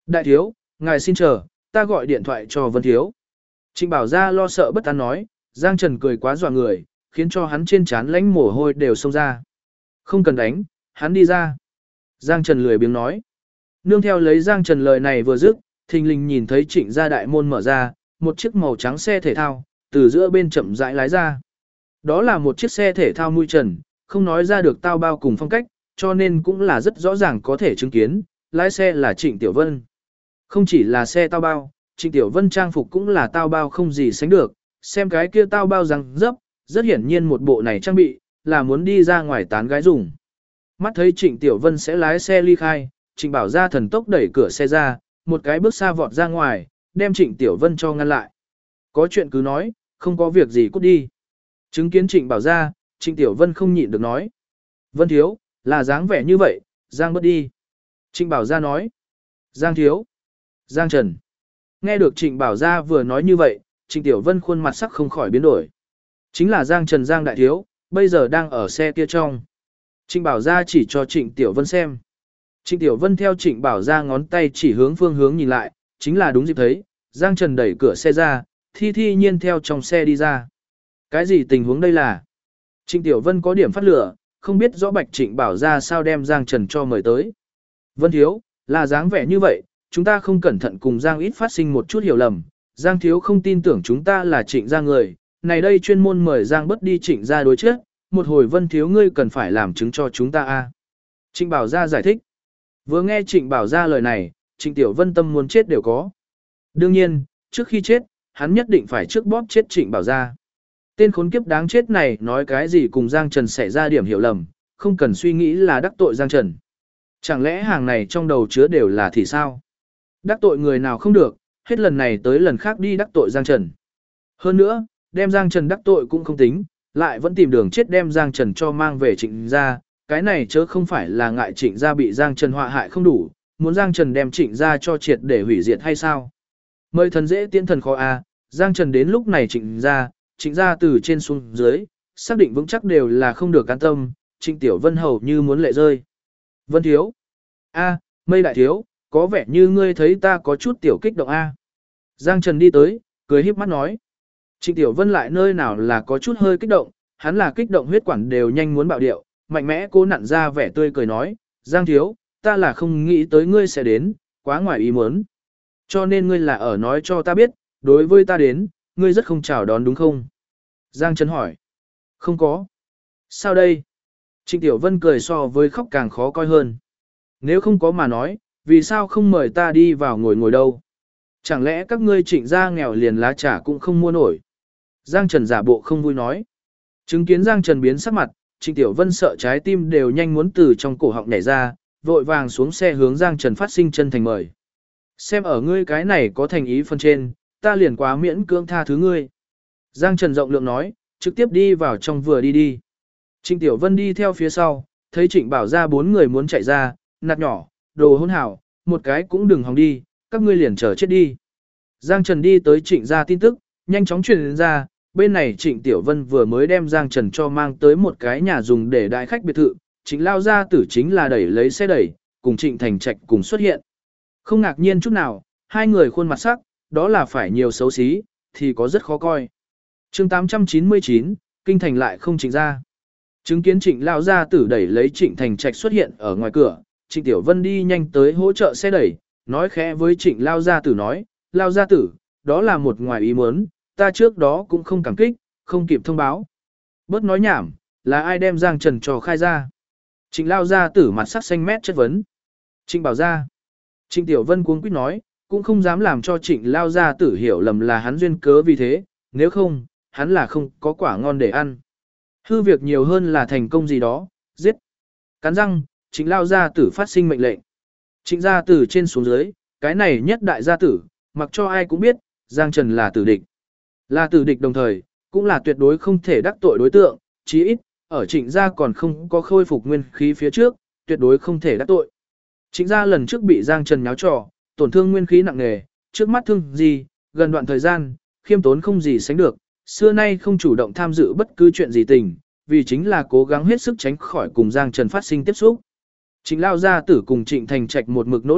Đại thiếu, ngài xin chờ, ta gọi điện thoại cho Vân thiếu. Trịnh Bảo Gia lo sợ bất an nói, Giang Trần cười quá dọa người, khiến cho hắn trên trán lánh mồ hôi đều xông ra. Không cần đánh, hắn đi ra. Giang Trần lười biếng nói. Nương theo lấy Giang Trần lời này vừa dứt, thình lình nhìn thấy Trịnh gia đại môn mở ra, một chiếc màu trắng xe thể thao, từ giữa bên chậm rãi lái ra. Đó là một chiếc xe thể thao mui trần, không nói ra được tao bao cùng phong cách, cho nên cũng là rất rõ ràng có thể chứng kiến, lái xe là Trịnh Tiểu Vân. Không chỉ là xe tao bao, Trịnh Tiểu Vân trang phục cũng là tao bao không gì sánh được, xem cái kia tao bao răng dấp, rất hiển nhiên một bộ này trang bị, là muốn đi ra ngoài tán gái dùng. Mắt thấy Trịnh Tiểu Vân sẽ lái xe ly khai, Trịnh Bảo Gia thần tốc đẩy cửa xe ra, một cái bước xa vọt ra ngoài, đem Trịnh Tiểu Vân cho ngăn lại. Có chuyện cứ nói, không có việc gì cút đi. Chứng kiến Trịnh Bảo Gia, Trịnh Tiểu Vân không nhịn được nói. Vân thiếu, là dáng vẻ như vậy, Giang bớt đi. Trịnh Bảo Gia nói. Giang thiếu. Giang Trần. Nghe được Trịnh Bảo Gia vừa nói như vậy, Trịnh Tiểu Vân khuôn mặt sắc không khỏi biến đổi. Chính là Giang Trần Giang đại thiếu, bây giờ đang ở xe kia trong. Trịnh Bảo Gia chỉ cho Trịnh Tiểu Vân xem. Trịnh Tiểu Vân theo Trịnh Bảo Gia ngón tay chỉ hướng phương hướng nhìn lại, chính là đúng dịp thấy, Giang Trần đẩy cửa xe ra, thi nhiên theo trong xe đi ra. Cái gì tình huống đây là? Trịnh Tiểu Vân có điểm phát lửa, không biết rõ Bạch Trịnh Bảo Gia sao đem Giang Trần cho mời tới. Vân thiếu, là dáng vẻ như vậy, chúng ta không cẩn thận cùng Giang ít phát sinh một chút hiểu lầm. Giang thiếu không tin tưởng chúng ta là Trịnh gia người, này đây chuyên môn mời Giang bất đi Trịnh gia đối trước, một hồi Vân thiếu ngươi cần phải làm chứng cho chúng ta a. Trịnh Bảo Gia giải thích. Vừa nghe Trịnh Bảo Gia lời này, Trịnh Tiểu Vân tâm muốn chết đều có. Đương nhiên, trước khi chết, hắn nhất định phải trước bóp chết Trịnh Bảo Gia. Tên khốn kiếp đáng chết này nói cái gì cùng Giang Trần xảy ra điểm hiểu lầm, không cần suy nghĩ là đắc tội Giang Trần. Chẳng lẽ hàng này trong đầu chứa đều là thì sao? Đắc tội người nào không được, hết lần này tới lần khác đi đắc tội Giang Trần. Hơn nữa, đem Giang Trần đắc tội cũng không tính, lại vẫn tìm đường chết đem Giang Trần cho mang về Trịnh gia, cái này chớ không phải là ngại Trịnh gia bị Giang Trần họa hại không đủ, muốn Giang Trần đem Trịnh gia cho triệt để hủy diệt hay sao? Mời thần dễ tiễn thần khó a, Giang Trần đến lúc này Trịnh gia từ trên xuống dưới, xác định vững chắc đều là không được an tâm, Trịnh Tiểu Vân hầu như muốn lệ rơi. Vân thiếu. A, Mây đại thiếu, có vẻ như ngươi thấy ta có chút tiểu kích động a. Giang Trần đi tới, cười híp mắt nói. Trịnh Tiểu Vân lại nơi nào là có chút hơi kích động, hắn là kích động huyết quản đều nhanh muốn bạo điệu, mạnh mẽ cố nặn ra vẻ tươi cười nói, Giang thiếu, ta là không nghĩ tới ngươi sẽ đến, quá ngoài ý muốn. Cho nên ngươi là ở nói cho ta biết, đối với ta đến, ngươi rất không chào đón đúng không? Giang Trần hỏi. Không có. Sao đây? Trịnh Tiểu Vân cười so với khóc càng khó coi hơn. Nếu không có mà nói, vì sao không mời ta đi vào ngồi đâu? Chẳng lẽ các ngươi Trịnh gia nghèo liền lá trà cũng không mua nổi? Giang Trần giả bộ không vui nói. Chứng kiến Giang Trần biến sắc mặt, Trịnh Tiểu Vân sợ trái tim đều nhanh muốn từ trong cổ họng nhảy ra, vội vàng xuống xe hướng Giang Trần phát sinh chân thành mời. Xem ở ngươi cái này có thành ý phân trên, ta liền quá miễn cưỡng tha thứ ngươi. Giang Trần rộng lượng nói, trực tiếp đi vào trong vừa đi. Trịnh Tiểu Vân đi theo phía sau, thấy Trịnh Bảo Gia 4 người muốn chạy ra, nạt nhỏ, đồ hỗn hảo, một cái cũng đừng hòng đi, các ngươi liền chờ chết đi. Giang Trần đi tới Trịnh gia tin tức, nhanh chóng truyền ra, bên này Trịnh Tiểu Vân vừa mới đem Giang Trần cho mang tới một cái nhà dùng để đại khách biệt thự, Trịnh lao gia tử chính là đẩy lấy xe đẩy, cùng Trịnh Thành Trạch cùng xuất hiện. Không ngạc nhiên chút nào, hai người khuôn mặt sắc, đó là phải nhiều xấu xí, thì có rất khó coi. Chương 899, kinh thành lại không Trịnh gia. Chứng kiến Trịnh lao gia tử đẩy lấy Trịnh Thành Trạch xuất hiện ở ngoài cửa, Trịnh Tiểu Vân đi nhanh tới hỗ trợ xe đẩy, nói khẽ với Trịnh lao gia tử nói, lao gia tử, đó là một ngoài ý muốn, ta trước đó cũng không cảm kích, không kịp thông báo. Bớt nói nhảm, là ai đem Giang Trần trò khai ra? Trịnh lao gia tử mặt sắc xanh mét chất vấn. Trịnh bảo ra. Trịnh Tiểu Vân cuống quýt nói, cũng không dám làm cho Trịnh lao gia tử hiểu lầm là hắn duyên cớ vì thế, nếu không, hắn là không có quả ngon để ăn. Hư việc nhiều hơn là thành công gì đó, giết. Cắn răng, Trịnh lao gia tử phát sinh mệnh lệnh. Trịnh gia tử trên xuống dưới, cái này nhất đại gia tử, mặc cho ai cũng biết, Giang Trần là tử địch. Là tử địch đồng thời, cũng là tuyệt đối không thể đắc tội đối tượng, chí ít, ở Trịnh gia còn không có khôi phục nguyên khí phía trước, tuyệt đối không thể đắc tội. Trịnh gia lần trước bị Giang Trần nháo trò, tổn thương nguyên khí nặng nề, trước mắt thương gì, gần đoạn thời gian, khiêm tốn không gì sánh được, xưa nay không chủ động tham dự bất cứ chuyện gì tình, vì chính là cố gắng hết sức tránh khỏi cùng Giang Trần phát sinh tiếp xúc. Trịnh lao gia tử cùng Trịnh Thành Trạch một mực nỗ lực,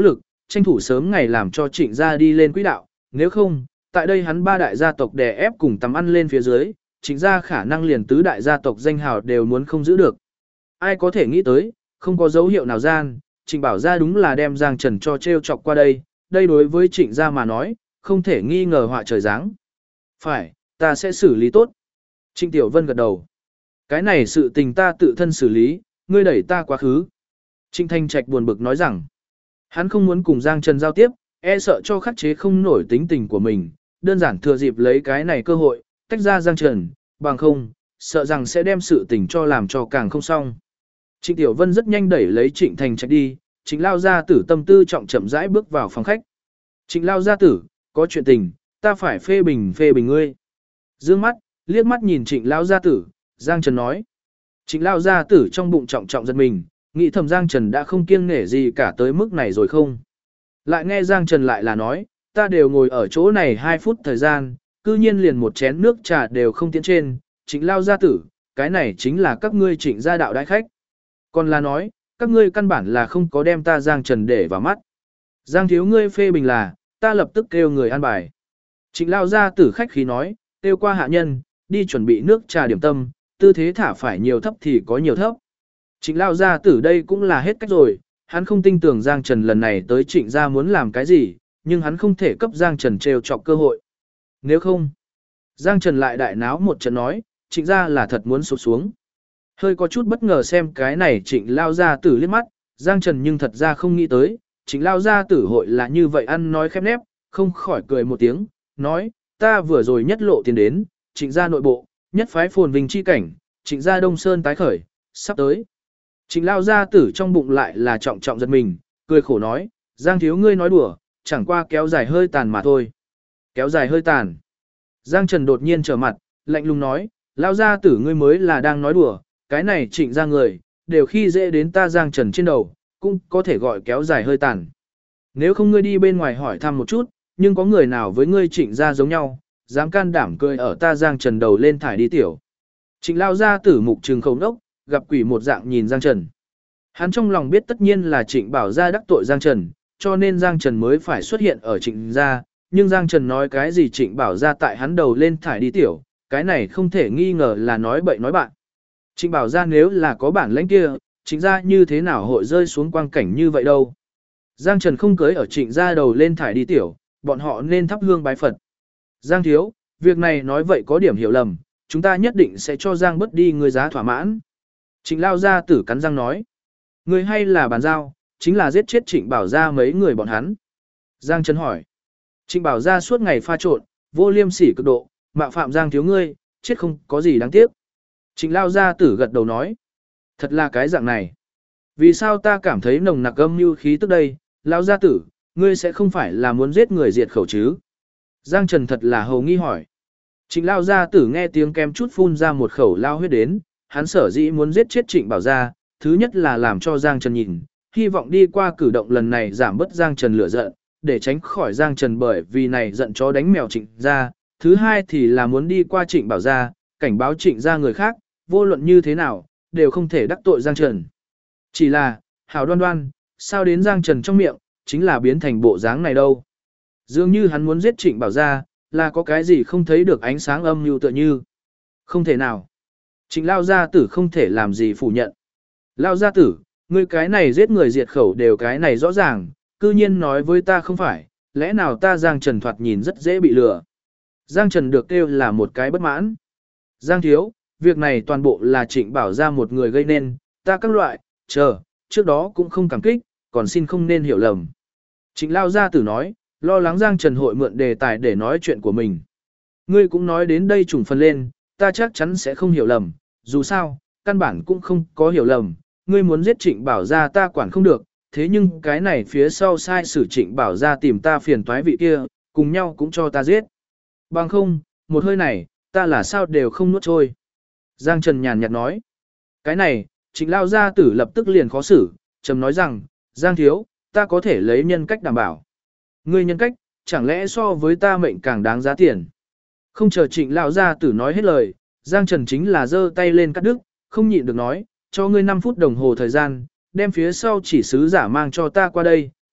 tranh thủ sớm ngày làm cho Trịnh gia đi lên quỹ đạo, nếu không, tại đây hắn ba đại gia tộc đè ép cùng tầm ăn lên phía dưới, Trịnh gia khả năng liền tứ đại gia tộc danh hào đều muốn không giữ được. Ai có thể nghĩ tới, không có dấu hiệu nào gian, Trịnh Bảo gia đúng là đem Giang Trần cho trêu chọc qua đây, đây đối với Trịnh gia mà nói, không thể nghi ngờ họa trời giáng. Phải, ta sẽ xử lý tốt. Trịnh Tiểu Vân gật đầu. Cái này sự tình ta tự thân xử lý, ngươi đẩy ta quá khứ. Trịnh Thanh Trạch buồn bực nói rằng, hắn không muốn cùng Giang Trần giao tiếp, e sợ cho khắc chế không nổi tính tình của mình, đơn giản thừa dịp lấy cái này cơ hội, tách ra Giang Trần, bằng không, sợ rằng sẽ đem sự tình cho làm cho càng không xong. Trịnh Tiểu Vân rất nhanh đẩy lấy Trịnh Thành Trạch đi, Trịnh Lao gia tử tâm tư trọng chậm rãi bước vào phòng khách. Trịnh Lao gia tử, có chuyện tình, ta phải phê bình ngươi. Dương mắt, liếc mắt nhìn Trịnh Lao gia tử, Giang Trần nói. Trịnh Lao gia tử trong bụng trọng trọng giật mình, nghĩ thầm Giang Trần đã không kiêng nể gì cả tới mức này rồi không. Lại nghe Giang Trần lại là nói, ta đều ngồi ở chỗ này 2 phút thời gian, cư nhiên liền một chén nước trà đều không tiến trên, Trịnh Lao gia tử, cái này chính là các ngươi Trịnh gia đạo đại khách. Còn là nói, các ngươi căn bản là không có đem ta Giang Trần để vào mắt. Giang thiếu ngươi phê bình là, ta lập tức kêu người ăn bài. Trịnh Lao gia tử khách khí nói, kêu qua hạ nhân, đi chuẩn bị nước trà điểm tâm, tư thế thả phải nhiều thấp thì có nhiều thấp. Trịnh Lao gia tử đây cũng là hết cách rồi, hắn không tin tưởng Giang Trần lần này tới Trịnh gia muốn làm cái gì, nhưng hắn không thể cấp Giang Trần trêu chọc cơ hội. Nếu không, Giang Trần lại đại náo một trận nói, Trịnh gia là thật muốn sụp xuống. Hơi có chút bất ngờ xem cái này Trịnh Lao gia tử liếc mắt, Giang Trần nhưng thật ra không nghĩ tới, Trịnh Lao gia tử hội là như vậy ăn nói khép nép, không khỏi cười một tiếng, nói, ta vừa rồi nhất lộ tiền đến, Trịnh gia nội bộ, nhất phái phồn vinh chi cảnh, Trịnh gia Đông Sơn tái khởi, sắp tới. Trịnh Lao gia tử trong bụng lại là trọng trọng giật mình, cười khổ nói, Giang thiếu ngươi nói đùa, chẳng qua kéo dài hơi tàn mà thôi. Kéo dài hơi tàn. Giang Trần đột nhiên trở mặt, lạnh lùng nói, Lao gia tử ngươi mới là đang nói đùa, cái này Trịnh gia người, đều khi dễ đến ta Giang Trần trên đầu, cũng có thể gọi kéo dài hơi tàn. Nếu không ngươi đi bên ngoài hỏi thăm một chút, nhưng có người nào với ngươi Trịnh gia giống nhau, dám can đảm cười ở ta Giang Trần đầu lên thải đi tiểu. Trịnh Lao gia tử mục trừng khẩu nốc, gặp quỷ một dạng nhìn Giang Trần. Hắn trong lòng biết tất nhiên là Trịnh Bảo gia đắc tội Giang Trần, cho nên Giang Trần mới phải xuất hiện ở Trịnh gia, nhưng Giang Trần nói cái gì Trịnh Bảo gia tại hắn đầu lên thải đi tiểu, cái này không thể nghi ngờ là nói bậy nói bạn. Trịnh Bảo gia nếu là có bản lĩnh kia, Trịnh gia như thế nào hội rơi xuống quang cảnh như vậy đâu. Giang Trần không cưới ở Trịnh gia đầu lên thải đi tiểu, bọn họ nên thắp hương bái Phật. Giang thiếu, việc này nói vậy có điểm hiểu lầm, chúng ta nhất định sẽ cho Giang bớt đi người giá thỏa mãn. Trịnh Lao gia tử cắn răng nói. Người hay là bàn giao, chính là giết chết Trịnh Bảo gia mấy người bọn hắn. Giang Trần hỏi. Trịnh Bảo gia suốt ngày pha trộn, vô liêm sỉ cực độ, mạo phạm Giang thiếu ngươi, chết không có gì đáng tiếc. Trịnh Lao gia tử gật đầu nói. Thật là cái dạng này. Vì sao ta cảm thấy nồng nặc âm như khí tức đây, Lao gia tử, ngươi sẽ không phải là muốn giết người diệt khẩu chứ? Giang Trần thật là hầu nghi hỏi. Trịnh Lao gia tử nghe tiếng kem chút phun ra một khẩu lao huyết đến, hắn sở dĩ muốn giết chết Trịnh Bảo gia, thứ nhất là làm cho Giang Trần nhìn, hy vọng đi qua cử động lần này giảm bớt Giang Trần lửa giận, để tránh khỏi Giang Trần bởi vì này giận chó đánh mèo Trịnh gia. Thứ hai thì là muốn đi qua Trịnh Bảo gia, cảnh báo Trịnh gia người khác, vô luận như thế nào, đều không thể đắc tội Giang Trần. Chỉ là, hảo đoan đoan, sao đến Giang Trần trong miệng, chính là biến thành bộ dáng này đâu. Dường như hắn muốn giết Trịnh Bảo gia, là có cái gì không thấy được ánh sáng âm mưu tựa như. Không thể nào. Trịnh Lao gia tử không thể làm gì phủ nhận. Lao gia tử, ngươi cái này giết người diệt khẩu đều cái này rõ ràng, cư nhiên nói với ta không phải, lẽ nào ta Giang Trần thoạt nhìn rất dễ bị lừa. Giang Trần được kêu là một cái bất mãn. Giang thiếu, việc này toàn bộ là Trịnh Bảo gia một người gây nên, ta các loại, trước đó cũng không cảm kích, còn xin không nên hiểu lầm. Trịnh Lao gia tử nói, lo lắng Giang Trần hội mượn đề tài để nói chuyện của mình. Ngươi cũng nói đến đây trùng phần lên, ta chắc chắn sẽ không hiểu lầm, dù sao, căn bản cũng không có hiểu lầm, ngươi muốn giết Trịnh Bảo gia ta quản không được, thế nhưng cái này phía sau sai sử Trịnh Bảo gia tìm ta phiền toái vị kia, cùng nhau cũng cho ta giết. Bằng không, một hơi này, ta là sao đều không nuốt trôi. Giang Trần nhàn nhạt nói, cái này, Trịnh Lao gia tử lập tức liền khó xử, trầm nói rằng, Giang thiếu, ta có thể lấy nhân cách đảm bảo. Ngươi nhân cách, chẳng lẽ so với ta mệnh càng đáng giá tiền. Không chờ Trịnh Lão gia tử nói hết lời, Giang Trần chính là giơ tay lên cắt đứt, không nhịn được nói, cho ngươi 5 phút đồng hồ thời gian, đem phía sau chỉ sứ giả mang cho ta qua đây,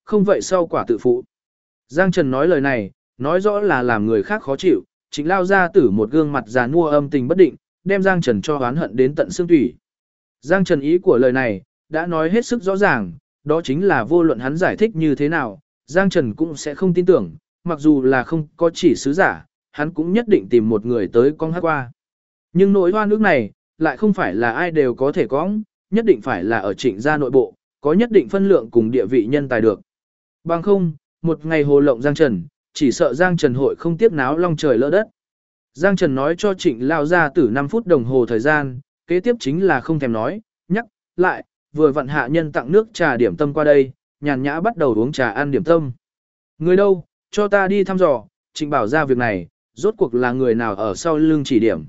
không vậy sau quả tự phụ. Giang Trần nói lời này, nói rõ là làm người khác khó chịu, Trịnh lao gia tử một gương mặt già nua âm tình bất định, đem Giang Trần cho oán hận đến tận xương tủy. Giang Trần ý của lời này, đã nói hết sức rõ ràng, đó chính là vô luận hắn giải thích như thế nào, Giang Trần cũng sẽ không tin tưởng, mặc dù là không có chỉ sứ giả, hắn cũng nhất định tìm một người tới con hát qua. Nhưng nỗi oan ức này, lại không phải là ai đều có thể có, nhất định phải là ở Trịnh gia nội bộ, có nhất định phân lượng cùng địa vị nhân tài được. Bằng không, một ngày hồ lộng Giang Trần, chỉ sợ Giang Trần hội không tiếc náo long trời lỡ đất. Giang Trần nói cho Trịnh lao gia tử 5 phút đồng hồ thời gian, kế tiếp chính là không thèm nói, nhắc, lại, vừa vặn hạ nhân tặng nước trà điểm tâm qua đây, nhàn nhã bắt đầu uống trà ăn điểm tâm. Người đâu, cho ta đi thăm dò, Trịnh bảo ra việc này, rốt cuộc là người nào ở sau lưng chỉ điểm.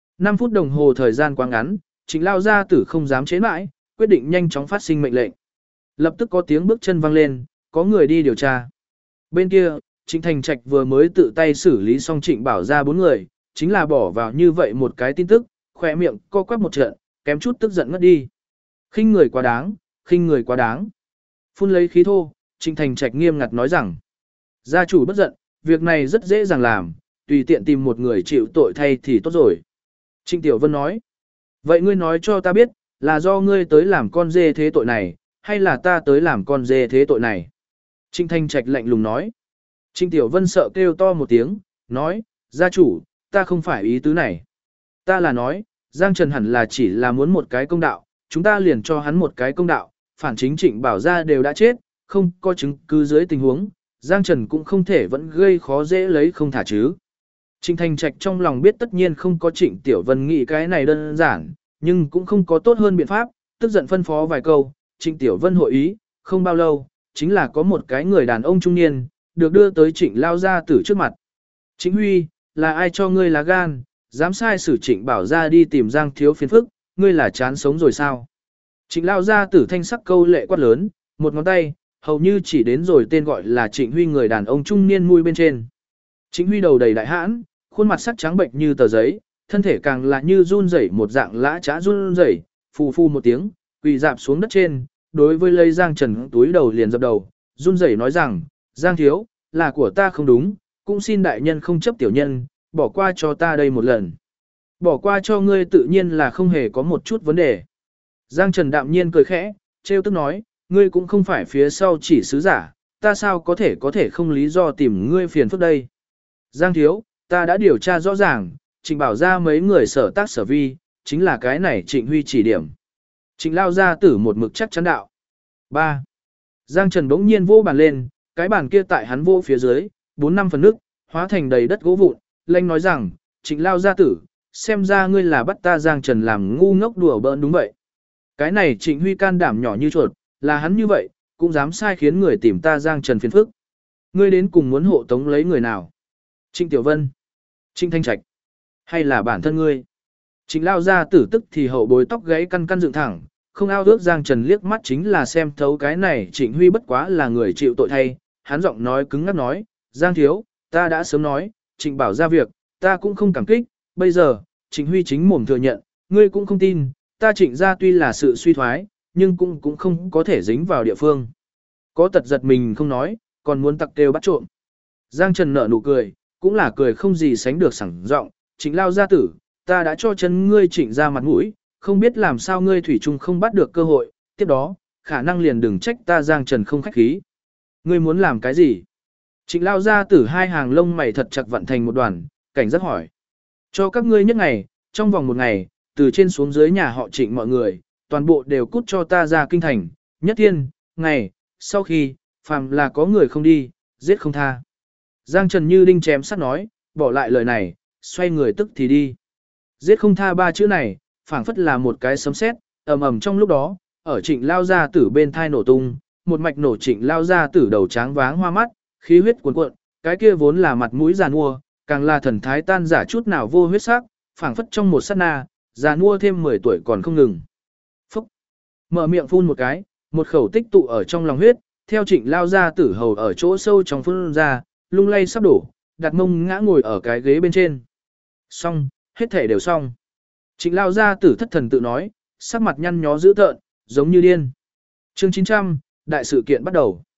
5 phút đồng hồ thời gian quá ngắn, Trịnh lao gia tử không dám chế mãi, quyết định nhanh chóng phát sinh mệnh lệnh. Lập tức có tiếng bước chân vang lên, có người đi điều tra. Bên kia, Trịnh Thành Trạch vừa mới tự tay xử lý xong Trịnh bảo ra 4 người, chính là bỏ vào như vậy một cái tin tức, khỏe miệng co quắp một trận, kém chút tức giận ngất đi. Khinh người quá đáng, khinh người quá đáng. Phun lấy khí thô, Trịnh Thành Trạch nghiêm ngặt nói rằng, gia chủ bất giận, việc này rất dễ dàng làm, tùy tiện tìm một người chịu tội thay thì tốt rồi. Trịnh Tiểu Vân nói, vậy ngươi nói cho ta biết, là do ngươi tới làm con dê thế tội này, hay là ta tới làm con dê thế tội này? Trịnh Thành Trạch lạnh lùng nói. Trịnh Tiểu Vân sợ kêu to một tiếng, nói, gia chủ, ta không phải ý tứ này. Ta là nói, Giang Trần hẳn là chỉ là muốn một cái công đạo, chúng ta liền cho hắn một cái công đạo, phản chính Trịnh bảo ra đều đã chết, không có chứng cứ dưới tình huống, Giang Trần cũng không thể vẫn gây khó dễ lấy không thả chứ. Trịnh Thành Trạch trong lòng biết tất nhiên không có Trịnh Tiểu Vân nghĩ cái này đơn giản, nhưng cũng không có tốt hơn biện pháp, tức giận phân phó vài câu, Trịnh Tiểu Vân hội ý, không bao lâu, chính là có một cái người đàn ông trung niên, được đưa tới Trịnh lao gia tử trước mặt. Trịnh Huy, là ai cho ngươi lá gan, dám sai xử Trịnh bảo ra đi tìm Giang thiếu phiền phức, ngươi là chán sống rồi sao? Trịnh lao gia tử thanh sắc câu lệ quát lớn, một ngón tay, hầu như chỉ đến rồi tên gọi là Trịnh Huy người đàn ông trung niên mũi bên trên. Trịnh Huy đầu đầy đại hãn, khuôn mặt sắc trắng bệnh như tờ giấy, thân thể càng là như run rẩy một dạng lã chã run rẩy, phù phù một tiếng, quỳ dạp xuống đất trên, đối với lấy Giang Trần túi đầu liền dập đầu, run rẩy nói rằng, Giang thiếu, là của ta không đúng, cũng xin đại nhân không chấp tiểu nhân, bỏ qua cho ta đây một lần. Bỏ qua cho ngươi tự nhiên là không hề có một chút vấn đề. Giang Trần đạm nhiên cười khẽ, trêu tức nói, ngươi cũng không phải phía sau chỉ sứ giả, ta sao có thể không lý do tìm ngươi phiền phức đây. Giang thiếu, ta đã điều tra rõ ràng, Trịnh bảo ra mấy người sở tác sở vi, chính là cái này Trịnh Huy chỉ điểm. Trịnh lao ra tử một mực chắc chắn đạo. 3. Giang Trần bỗng nhiên vô bàn lên, cái bàn kia tại hắn vô phía dưới, 4-5 phần nước, hóa thành đầy đất gỗ vụn, lanh nói rằng, Trịnh lao gia tử, xem ra ngươi là bắt ta Giang Trần làm ngu ngốc đùa bỡn đúng vậy. Cái này Trịnh Huy can đảm nhỏ như chuột, là hắn như vậy, cũng dám sai khiến người tìm ta Giang Trần phiền phức. Ngươi đến cùng muốn hộ tống lấy người nào? Trịnh Tiểu Vân, Trịnh Thanh Trạch, hay là bản thân ngươi? Trịnh lao gia tử tức thì hậu bối tóc gãy căn căn dựng thẳng, không ao ước Giang Trần liếc mắt chính là xem thấu cái này Trịnh Huy bất quá là người chịu tội thay, hắn giọng nói cứng ngắc nói, Giang thiếu, ta đã sớm nói, Trịnh bảo ra việc, ta cũng không cảm kích, bây giờ, Trịnh Huy chính mồm thừa nhận, ngươi cũng không tin, ta Trịnh ra tuy là sự suy thoái, nhưng cũng không có thể dính vào địa phương. Có tật giật mình không nói, còn muốn tặc kêu bắt trộm. Giang Trần nở nụ cười, cũng là cười không gì sánh được sảng giọng, Trịnh lao gia tử, ta đã cho chân ngươi Trịnh ra mặt mũi, không biết làm sao ngươi thủy chung không bắt được cơ hội, tiếp đó, khả năng liền đừng trách ta Giang Trần không khách khí. Ngươi muốn làm cái gì? Trịnh lao gia tử hai hàng lông mày thật chặt vặn thành một đoàn, cảnh giác hỏi. Cho các ngươi nhất ngày, trong vòng một ngày, từ trên xuống dưới nhà họ Trịnh mọi người, toàn bộ đều cút cho ta ra kinh thành, nhất thiên, ngày, sau khi, phàm là có người không đi, giết không tha. Giang Trần như đinh chém sắt nói, bỏ lại lời này, xoay người tức thì đi. Giết không tha 3 chữ này, phảng phất là một cái sấm sét, ầm ầm trong lúc đó, ở Trịnh lao gia tử bên thai nổ tung, một mạch nổ Trịnh lao gia tử đầu tráng váng hoa mắt, khí huyết cuồn cuộn, cái kia vốn là mặt mũi già nua, càng là thần thái tan giả chút nào vô huyết sắc, phảng phất trong một sát na, già nua thêm 10 tuổi còn không ngừng. Phúc! Mở miệng phun một cái, một khẩu tích tụ ở trong lòng huyết, theo Trịnh lao gia tử hầu ở chỗ sâu trong phun ra, lung lay sắp đổ, đặt mông ngã ngồi ở cái ghế bên trên. Xong, hết thể đều xong. Trịnh lao gia tử thất thần tự nói, sắc mặt nhăn nhó dữ tợn, giống như điên. Chương 900, đại sự kiện bắt đầu.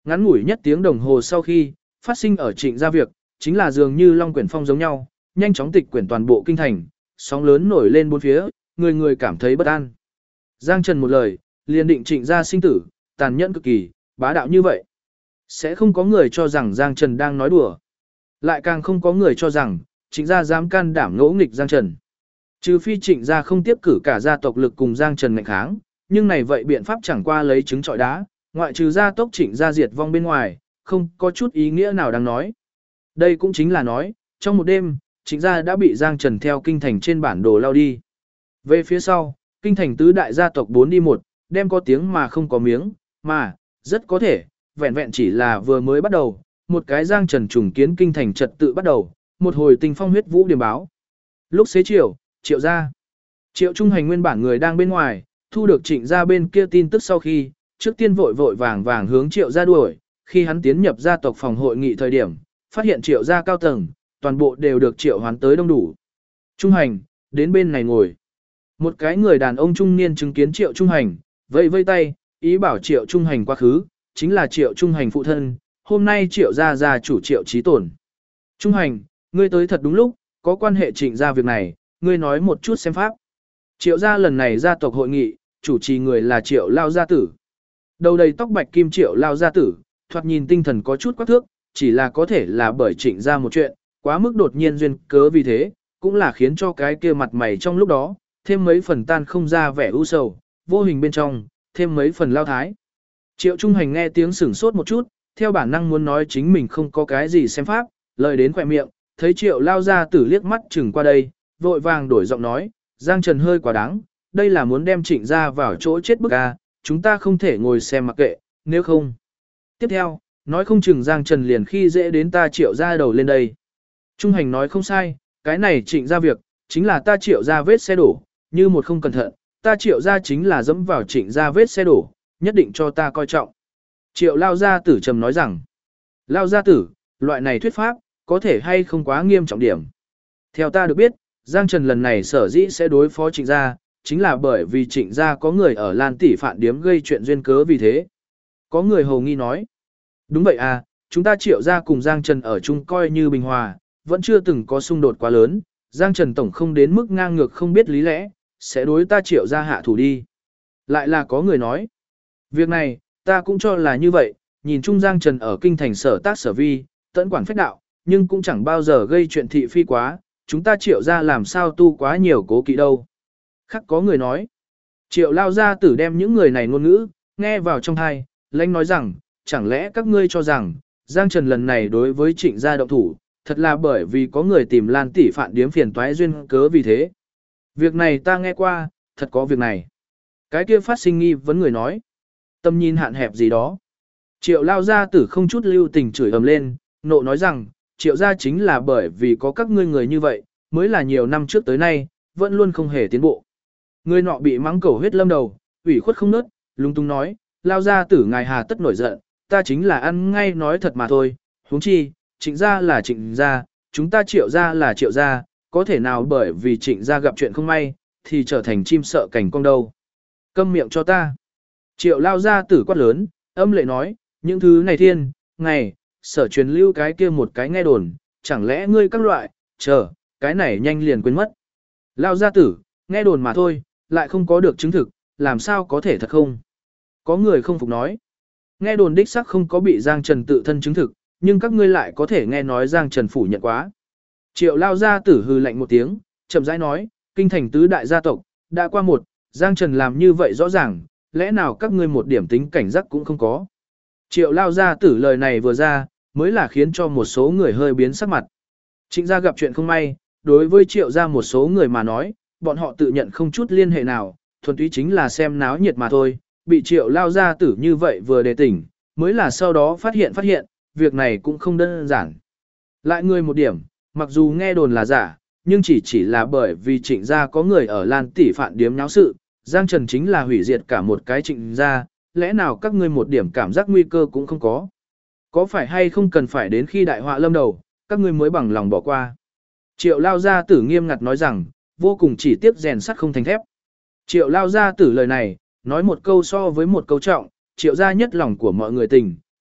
Ngắn ngủi nhất tiếng đồng hồ sau khi, phát sinh ở Trịnh gia việc, chính là dường như long quyển phong giống nhau, nhanh chóng tịch quyển toàn bộ kinh thành, sóng lớn nổi lên bốn phía, người người cảm thấy bất an. Giang Trần một lời, liền định Trịnh gia sinh tử, tàn nhẫn cực kỳ, bá đạo như vậy. Sẽ không có người cho rằng Giang Trần đang nói đùa. Lại càng không có người cho rằng, Trịnh gia dám can đảm ngỗ nghịch Giang Trần. Trừ phi Trịnh gia không tiếp cử cả gia tộc lực cùng Giang Trần ngạnh kháng, nhưng này vậy biện pháp chẳng qua lấy trứng trọi đá, ngoại trừ gia tộc Trịnh gia diệt vong bên ngoài, không có chút ý nghĩa nào đáng nói. Đây cũng chính là nói, trong một đêm, Trịnh gia đã bị Giang Trần theo kinh thành trên bản đồ lao đi. Về phía sau, kinh thành tứ đại gia tộc 4 đi 1, đem có tiếng mà không có miếng, mà, rất có thể, vẹn vẹn chỉ là vừa mới bắt đầu, một cái Giang Trần trùng kiến kinh thành trật tự bắt đầu, một hồi tình phong huyết vũ điểm báo. Lúc xế chiều, Triệu gia. Triệu Trung Hành nguyên bản người đang bên ngoài, thu được Trịnh gia bên kia tin tức sau khi, trước tiên vội vội vàng vàng hướng Triệu gia đuổi, khi hắn tiến nhập gia tộc phòng hội nghị thời điểm, phát hiện Triệu gia cao tầng, toàn bộ đều được triệu hoán tới đông đủ. Trung Hành, đến bên này ngồi. Một cái người đàn ông trung niên chứng kiến Triệu Trung Hành, vẫy vây tay, ý bảo Triệu Trung Hành quá khứ, chính là Triệu Trung Hành phụ thân, hôm nay Triệu gia gia chủ Triệu Chí Tổn. Trung Hành, ngươi tới thật đúng lúc, có quan hệ Trịnh gia việc này, ngươi nói một chút xem pháp. Triệu gia lần này gia tộc hội nghị, chủ trì người là Triệu Lao gia tử. Đầu đầy tóc bạch kim Triệu Lao gia tử, thoạt nhìn tinh thần có chút quắc thước, chỉ là có thể là bởi Trịnh gia một chuyện, quá mức đột nhiên duyên cớ vì thế, cũng là khiến cho cái kia mặt mày trong lúc đó, thêm mấy phần tan không ra vẻ u sầu, vô hình bên trong, thêm mấy phần lao thái. Triệu Trung Hành nghe tiếng sửng sốt một chút, theo bản năng muốn nói chính mình không có cái gì xem pháp, lời đến khỏe miệng, thấy Triệu Lao gia tử liếc mắt chừng qua đây, vội vàng đổi giọng nói, Giang Trần hơi quá đáng, đây là muốn đem Trịnh gia vào chỗ chết bức à, chúng ta không thể ngồi xem mặc kệ, nếu không. Tiếp theo, nói không chừng Giang Trần liền khi dễ đến ta Triệu gia đầu lên đây. Trung Hành nói không sai, cái này Trịnh gia việc, chính là ta Triệu gia vết xe đổ, như một không cẩn thận, ta Triệu gia chính là dẫm vào Trịnh gia vết xe đổ, nhất định cho ta coi trọng. Triệu Lao gia tử trầm nói rằng, Lao gia tử, loại này thuyết pháp, có thể hay không quá nghiêm trọng điểm. Theo ta được biết, Giang Trần lần này sở dĩ sẽ đối phó Trịnh gia, chính là bởi vì Trịnh gia có người ở Lan Tỷ Phạn Điếm gây chuyện duyên cớ vì thế. Có người hầu nghi nói, đúng vậy à, chúng ta Triệu gia cùng Giang Trần ở chung coi như bình hòa, vẫn chưa từng có xung đột quá lớn, Giang Trần tổng không đến mức ngang ngược không biết lý lẽ, sẽ đối ta Triệu gia hạ thủ đi. Lại là có người nói, việc này, ta cũng cho là như vậy, nhìn chung Giang Trần ở kinh thành sở tác sở vi, tận quản phách đạo, nhưng cũng chẳng bao giờ gây chuyện thị phi quá, chúng ta Triệu gia làm sao tu quá nhiều cố kỵ đâu. Khác có người nói, Triệu Lao gia tử đem những người này ngôn ngữ, nghe vào trong tai, lãnh nói rằng, chẳng lẽ các ngươi cho rằng, Giang Trần lần này đối với Trịnh gia động thủ, thật là bởi vì có người tìm Lan Tỷ Phạn Điếm phiền toái duyên cớ vì thế. Việc này ta nghe qua, thật có việc này. Cái kia phát sinh nghi vấn người nói, tâm nhìn hạn hẹp gì đó. Triệu Lao gia tử không chút lưu tình chửi ầm lên, nộ nói rằng, Triệu gia chính là bởi vì có các ngươi người như vậy, mới là nhiều năm trước tới nay, vẫn luôn không hề tiến bộ. Người nọ bị mắng cầu huyết lâm đầu, ủy khuất không nớt, lung tung nói, Lao gia tử ngài hà tất nổi giận, ta chính là ăn ngay nói thật mà thôi, huống chi, Trịnh gia là Trịnh gia, chúng ta Triệu gia là Triệu gia, có thể nào bởi vì Trịnh gia gặp chuyện không may, thì trở thành chim sợ cảnh cong đâu. Câm miệng cho ta. Triệu Lao gia tử quát lớn, âm lệ nói, những thứ này thiên, ngày, sở truyền lưu cái kia một cái nghe đồn, chẳng lẽ ngươi các loại, chờ, cái này nhanh liền quên mất. Lao gia tử, nghe đồn mà thôi, lại không có được chứng thực, làm sao có thể thật không? Có người không phục nói. Nghe đồn đích xác không có bị Giang Trần tự thân chứng thực, nhưng các ngươi lại có thể nghe nói Giang Trần phủ nhận quá. Triệu Lao gia tử hừ lạnh một tiếng, chậm rãi nói, kinh thành tứ đại gia tộc, đã qua một, Giang Trần làm như vậy rõ ràng, lẽ nào các ngươi một điểm tính cảnh giác cũng không có. Triệu Lao gia tử lời này vừa ra, mới là khiến cho một số người hơi biến sắc mặt. Trịnh gia gặp chuyện không may, đối với Triệu gia một số người mà nói, bọn họ tự nhận không chút liên hệ nào, thuần túy chính là xem náo nhiệt mà thôi, bị Triệu Lao gia tử như vậy vừa đề tỉnh, mới là sau đó phát hiện, việc này cũng không đơn giản. Lại người một điểm, mặc dù nghe đồn là giả, nhưng chỉ là bởi vì Trịnh gia có người ở Lan Tỷ Phạn Điếm nháo sự, Giang Trần chính là hủy diệt cả một cái Trịnh gia, lẽ nào các ngươi một điểm cảm giác nguy cơ cũng không có. Có phải hay không cần phải đến khi đại họa lâm đầu, các ngươi mới bằng lòng bỏ qua. Triệu Lao gia tử nghiêm ngặt nói rằng, vô cùng chỉ tiếc rèn sắt không thành thép. Triệu Lao gia tử lời này, nói một câu so với một câu trọng, Triệu gia nhất lòng của mọi người tình,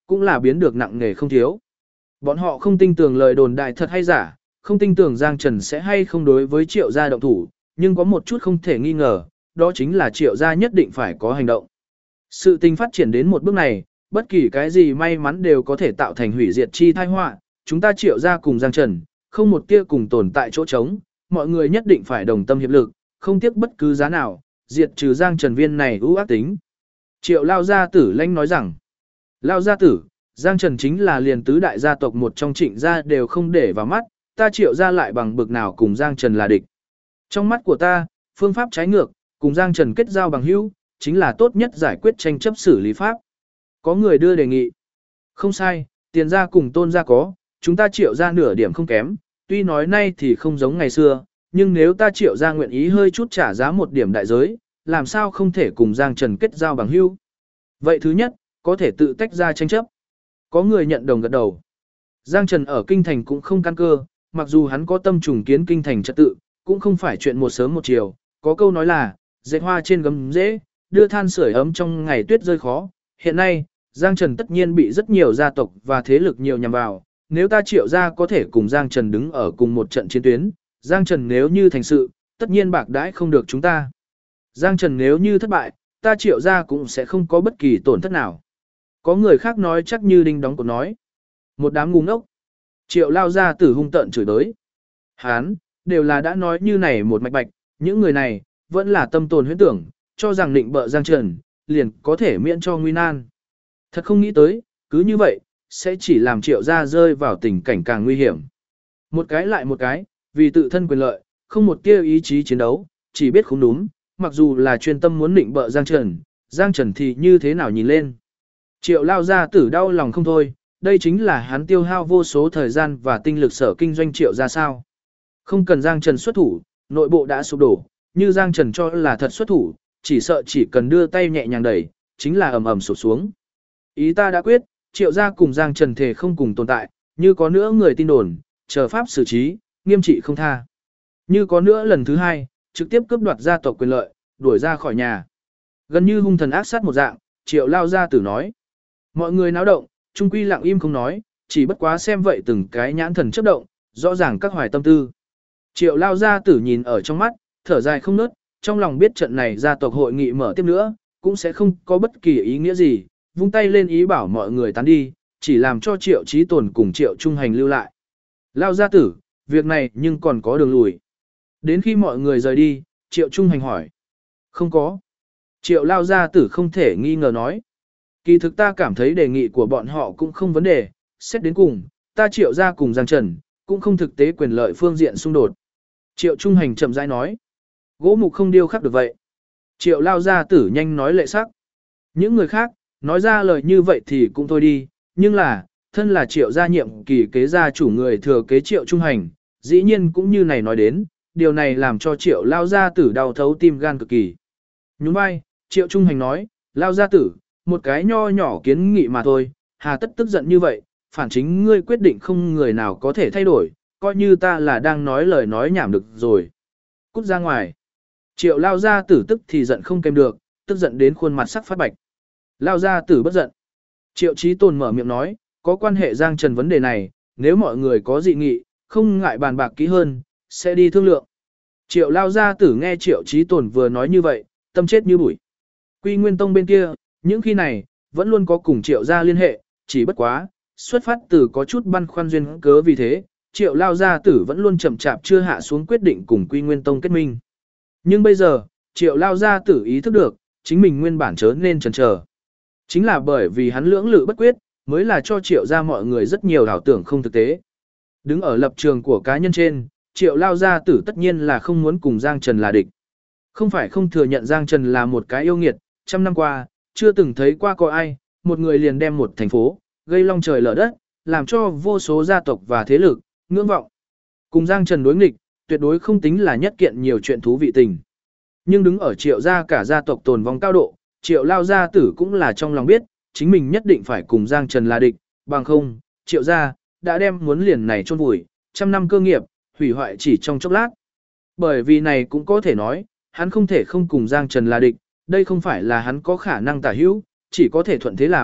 cũng là biến được nặng nề không thiếu. Bọn họ không tin tưởng lời đồn đại thật hay giả, không tin tưởng Giang Trần sẽ hay không đối với Triệu gia động thủ, nhưng có một chút không thể nghi ngờ, đó chính là Triệu gia nhất định phải có hành động. Sự tình phát triển đến một bước này, bất kỳ cái gì may mắn đều có thể tạo thành hủy diệt chi tai họa, chúng ta Triệu gia cùng Giang Trần, không một tia cùng tồn tại chỗ trống, mọi người nhất định phải đồng tâm hiệp lực, không tiếc bất cứ giá nào, diệt trừ Giang Trần viên này ưu ác tính. Triệu Lao Gia Tử lãnh nói rằng, Lao Gia Tử, Giang Trần chính là liền tứ đại gia tộc một trong Trịnh gia đều không để vào mắt, ta Triệu gia lại bằng bực nào cùng Giang Trần là địch. Trong mắt của ta, phương pháp trái ngược, cùng Giang Trần kết giao bằng hữu, chính là tốt nhất giải quyết tranh chấp xử lý pháp. Có người đưa đề nghị. Không sai, tiền gia cùng tôn gia có, chúng ta Triệu gia nửa điểm không kém, tuy nói nay thì không giống ngày xưa, nhưng nếu ta Triệu gia nguyện ý hơi chút trả giá một điểm đại giới, làm sao không thể cùng Giang Trần kết giao bằng hữu. Vậy thứ nhất, có thể tự tách ra tranh chấp. Có người nhận đồng gật đầu. Giang Trần ở kinh thành cũng không căn cơ, mặc dù hắn có tâm trùng kiến kinh thành trật tự, cũng không phải chuyện một sớm một chiều, có câu nói là, dệt hoa trên gấm dễ, đưa than sưởi ấm trong ngày tuyết rơi khó. Hiện nay, Giang Trần tất nhiên bị rất nhiều gia tộc và thế lực nhiều nhằm vào, nếu ta Triệu gia có thể cùng Giang Trần đứng ở cùng một trận chiến tuyến, Giang Trần nếu như thành sự, tất nhiên bạc đãi không được chúng ta. Giang Trần nếu như thất bại, ta Triệu gia cũng sẽ không có bất kỳ tổn thất nào. Có người khác nói chắc như đinh đóng cột nói. Một đám ngu ngốc. Triệu Lao Gia Tử hung tợn chửi đới. Hán, đều là đã nói như này một mạch bạch, những người này, vẫn là tâm tồn huyễn tưởng, cho rằng định bợ Giang Trần, liền có thể miễn cho nguy nan. Thật không nghĩ tới, cứ như vậy, sẽ chỉ làm Triệu gia rơi vào tình cảnh càng nguy hiểm. Một cái lại một cái, vì tự thân quyền lợi, không một tia ý chí chiến đấu, chỉ biết không đúng, mặc dù là chuyên tâm muốn định bợ Giang Trần thì như thế nào nhìn lên. Triệu Lao Gia Tử đau lòng không thôi, đây chính là hắn tiêu hao vô số thời gian và tinh lực sở kinh doanh Triệu gia sao. Không cần Giang Trần xuất thủ, nội bộ đã sụp đổ, như Giang Trần cho là thật xuất thủ, chỉ sợ chỉ cần đưa tay nhẹ nhàng đẩy, chính là ầm ầm sụp xuống. Ý ta đã quyết, Triệu gia cùng Giang Trần thể không cùng tồn tại, như có nữa người tin đồn, chờ pháp xử trí, nghiêm trị không tha. Như có nữa lần thứ hai, trực tiếp cướp đoạt gia tộc quyền lợi, đuổi ra khỏi nhà. Gần như hung thần ác sát một dạng, Triệu Lao Gia Tử nói. Mọi người náo động, trung quy lặng im không nói, chỉ bất quá xem vậy từng cái nhãn thần chớp động, rõ ràng các hoài tâm tư. Triệu Lao Gia Tử nhìn ở trong mắt, thở dài không nớt, trong lòng biết trận này gia tộc hội nghị mở tiếp nữa, cũng sẽ không có bất kỳ ý nghĩa gì, vung tay lên ý bảo mọi người tán đi, chỉ làm cho Triệu Chí Tồn cùng Triệu Trung Hành lưu lại. Lao Gia Tử, việc này nhưng còn có đường lùi. Đến khi mọi người rời đi, Triệu Trung Hành hỏi. Không có. Triệu Lao Gia Tử không thể nghi ngờ nói. Kỳ thực ta cảm thấy đề nghị của bọn họ cũng không vấn đề, xét đến cùng, ta Triệu gia cùng Giang Trần, cũng không thực tế quyền lợi phương diện xung đột. Triệu Trung Hành chậm rãi nói. Gỗ mục không điêu khắc được vậy. Triệu Lao Gia Tử nhanh nói lệ sắc. Những người khác, nói ra lời như vậy thì cũng thôi đi, nhưng là, thân là Triệu gia nhiệm kỳ kế gia chủ người thừa kế Triệu Trung Hành, dĩ nhiên cũng như này nói đến, điều này làm cho Triệu Lao Gia Tử đau thấu tim gan cực kỳ. Nhún vai, Triệu Trung Hành nói, Lao Gia Tử, một cái nho nhỏ kiến nghị mà thôi, hà tất tức giận như vậy, phản chính ngươi quyết định không người nào có thể thay đổi, coi như ta là đang nói lời nói nhảm được rồi. Cút ra ngoài. Triệu Lao Gia Tử tức thì giận không kèm được, tức giận đến khuôn mặt sắc phát bạch. Lao Gia Tử bất giận. Triệu Chí Tồn mở miệng nói, có quan hệ Giang Trần vấn đề này, nếu mọi người có dị nghị, không ngại bàn bạc kỹ hơn, sẽ đi thương lượng. Triệu Lao Gia Tử nghe Triệu Chí Tồn vừa nói như vậy, tâm chết như bụi. Quy Nguyên Tông bên kia, những khi này, vẫn luôn có cùng Triệu gia liên hệ, chỉ bất quá, xuất phát từ có chút băn khoăn duyên cớ vì thế, Triệu Lao Gia Tử vẫn luôn chậm chạp chưa hạ xuống quyết định cùng Quy Nguyên Tông kết minh. Nhưng bây giờ, Triệu Lao Gia Tử ý thức được, chính mình nguyên bản chớ nên chần chờ. Chính là bởi vì hắn lưỡng lự bất quyết, mới là cho Triệu gia mọi người rất nhiều ảo tưởng không thực tế. Đứng ở lập trường của cá nhân trên, Triệu Lao Gia Tử tất nhiên là không muốn cùng Giang Trần là địch. Không phải không thừa nhận Giang Trần là một cái yêu nghiệt, trăm năm qua, chưa từng thấy qua có ai, một người liền đem một thành phố, gây long trời lở đất, làm cho vô số gia tộc và thế lực, ngưỡng vọng. Cùng Giang Trần đối nghịch, tuyệt đối không tính là nhất kiện nhiều chuyện thú vị tình. Nhưng đứng ở Triệu gia cả gia tộc tồn vong cao độ, Triệu Lao Gia Tử cũng là trong lòng biết, chính mình nhất định phải cùng Giang Trần là địch, bằng không, Triệu gia đã đem muốn liền này chôn vùi, trăm năm cơ nghiệp, hủy hoại chỉ trong chốc lát. Bởi vì này cũng có thể nói, hắn không thể không cùng Giang Trần là địch, đây không phải là hắn có khả năng tả hữu, chỉ có thể thuận thế làm,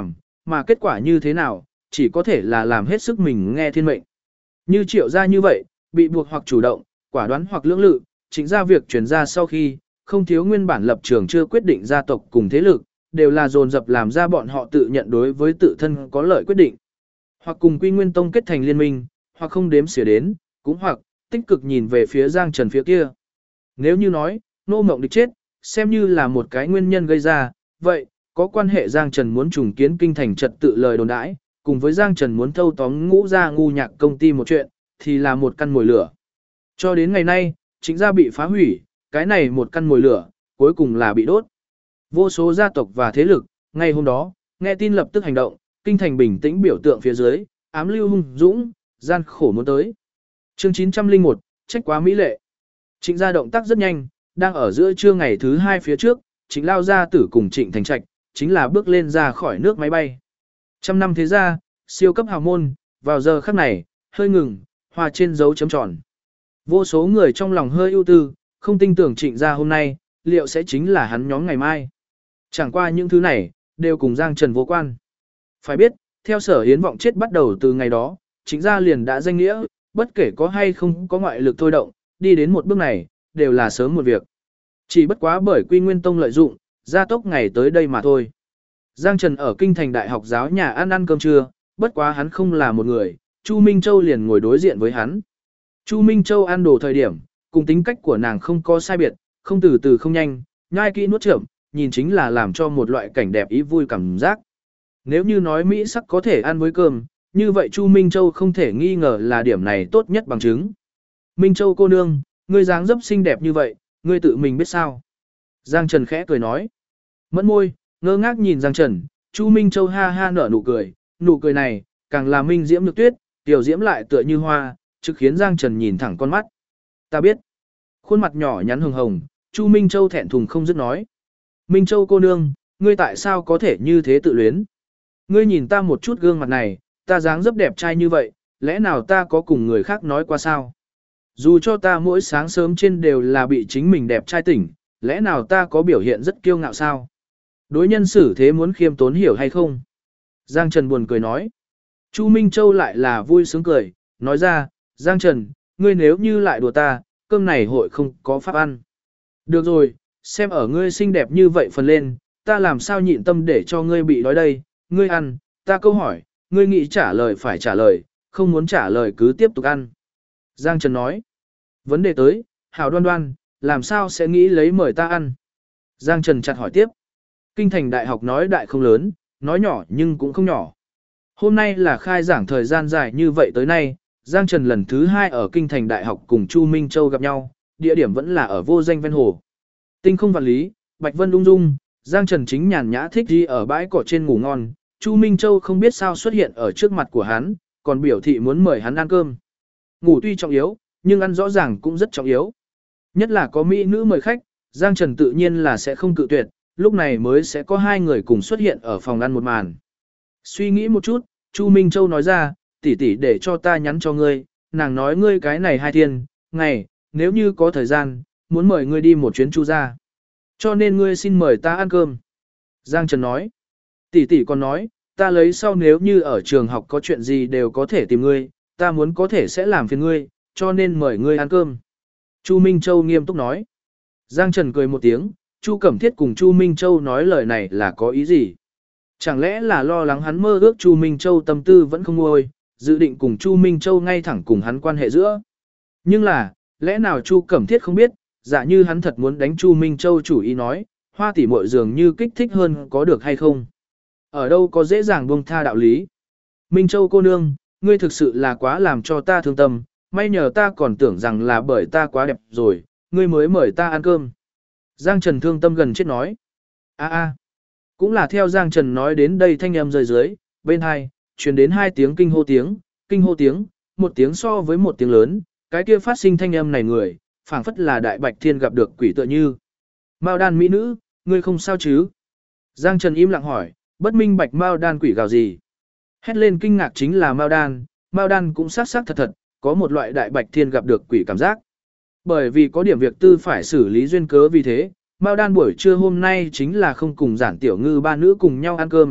mà kết quả như thế nào, chỉ có thể là làm hết sức mình nghe thiên mệnh. Như Triệu gia như vậy, bị buộc hoặc chủ động, quả đoán hoặc lưỡng lự, chính ra việc chuyển ra sau khi, không thiếu nguyên bản lập trường chưa quyết định gia tộc cùng thế lực, đều là dồn dập làm ra bọn họ tự nhận đối với tự thân có lợi quyết định. Hoặc cùng Quy Nguyên Tông kết thành liên minh, hoặc không đếm xỉa đến, cũng hoặc tích cực nhìn về phía Giang Trần phía kia. Nếu như nói, Nô Mộng Địch chết, xem như là một cái nguyên nhân gây ra, vậy, có quan hệ Giang Trần muốn trùng kiến kinh thành trật tự lời đồn đãi, cùng với Giang Trần muốn thâu tóm Ngũ gia ngu nhạc công ty một chuyện, thì là một căn mồi lửa. Cho đến ngày nay, chính gia bị phá hủy, cái này một căn mồi lửa, cuối cùng là bị đốt. Vô số gia tộc và thế lực, ngay hôm đó, nghe tin lập tức hành động, kinh thành bình tĩnh biểu tượng phía dưới, ám lưu hung dũng, gian khổ muốn tới. Chương 901, trách quá mỹ lệ. Trịnh gia động tác rất nhanh, đang ở giữa trưa ngày thứ 2 phía trước, Trịnh Lao gia tử cùng Trịnh Thành Trạch, chính là bước lên ra khỏi nước máy bay. Trăm năm thế gia, siêu cấp hào môn, vào giờ khắc này, hơi ngừng, hòa trên dấu chấm tròn. Vô số người trong lòng hơi ưu tư, không tin tưởng Trịnh gia hôm nay, liệu sẽ chính là hắn nhóm ngày mai. Chẳng qua những thứ này, đều cùng Giang Trần vô quan. Phải biết, theo Sở Hiến vọng chết bắt đầu từ ngày đó, Trịnh gia liền đã danh nghĩa, bất kể có hay không có ngoại lực thôi động, đi đến một bước này, đều là sớm một việc. Chỉ bất quá bởi Quy Nguyên Tông lợi dụng, gia tốc ngày tới đây mà thôi. Giang Trần ở kinh thành đại học giáo nhà ăn cơm trưa, bất quá hắn không là một người, Chu Minh Châu liền ngồi đối diện với hắn. Chu Minh Châu ăn đồ thời điểm, cùng tính cách của nàng không có sai biệt, không từ từ không nhanh, nhai kỹ nuốt chậm, nhìn chính là làm cho một loại cảnh đẹp ý vui cảm giác. Nếu như nói Mỹ sắc có thể ăn với cơm, như vậy Chu Minh Châu không thể nghi ngờ là điểm này tốt nhất bằng chứng. Minh Châu cô nương, ngươi dáng dấp xinh đẹp như vậy, ngươi tự mình biết sao? Giang Trần khẽ cười nói. Mẫn môi, ngơ ngác nhìn Giang Trần, Chu Minh Châu ha ha nở nụ cười này, càng là minh diễm nhược tuyết, tiểu diễm lại tựa như hoa, trực khiến Giang Trần nhìn thẳng con mắt. Ta biết. Khuôn mặt nhỏ nhắn hồng hồng, Chu Minh Châu thẹn thùng không dứt nói. Minh Châu cô nương, ngươi tại sao có thể như thế tự luyến? Ngươi nhìn ta một chút gương mặt này, ta dáng dấp đẹp trai như vậy, lẽ nào ta có cùng người khác nói qua sao? Dù cho ta mỗi sáng sớm trên đều là bị chính mình đẹp trai tỉnh, lẽ nào ta có biểu hiện rất kiêu ngạo sao? Đối nhân xử thế muốn khiêm tốn hiểu hay không? Giang Trần buồn cười nói. Chu Minh Châu lại là vui sướng cười, nói ra, Giang Trần, ngươi nếu như lại đùa ta, cơm này hội không có pháp ăn. Được rồi, xem ở ngươi xinh đẹp như vậy phần lên, ta làm sao nhịn tâm để cho ngươi bị đói đây, ngươi ăn, ta câu hỏi, ngươi nghĩ trả lời phải trả lời, không muốn trả lời cứ tiếp tục ăn. Giang Trần nói, vấn đề tới, Hảo Đoan Đoan, làm sao sẽ nghĩ lấy mời ta ăn? Giang Trần chặt hỏi tiếp, kinh thành đại học nói đại không lớn, nói nhỏ nhưng cũng không nhỏ. Hôm nay là khai giảng thời gian dài như vậy tới nay, Giang Trần lần thứ 2 ở kinh thành đại học cùng Chu Minh Châu gặp nhau, địa điểm vẫn là ở vô danh ven hồ. Tinh không vạn lý, Bạch Vân ung dung, Giang Trần chính nhàn nhã thích đi ở bãi cỏ trên ngủ ngon, Chu Minh Châu không biết sao xuất hiện ở trước mặt của hắn, còn biểu thị muốn mời hắn ăn cơm. Ngủ tuy trọng yếu, nhưng ăn rõ ràng cũng rất trọng yếu. Nhất là có mỹ nữ mời khách, Giang Trần tự nhiên là sẽ không cự tuyệt, lúc này mới sẽ có hai người cùng xuất hiện ở phòng ăn một màn. Suy nghĩ một chút, Chu Minh Châu nói ra, tỷ tỷ để cho ta nhắn cho ngươi, nàng nói ngươi cái này 2 thiên, ngày, nếu như có thời gian, muốn mời ngươi đi một chuyến Chu gia. Cho nên ngươi xin mời ta ăn cơm. Giang Trần nói, tỷ tỷ còn nói, ta lấy sau nếu như ở trường học có chuyện gì đều có thể tìm ngươi, ta muốn có thể sẽ làm phiền ngươi, cho nên mời ngươi ăn cơm. Chu Minh Châu nghiêm túc nói. Giang Trần cười một tiếng, Chu Cẩm Thiết cùng Chu Minh Châu nói lời này là có ý gì? Chẳng lẽ là lo lắng hắn mơ ước Chu Minh Châu tâm tư vẫn không nguôi, dự định cùng Chu Minh Châu ngay thẳng cùng hắn quan hệ giữa. Nhưng là, lẽ nào Chu Cẩm Thiết không biết, giả như hắn thật muốn đánh Chu Minh Châu chủ ý nói, Hoa tỷ muội dường như kích thích hơn có được hay không? Ở đâu có dễ dàng buông tha đạo lý? Minh Châu cô nương, ngươi thực sự là quá làm cho ta thương tâm, may nhờ ta còn tưởng rằng là bởi ta quá đẹp rồi, ngươi mới mời ta ăn cơm. Giang Trần thương tâm gần chết nói. Cũng là theo Giang Trần nói đến đây thanh âm rơi dưới, bên hai, truyền đến 2 tiếng kinh hô tiếng, một tiếng so với một tiếng lớn, cái kia phát sinh thanh âm này người, phảng phất là Đại Bạch Thiên gặp được quỷ tựa như. Mao đan mỹ nữ, ngươi không sao chứ? Giang Trần im lặng hỏi, bất minh bạch Mao đan quỷ gào gì. Hét lên kinh ngạc chính là Mao đan cũng xác xác thật thật, có một loại Đại Bạch Thiên gặp được quỷ cảm giác. Bởi vì có điểm việc tư phải xử lý duyên cớ vì thế, Mao đan buổi trưa hôm nay chính là không cùng Giản Tiểu Ngư ba nữ cùng nhau ăn cơm,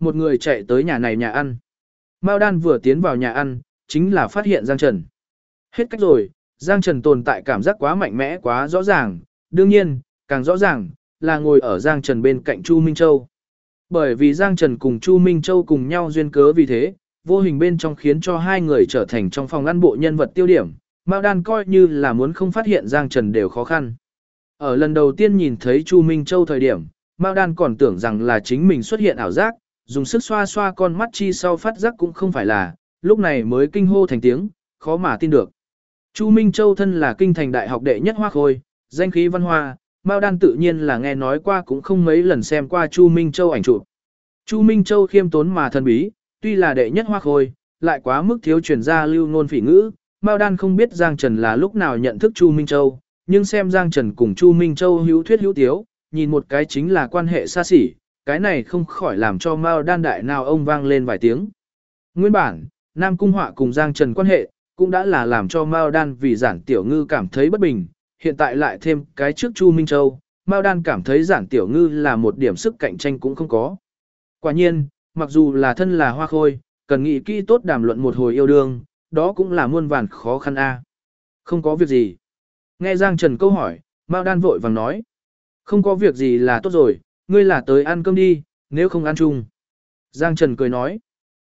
một người chạy tới nhà này nhà ăn. Mao Đan vừa tiến vào nhà ăn, chính là phát hiện Giang Trần. Hết cách rồi, Giang Trần tồn tại cảm giác quá mạnh mẽ quá rõ ràng, đương nhiên, càng rõ ràng, là ngồi ở Giang Trần bên cạnh Chu Minh Châu. Bởi vì Giang Trần cùng Chu Minh Châu cùng nhau duyên cớ vì thế, vô hình bên trong khiến cho hai người trở thành trong phòng ăn bộ nhân vật tiêu điểm, Mao Đan coi như là muốn không phát hiện Giang Trần đều khó khăn. Ở lần đầu tiên nhìn thấy Chu Minh Châu thời điểm, Mao Đan còn tưởng rằng là chính mình xuất hiện ảo giác, dùng sức xoa xoa con mắt chi sau phát giác cũng không phải là, lúc này mới kinh hô thành tiếng, khó mà tin được. Chu Minh Châu thân là kinh thành đại học đệ nhất hoa khôi, danh khí văn hoa, Mao Đan tự nhiên là nghe nói qua cũng không mấy lần xem qua Chu Minh Châu ảnh chụp. Chu Minh Châu khiêm tốn mà thần bí, tuy là đệ nhất hoa khôi, lại quá mức thiếu truyền ra lưu ngôn phỉ ngữ, Mao Đan không biết Giang Trần là lúc nào nhận thức Chu Minh Châu, nhưng xem Giang Trần cùng Chu Minh Châu hữu thuyết hữu tiếu, nhìn một cái chính là quan hệ xa xỉ, cái này không khỏi làm cho Mao Đan đại nào ông vang lên vài tiếng. Nguyên bản, Nam Cung Họa cùng Giang Trần quan hệ, cũng đã là làm cho Mao Đan vì Giản Tiểu Ngư cảm thấy bất bình, hiện tại lại thêm cái trước Chu Minh Châu, Mao Đan cảm thấy Giản Tiểu Ngư là một điểm sức cạnh tranh cũng không có. Quả nhiên, mặc dù là thân là hoa khôi, cần nghĩ kỹ tốt đàm luận một hồi yêu đương, đó cũng là muôn vàn khó khăn a. Không có việc gì. Nghe Giang Trần câu hỏi, Mao Đan vội vàng nói. Không có việc gì là tốt rồi, ngươi là tới ăn cơm đi, nếu không ăn chung. Giang Trần cười nói.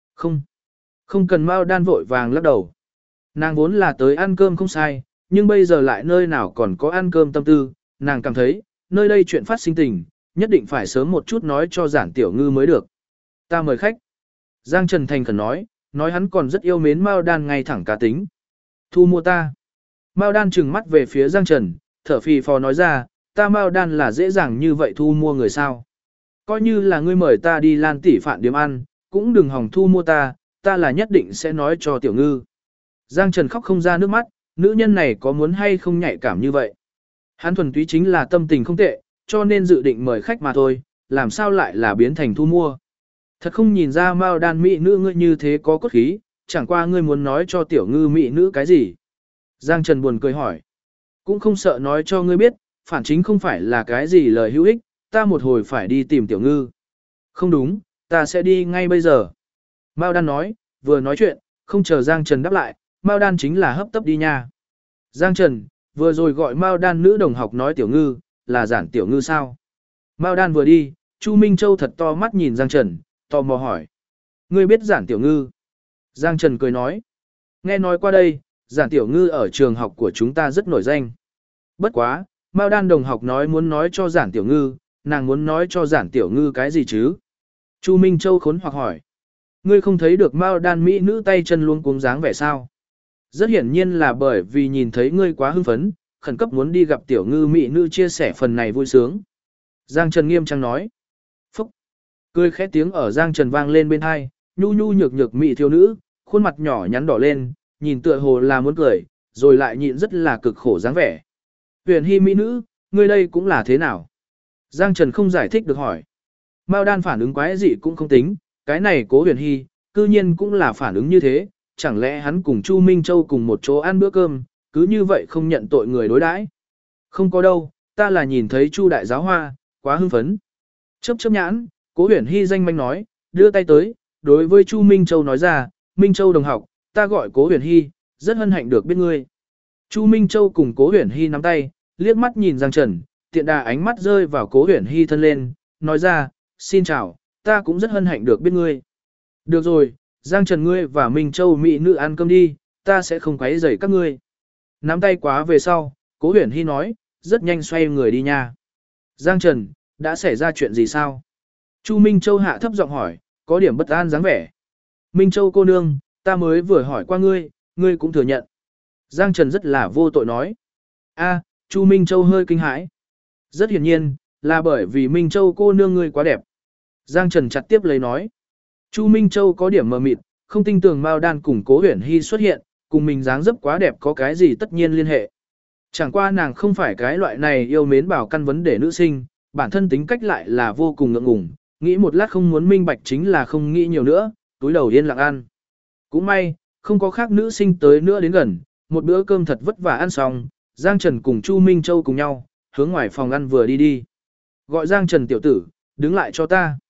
Không cần. Mao Đan vội vàng lắc đầu. Nàng vốn là tới ăn cơm không sai, nhưng bây giờ lại nơi nào còn có ăn cơm tâm tư, nàng cảm thấy, nơi đây chuyện phát sinh tình, nhất định phải sớm một chút nói cho Giản Tiểu Ngư mới được. Ta mời khách. Giang Trần thành khẩn nói hắn còn rất yêu mến Mao Đan ngay thẳng cá tính. Thu mua ta. Mao Đan trừng mắt về phía Giang Trần, thở phì phò nói ra, ta Mao Đan là dễ dàng như vậy thu mua người sao. Coi như là ngươi mời ta đi Lan tỷ phạn điếm ăn, cũng đừng hòng thu mua ta, ta là nhất định sẽ nói cho Tiểu Ngư. Giang Trần khóc không ra nước mắt, nữ nhân này có muốn hay không nhạy cảm như vậy. Hắn thuần túy chính là tâm tình không tệ, cho nên dự định mời khách mà thôi, làm sao lại là biến thành thu mua. Thật không nhìn ra Mao Đan mỹ nữ ngươi như thế có cốt khí, chẳng qua ngươi muốn nói cho Tiểu Ngư mỹ nữ cái gì. Giang Trần buồn cười hỏi. Cũng không sợ nói cho ngươi biết, phản chính không phải là cái gì lời hữu ích, ta một hồi phải đi tìm Tiểu Ngư. Không đúng, ta sẽ đi ngay bây giờ. Mao Đan nói, vừa nói chuyện, không chờ Giang Trần đáp lại, Mao Đan chính là hấp tấp đi nha. Giang Trần, vừa rồi gọi Mao Đan nữ đồng học nói Tiểu Ngư, là Giản Tiểu Ngư sao? Mao Đan vừa đi, Chu Minh Châu thật to mắt nhìn Giang Trần, tò mò hỏi. Ngươi biết Giản Tiểu Ngư? Giang Trần cười nói. Nghe nói qua đây, Giản Tiểu Ngư ở trường học của chúng ta rất nổi danh. Bất quá, Mao Đan đồng học nói muốn nói cho Giản Tiểu Ngư, nàng muốn nói cho Giản Tiểu Ngư cái gì chứ? Chu Minh Châu khốn hoặc hỏi. Ngươi không thấy được Mao Đan mỹ nữ tay chân luống cuống dáng vẻ sao? Rất hiển nhiên là bởi vì nhìn thấy ngươi quá hưng phấn, khẩn cấp muốn đi gặp Tiểu Ngư mỹ nữ chia sẻ phần này vui sướng. Giang Trần nghiêm trang nói. Phúc! Cười khẽ tiếng ở Giang Trần vang lên bên hai, nhu nhu nhược nhược mỹ thiếu nữ, khuôn mặt nhỏ nhắn đỏ lên, nhìn tựa hồ là muốn cười, rồi lại nhịn rất là cực khổ dáng vẻ. Huyền Hy mỹ nữ, ngươi đây cũng là thế nào? Giang Trần không giải thích được hỏi. Mao Đan phản ứng quái dị cũng không tính, cái này Cố Huyền Hy, cư nhiên cũng là phản ứng như thế, chẳng lẽ hắn cùng Chu Minh Châu cùng một chỗ ăn bữa cơm, cứ như vậy không nhận tội người đối đãi? Không có đâu, ta là nhìn thấy Chu đại giáo hoa, quá hưng phấn. Chớp chớp nhãn, Cố Huyền Hy danh manh nói, đưa tay tới, đối với Chu Minh Châu nói ra, Minh Châu đồng học, ta gọi Cố Huyền Hy, rất hân hạnh được biết ngươi. Chu Minh Châu cùng Cố Huyền Hy nắm tay, liếc mắt nhìn Giang Trần, tiện đà ánh mắt rơi vào Cố Huyền Hy thân lên, nói ra, xin chào, ta cũng rất hân hạnh được biết ngươi. Được rồi, Giang Trần ngươi và Minh Châu mỹ nữ ăn cơm đi, ta sẽ không quấy rầy các ngươi. Nắm tay quá về sau, Cố Huyền Hy nói, rất nhanh xoay người đi nha. Giang Trần, đã xảy ra chuyện gì sao? Chu Minh Châu hạ thấp giọng hỏi, có điểm bất an dáng vẻ. Minh Châu cô nương, ta mới vừa hỏi qua ngươi, ngươi cũng thừa nhận. Giang Trần rất là vô tội nói. A, Chu Minh Châu hơi kinh hãi. Rất hiển nhiên, là bởi vì Minh Châu cô nương ngươi quá đẹp. Giang Trần chặt tiếp lấy nói. Chu Minh Châu có điểm mờ mịt, không tin tưởng Mao Đan cùng Cố Huyền Hy xuất hiện, cùng mình dáng dấp quá đẹp có cái gì tất nhiên liên hệ. Chẳng qua nàng không phải cái loại này yêu mến bảo căn vấn đề nữ sinh, bản thân tính cách lại là vô cùng ngượng ngùng, nghĩ một lát không muốn minh bạch chính là không nghĩ nhiều nữa, túi đầu yên lặng ăn. Cũng may, không có khác nữ sinh tới nữa đến gần, một bữa cơm thật vất vả ăn xong, Giang Trần cùng Chu Minh Châu cùng nhau, hướng ngoài phòng ăn vừa đi đi. Gọi Giang Trần tiểu tử, đứng lại cho ta.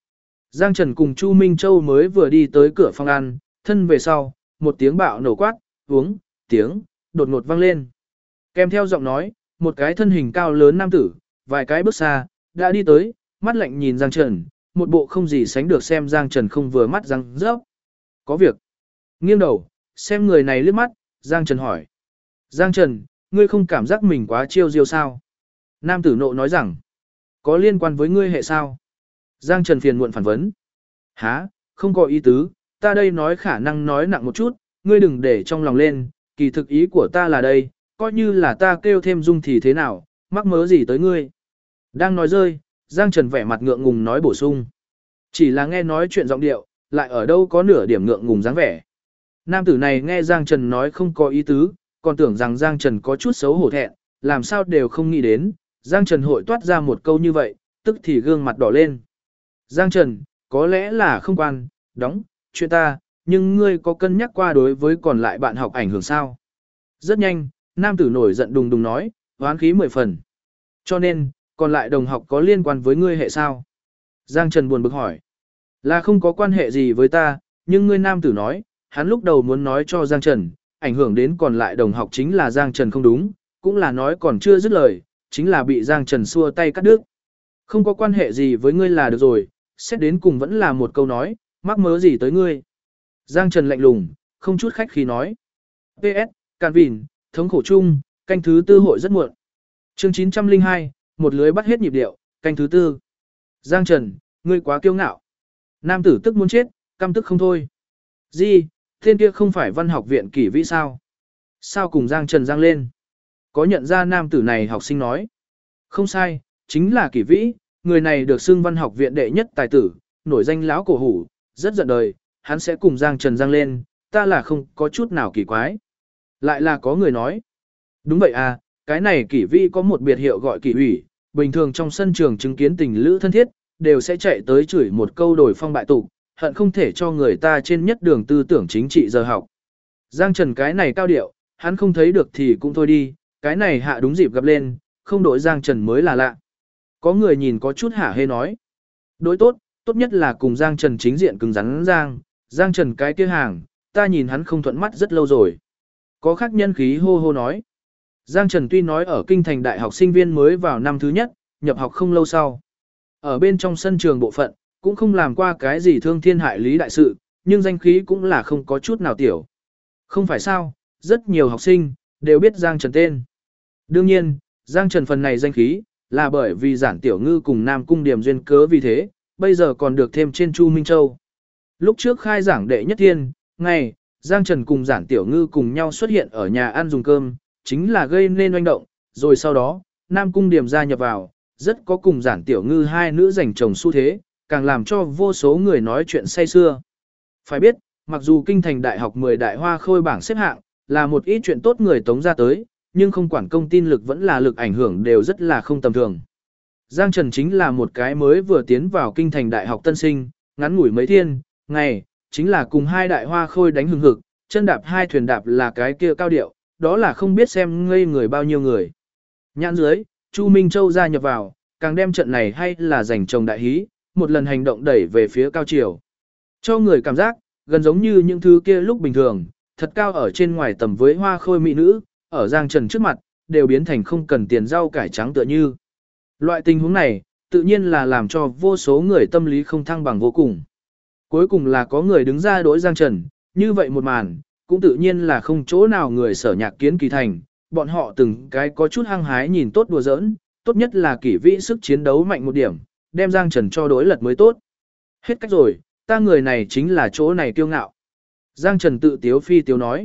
Giang Trần cùng Chu Minh Châu mới vừa đi tới cửa phòng ăn, thân về sau, một tiếng bạo nổ quát, uống, tiếng, đột ngột vang lên. Kèm theo giọng nói, một cái thân hình cao lớn nam tử, vài cái bước xa, đã đi tới, mắt lạnh nhìn Giang Trần, một bộ không gì sánh được xem Giang Trần không vừa mắt răng rớp. Có việc. Nghiêng đầu, xem người này liếc mắt, Giang Trần hỏi. Giang Trần, ngươi không cảm giác mình quá chiêu diêu sao? Nam tử nộ nói rằng, có liên quan với ngươi hệ sao? Giang Trần phiền muộn phản vấn. Hả, không có ý tứ, ta đây nói khả năng nói nặng một chút, ngươi đừng để trong lòng lên, kỳ thực ý của ta là đây, coi như là ta kêu thêm dung thì thế nào, mắc mớ gì tới ngươi. Đang nói rơi, Giang Trần vẻ mặt ngượng ngùng nói bổ sung. Chỉ là nghe nói chuyện giọng điệu, lại ở đâu có nửa điểm ngượng ngùng dáng vẻ. Nam tử này nghe Giang Trần nói không có ý tứ, còn tưởng rằng Giang Trần có chút xấu hổ thẹn, làm sao đều không nghĩ đến, Giang Trần hội toát ra một câu như vậy, tức thì gương mặt đỏ lên. Giang Trần, có lẽ là không quan, đóng, chuyện ta, nhưng ngươi có cân nhắc qua đối với còn lại bạn học ảnh hưởng sao? Rất nhanh, nam tử nổi giận đùng đùng nói, oán khí 10 phần. Cho nên, còn lại đồng học có liên quan với ngươi hệ sao? Giang Trần buồn bực hỏi. Là không có quan hệ gì với ta, nhưng ngươi nam tử nói, hắn lúc đầu muốn nói cho Giang Trần, ảnh hưởng đến còn lại đồng học chính là Giang Trần không đúng, cũng là nói còn chưa dứt lời, chính là bị Giang Trần xua tay cắt đứt. Không có quan hệ gì với ngươi là được rồi, xét đến cùng vẫn là một câu nói, mắc mớ gì tới ngươi. Giang Trần lạnh lùng, không chút khách khí nói. PS, Càn Vìn, thống khổ chung, canh thứ tư hội rất muộn. Chương 902, một lưới bắt hết nhịp điệu, canh thứ tư. Giang Trần, ngươi quá kiêu ngạo. Nam tử tức muốn chết, căm tức không thôi. Gì, tên kia không phải văn học viện kỷ vĩ sao? Sao cùng Giang Trần giang lên? Có nhận ra nam tử này học sinh nói. Không sai, chính là kỷ vĩ, người này được xưng văn học viện đệ nhất tài tử, nổi danh lão cổ hủ, rất giận đời, hắn sẽ cùng Giang Trần giang lên, ta là không có chút nào kỳ quái. Lại là có người nói. Đúng vậy à, cái này kỷ vĩ có một biệt hiệu gọi kỷ ủy, bình thường trong sân trường chứng kiến tình lữ thân thiết, đều sẽ chạy tới chửi một câu đổi phong bại tục, hận không thể cho người ta trên nhất đường tư tưởng chính trị giờ học. Giang Trần cái này cao điệu, hắn không thấy được thì cũng thôi đi, cái này hạ đúng dịp gặp lên, không đổi Giang Trần mới là lạ. Có người nhìn có chút hả hê nói. Đối tốt, tốt nhất là cùng Giang Trần chính diện cứng rắn Giang Trần cái kia hàng, ta nhìn hắn không thuận mắt rất lâu rồi. Có khác nhân khí hô hô nói. Giang Trần tuy nói ở kinh thành đại học sinh viên mới vào năm thứ nhất, nhập học không lâu sau. Ở bên trong sân trường bộ phận, cũng không làm qua cái gì thương thiên hại lý đại sự, nhưng danh khí cũng là không có chút nào tiểu. Không phải sao, rất nhiều học sinh, đều biết Giang Trần tên. Đương nhiên, Giang Trần phần này danh khí, là bởi vì Giản Tiểu Ngư cùng Nam Cung Điểm duyên cớ vì thế, bây giờ còn được thêm trên Chu Minh Châu. Lúc trước khai giảng đệ nhất thiên, ngày, Giang Trần cùng Giản Tiểu Ngư cùng nhau xuất hiện ở nhà ăn dùng cơm, chính là gây nên oanh động, rồi sau đó, Nam Cung Điểm gia nhập vào, rất có cùng Giản Tiểu Ngư hai nữ giành chồng xu thế, càng làm cho vô số người nói chuyện say xưa. Phải biết, mặc dù kinh thành đại học 10 đại hoa khôi bảng xếp hạng, là một ít chuyện tốt người tống ra tới, nhưng không quản công tin lực vẫn là lực ảnh hưởng đều rất là không tầm thường. Giang Trần chính là một cái mới vừa tiến vào kinh thành đại học tân sinh, ngắn ngủi mấy thiên, ngày, chính là cùng hai đại hoa khôi đánh hừng hực, chân đạp hai thuyền đạp là cái kia cao điệu, đó là không biết xem ngây người bao nhiêu người. Nhãn dưới, Chu Minh Châu gia nhập vào, càng đem trận này hay là giành chồng đại hí, một lần hành động đẩy về phía cao chiều. Cho người cảm giác, gần giống như những thứ kia lúc bình thường, thật cao ở trên ngoài tầm với hoa khôi mỹ nữ, ở Giang Trần trước mặt, đều biến thành không cần tiền rau cải trắng tựa như. Loại tình huống này, tự nhiên là làm cho vô số người tâm lý không thăng bằng vô cùng. Cuối cùng là có người đứng ra đối Giang Trần, như vậy một màn, cũng tự nhiên là không chỗ nào người sở nhạc kiến kỳ thành, bọn họ từng cái có chút hăng hái nhìn tốt đùa giỡn, tốt nhất là kỷ vĩ sức chiến đấu mạnh một điểm, đem Giang Trần cho đối lật mới tốt. Hết cách rồi, ta người này chính là chỗ này kiêu ngạo. Giang Trần tự tiếu phi tiếu nói.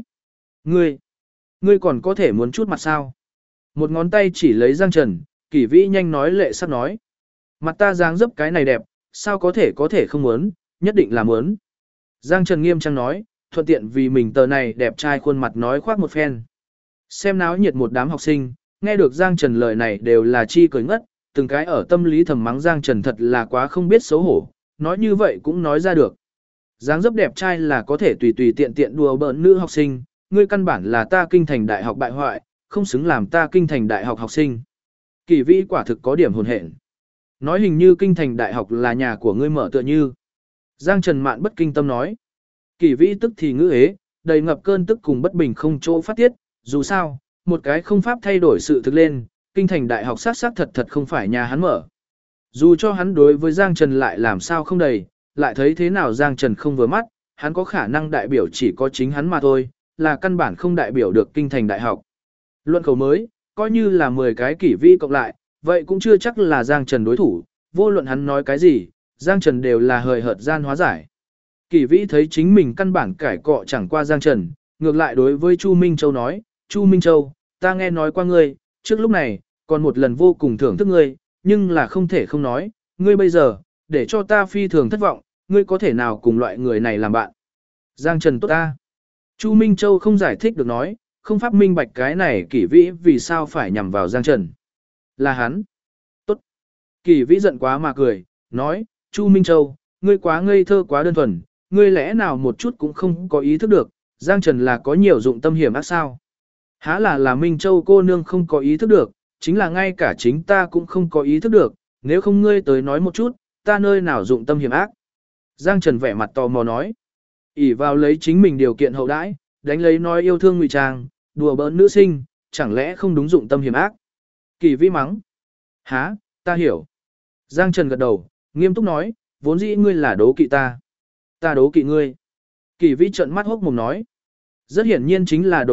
Ngươi còn có thể muốn chút mặt sao? Một ngón tay chỉ lấy Giang Trần, kỷ vĩ nhanh nói lệ sắp nói. Mặt ta dáng dấp cái này đẹp, sao có thể không muốn, nhất định là muốn. Giang Trần nghiêm trang nói, thuận tiện vì mình tờ này đẹp trai khuôn mặt nói khoác một phen. Xem náo nhiệt một đám học sinh, nghe được Giang Trần lời này đều là chi cười ngất, từng cái ở tâm lý thầm mắng Giang Trần thật là quá không biết xấu hổ, nói như vậy cũng nói ra được. Dáng dấp đẹp trai là có thể tùy tùy tiện tiện đùa bỡn nữ học sinh, ngươi căn bản là ta kinh thành đại học bại hoại, không xứng làm ta kinh thành đại học học sinh. Kỳ vĩ quả thực có điểm hồn hện. Nói hình như kinh thành đại học là nhà của ngươi mở tựa như. Giang Trần Mạn bất kinh tâm nói. Kỷ Vĩ tức thì ngữ ế, đầy ngập cơn tức cùng bất bình không chỗ phát tiết, dù sao, một cái không pháp thay đổi sự thực lên, kinh thành đại học sát thật thật không phải nhà hắn mở. Dù cho hắn đối với Giang Trần lại làm sao không đầy, lại thấy thế nào Giang Trần không vừa mắt, hắn có khả năng đại biểu chỉ có chính hắn mà thôi, là căn bản không đại biểu được kinh thành đại học. Luận khẩu mới, coi như là 10 cái Kỷ Vĩ cộng lại, vậy cũng chưa chắc là Giang Trần đối thủ, vô luận hắn nói cái gì, Giang Trần đều là hời hợt gian hóa giải. Kỷ Vĩ thấy chính mình căn bản cải cọ chẳng qua Giang Trần, ngược lại đối với Chu Minh Châu nói, Chu Minh Châu, ta nghe nói qua ngươi, trước lúc này, còn một lần vô cùng thưởng thức ngươi, nhưng là không thể không nói, ngươi bây giờ, để cho ta phi thường thất vọng, ngươi có thể nào cùng loại người này làm bạn. Giang Trần tốt ta. Chu Minh Châu không giải thích được nói, không pháp minh bạch cái này Kỷ Vĩ vì sao phải nhằm vào Giang Trần. Là hắn. Tốt. Kỷ Vĩ giận quá mà cười, nói, Chu Minh Châu, ngươi quá ngây thơ quá đơn thuần, ngươi lẽ nào một chút cũng không có ý thức được, Giang Trần là có nhiều dụng tâm hiểm ác sao. Há là Minh Châu cô nương không có ý thức được, chính là ngay cả chính ta cũng không có ý thức được, nếu không ngươi tới nói một chút, ta nơi nào dụng tâm hiểm ác. Giang Trần vẻ mặt tò mò nói, ỷ vào lấy chính mình điều kiện hậu đãi, đánh lấy nói yêu thương ngụy trang, đùa bỡn nữ sinh, chẳng lẽ không đúng dụng tâm hiểm ác. Kỷ Vĩ mắng, há, ta hiểu. Giang Trần gật đầu, nghiêm túc nói, vốn dĩ ngươi là đố kỵ ta. Ta đố kỵ ngươi. Kỷ Vĩ trợn mắt hốc mồm nói, rất hiển nhiên chính là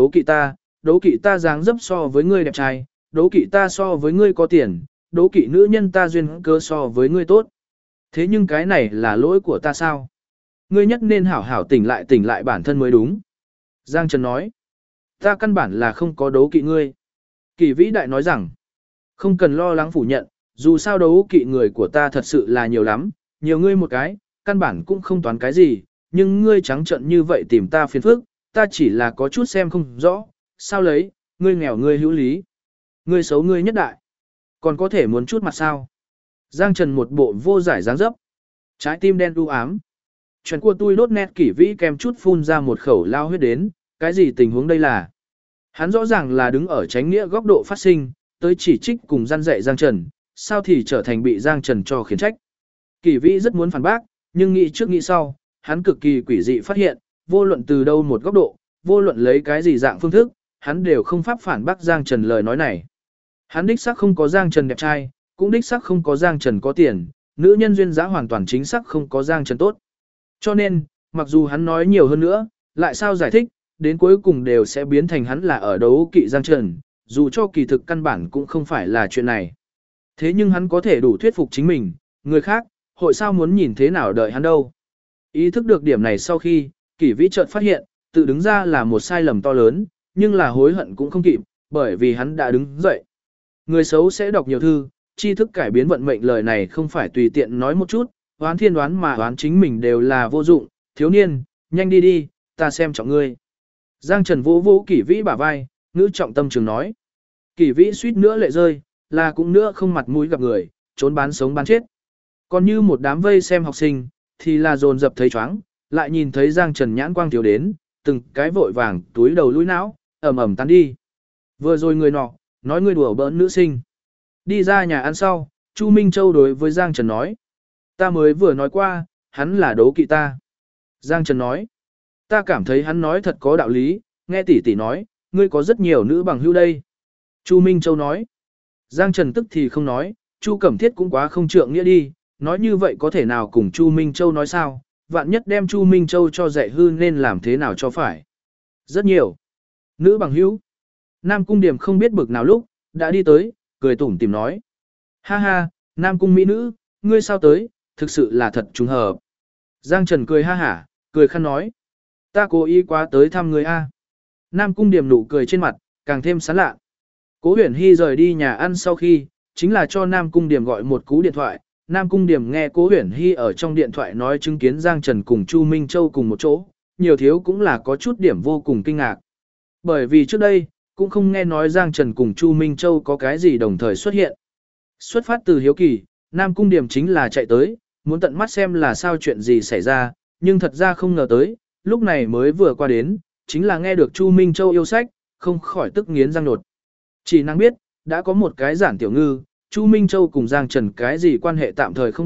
đố kỵ ta dáng dấp so với ngươi đẹp trai, đố kỵ ta so với ngươi có tiền, đố kỵ nữ nhân ta duyên cơ so với ngươi tốt. Thế nhưng cái này là lỗi của ta sao? Ngươi nhất nên hảo hảo tỉnh lại bản thân mới đúng. Giang Trần nói, ta căn bản là không có đố kỵ ngươi. Kỷ Vĩ đại nói rằng, không cần lo lắng phủ nhận, dù sao đố kỵ người của ta thật sự là nhiều lắm, nhiều ngươi một cái, căn bản cũng không toán cái gì, nhưng ngươi trắng trợn như vậy tìm ta phiền phức, ta chỉ là có chút xem không rõ, sao lấy, ngươi nghèo ngươi hữu lý, ngươi xấu ngươi nhất đại, còn có thể muốn chút mặt sao. Giang Trần một bộ vô giải dáng dấp, trái tim đen u ám. Chuyện của tôi đốt nét Kỷ Vĩ kèm chút phun ra một khẩu lao huyết đến, cái gì tình huống đây là? Hắn rõ ràng là đứng ở tránh nghĩa góc độ phát sinh, tới chỉ trích cùng gian dạy Giang Trần, sao thì trở thành bị Giang Trần cho khiển trách. Kỷ Vĩ rất muốn phản bác, nhưng nghĩ trước nghĩ sau, hắn cực kỳ quỷ dị phát hiện, vô luận từ đâu một góc độ, vô luận lấy cái gì dạng phương thức, hắn đều không pháp phản bác Giang Trần lời nói này. Hắn đích xác không có Giang Trần đẹp trai, cũng đích xác không có Giang Trần có tiền, nữ nhân duyên dã hoàn toàn chính xác không có Giang Trần tốt. Cho nên, mặc dù hắn nói nhiều hơn nữa, lại sao giải thích, đến cuối cùng đều sẽ biến thành hắn là ở đấu kỵ Giang Trần, dù cho kỳ thực căn bản cũng không phải là chuyện này. Thế nhưng hắn có thể đủ thuyết phục chính mình, người khác, hội sao muốn nhìn thế nào đợi hắn đâu. Ý thức được điểm này sau khi, Kỷ Vĩ chợt phát hiện, tự đứng ra là một sai lầm to lớn, nhưng là hối hận cũng không kịp, bởi vì hắn đã đứng dậy. Người xấu sẽ đọc nhiều thư, tri thức cải biến vận mệnh lời này không phải tùy tiện nói một chút, đoán thiên đoán mà đoán chính mình đều là vô dụng, thiếu niên, nhanh đi đi, ta xem trọng ngươi. Giang Trần vỗ vỗ Kỷ Vĩ bả vai, ngữ trọng tâm trường nói. Kỷ Vĩ suýt nữa lệ rơi, là cũng nữa không mặt mũi gặp người, trốn bán sống bán chết. Còn như một đám vây xem học sinh, thì là dồn dập thấy chóng, lại nhìn thấy Giang Trần nhãn quang thiếu đến, từng cái vội vàng túi đầu lũi não, ầm ầm tan đi. Vừa rồi người nọ, nói ngươi đùa bỡn nữ sinh. Đi ra nhà ăn sau, Chu Minh Châu đối với Giang Trần nói. Ta mới vừa nói qua, hắn là đố kỵ ta. Giang Trần nói. Ta cảm thấy hắn nói thật có đạo lý, nghe tỷ tỷ nói, ngươi có rất nhiều nữ bằng hữu đây. Chu Minh Châu nói. Giang Trần tức thì không nói, Chu Cẩm Thiết cũng quá không trượng nghĩa đi, nói như vậy có thể nào cùng Chu Minh Châu nói sao, vạn nhất đem Chu Minh Châu cho dạy hư nên làm thế nào cho phải. Rất nhiều. Nữ bằng hữu. Nam Cung Điểm không biết bực nào lúc, đã đi tới, cười tủm tìm nói. Ha ha, Nam Cung Mỹ nữ, ngươi sao tới, thực sự là thật trùng hợp. Giang Trần cười ha hả, cười khăn nói. Ta cố ý quá tới thăm người A. Nam Cung Điểm nụ cười trên mặt, càng thêm sán lạ. Cố Huyền Hy rời đi nhà ăn sau khi, chính là cho Nam Cung Điểm gọi một cú điện thoại. Nam Cung Điểm nghe Cố Huyền Hy ở trong điện thoại nói chứng kiến Giang Trần cùng Chu Minh Châu cùng một chỗ, nhiều thiếu cũng là có chút điểm vô cùng kinh ngạc. Bởi vì trước đây, cũng không nghe nói Giang Trần cùng Chu Minh Châu có cái gì đồng thời xuất hiện. Xuất phát từ hiếu kỳ, Nam Cung Điểm chính là chạy tới, muốn tận mắt xem là sao chuyện gì xảy ra, nhưng thật ra không ngờ tới, lúc này mới vừa qua đến, chính là nghe được Chu Minh Châu yêu sách, không khỏi tức nghiến răng nột. Chỉ năng biết, đã có một cái giản tiểu ngư, Chu Minh Châu cùng Giang Trần cái gì quan hệ tạm thời không biết,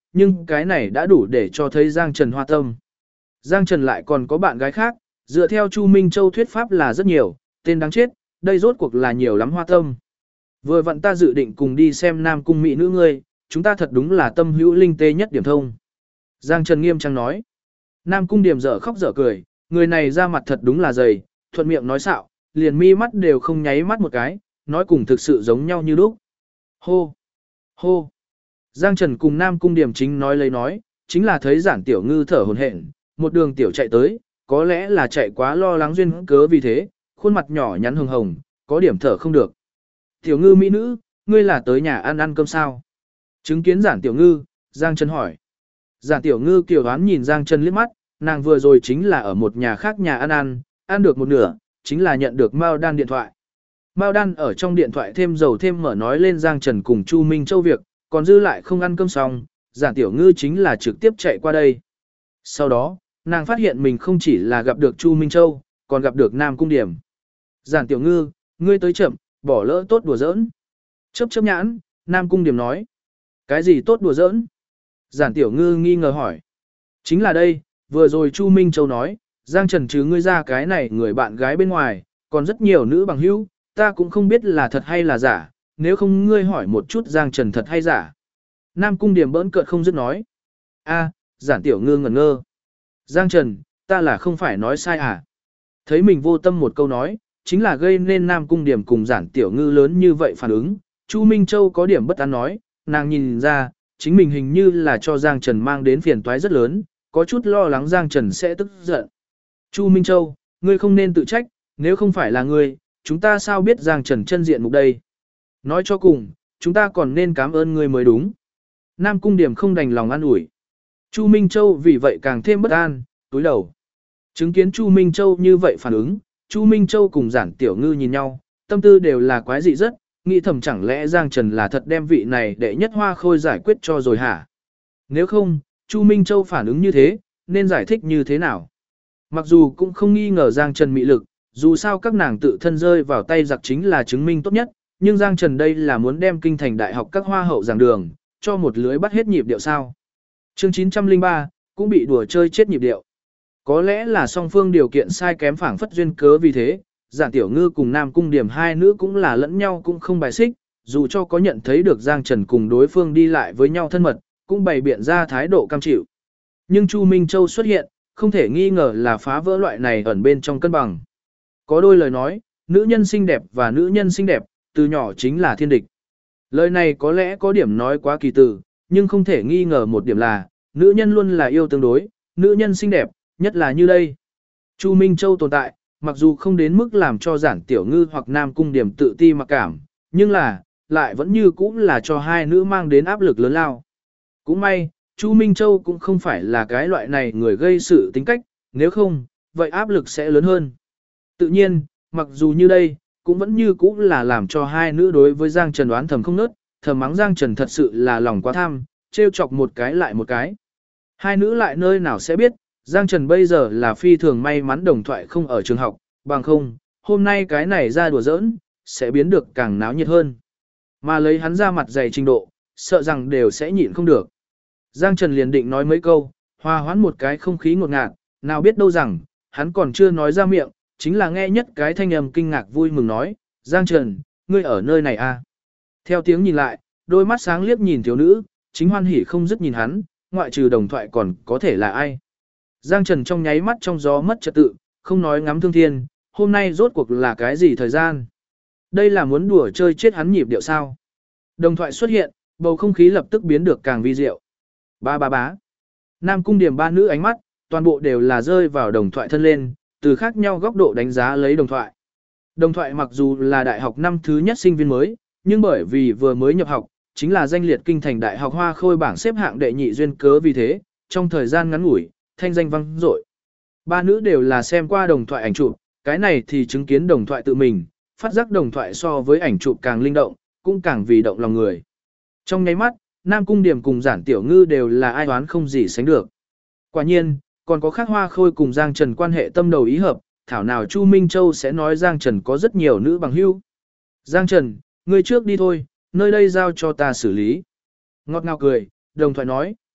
nhưng cái này đã đủ để cho thấy Giang Trần hoa tâm. Giang Trần lại còn có bạn gái khác, dựa theo Chu Minh Châu thuyết pháp là rất nhiều, tên đáng chết, đây rốt cuộc là nhiều lắm hoa tâm. Vừa vặn ta dự định cùng đi xem Nam Cung mỹ nữ ngươi, chúng ta thật đúng là tâm hữu linh tê nhất điểm thông. Giang Trần nghiêm trang nói. Nam Cung Điểm dở khóc dở cười, người này ra mặt thật đúng là dày, thuận miệng nói xạo, liền mi mắt đều không nháy mắt một cái, nói cùng thực sự giống nhau như lúc. Hô! Hô! Giang Trần cùng Nam Cung Điểm chính nói lấy nói, chính là thấy Giản Tiểu Ngư thở hổn hển, một đường tiểu chạy tới, có lẽ là chạy quá lo lắng duyên cớ vì thế, khuôn mặt nhỏ nhắn hồng hồng, có điểm thở không được. Tiểu Ngư mỹ nữ, ngươi là tới nhà ăn cơm sao? Chứng kiến Giản Tiểu Ngư, Giang Trần hỏi. Giản Tiểu Ngư kiều đoán nhìn Giang Trần liếc mắt, nàng vừa rồi chính là ở một nhà khác nhà ăn được một nửa, chính là nhận được Mao Đan điện thoại. Mao Đan ở trong điện thoại thêm dầu thêm mở nói lên Giang Trần cùng Chu Minh Châu việc, còn dư lại không ăn cơm xong, Giản Tiểu Ngư chính là trực tiếp chạy qua đây. Sau đó, nàng phát hiện mình không chỉ là gặp được Chu Minh Châu, còn gặp được Nam Cung Điểm. Giản Tiểu Ngư, ngươi tới chậm, bỏ lỡ tốt đùa giỡn. Chớp chớp nhãn, Nam Cung Điểm nói. Cái gì tốt đùa giỡn? Giản Tiểu Ngư nghi ngờ hỏi. Chính là đây, vừa rồi Chu Minh Châu nói, Giang Trần chứ ngươi ra cái này người bạn gái bên ngoài, còn rất nhiều nữ bằng hữu, ta cũng không biết là thật hay là giả, nếu không ngươi hỏi một chút Giang Trần thật hay giả. Nam Cung Điểm bỡn cợt không dứt nói. A, Giản Tiểu Ngư ngẩn ngơ. Giang Trần, ta là không phải nói sai à? Thấy mình vô tâm một câu nói, chính là gây nên Nam Cung Điểm cùng Giản Tiểu Ngư lớn như vậy phản ứng. Chu Minh Châu có điểm bất an nói, nàng nhìn ra, chính mình hình như là cho Giang Trần mang đến phiền toái rất lớn, có chút lo lắng Giang Trần sẽ tức giận. Chu Minh Châu, ngươi không nên tự trách, nếu không phải là ngươi, chúng ta sao biết Giang Trần chân diện mục đây? Nói cho cùng, chúng ta còn nên cảm ơn ngươi mới đúng. Nam Cung Điểm không đành lòng an ủi. Chu Minh Châu vì vậy càng thêm bất an, túi đầu. Chứng kiến Chu Minh Châu như vậy phản ứng, Chu Minh Châu cùng Giản Tiểu Ngư nhìn nhau, tâm tư đều là quái dị rất, nghĩ thầm chẳng lẽ Giang Trần là thật đem vị này đệ nhất hoa khôi giải quyết cho rồi hả? Nếu không, Chu Minh Châu phản ứng như thế, nên giải thích như thế nào? Mặc dù cũng không nghi ngờ Giang Trần mị lực, dù sao các nàng tự thân rơi vào tay giặc chính là chứng minh tốt nhất, nhưng Giang Trần đây là muốn đem kinh thành đại học các hoa hậu giảng đường, cho một lưới bắt hết nhịp điệu sao. Chương 903, cũng bị đùa chơi chết nhịp điệu. Có lẽ là song phương điều kiện sai kém phảng phất duyên cớ vì thế, Giản Tiểu Ngư cùng Nam Cung Điểm hai nữ cũng là lẫn nhau cũng không bài xích, dù cho có nhận thấy được Giang Trần cùng đối phương đi lại với nhau thân mật, cũng bày biện ra thái độ cam chịu. Nhưng Chu Minh Châu xuất hiện, không thể nghi ngờ là phá vỡ loại này ẩn bên trong cân bằng. Có đôi lời nói, nữ nhân xinh đẹp và nữ nhân xinh đẹp, từ nhỏ chính là thiên địch. Lời này có lẽ có điểm nói quá kỳ từ, nhưng không thể nghi ngờ một điểm là, nữ nhân luôn là yêu tương đối, nữ nhân xinh đẹp, nhất là như đây. Chu Minh Châu tồn tại, mặc dù không đến mức làm cho Giản Tiểu Ngư hoặc Nam Cung Điểm tự ti mặc cảm, nhưng là, lại vẫn như cũng là cho hai nữ mang đến áp lực lớn lao. Cũng may, Chu Minh Châu cũng không phải là cái loại này người gây sự tính cách, nếu không, vậy áp lực sẽ lớn hơn. Tự nhiên, mặc dù như đây, cũng vẫn như cũng là làm cho hai nữ đối với Giang Trần đoán thầm không nớt, thầm mắng Giang Trần thật sự là lòng quá tham, trêu chọc một cái lại một cái. Hai nữ lại nơi nào sẽ biết, Giang Trần bây giờ là phi thường may mắn đồng thoại không ở trường học, bằng không, hôm nay cái này ra đùa giỡn, sẽ biến được càng náo nhiệt hơn. Mà lấy hắn ra mặt dày trình độ, sợ rằng đều sẽ nhịn không được. Giang Trần liền định nói mấy câu, hòa hoãn một cái không khí ngột ngạt, nào biết đâu rằng, hắn còn chưa nói ra miệng, chính là nghe nhất cái thanh âm kinh ngạc vui mừng nói, Giang Trần, ngươi ở nơi này à? Theo tiếng nhìn lại, đôi mắt sáng liếc nhìn thiếu nữ, chính hoan hỉ không dứt nhìn hắn, ngoại trừ đồng thoại còn có thể là ai. Giang Trần trong nháy mắt trong gió mất trật tự, không nói ngắm thương thiên, hôm nay rốt cuộc là cái gì thời gian? Đây là muốn đùa chơi chết hắn nhịp điệu sao? Đồng thoại xuất hiện, bầu không khí lập tức biến được càng vi diệu. Ba ba bá. Nam Cung Điểm ba nữ ánh mắt, toàn bộ đều là rơi vào đồng thoại thân lên, từ khác nhau góc độ đánh giá lấy đồng thoại. Đồng thoại mặc dù là đại học năm thứ nhất sinh viên mới, nhưng bởi vì vừa mới nhập học, chính là danh liệt kinh thành đại học hoa khôi bảng xếp hạng đệ nhị duyên cớ vì thế, trong thời gian ngắn ngủi, thanh danh vang dội. Ba nữ đều là xem qua đồng thoại ảnh chụp, cái này thì chứng kiến đồng thoại tự mình, phát giác đồng thoại so với ảnh chụp càng linh động, cũng càng vì động lòng người. Trong nháy mắt, Nam Cung Điểm cùng Giản Tiểu Ngư đều là ai oán không gì sánh được. Quả nhiên, còn có khác hoa khôi cùng Giang Trần quan hệ tâm đầu ý hợp, thảo nào Chu Minh Châu sẽ nói Giang Trần có rất nhiều nữ bằng hữu. Giang Trần, ngươi trước đi thôi, nơi đây giao cho ta xử lý. Ngọt ngào cười, đồng thoại nói,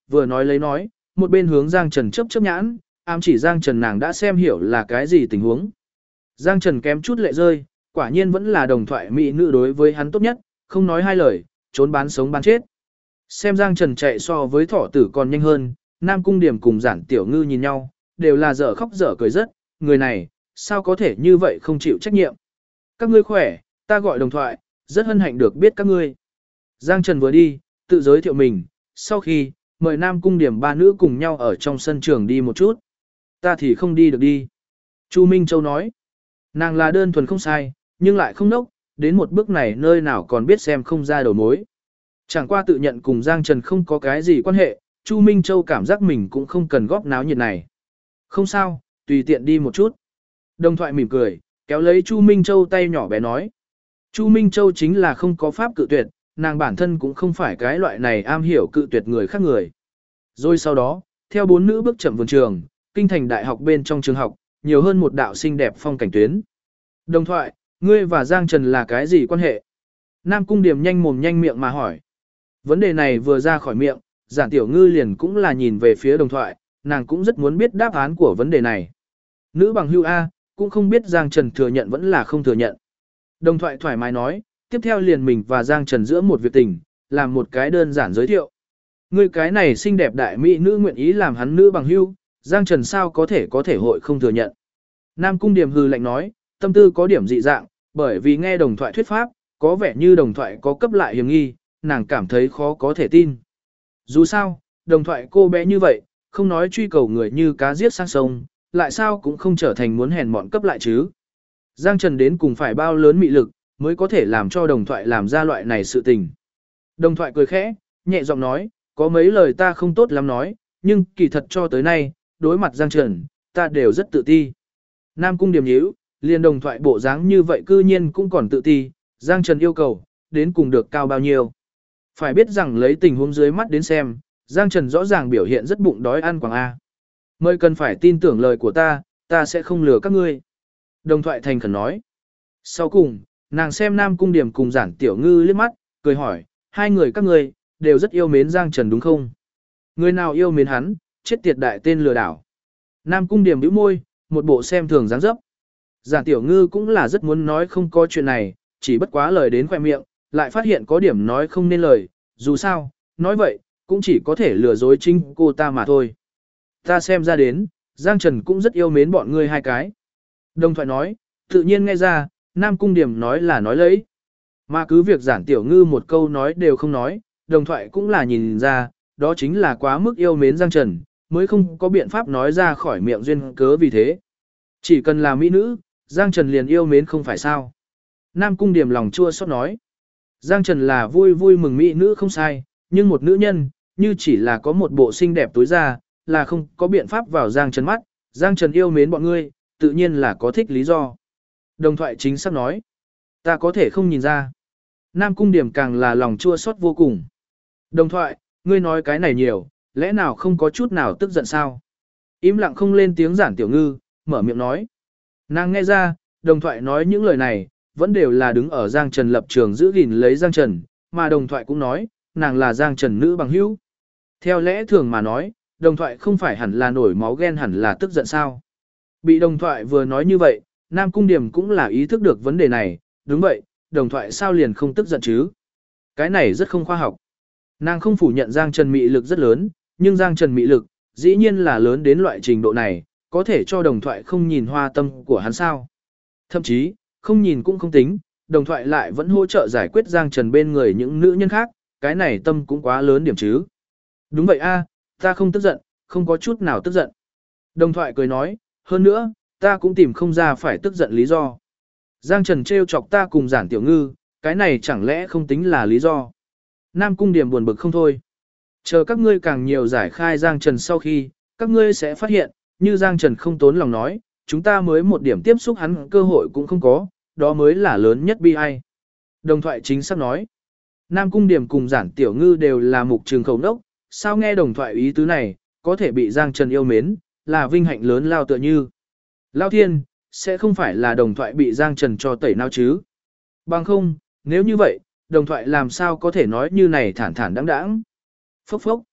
vừa nói lấy nói, một bên hướng Giang Trần chớp chớp nhãn, ám chỉ Giang Trần nàng đã xem hiểu là cái gì tình huống. Giang Trần kém chút lệ rơi, quả nhiên vẫn là đồng thoại mỹ nữ đối với hắn tốt nhất, không nói hai lời, trốn bán sống bán chết. Xem Giang Trần chạy so với thỏ tử còn nhanh hơn, Nam Cung Điểm cùng Giản Tiểu Ngư nhìn nhau, đều là dở khóc dở cười rất, người này, sao có thể như vậy không chịu trách nhiệm. Các ngươi khỏe, ta gọi đồng thoại, rất hân hạnh được biết các ngươi. Giang Trần vừa đi, tự giới thiệu mình, sau khi, mời Nam Cung Điểm ba nữ cùng nhau ở trong sân trường đi một chút. Ta thì không đi được đi. Chu Minh Châu nói, nàng là đơn thuần không sai, nhưng lại không nốc, đến một bước này nơi nào còn biết xem không ra đầu mối. Chẳng qua tự nhận cùng Giang Trần không có cái gì quan hệ, Chu Minh Châu cảm giác mình cũng không cần góp náo nhiệt này. Không sao, tùy tiện đi một chút. Đồng thoại mỉm cười, kéo lấy Chu Minh Châu tay nhỏ bé nói. Chu Minh Châu chính là không có pháp cự tuyệt, nàng bản thân cũng không phải cái loại này am hiểu cự tuyệt người khác người. Rồi sau đó, theo bốn nữ bước chậm vườn trường, kinh thành đại học bên trong trường học, nhiều hơn một đạo xinh đẹp phong cảnh tuyến. Đồng thoại, ngươi và Giang Trần là cái gì quan hệ? Nam Cung Điểm nhanh mồm nhanh miệng mà hỏi. Vấn đề này vừa ra khỏi miệng, Giản Tiểu Ngư liền cũng là nhìn về phía đồng thoại, nàng cũng rất muốn biết đáp án của vấn đề này. Nữ bằng hưu A, cũng không biết Giang Trần thừa nhận vẫn là không thừa nhận. Đồng thoại thoải mái nói, tiếp theo liền mình và Giang Trần giữa một việc tình, làm một cái đơn giản giới thiệu. Ngươi cái này xinh đẹp đại mỹ nữ nguyện ý làm hắn nữ bằng hưu, Giang Trần sao có thể hội không thừa nhận. Nam Cung Điểm hư lạnh nói, tâm tư có điểm dị dạng, bởi vì nghe đồng thoại thuyết pháp, có vẻ như đồng thoại có cấp lại hiểm nghi, nàng cảm thấy khó có thể tin. Dù sao, đồng thoại cô bé như vậy, không nói truy cầu người như cá giết sang sông, lại sao cũng không trở thành muốn hèn mọn cấp lại chứ. Giang Trần đến cùng phải bao lớn mị lực, mới có thể làm cho đồng thoại làm ra loại này sự tình. Đồng thoại cười khẽ, nhẹ giọng nói, có mấy lời ta không tốt lắm nói, nhưng kỳ thật cho tới nay, đối mặt Giang Trần, ta đều rất tự ti. Nam Cung Điểm nhíu, liền đồng thoại bộ dáng như vậy cư nhiên cũng còn tự ti, Giang Trần yêu cầu, đến cùng được cao bao nhiêu. Phải biết rằng lấy tình huống dưới mắt đến xem, Giang Trần rõ ràng biểu hiện rất bụng đói ăn quảng A. Mới cần phải tin tưởng lời của ta sẽ không lừa các ngươi. Đồng thoại thành khẩn nói. Sau cùng, nàng xem Nam Cung Điểm cùng Giản Tiểu Ngư liếc mắt, cười hỏi, hai người các ngươi đều rất yêu mến Giang Trần đúng không? Người nào yêu mến hắn, chết tiệt đại tên lừa đảo. Nam Cung Điểm bĩu môi, một bộ xem thường dáng dấp. Giản Tiểu Ngư cũng là rất muốn nói không có chuyện này, chỉ bất quá lời đến khoe miệng, lại phát hiện có điểm nói không nên lời, dù sao, nói vậy, cũng chỉ có thể lừa dối chính cô ta mà thôi. Ta xem ra đến, Giang Trần cũng rất yêu mến bọn ngươi hai cái. Đồng thoại nói, tự nhiên nghe ra, Nam Cung Điểm nói là nói lấy. Mà cứ việc Giản Tiểu Ngư một câu nói đều không nói, đồng thoại cũng là nhìn ra, đó chính là quá mức yêu mến Giang Trần, mới không có biện pháp nói ra khỏi miệng duyên cớ vì thế. Chỉ cần là mỹ nữ, Giang Trần liền yêu mến không phải sao. Nam Cung Điểm lòng chua xót nói. Giang Trần là vui vui mừng mỹ nữ không sai, nhưng một nữ nhân, như chỉ là có một bộ xinh đẹp tối ra, là không có biện pháp vào Giang Trần mắt. Giang Trần yêu mến bọn ngươi, tự nhiên là có thích lý do. Đồng thoại chính xác nói. Ta có thể không nhìn ra. Nam Cung Điểm càng là lòng chua xót vô cùng. Đồng thoại, ngươi nói cái này nhiều, lẽ nào không có chút nào tức giận sao? Im lặng không lên tiếng Giản Tiểu Ngư, mở miệng nói. Nàng nghe ra, đồng thoại nói những lời này, vẫn đều là đứng ở Giang Trần lập trường giữ gìn lấy Giang Trần, mà đồng thoại cũng nói, nàng là Giang Trần nữ bằng hữu. Theo lẽ thường mà nói, đồng thoại không phải hẳn là nổi máu ghen hẳn là tức giận sao. Bị đồng thoại vừa nói như vậy, Nam Cung Điểm cũng là ý thức được vấn đề này, đúng vậy, đồng thoại sao liền không tức giận chứ. Cái này rất không khoa học. Nàng không phủ nhận Giang Trần mị lực rất lớn, nhưng Giang Trần mị lực, dĩ nhiên là lớn đến loại trình độ này, có thể cho đồng thoại không nhìn hoa tâm của hắn sao. Thậm chí, không nhìn cũng không tính, đồng thoại lại vẫn hỗ trợ giải quyết Giang Trần bên người những nữ nhân khác, cái này tâm cũng quá lớn điểm chứ. Đúng vậy a, ta không tức giận, không có chút nào tức giận. Đồng thoại cười nói, hơn nữa, ta cũng tìm không ra phải tức giận lý do. Giang Trần trêu chọc ta cùng Giản Tiểu Ngư, cái này chẳng lẽ không tính là lý do. Nam Cung Điểm buồn bực không thôi. Chờ các ngươi càng nhiều giải khai Giang Trần sau khi, các ngươi sẽ phát hiện, như Giang Trần không tốn lòng nói, chúng ta mới một điểm tiếp xúc hắn cơ hội cũng không có, đó mới là lớn nhất bi ai. Đồng thoại chính xác nói. Nam Cung Điểm cùng Giản Tiểu Ngư đều là mục trường khẩu đốc, sao nghe đồng thoại ý tứ này, có thể bị Giang Trần yêu mến, là vinh hạnh lớn lao tựa như. Lao thiên, sẽ không phải là đồng thoại bị Giang Trần cho tẩy nào chứ. Bằng không, nếu như vậy, đồng thoại làm sao có thể nói như này thản thản đáng đáng. Phốc phốc.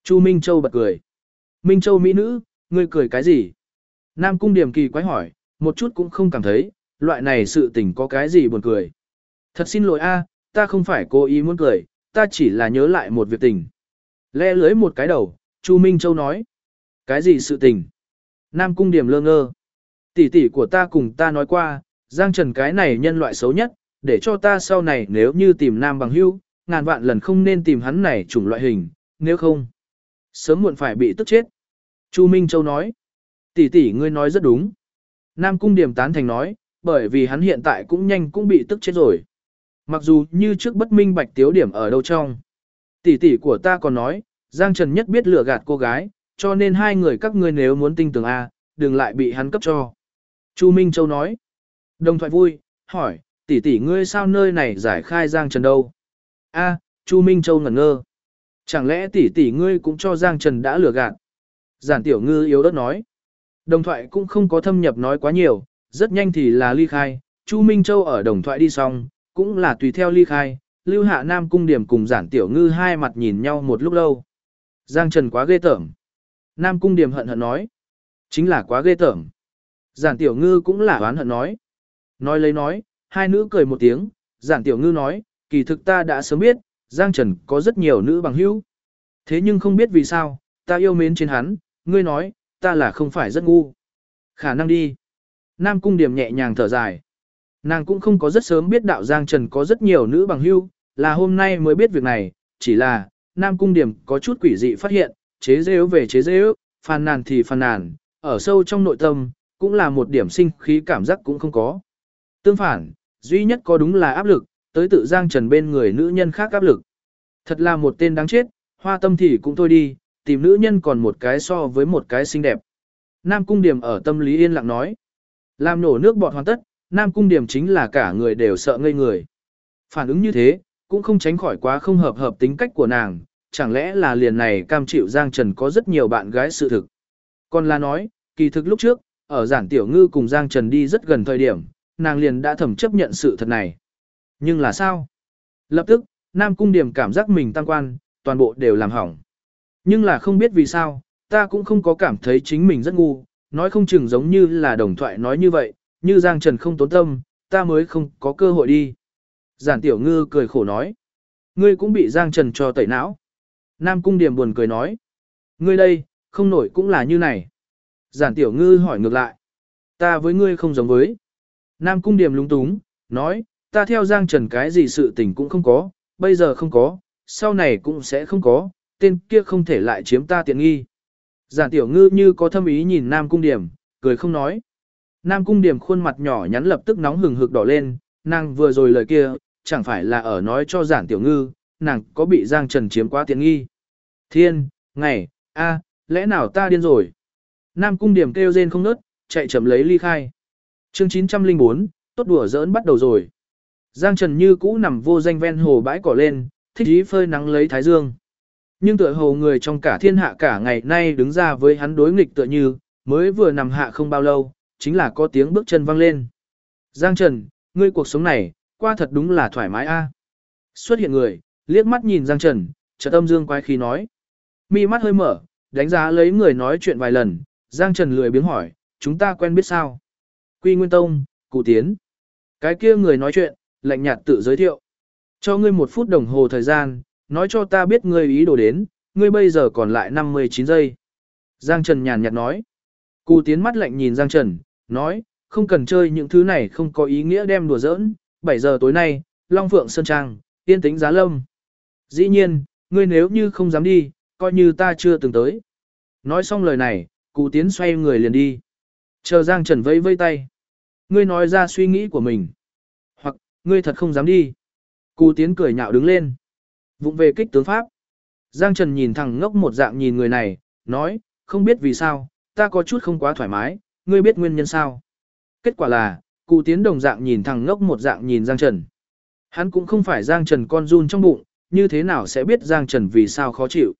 Chu Minh Châu bật cười. Minh Châu mỹ nữ, ngươi cười cái gì? Nam Cung Điểm kỳ quái hỏi, một chút cũng không cảm thấy, loại này sự tình có cái gì buồn cười. Thật xin lỗi a, ta không phải cố ý muốn cười, ta chỉ là nhớ lại một việc tình. Le lưới một cái đầu, Chu Minh Châu nói. Cái gì sự tình? Nam Cung Điểm lơ ngơ. Tỷ tỷ của ta cùng ta nói qua, Giang Trần cái này nhân loại xấu nhất, để cho ta sau này nếu như tìm nam bằng hữu, ngàn vạn lần không nên tìm hắn này chủng loại hình, nếu không, sớm muộn phải bị tức chết. Chu Minh Châu nói, tỷ tỷ ngươi nói rất đúng. Nam Cung Điểm tán thành nói, bởi vì hắn hiện tại cũng nhanh cũng bị tức chết rồi. Mặc dù như trước bất minh bạch tiếu điểm ở đâu trong. Tỷ tỷ của ta còn nói, Giang Trần nhất biết lừa gạt cô gái, cho nên hai người các ngươi nếu muốn tinh tường A, đừng lại bị hắn cấp cho. Chu Minh Châu nói, đồng thoại vui, hỏi, tỷ tỷ ngươi sao nơi này giải khai Giang Trần đâu? A, Chu Minh Châu ngẩn ngơ. Chẳng lẽ tỷ tỷ ngươi cũng cho Giang Trần đã lừa gạt? Giản Tiểu Ngư yếu ớt nói. Đồng thoại cũng không có thâm nhập nói quá nhiều, rất nhanh thì là ly khai, Chu Minh Châu ở đồng thoại đi xong, cũng là tùy theo ly khai, lưu hạ Nam Cung Điểm cùng Giản Tiểu Ngư hai mặt nhìn nhau một lúc lâu. Giang Trần quá ghê tởm. Nam Cung Điểm hận hận nói. Chính là quá ghê tởm. Giản Tiểu Ngư cũng là oán hận nói. Nói lấy nói, hai nữ cười một tiếng, Giản Tiểu Ngư nói, kỳ thực ta đã sớm biết, Giang Trần có rất nhiều nữ bằng hữu. Thế nhưng không biết vì sao, ta yêu mến trên hắn, ngươi nói, ta là không phải rất ngu. Khả năng đi. Nam Cung Điểm nhẹ nhàng thở dài. Nàng cũng không có rất sớm biết đạo Giang Trần có rất nhiều nữ bằng hữu, là hôm nay mới biết việc này, chỉ là, Nam Cung Điểm có chút quỷ dị phát hiện, chế giễu về chế giễu, phàn nàn thì phàn nàn, ở sâu trong nội tâm, cũng là một điểm sinh khí cảm giác cũng không có. Tương phản, duy nhất có đúng là áp lực, tới tự Giang Trần bên người nữ nhân khác áp lực. Thật là một tên đáng chết, hoa tâm thì cũng thôi đi, tìm nữ nhân còn một cái so với một cái xinh đẹp. Nam Cung Điểm ở tâm lý yên lặng nói. Làm nổ nước bọt hoàn tất, Nam Cung Điểm chính là cả người đều sợ ngây người. Phản ứng như thế, cũng không tránh khỏi quá không hợp tính cách của nàng, chẳng lẽ là liền này cam chịu Giang Trần có rất nhiều bạn gái sự thực. Còn là nói, kỳ thực lúc trước, ở Giản Tiểu Ngư cùng Giang Trần đi rất gần thời điểm, nàng liền đã thầm chấp nhận sự thật này. Nhưng là sao? Lập tức, Nam Cung Điểm cảm giác mình tăng quan, toàn bộ đều làm hỏng. Nhưng là không biết vì sao, ta cũng không có cảm thấy chính mình rất ngu, nói không chừng giống như là đồng thoại nói như vậy, như Giang Trần không tốn tâm, ta mới không có cơ hội đi. Giản Tiểu Ngư cười khổ nói, ngươi cũng bị Giang Trần cho tẩy não. Nam Cung Điểm buồn cười nói, ngươi đây, không nổi cũng là như này. Giản Tiểu Ngư hỏi ngược lại, ta với ngươi không giống với. Nam Cung Điểm lúng túng, nói, ta theo Giang Trần cái gì sự tình cũng không có, bây giờ không có, sau này cũng sẽ không có, tên kia không thể lại chiếm ta tiện nghi. Giản Tiểu Ngư như có thâm ý nhìn Nam Cung Điểm, cười không nói. Nam Cung Điểm khuôn mặt nhỏ nhắn lập tức nóng hừng hực đỏ lên, nàng vừa rồi lời kia, chẳng phải là ở nói cho Giản Tiểu Ngư, nàng có bị Giang Trần chiếm quá tiện nghi. Thiên, ngày, a, lẽ nào ta điên rồi? Nam Cung Điểm kêu rên không nớt, chạy chậm lấy ly khai. Chương 904, tốt đùa giỡn bắt đầu rồi. Giang Trần như cũ nằm vô danh ven hồ bãi cỏ lên, thích ý phơi nắng lấy thái dương. Nhưng tựa hồ người trong cả thiên hạ cả ngày nay đứng ra với hắn đối nghịch tựa như, mới vừa nằm hạ không bao lâu, chính là có tiếng bước chân vang lên. Giang Trần, ngươi cuộc sống này, qua thật đúng là thoải mái a. Xuất hiện người, liếc mắt nhìn Giang Trần, chợt âm dương quái khí nói. Mi mắt hơi mở, đánh giá lấy người nói chuyện vài lần, Giang Trần lười biếng hỏi, chúng ta quen biết sao? Quy Nguyên Tông, Cụ Tiến. Cái kia người nói chuyện, lạnh nhạt tự giới thiệu. Cho ngươi 1 phút đồng hồ thời gian, nói cho ta biết ngươi ý đồ đến, ngươi bây giờ còn lại 59 giây. Giang Trần nhàn nhạt nói. Cụ Tiến mắt lạnh nhìn Giang Trần, nói, không cần chơi những thứ này không có ý nghĩa đem đùa giỡn, 7 giờ tối nay, Long Phượng Sơn Trang, Yên Tĩnh Giá Lâm. Dĩ nhiên, ngươi nếu như không dám đi, coi như ta chưa từng tới. Nói xong lời này, Cụ Tiến xoay người liền đi. Chờ Giang Trần vẫy vẫy tay. Ngươi nói ra suy nghĩ của mình. Hoặc, ngươi thật không dám đi. Cụ Tiến cười nhạo đứng lên. Vụng về kích tướng pháp. Giang Trần nhìn thằng ngốc một dạng nhìn người này, nói, không biết vì sao, ta có chút không quá thoải mái, ngươi biết nguyên nhân sao? Kết quả là, Cụ Tiến đồng dạng nhìn thằng ngốc một dạng nhìn Giang Trần. Hắn cũng không phải Giang Trần con run trong bụng, như thế nào sẽ biết Giang Trần vì sao khó chịu.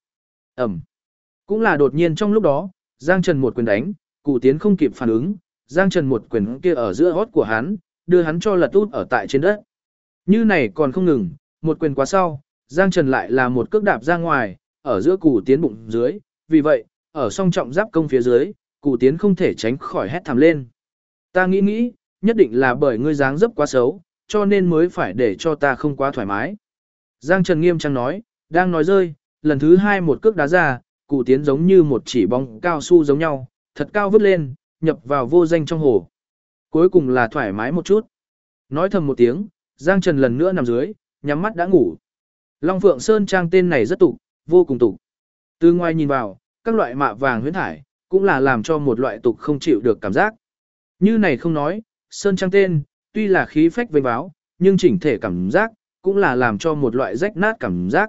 Cũng là đột nhiên trong lúc đó, Giang Trần một quyền đánh, Cụ Tiến không kịp phản ứng, Giang Trần một quyền kia ở giữa hót của hắn, đưa hắn cho lật út ở tại trên đất. Như này còn không ngừng, một quyền quá sau, Giang Trần lại là một cước đạp ra ngoài, ở giữa Cù Tiến bụng dưới, vì vậy, ở song trọng giáp công phía dưới, Cù Tiến không thể tránh khỏi hét thảm lên. Ta nghĩ, nhất định là bởi ngươi dáng dấp quá xấu, cho nên mới phải để cho ta không quá thoải mái. Giang Trần nghiêm trang nói, đang nói rơi, lần thứ hai một cước đá ra, Cù Tiến giống như một chỉ bóng cao su giống nhau, thật cao vứt lên, nhập vào vô danh trong hồ. Cuối cùng là thoải mái một chút. Nói thầm một tiếng, Giang Trần lần nữa nằm dưới, nhắm mắt đã ngủ. Long Phượng Sơn Trang tên này rất tục, vô cùng tục. Từ ngoài nhìn vào, các loại mạ vàng huyễn thải, cũng là làm cho một loại tục không chịu được cảm giác. Như này không nói, Sơn Trang tên, tuy là khí phách vênh báo, nhưng chỉnh thể cảm giác, cũng là làm cho một loại rách nát cảm giác.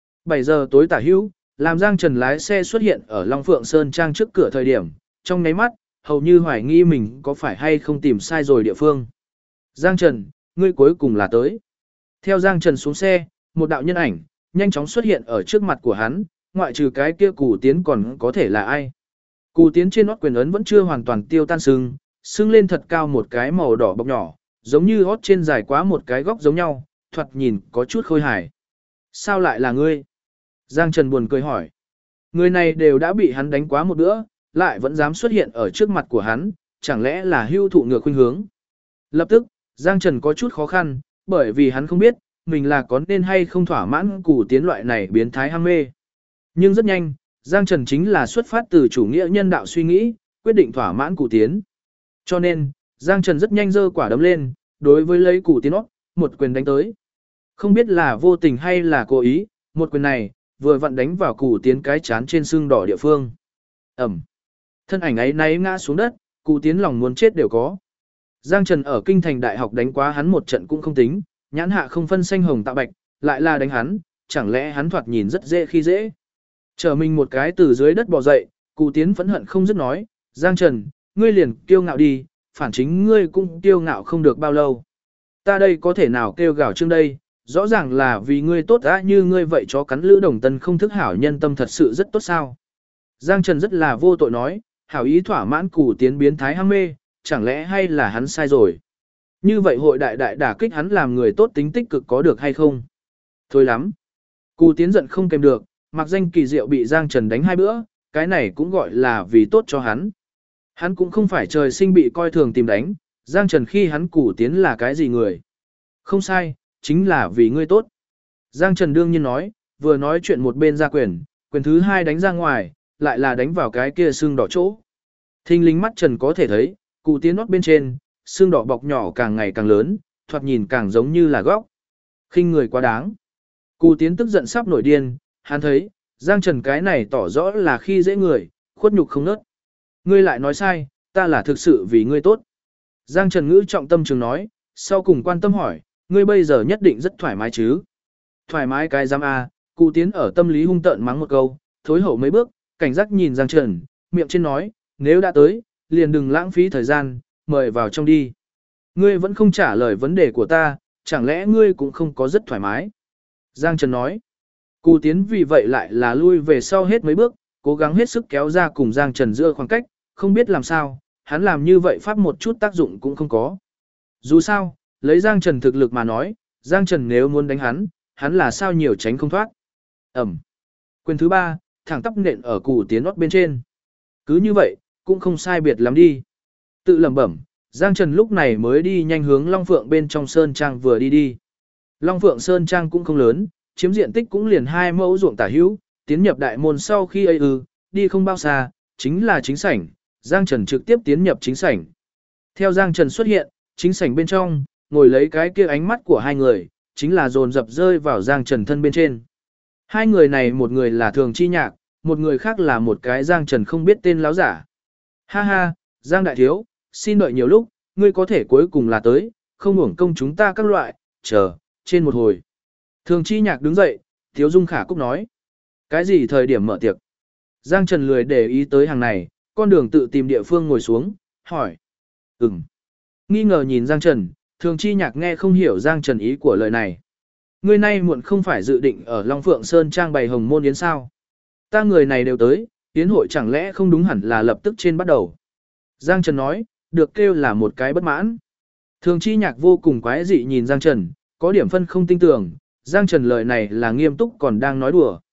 7 giờ tối tả hữu, làm Giang Trần lái xe xuất hiện ở Long Phượng Sơn Trang trước cửa thời điểm, trong nháy mắt, hầu như hoài nghi mình có phải hay không tìm sai rồi địa phương. Giang Trần, ngươi cuối cùng là tới. Theo Giang Trần xuống xe, một đạo nhân ảnh, nhanh chóng xuất hiện ở trước mặt của hắn, ngoại trừ cái kia Cù Tiến còn có thể là ai. Cù Tiến trên nót quyền ấn vẫn chưa hoàn toàn tiêu tan sưng lên thật cao một cái màu đỏ bọc nhỏ, giống như hót trên dài quá một cái góc giống nhau, thoạt nhìn có chút khôi hài. Sao lại là ngươi? Giang Trần buồn cười hỏi. Người này đều đã bị hắn đánh quá một bữa, lại vẫn dám xuất hiện ở trước mặt của hắn, chẳng lẽ là hưu thụ ngược khuynh hướng. Lập tức, Giang Trần có chút khó khăn, bởi vì hắn không biết, mình là có nên hay không thỏa mãn Cù Tiến loại này biến thái ham mê. Nhưng rất nhanh, Giang Trần chính là xuất phát từ chủ nghĩa nhân đạo suy nghĩ, quyết định thỏa mãn Cù Tiến. Cho nên, Giang Trần rất nhanh giơ quả đấm lên, đối với lấy Cù Tiến một quyền đánh tới. Không biết là vô tình hay là cố ý, một quyền này, vừa vặn đánh vào Cù Tiến cái chán trên xương đỏ địa phương. Ẩm. Thân ảnh ấy náy ngã xuống đất, Cù Tiến lòng muốn chết đều có. Giang Trần ở kinh thành đại học đánh quá hắn một trận cũng không tính, nhãn hạ không phân xanh hồng tạo bạch, lại là đánh hắn, chẳng lẽ hắn thoạt nhìn rất dễ khi dễ. Trở mình một cái từ dưới đất bò dậy, Cù Tiến phẫn hận không dứt nói, Giang Trần, ngươi liền kiêu ngạo đi, phản chính ngươi cũng kiêu ngạo không được bao lâu. Ta đây có thể nào kêu gào chương đây, rõ ràng là vì ngươi tốt đã như ngươi vậy chó cắn lữ đồng tân không thức hảo nhân tâm thật sự rất tốt sao. Giang Trần rất là vô tội nói, hảo ý thỏa mãn Cù Tiến biến thái ham mê, chẳng lẽ hay là hắn sai rồi. Như vậy hội đại đả kích hắn làm người tốt tính tích cực có được hay không? Thôi lắm. Cù Tiến giận không kèm được, mặc danh kỳ diệu bị Giang Trần đánh 2 bữa, cái này cũng gọi là vì tốt cho hắn. Hắn cũng không phải trời sinh bị coi thường tìm đánh, Giang Trần khi hắn Cù Tiến là cái gì người? Không sai, chính là vì ngươi tốt. Giang Trần đương nhiên nói, vừa nói chuyện một bên ra quyền thứ 2 đánh ra ngoài, lại là đánh vào cái kia xương đỏ chỗ. Thinh lính mắt Trần có thể thấy, Cù Tiến nót bên trên, xương đỏ bọc nhỏ càng ngày càng lớn, thoạt nhìn càng giống như là góc. Khinh người quá đáng. Cù Tiến tức giận sắp nổi điên, hắn thấy, Giang Trần cái này tỏ rõ là khi dễ người, khuất nhục không nớt. Ngươi lại nói sai, ta là thực sự vì ngươi tốt. Giang Trần ngữ trọng tâm trường nói, sau cùng quan tâm hỏi, ngươi bây giờ nhất định rất thoải mái chứ? Thoải mái cái giam a, Cù Tiến ở tâm lý hung tợn mắng một câu, thối hậu mấy bước, cảnh giác nhìn Giang Trần, miệng trên nói, nếu đã tới, liền đừng lãng phí thời gian, mời vào trong đi. Ngươi vẫn không trả lời vấn đề của ta, chẳng lẽ ngươi cũng không có rất thoải mái? Giang Trần nói. Cù Tiến vì vậy lại là lui về sau hết mấy bước, cố gắng hết sức kéo ra cùng Giang Trần giữa khoảng cách, không biết làm sao, hắn làm như vậy pháp một chút tác dụng cũng không có. Dù sao, lấy Giang Trần thực lực mà nói, Giang Trần nếu muốn đánh hắn là sao nhiều tránh không thoát. Ẩm. Quyền thứ 3, thẳng tắp nện ở Cù Tiến nót bên trên. Cứ như vậy, cũng không sai biệt lắm đi. Tự lẩm bẩm, Giang Trần lúc này mới đi nhanh hướng Long Phượng bên trong Sơn Trang vừa đi. Long Phượng Sơn Trang cũng không lớn, chiếm diện tích cũng liền 2 mẫu ruộng tả hữu, tiến nhập đại môn sau khi đi không bao xa, chính là chính sảnh, Giang Trần trực tiếp tiến nhập chính sảnh. Theo Giang Trần xuất hiện, chính sảnh bên trong, ngồi lấy cái kia ánh mắt của hai người, chính là dồn dập rơi vào Giang Trần thân bên trên. Hai người này một người là Thường Chi Nhạc, một người khác là một cái Giang Trần không biết tên láo giả. Ha ha, Giang Đại Thiếu, xin đợi nhiều lúc, ngươi có thể cuối cùng là tới, không uổng công chúng ta các loại, chờ, trên một hồi. Thường Chi Nhạc đứng dậy, Thiếu Dung Khả Cúc nói. Cái gì thời điểm mở tiệc? Giang Trần lười để ý tới hàng này, con đường tự tìm địa phương ngồi xuống, hỏi. Nghi ngờ nhìn Giang Trần, Thường Chi Nhạc nghe không hiểu Giang Trần ý của lời này. Ngươi nay muộn không phải dự định ở Long Phượng Sơn Trang bày hồng môn yến sao? Ta người này đều tới, yến hội chẳng lẽ không đúng hẳn là lập tức trên bắt đầu. Giang Trần nói, được kêu là một cái bất mãn. Thường Chi Nhạc vô cùng quái dị nhìn Giang Trần, có điểm phân không tin tưởng, Giang Trần lời này là nghiêm túc còn đang nói đùa.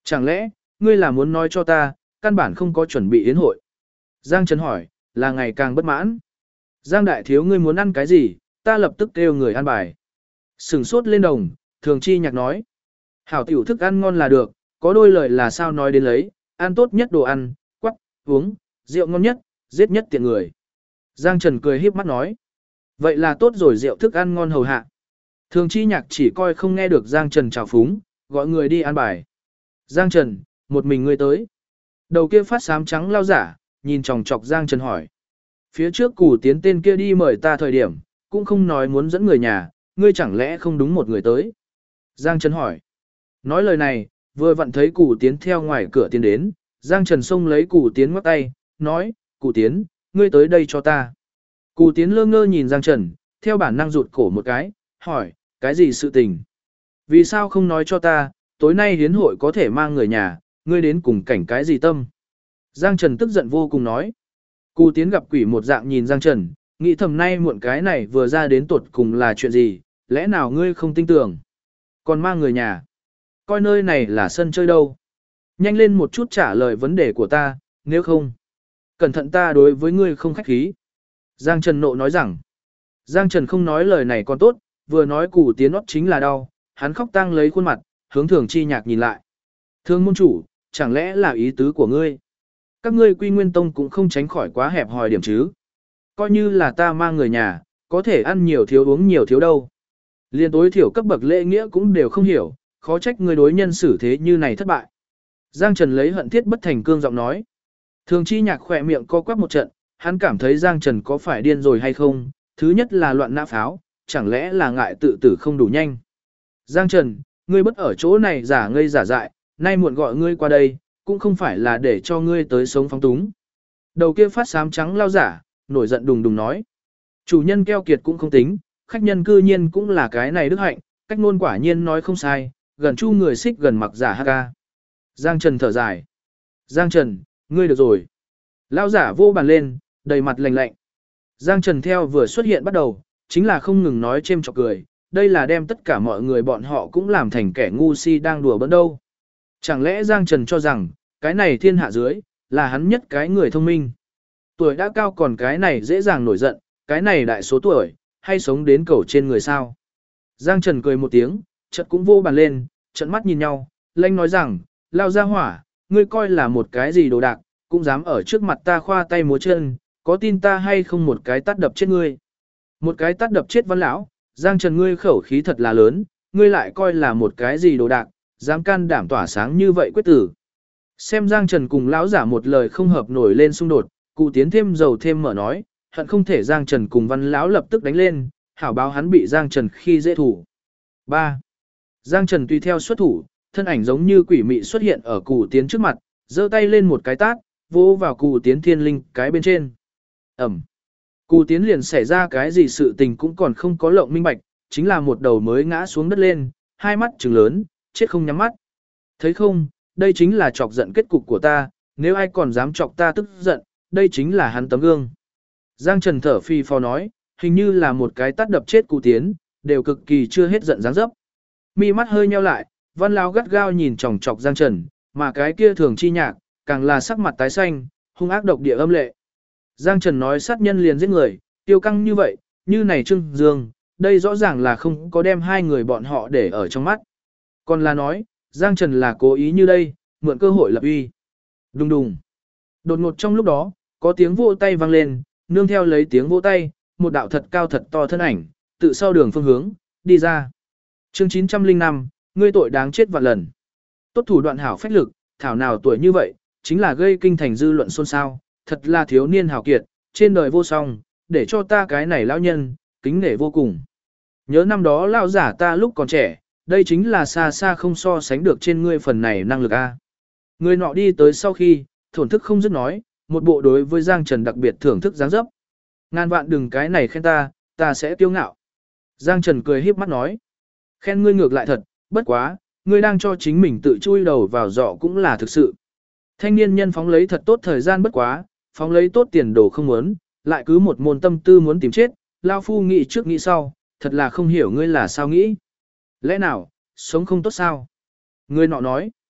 Chẳng lẽ, ngươi là muốn nói cho ta, căn bản không có chuẩn bị yến hội. Giang Trần hỏi, là ngày càng bất mãn. Giang đại thiếu ngươi muốn ăn cái gì, ta lập tức kêu người ăn bài. Sừng sốt lên đồng, Thường Chi Nhạc nói. Hảo tiểu thức ăn ngon là được, có đôi lời là sao nói đến lấy, ăn tốt nhất đồ ăn, quắc, uống, rượu ngon nhất, giết nhất tiện người. Giang Trần cười híp mắt nói. Vậy là tốt rồi, rượu thức ăn ngon hầu hạ. Thường Chi Nhạc chỉ coi không nghe được Giang Trần chào phúng, gọi người đi ăn bài. Giang Trần, một mình ngươi tới. Đầu kia phát xám trắng lao giả, nhìn chòng chọc Giang Trần hỏi. Phía trước Cù Tiến tên kia đi mời ta thời điểm, cũng không nói muốn dẫn người nhà, ngươi chẳng lẽ không đúng một người tới. Giang Trần hỏi. Nói lời này, vừa vặn thấy Cù Tiến theo ngoài cửa tiến đến, Giang Trần xông lấy Cù Tiến ngoắc tay, nói, Cù Tiến, ngươi tới đây cho ta. Cù Tiến lơ ngơ nhìn Giang Trần, theo bản năng rụt cổ một cái, hỏi, cái gì sự tình? Vì sao không nói cho ta, tối nay hiến hội có thể mang người nhà, ngươi đến cùng cảnh cái gì tâm? Giang Trần tức giận vô cùng nói. Cù Tiến gặp quỷ một dạng nhìn Giang Trần, nghĩ thầm nay muộn cái này vừa ra đến tuột cùng là chuyện gì, lẽ nào ngươi không tin tưởng? Còn mang người nhà. Coi nơi này là sân chơi đâu. Nhanh lên một chút trả lời vấn đề của ta, nếu không. Cẩn thận ta đối với ngươi không khách khí. Giang Trần nộ nói rằng. Giang Trần không nói lời này còn tốt, vừa nói Cù Tiến óc chính là đau, hắn khóc tang lấy khuôn mặt, hướng Thường Chi Nhạc nhìn lại. Thương môn chủ, chẳng lẽ là ý tứ của ngươi? Các ngươi Quy Nguyên Tông cũng không tránh khỏi quá hẹp hòi điểm chứ. Coi như là ta mang người nhà, có thể ăn nhiều thiếu uống nhiều thiếu đâu. Liên tối thiểu cấp bậc lễ nghĩa cũng đều không hiểu, khó trách ngươi đối nhân xử thế như này thất bại. Giang Trần lấy hận thiết bất thành cương giọng nói. Thường Chi Nhạc khỏe miệng co quắp một trận, hắn cảm thấy Giang Trần có phải điên rồi hay không, thứ nhất là loạn nã pháo, chẳng lẽ là ngại tự tử không đủ nhanh. Giang Trần, ngươi bất ở chỗ này giả ngây giả dại, nay muộn gọi ngươi qua đây, cũng không phải là để cho ngươi tới sống phóng túng. Đầu kia phát xám trắng lao giả, nổi giận đùng đùng nói. Chủ nhân keo kiệt cũng không tính, khách nhân cư nhiên cũng là cái này đức hạnh, cách ngôn quả nhiên nói không sai, gần chu người xích gần mặc giả ha ca. Giang Trần thở dài. Giang Trần, ngươi được rồi. Lao giả vô bàn lên, đầy mặt lạnh lạnh. Giang Trần theo vừa xuất hiện bắt đầu, chính là không ngừng nói chêm chọc cười, đây là đem tất cả mọi người bọn họ cũng làm thành kẻ ngu si đang đùa bỡn đâu. Chẳng lẽ Giang Trần cho rằng, cái này thiên hạ dưới, là hắn nhất cái người thông minh. Tuổi đã cao còn cái này dễ dàng nổi giận, cái này đại số tuổi, hay sống đến cầu trên người sao. Giang Trần cười một tiếng, chợt cũng vô bàn lên, trận mắt nhìn nhau, lanh nói rằng, lao ra hỏa, ngươi coi là một cái gì đồ đạc, cũng dám ở trước mặt ta khoa tay múa chân, có tin ta hay không một cái tát đập chết ngươi. Một cái tát đập chết Văn lão, Giang Trần ngươi khẩu khí thật là lớn, ngươi lại coi là một cái gì đồ đạc, dám can đảm tỏa sáng như vậy quyết tử. Xem Giang Trần cùng lão giả một lời không hợp nổi lên xung đột, Cụ Tiến thêm dầu thêm mở nói, hận không thể Giang Trần cùng Văn lão lập tức đánh lên, hảo báo hắn bị Giang Trần khi dễ thủ. 3. Giang Trần tùy theo xuất thủ, thân ảnh giống như quỷ mị xuất hiện ở Cụ Tiến trước mặt, giơ tay lên một cái tát, vỗ vào Cụ Tiến thiên linh cái bên trên. Ẩm. Cụ Tiến liền xảy ra cái gì sự tình cũng còn không có lộng minh bạch, chính là một đầu mới ngã xuống đất lên, hai mắt trừng lớn, chết không nhắm mắt. Thấy không, đây chính là chọc giận kết cục của ta, nếu ai còn dám chọc ta tức giận, đây chính là hắn tấm gương. Giang Trần thở phì phò nói, hình như là một cái tát đập chết Cụ Tiến, đều cực kỳ chưa hết giận dáng dấp. Mi mắt hơi nheo lại, Văn lão gắt gao nhìn chòng chọc Giang Trần, mà cái kia Thường Chi Nhạc, càng là sắc mặt tái xanh, hung ác độc địa âm lệ. Giang Trần nói sát nhân liền giết người, tiêu căng như vậy, như này Trương Dương, đây rõ ràng là không có đem hai người bọn họ để ở trong mắt. Còn là nói, Giang Trần là cố ý như đây, mượn cơ hội lập uy. Đùng đùng. Đột ngột trong lúc đó, có tiếng vỗ tay vang lên, nương theo lấy tiếng vỗ tay, một đạo thật cao thật to thân ảnh, tự sau đường phương hướng, đi ra. Chương 905, ngươi tội đáng chết vạn lần. Tốt thủ đoạn hảo phách lực, thảo nào tuổi như vậy, chính là gây kinh thành dư luận xôn xao, thật là thiếu niên hảo kiệt, trên đời vô song, để cho ta cái này lão nhân, kính nể vô cùng. Nhớ năm đó lão giả ta lúc còn trẻ, đây chính là xa xa không so sánh được trên ngươi phần này năng lực a. Người nọ đi tới sau khi, thổn thức không dứt nói, một bộ đối với Giang Trần đặc biệt thưởng thức dáng dấp. Ngàn vạn đừng cái này khen ta sẽ kiêu ngạo. Giang Trần cười híp mắt nói, khen ngươi ngược lại thật, bất quá, ngươi đang cho chính mình tự chui đầu vào giỏ cũng là thực sự. Thanh niên nhân phóng lấy thật tốt thời gian bất quá, phóng lấy tốt tiền đồ không muốn, lại cứ một môn tâm tư muốn tìm chết, lao phu nghĩ trước nghĩ sau, thật là không hiểu ngươi là sao nghĩ. Lẽ nào, sống không tốt sao? Ngươi nọ nói,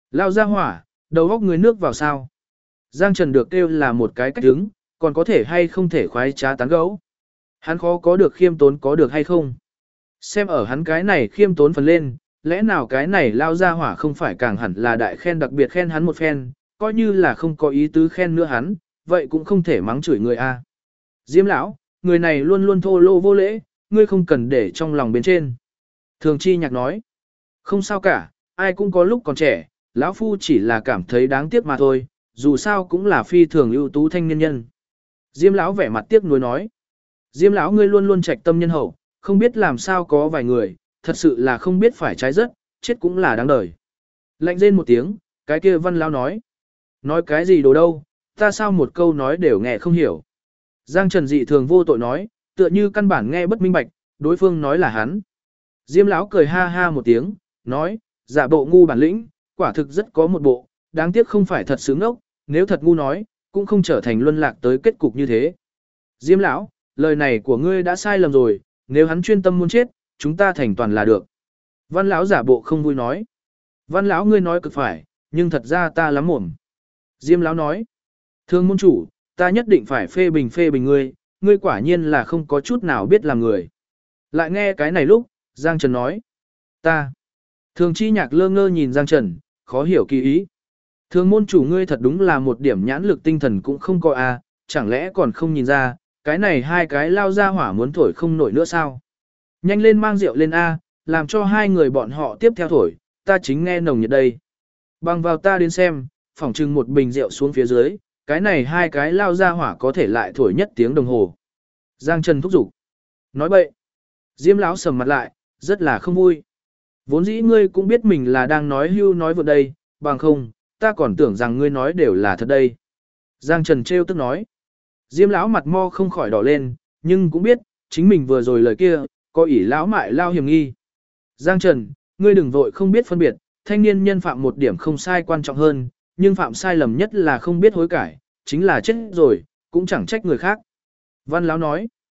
Lao ra hỏa, đầu góc người nước vào sao. Giang Trần được kêu là một cái cách đứng, còn có thể hay không thể khoái trá tán gẫu. Hắn khó có được khiêm tốn có được hay không. Xem ở hắn cái này khiêm tốn phần lên, lẽ nào cái này lao ra hỏa không phải càng hẳn là đại khen đặc biệt khen hắn một phen, coi như là không có ý tứ khen nữa hắn, vậy cũng không thể mắng chửi người a. Diêm lão, người này luôn luôn thô lỗ vô lễ, ngươi không cần để trong lòng bên trên. Thường Chi Nhạc nói, không sao cả, ai cũng có lúc còn trẻ, lão phu chỉ là cảm thấy đáng tiếc mà thôi, dù sao cũng là phi thường ưu tú thanh niên nhân. Diêm lão vẻ mặt tiếc nuối nói, Diêm lão ngươi luôn luôn trạch tâm nhân hậu, không biết làm sao có vài người, thật sự là không biết phải trái rất, chết cũng là đáng đời. Lạnh rên một tiếng, cái kia Văn lão nói cái gì đồ đâu, ta sao một câu nói đều nghe không hiểu. Giang Trần dị thường vô tội nói, tựa như căn bản nghe bất minh bạch, đối phương nói là hắn. Diêm lão cười ha ha một tiếng, nói, giả bộ ngu bản lĩnh, quả thực rất có một bộ, đáng tiếc không phải thật sướng ngốc, nếu thật ngu nói, cũng không trở thành luân lạc tới kết cục như thế. Diêm lão, lời này của ngươi đã sai lầm rồi, nếu hắn chuyên tâm muốn chết, chúng ta thành toàn là được. Văn lão giả bộ không vui nói. Văn lão ngươi nói cực phải, nhưng thật ra ta lắm mồm. Diêm lão nói, thương môn chủ, ta nhất định phải phê bình ngươi, ngươi quả nhiên là không có chút nào biết làm người. Lại nghe cái này lúc, Giang Trần nói, ta. Thường Chi Nhạc lơ ngơ nhìn Giang Trần, khó hiểu kỳ ý. Thương môn chủ ngươi thật đúng là một điểm nhãn lực tinh thần cũng không có a, chẳng lẽ còn không nhìn ra, cái này hai cái lao ra hỏa muốn thổi không nổi nữa sao? Nhanh lên mang rượu lên a, làm cho hai người bọn họ tiếp theo thổi, ta chính nghe nồng nhiệt đây. Bằng vào ta đến xem, phỏng chừng một bình rượu xuống phía dưới, cái này hai cái lao ra hỏa có thể lại thổi nhất tiếng đồng hồ. Giang Trần thúc giục. Nói bậy. Diêm lão sầm mặt lại, rất là không vui. Vốn dĩ ngươi cũng biết mình là đang nói hưu nói vượt đây, bằng không, ta còn tưởng rằng ngươi nói đều là thật đây. Giang Trần trêu tức nói. Diêm lão mặt mo không khỏi đỏ lên, nhưng cũng biết, chính mình vừa rồi lời kia, có ỷ lão mại lao hiểm nghi. Giang Trần, ngươi đừng vội không biết phân biệt, thanh niên nhân phạm một điểm không sai quan trọng hơn, nhưng phạm sai lầm nhất là không biết hối cải, chính là chết rồi, cũng chẳng trách người khác. Văn lão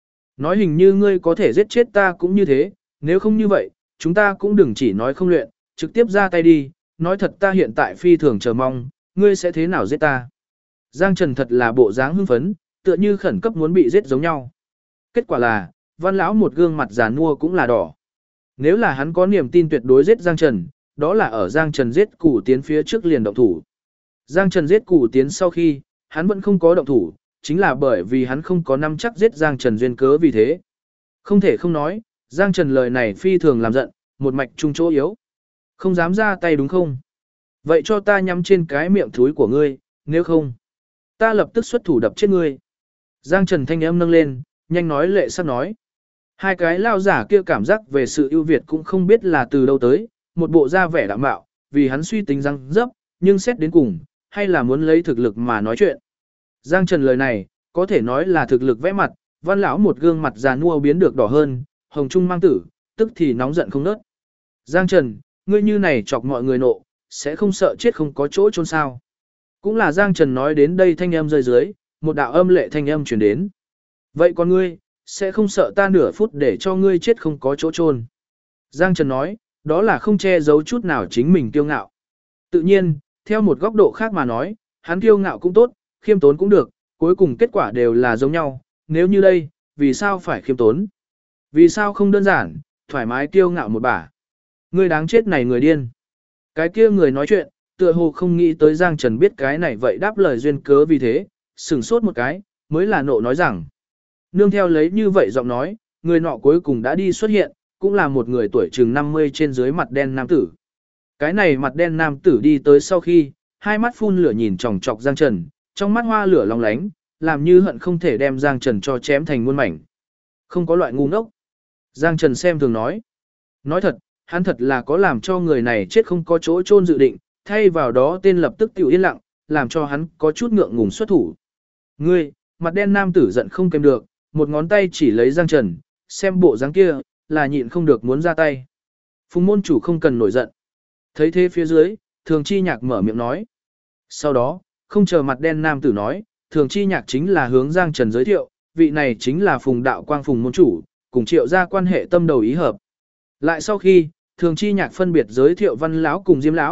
nói hình như ngươi có thể giết chết ta cũng như thế, nếu không như vậy, chúng ta cũng đừng chỉ nói không luyện, trực tiếp ra tay đi, nói thật ta hiện tại phi thường chờ mong, ngươi sẽ thế nào giết ta. Giang Trần thật là bộ dáng hưng phấn, tựa như khẩn cấp muốn bị giết giống nhau. Kết quả là, Văn lão một gương mặt già nua cũng là đỏ. Nếu là hắn có niềm tin tuyệt đối giết Giang Trần, đó là ở Giang Trần giết Củ Tiến phía trước liền động thủ. Giang Trần giết Củ Tiến sau khi, hắn vẫn không có động thủ, chính là bởi vì hắn không có nắm chắc giết Giang Trần duyên cớ vì thế. Không thể không nói, Giang Trần lời này phi thường làm giận, một mạch trung chỗ yếu. Không dám ra tay đúng không? Vậy cho ta nhắm trên cái miệng thúi của ngươi, nếu không, ta lập tức xuất thủ đập chết ngươi. Giang Trần thanh âm nâng lên, nhanh nói lệ sắc nói. Hai cái lao giả kia cảm giác về sự ưu việt cũng không biết là từ đâu tới, một bộ da vẻ đạm bạo, vì hắn suy tính răng dấp, nhưng xét đến cùng, hay là muốn lấy thực lực mà nói chuyện. Giang Trần lời này, có thể nói là thực lực vẽ mặt, Văn lão một gương mặt già nua biến được đỏ hơn, hồng trung mang tử, tức thì nóng giận không nớt. Giang Trần, ngươi như này chọc mọi người nộ, sẽ không sợ chết không có chỗ chôn sao. Cũng là Giang Trần nói đến đây thanh âm rơi dưới, một đạo âm lệ thanh âm truyền đến. Vậy còn ngươi, sẽ không sợ ta nửa phút để cho ngươi chết không có chỗ chôn. Giang Trần nói, đó là không che giấu chút nào chính mình kiêu ngạo. Tự nhiên, theo một góc độ khác mà nói, hắn kiêu ngạo cũng tốt, khiêm tốn cũng được, cuối cùng kết quả đều là giống nhau. Nếu như đây, vì sao phải khiêm tốn? Vì sao không đơn giản, thoải mái kiêu ngạo một bả? Ngươi đáng chết này người điên. Cái kia người nói chuyện, tựa hồ không nghĩ tới Giang Trần biết cái này vậy đáp lời duyên cớ vì thế, sửng sốt một cái, mới là nộ nói rằng. Nương theo lấy như vậy giọng nói, người nọ cuối cùng đã đi xuất hiện, cũng là một người tuổi chừng 50 trên dưới mặt đen nam tử. Cái này mặt đen nam tử đi tới sau khi, hai mắt phun lửa nhìn chòng chọc Giang Trần, trong mắt hoa lửa long lánh, làm như hận không thể đem Giang Trần cho chém thành muôn mảnh. Không có loại ngu ngốc. Giang Trần xem thường nói. Nói thật, hắn thật là có làm cho người này chết không có chỗ chôn dự định, thay vào đó tên lập tức tiểu yên lặng, làm cho hắn có chút ngượng ngùng xuất thủ. Ngươi, mặt đen nam tử giận không kèm được, một ngón tay chỉ lấy Giang Trần, xem bộ dáng kia, là nhịn không được muốn ra tay. Phùng môn chủ không cần nổi giận. Thấy thế phía dưới, Thường Chi Nhạc mở miệng nói. Sau đó, không chờ mặt đen nam tử nói, Thường Chi Nhạc chính là hướng Giang Trần giới thiệu, vị này chính là Phùng Đạo Quang Phùng môn chủ, cùng Triệu gia quan hệ tâm đầu ý hợp. Lại sau khi, Thường Chi Nhạc phân biệt giới thiệu Văn lão cùng Diêm lão,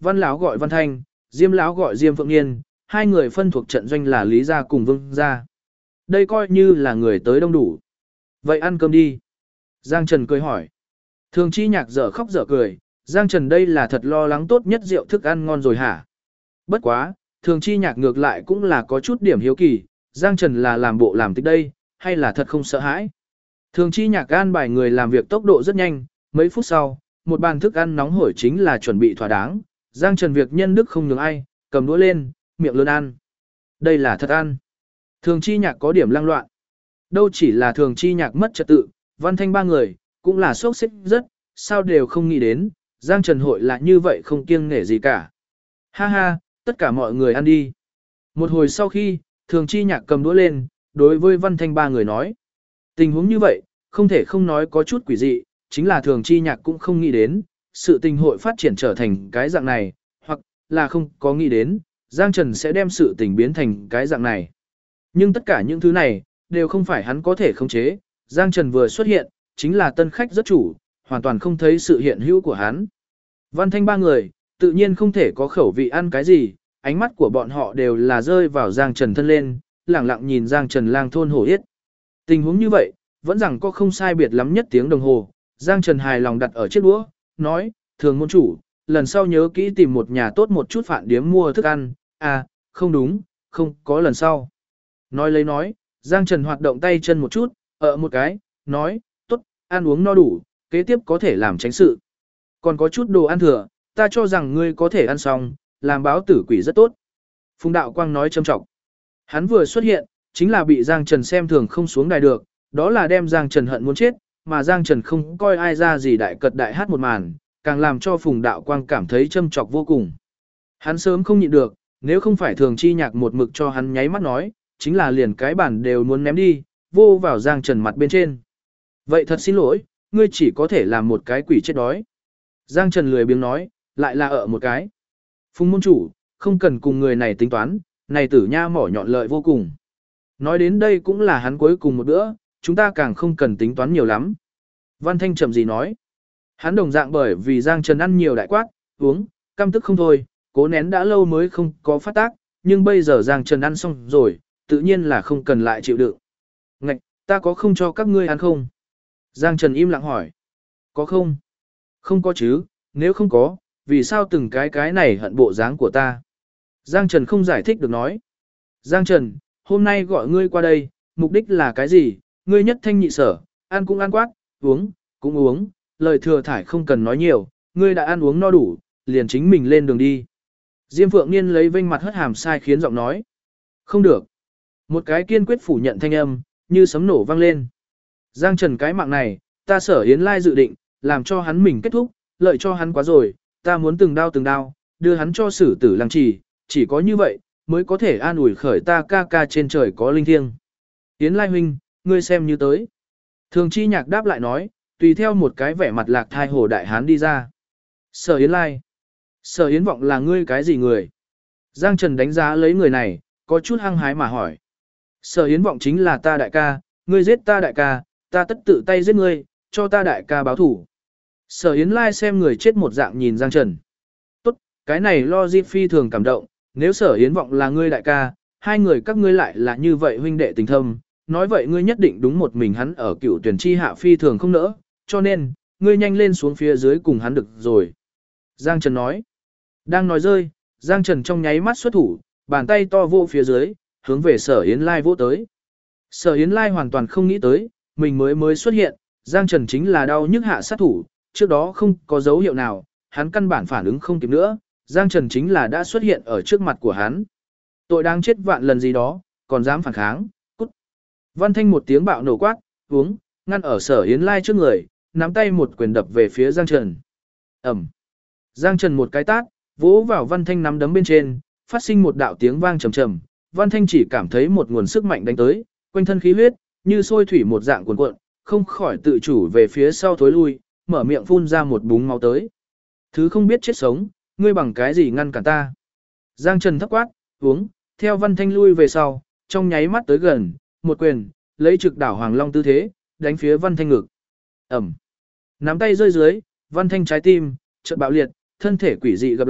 Văn lão gọi Văn Thanh, Diêm lão gọi Diêm Phượng Nghiên, hai người phân thuộc trận doanh là Lý gia cùng Vương gia. Đây coi như là người tới đông đủ. Vậy ăn cơm đi. Giang Trần cười hỏi. Thường Chi Nhạc dở khóc dở cười, Giang Trần đây là thật lo lắng tốt nhất rượu thức ăn ngon rồi hả? Bất quá, Thường Chi Nhạc ngược lại cũng là có chút điểm hiếu kỳ, Giang Trần là làm bộ làm tích đây, hay là thật không sợ hãi? Thường Chi Nhạc an bài người làm việc tốc độ rất nhanh, mấy phút sau, một bàn thức ăn nóng hổi chính là chuẩn bị thỏa đáng, Giang Trần việc nhân đức không nhường ai, cầm đũa lên, miệng lớn ăn. Đây là thật ăn. Thường Chi Nhạc có điểm lang loạn. Đâu chỉ là Thường Chi Nhạc mất trật tự, Văn Thanh ba người, cũng là sốc xích rất, sao đều không nghĩ đến, Giang Trần hội là như vậy không kiêng nể gì cả. Ha ha, tất cả mọi người ăn đi. Một hồi sau khi, Thường Chi Nhạc cầm đũa lên, đối với Văn Thanh ba người nói. Tình huống như vậy, không thể không nói có chút quỷ dị, chính là Thường Chi Nhạc cũng không nghĩ đến, sự tình hội phát triển trở thành cái dạng này, hoặc là không có nghĩ đến, Giang Trần sẽ đem sự tình biến thành cái dạng này. Nhưng tất cả những thứ này, đều không phải hắn có thể khống chế, Giang Trần vừa xuất hiện, chính là tân khách rất chủ, hoàn toàn không thấy sự hiện hữu của hắn. Văn Thanh ba người, tự nhiên không thể có khẩu vị ăn cái gì, ánh mắt của bọn họ đều là rơi vào Giang Trần thân lên, lẳng lặng nhìn Giang Trần lang thôn hổ yết. Tình huống như vậy, vẫn rằng có không sai biệt lắm nhất tiếng đồng hồ, Giang Trần hài lòng đặt ở chiếc đũa, nói, Thường môn chủ, lần sau nhớ kỹ tìm một nhà tốt một chút phản điếm mua thức ăn, à, không đúng, không có lần sau. Nói lấy nói, Giang Trần hoạt động tay chân một chút, một cái, nói, tốt, ăn uống no đủ, kế tiếp có thể làm tránh sự. Còn có chút đồ ăn thừa, ta cho rằng ngươi có thể ăn xong, làm báo tử quỷ rất tốt. Phùng Đạo Quang nói châm trọng. Hắn vừa xuất hiện, chính là bị Giang Trần xem thường không xuống đài được, đó là đem Giang Trần hận muốn chết, mà Giang Trần không coi ai ra gì đại cật đại hát một màn, càng làm cho Phùng Đạo Quang cảm thấy châm chọc vô cùng. Hắn sớm không nhịn được, nếu không phải Thường Chi Nhạc một mực cho hắn nháy mắt nói, chính là liền cái bản đều muốn ném đi, vô vào Giang Trần mặt bên trên. Vậy thật xin lỗi, ngươi chỉ có thể làm một cái quỷ chết đói. Giang Trần lười biếng nói, lại là một cái. Phùng môn chủ, không cần cùng người này tính toán, này tử nha mỏ nhọn lợi vô cùng. Nói đến đây cũng là hắn cuối cùng một bữa, chúng ta càng không cần tính toán nhiều lắm. Văn Thanh chậm gì nói. Hắn đồng dạng bởi vì Giang Trần ăn nhiều đại quát, uống, căm tức không thôi, cố nén đã lâu mới không có phát tác, nhưng bây giờ Giang Trần ăn xong rồi, tự nhiên là không cần lại chịu đựng. Ngạch, ta có không cho các ngươi ăn không? Giang Trần im lặng hỏi. Có không? Không có chứ, nếu không có, vì sao từng cái này hận bộ dáng của ta? Giang Trần không giải thích được nói. Giang Trần, hôm nay gọi ngươi qua đây, mục đích là cái gì? Ngươi nhất thanh nhị sở, ăn cũng ăn quát, uống, cũng uống, lời thừa thải không cần nói nhiều, ngươi đã ăn uống no đủ, liền chính mình lên đường đi. Diêm Phượng Niên lấy vênh mặt hất hàm sai khiến giọng nói. Không được. Một cái kiên quyết phủ nhận thanh âm, như sấm nổ vang lên. Giang Trần cái mạng này, ta Sở Yến Lai dự định, làm cho hắn mình kết thúc, lợi cho hắn quá rồi, ta muốn từng đao, đưa hắn cho xử tử lăng trì, chỉ có như vậy, mới có thể an ủi khởi ta ca ca trên trời có linh thiêng. Yến Lai huynh, ngươi xem như tới. Thường Chi Nhạc đáp lại nói, tùy theo một cái vẻ mặt lạc thai hồ đại hán đi ra. Sở Yến Lai. Sở Yến Vọng là ngươi cái gì người? Giang Trần đánh giá lấy người này, có chút hăng hái mà hỏi. Sở Yến Vọng chính là ta đại ca, ngươi giết ta đại ca, ta tất tự tay giết ngươi, cho ta đại ca báo thủ. Sở Yến Lai xem người chết một dạng nhìn Giang Trần. Tốt, cái này lo di phi thường cảm động, nếu Sở Yến Vọng là ngươi đại ca, hai người các ngươi lại là như vậy huynh đệ tình thâm, nói vậy ngươi nhất định đúng một mình hắn ở cựu tuyển chi hạ phi thường không nỡ, cho nên, ngươi nhanh lên xuống phía dưới cùng hắn được rồi. Giang Trần nói. Đang nói rơi, Giang Trần trong nháy mắt xuất thủ, bàn tay to vô phía dưới, hướng về Sở Yến Lai vỗ tới. Sở Yến Lai hoàn toàn không nghĩ tới, mình mới xuất hiện, Giang Trần chính là đau nhức hạ sát thủ, trước đó không có dấu hiệu nào, hắn căn bản phản ứng không kịp nữa, Giang Trần chính là đã xuất hiện ở trước mặt của hắn. Tội đáng chết vạn lần gì đó, còn dám phản kháng, cút. Văn Thanh một tiếng bạo nổ quát, uống, ngăn ở Sở Yến Lai trước người, nắm tay một quyền đập về phía Giang Trần. Ẩm. Giang Trần một cái tát, vỗ vào Văn Thanh nắm đấm bên trên, phát sinh một đạo tiếng vang trầm trầm, Văn Thanh chỉ cảm thấy một nguồn sức mạnh đánh tới, quanh thân khí huyết, như sôi thủy một dạng cuồn cuộn, không khỏi tự chủ về phía sau thối lui, mở miệng phun ra một búng máu tới. Thứ không biết chết sống, ngươi bằng cái gì ngăn cản ta? Giang Trần thấp quát, uống, theo Văn Thanh lui về sau, trong nháy mắt tới gần, một quyền, lấy trực đảo Hoàng Long tư thế, đánh phía Văn Thanh ngực. Ẩm. Nắm tay rơi dưới, Văn Thanh trái tim, chợt bạo liệt, thân thể quỷ dị gặp lại,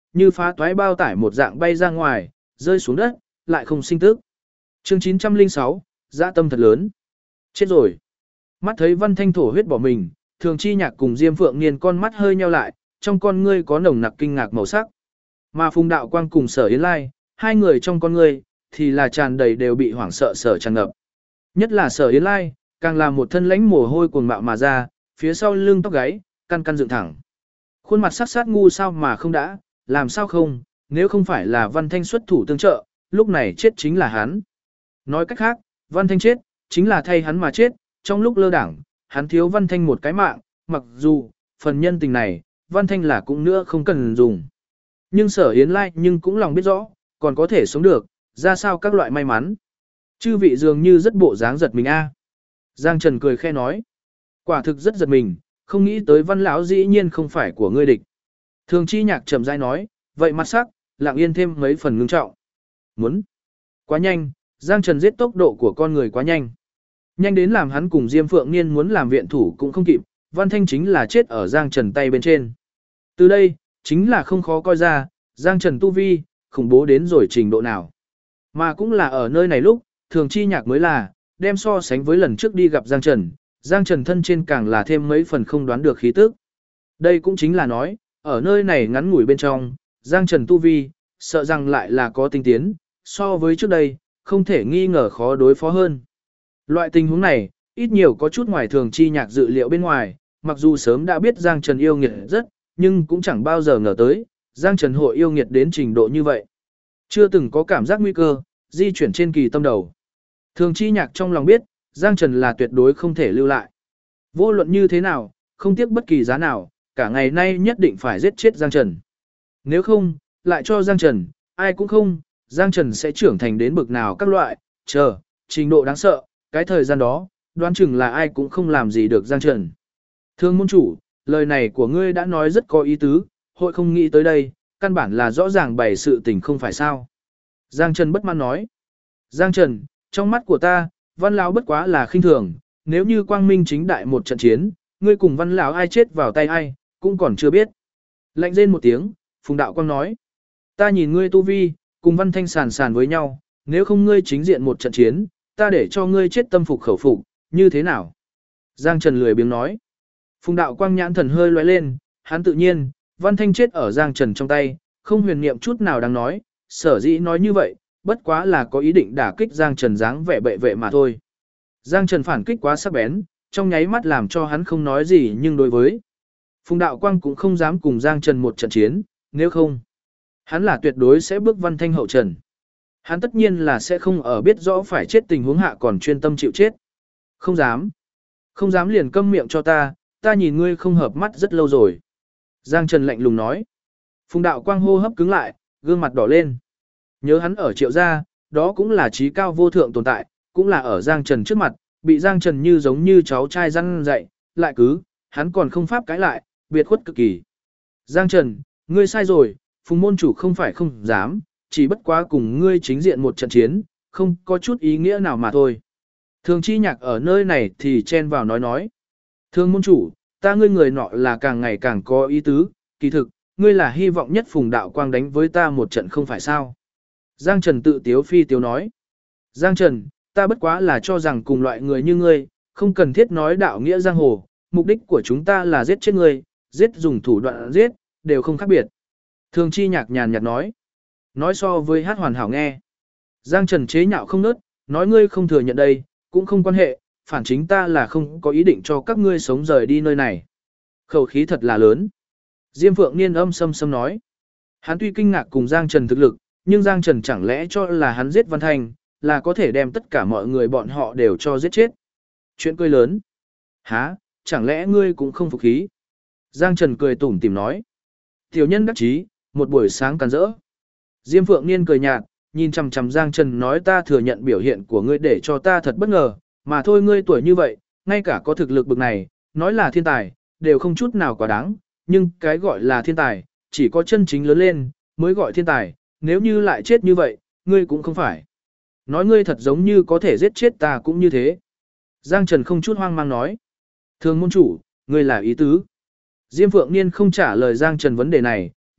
như phá toái bao tải một dạng bay ra ngoài, rơi xuống đất, lại không sinh tức. Chương 906, dã tâm thật lớn. Chết rồi. Mắt thấy Văn Thanh thổ huyết bỏ mình, Thường Chi Nhạc cùng Diêm Phượng Niên con mắt hơi nheo lại, trong con ngươi có nồng nặc kinh ngạc màu sắc. Mà Phùng Đạo Quang cùng Sở Yến Lai, hai người trong con ngươi thì là tràn đầy đều bị hoảng sợ sở tràn ngập. Nhất là Sở Yến Lai, càng là một thân lãnh mồ hôi cuồng mạo mà ra, phía sau lưng tóc gáy, căn căn dựng thẳng. Khuôn mặt sắc sát ngu sao mà không đã, làm sao không, nếu không phải là Văn Thanh xuất thủ tương trợ, lúc này chết chính là hắn. Nói cách khác, Văn Thanh chết, chính là thay hắn mà chết, trong lúc lơ đảng, hắn thiếu Văn Thanh một cái mạng, mặc dù, phần nhân tình này, Văn Thanh là cũng nữa không cần dùng. Nhưng Sở Yến Lai nhưng cũng lòng biết rõ, còn có thể sống được, ra sao các loại may mắn. Chư vị dường như rất bộ dáng giật mình a. Giang Trần cười khe nói, quả thực rất giật mình, không nghĩ tới Văn lão dĩ nhiên không phải của ngươi địch. Thường Chi Nhạc trầm rãi nói, vậy mặt sắc, lặng yên thêm mấy phần ngưng trọng. Muốn. Quá nhanh, Giang Trần giết tốc độ của con người quá nhanh. Nhanh đến làm hắn cùng Diêm Phượng Niên muốn làm viện thủ cũng không kịp, Văn Thanh chính là chết ở Giang Trần tay bên trên. Từ đây, chính là không khó coi ra, Giang Trần tu vi, khủng bố đến rồi trình độ nào. Mà cũng là ở nơi này lúc, Thường Chi Nhạc mới là, đem so sánh với lần trước đi gặp Giang Trần thân trên càng là thêm mấy phần không đoán được khí tức. Đây cũng chính là nói, ở nơi này ngắn ngủi bên trong, Giang Trần tu vi, sợ rằng lại là có tinh tiến, so với trước đây, không thể nghi ngờ khó đối phó hơn. Loại tình huống này, ít nhiều có chút ngoài Thường Chi Nhạc dự liệu bên ngoài, mặc dù sớm đã biết Giang Trần yêu nghiệt rất, nhưng cũng chẳng bao giờ ngờ tới, Giang Trần hội yêu nghiệt đến trình độ như vậy. Chưa từng có cảm giác nguy cơ, di chuyển trên kỳ tâm đầu. Thường Chi Nhạc trong lòng biết, Giang Trần là tuyệt đối không thể lưu lại. Vô luận như thế nào, không tiếc bất kỳ giá nào, cả ngày nay nhất định phải giết chết Giang Trần. Nếu không, lại cho Giang Trần, ai cũng không, Giang Trần sẽ trưởng thành đến bực nào các loại, trình độ đáng sợ, cái thời gian đó, đoán chừng là ai cũng không làm gì được Giang Trần. Thương môn chủ, lời này của ngươi đã nói rất có ý tứ, hội không nghĩ tới đây, căn bản là rõ ràng bày sự tình không phải sao. Giang Trần bất mãn nói. Giang Trần, trong mắt của ta, Văn lão bất quá là khinh thường, nếu như quang minh chính đại một trận chiến, ngươi cùng Văn lão ai chết vào tay ai, cũng còn chưa biết. Lạnh rên một tiếng, Phùng Đạo Quang nói. Ta nhìn ngươi tu vi, cùng Văn Thanh sàn sàn với nhau, nếu không ngươi chính diện một trận chiến, ta để cho ngươi chết tâm phục khẩu phục, như thế nào? Giang Trần lười biếng nói. Phùng Đạo Quang nhãn thần hơi lóe lên, hắn tự nhiên, Văn Thanh chết ở Giang Trần trong tay, không huyền niệm chút nào đáng nói, sở dĩ nói như vậy, bất quá là có ý định đả kích Giang Trần dáng vẻ bệ vệ mà thôi. Giang Trần phản kích quá sắc bén, trong nháy mắt làm cho hắn không nói gì nhưng đối với Phùng Đạo Quang cũng không dám cùng Giang Trần một trận chiến, nếu không, hắn là tuyệt đối sẽ bước Văn Thanh hậu trần. Hắn tất nhiên là sẽ không ở biết rõ phải chết tình huống hạ còn chuyên tâm chịu chết. Không dám. Không dám liền câm miệng cho ta nhìn ngươi không hợp mắt rất lâu rồi. Giang Trần lạnh lùng nói. Phùng Đạo Quang hô hấp cứng lại, gương mặt đỏ lên. Nhớ hắn ở Triệu gia, đó cũng là trí cao vô thượng tồn tại, cũng là ở Giang Trần trước mặt, bị Giang Trần như giống như cháu trai răn dạy, lại cứ, hắn còn không pháp cãi lại, biệt khuất cực kỳ. Giang Trần, ngươi sai rồi, Phùng môn chủ không phải không dám, chỉ bất quá cùng ngươi chính diện một trận chiến, không có chút ý nghĩa nào mà thôi. Thường Chi Nhạc ở nơi này thì chen vào nói. Thường môn chủ, ta ngươi người nọ là càng ngày càng có ý tứ, kỳ thực, ngươi là hy vọng nhất Phùng Đạo Quang đánh với ta một trận không phải sao. Giang Trần tự tiếu phi tiếu nói. Giang Trần, ta bất quá là cho rằng cùng loại người như ngươi, không cần thiết nói đạo nghĩa giang hồ, mục đích của chúng ta là giết chết ngươi, giết dùng thủ đoạn giết, đều không khác biệt. Thường Chi Nhạc nhàn nhạt nói. Nói so với hát hoàn hảo nghe. Giang Trần chế nhạo không nớt, nói ngươi không thừa nhận đây, cũng không quan hệ, phản chính ta là không có ý định cho các ngươi sống rời đi nơi này. Khẩu khí thật là lớn. Diêm Phượng Niên âm sâm sâm nói. Hắn tuy kinh ngạc cùng Giang Trần thực lực, nhưng Giang Trần chẳng lẽ cho là hắn giết Văn Thanh, là có thể đem tất cả mọi người bọn họ đều cho giết chết. Chuyện cười lớn. Hả, chẳng lẽ ngươi cũng không phục khí? Giang Trần cười tủm tỉm nói. Tiểu nhân đắc chí, một buổi sáng càn rỡ. Diêm Phượng Niên cười nhạt, nhìn chằm chằm Giang Trần nói ta thừa nhận biểu hiện của ngươi để cho ta thật bất ngờ, mà thôi ngươi tuổi như vậy, ngay cả có thực lực bực này, nói là thiên tài, đều không chút nào quá đáng, nhưng cái gọi là thiên tài, chỉ có chân chính lớn lên, mới gọi thiên tài, nếu như lại chết như vậy, ngươi cũng không phải. Nói ngươi thật giống như có thể giết chết ta cũng như thế. Giang Trần không chút hoang mang nói. Thường môn chủ, ngươi là ý tứ. Diêm Phượng Niên không trả lời Giang Trần vấn đề này,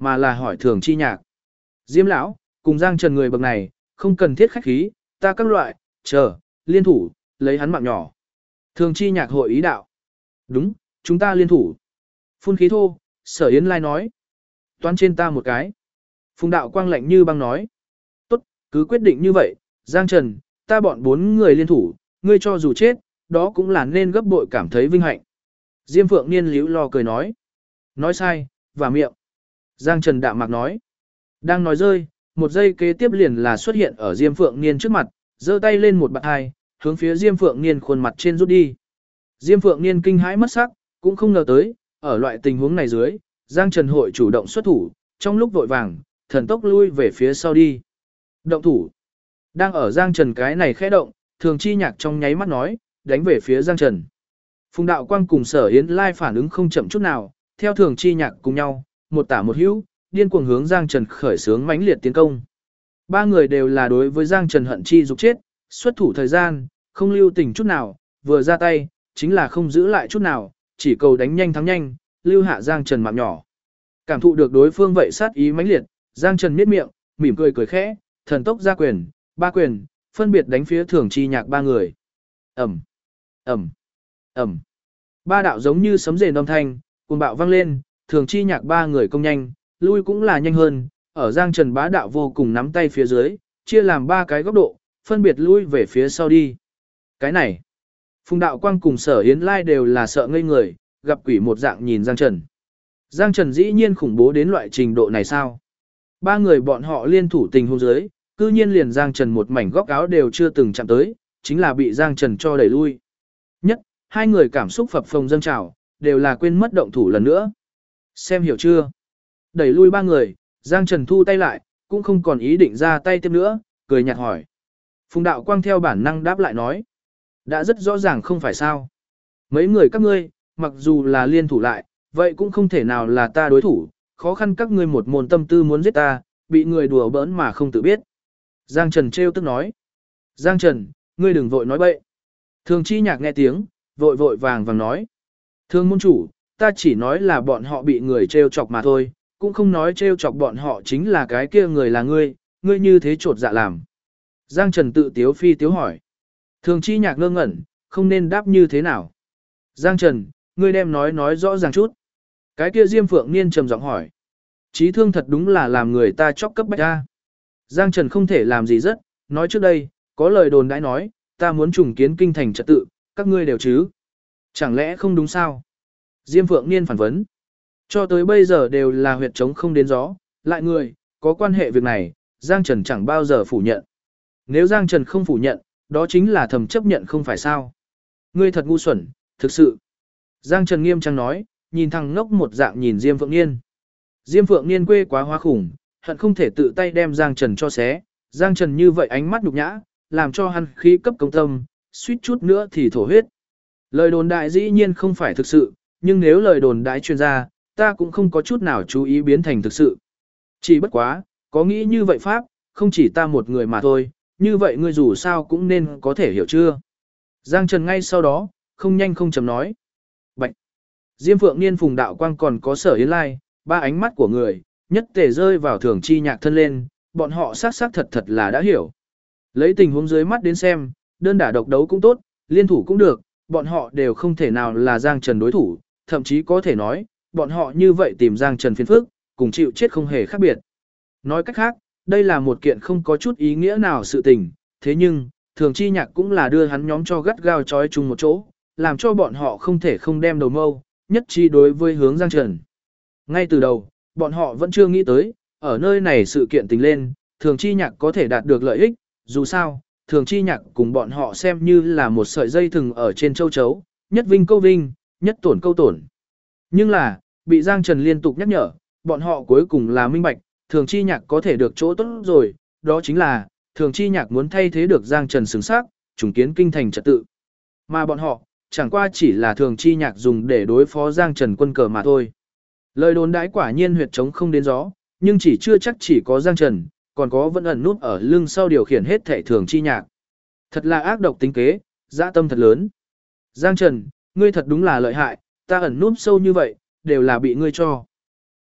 mà là hỏi Thường Chi Nhạc. Diêm lão, cùng Giang Trần người bậc này, không cần thiết khách khí, ta các loại, chờ, liên thủ, lấy hắn mạng nhỏ. Thường Chi Nhạc hội ý đạo. Đúng, chúng ta liên thủ. Phun khí thô, Sở Yến Lai nói. Toán trên ta một cái. Phùng đạo quang lạnh như băng nói. Tốt, cứ quyết định như vậy, Giang Trần, ta bọn 4 người liên thủ, ngươi cho dù chết, đó cũng là nên gấp bội cảm thấy vinh hạnh. Diêm Phượng Niên liễu lo cười nói. Nói sai, và miệng. Giang Trần đạm mạc nói. Đang nói rơi, một giây kế tiếp liền là xuất hiện ở Diêm Phượng Niên trước mặt, giơ tay lên một bạn hai, hướng phía Diêm Phượng Niên khuôn mặt trên rút đi. Diêm Phượng Niên kinh hãi mất sắc, cũng không ngờ tới, ở loại tình huống này dưới, Giang Trần hội chủ động xuất thủ, trong lúc vội vàng, thần tốc lui về phía sau đi. Động thủ. Đang ở Giang Trần cái này khẽ động, Thường Chi Nhạc trong nháy mắt nói, đánh về phía Giang Trần. Phùng Đạo Quang cùng Sở Yến Lai phản ứng không chậm chút nào, theo Thường Chi Nhạc cùng nhau, một tả một hữu, điên cuồng hướng Giang Trần khởi xướng mãnh liệt tiến công. Ba người đều là đối với Giang Trần hận chi dục chết, xuất thủ thời gian, không lưu tình chút nào, vừa ra tay, chính là không giữ lại chút nào, chỉ cầu đánh nhanh thắng nhanh, lưu hạ Giang Trần mạng nhỏ. Cảm thụ được đối phương vậy sát ý mãnh liệt, Giang Trần miết miệng, mỉm cười cười khẽ, thần tốc ra quyền, ba quyền, phân biệt đánh phía Thường Chi Nhạc ba người. Ầm, ầm, ầm. Ba đạo giống như sấm rền âm thanh, cuồng bạo vang lên, Thường Chi Nhạc ba người công nhanh, lui cũng là nhanh hơn, ở Giang Trần bá đạo vô cùng nắm tay phía dưới, chia làm 3 cái góc độ, phân biệt lui về phía sau đi. Cái này, Phùng Đạo Quang cùng Sở Yến Lai đều là sợ ngây người, gặp quỷ một dạng nhìn Giang Trần. Giang Trần dĩ nhiên khủng bố đến loại trình độ này sao? Ba người bọn họ liên thủ tình huống dưới, cư nhiên liền Giang Trần một mảnh góc áo đều chưa từng chạm tới, chính là bị Giang Trần cho đẩy lui. Nhất, hai người cảm xúc phập phồng dâng trào, đều là quên mất động thủ lần nữa. Xem hiểu chưa? Đẩy lui ba người, Giang Trần thu tay lại, cũng không còn ý định ra tay tiếp nữa, cười nhạt hỏi. Phùng Đạo Quang theo bản năng đáp lại nói. Đã rất rõ ràng không phải sao. Mấy người các ngươi, mặc dù là liên thủ lại, vậy cũng không thể nào là ta đối thủ, khó khăn các ngươi một môn tâm tư muốn giết ta, bị người đùa bỡn mà không tự biết. Giang Trần trêu tức nói. Giang Trần, ngươi đừng vội nói bậy. Thường Chi Nhạc nghe tiếng, vội vội vàng vàng nói. Thương môn chủ, ta chỉ nói là bọn họ bị người trêu chọc mà thôi, cũng không nói trêu chọc bọn họ chính là cái kia người là ngươi như thế trột dạ làm. Giang Trần tự tiếu phi tiếu hỏi. Thường Chi Nhạc ngơ ngẩn, không nên đáp như thế nào. Giang Trần, ngươi đem nói rõ ràng chút. Cái kia Diêm Phượng Niên trầm giọng hỏi. Chí thương thật đúng là làm người ta chóc cấp bách ra. Giang Trần không thể làm gì rất, nói trước đây, có lời đồn đãi nói, ta muốn trùng kiến kinh thành trật tự, các ngươi đều chứ. Chẳng lẽ không đúng sao? Diêm Phượng Niên phản vấn. Cho tới bây giờ đều là huyệt trống không đến gió, lại người, có quan hệ việc này, Giang Trần chẳng bao giờ phủ nhận. Nếu Giang Trần không phủ nhận, đó chính là thầm chấp nhận không phải sao. Ngươi thật ngu xuẩn, thực sự. Giang Trần nghiêm trang nói, nhìn thằng ngốc một dạng nhìn Diêm Phượng Niên. Diêm Phượng Niên quê quá hóa khủng, hận không thể tự tay đem Giang Trần cho xé. Giang Trần như vậy ánh mắt nhục nhã, làm cho hắn khí cấp công tâm, suýt chút nữa thì thổ huyết. Lời đồn đại dĩ nhiên không phải thực sự, nhưng nếu lời đồn đại truyền ra, ta cũng không có chút nào chú ý biến thành thực sự. Chỉ bất quá, có nghĩ như vậy pháp, không chỉ ta một người mà thôi, như vậy ngươi dù sao cũng nên có thể hiểu chưa. Giang Trần ngay sau đó, không nhanh không chậm nói. Bạch! Diêm Phượng Niên Phùng Đạo Quang còn có Sở Yến Lai, ba ánh mắt của người, nhất tề rơi vào Thường Chi Nhạc thân lên, bọn họ xác thật là đã hiểu. Lấy tình huống dưới mắt đến xem, đơn đả độc đấu cũng tốt, liên thủ cũng được, bọn họ đều không thể nào là Giang Trần đối thủ, thậm chí có thể nói, bọn họ như vậy tìm Giang Trần phiền phức, cùng chịu chết không hề khác biệt. Nói cách khác, đây là một kiện không có chút ý nghĩa nào sự tình, thế nhưng, Thường Chi Nhạc cũng là đưa hắn nhóm cho gắt gao trói chung một chỗ, làm cho bọn họ không thể không đem đầu mâu, nhất trí đối với hướng Giang Trần. Ngay từ đầu, bọn họ vẫn chưa nghĩ tới, ở nơi này sự kiện tình lên, Thường Chi Nhạc có thể đạt được lợi ích, dù sao, Thường Chi Nhạc cùng bọn họ xem như là một sợi dây thừng ở trên châu chấu, nhất vinh câu vinh, nhất tổn câu tổn. Nhưng là, bị Giang Trần liên tục nhắc nhở, bọn họ cuối cùng là minh bạch, Thường Chi Nhạc có thể được chỗ tốt rồi, đó chính là, Thường Chi Nhạc muốn thay thế được Giang Trần xứng xác, trùng kiến kinh thành trật tự. Mà bọn họ, chẳng qua chỉ là Thường Chi Nhạc dùng để đối phó Giang Trần quân cờ mà thôi. Lời đồn đãi quả nhiên huyệt trống không đến gió, nhưng chỉ chưa chắc chỉ có Giang Trần, còn có vẫn ẩn nút ở lưng sau điều khiển hết thảy Thường Chi Nhạc. Thật là ác độc tính kế, dã tâm thật lớn. Giang Trần, ngươi thật đúng là lợi hại, ta ẩn núp sâu như vậy, đều là bị ngươi cho.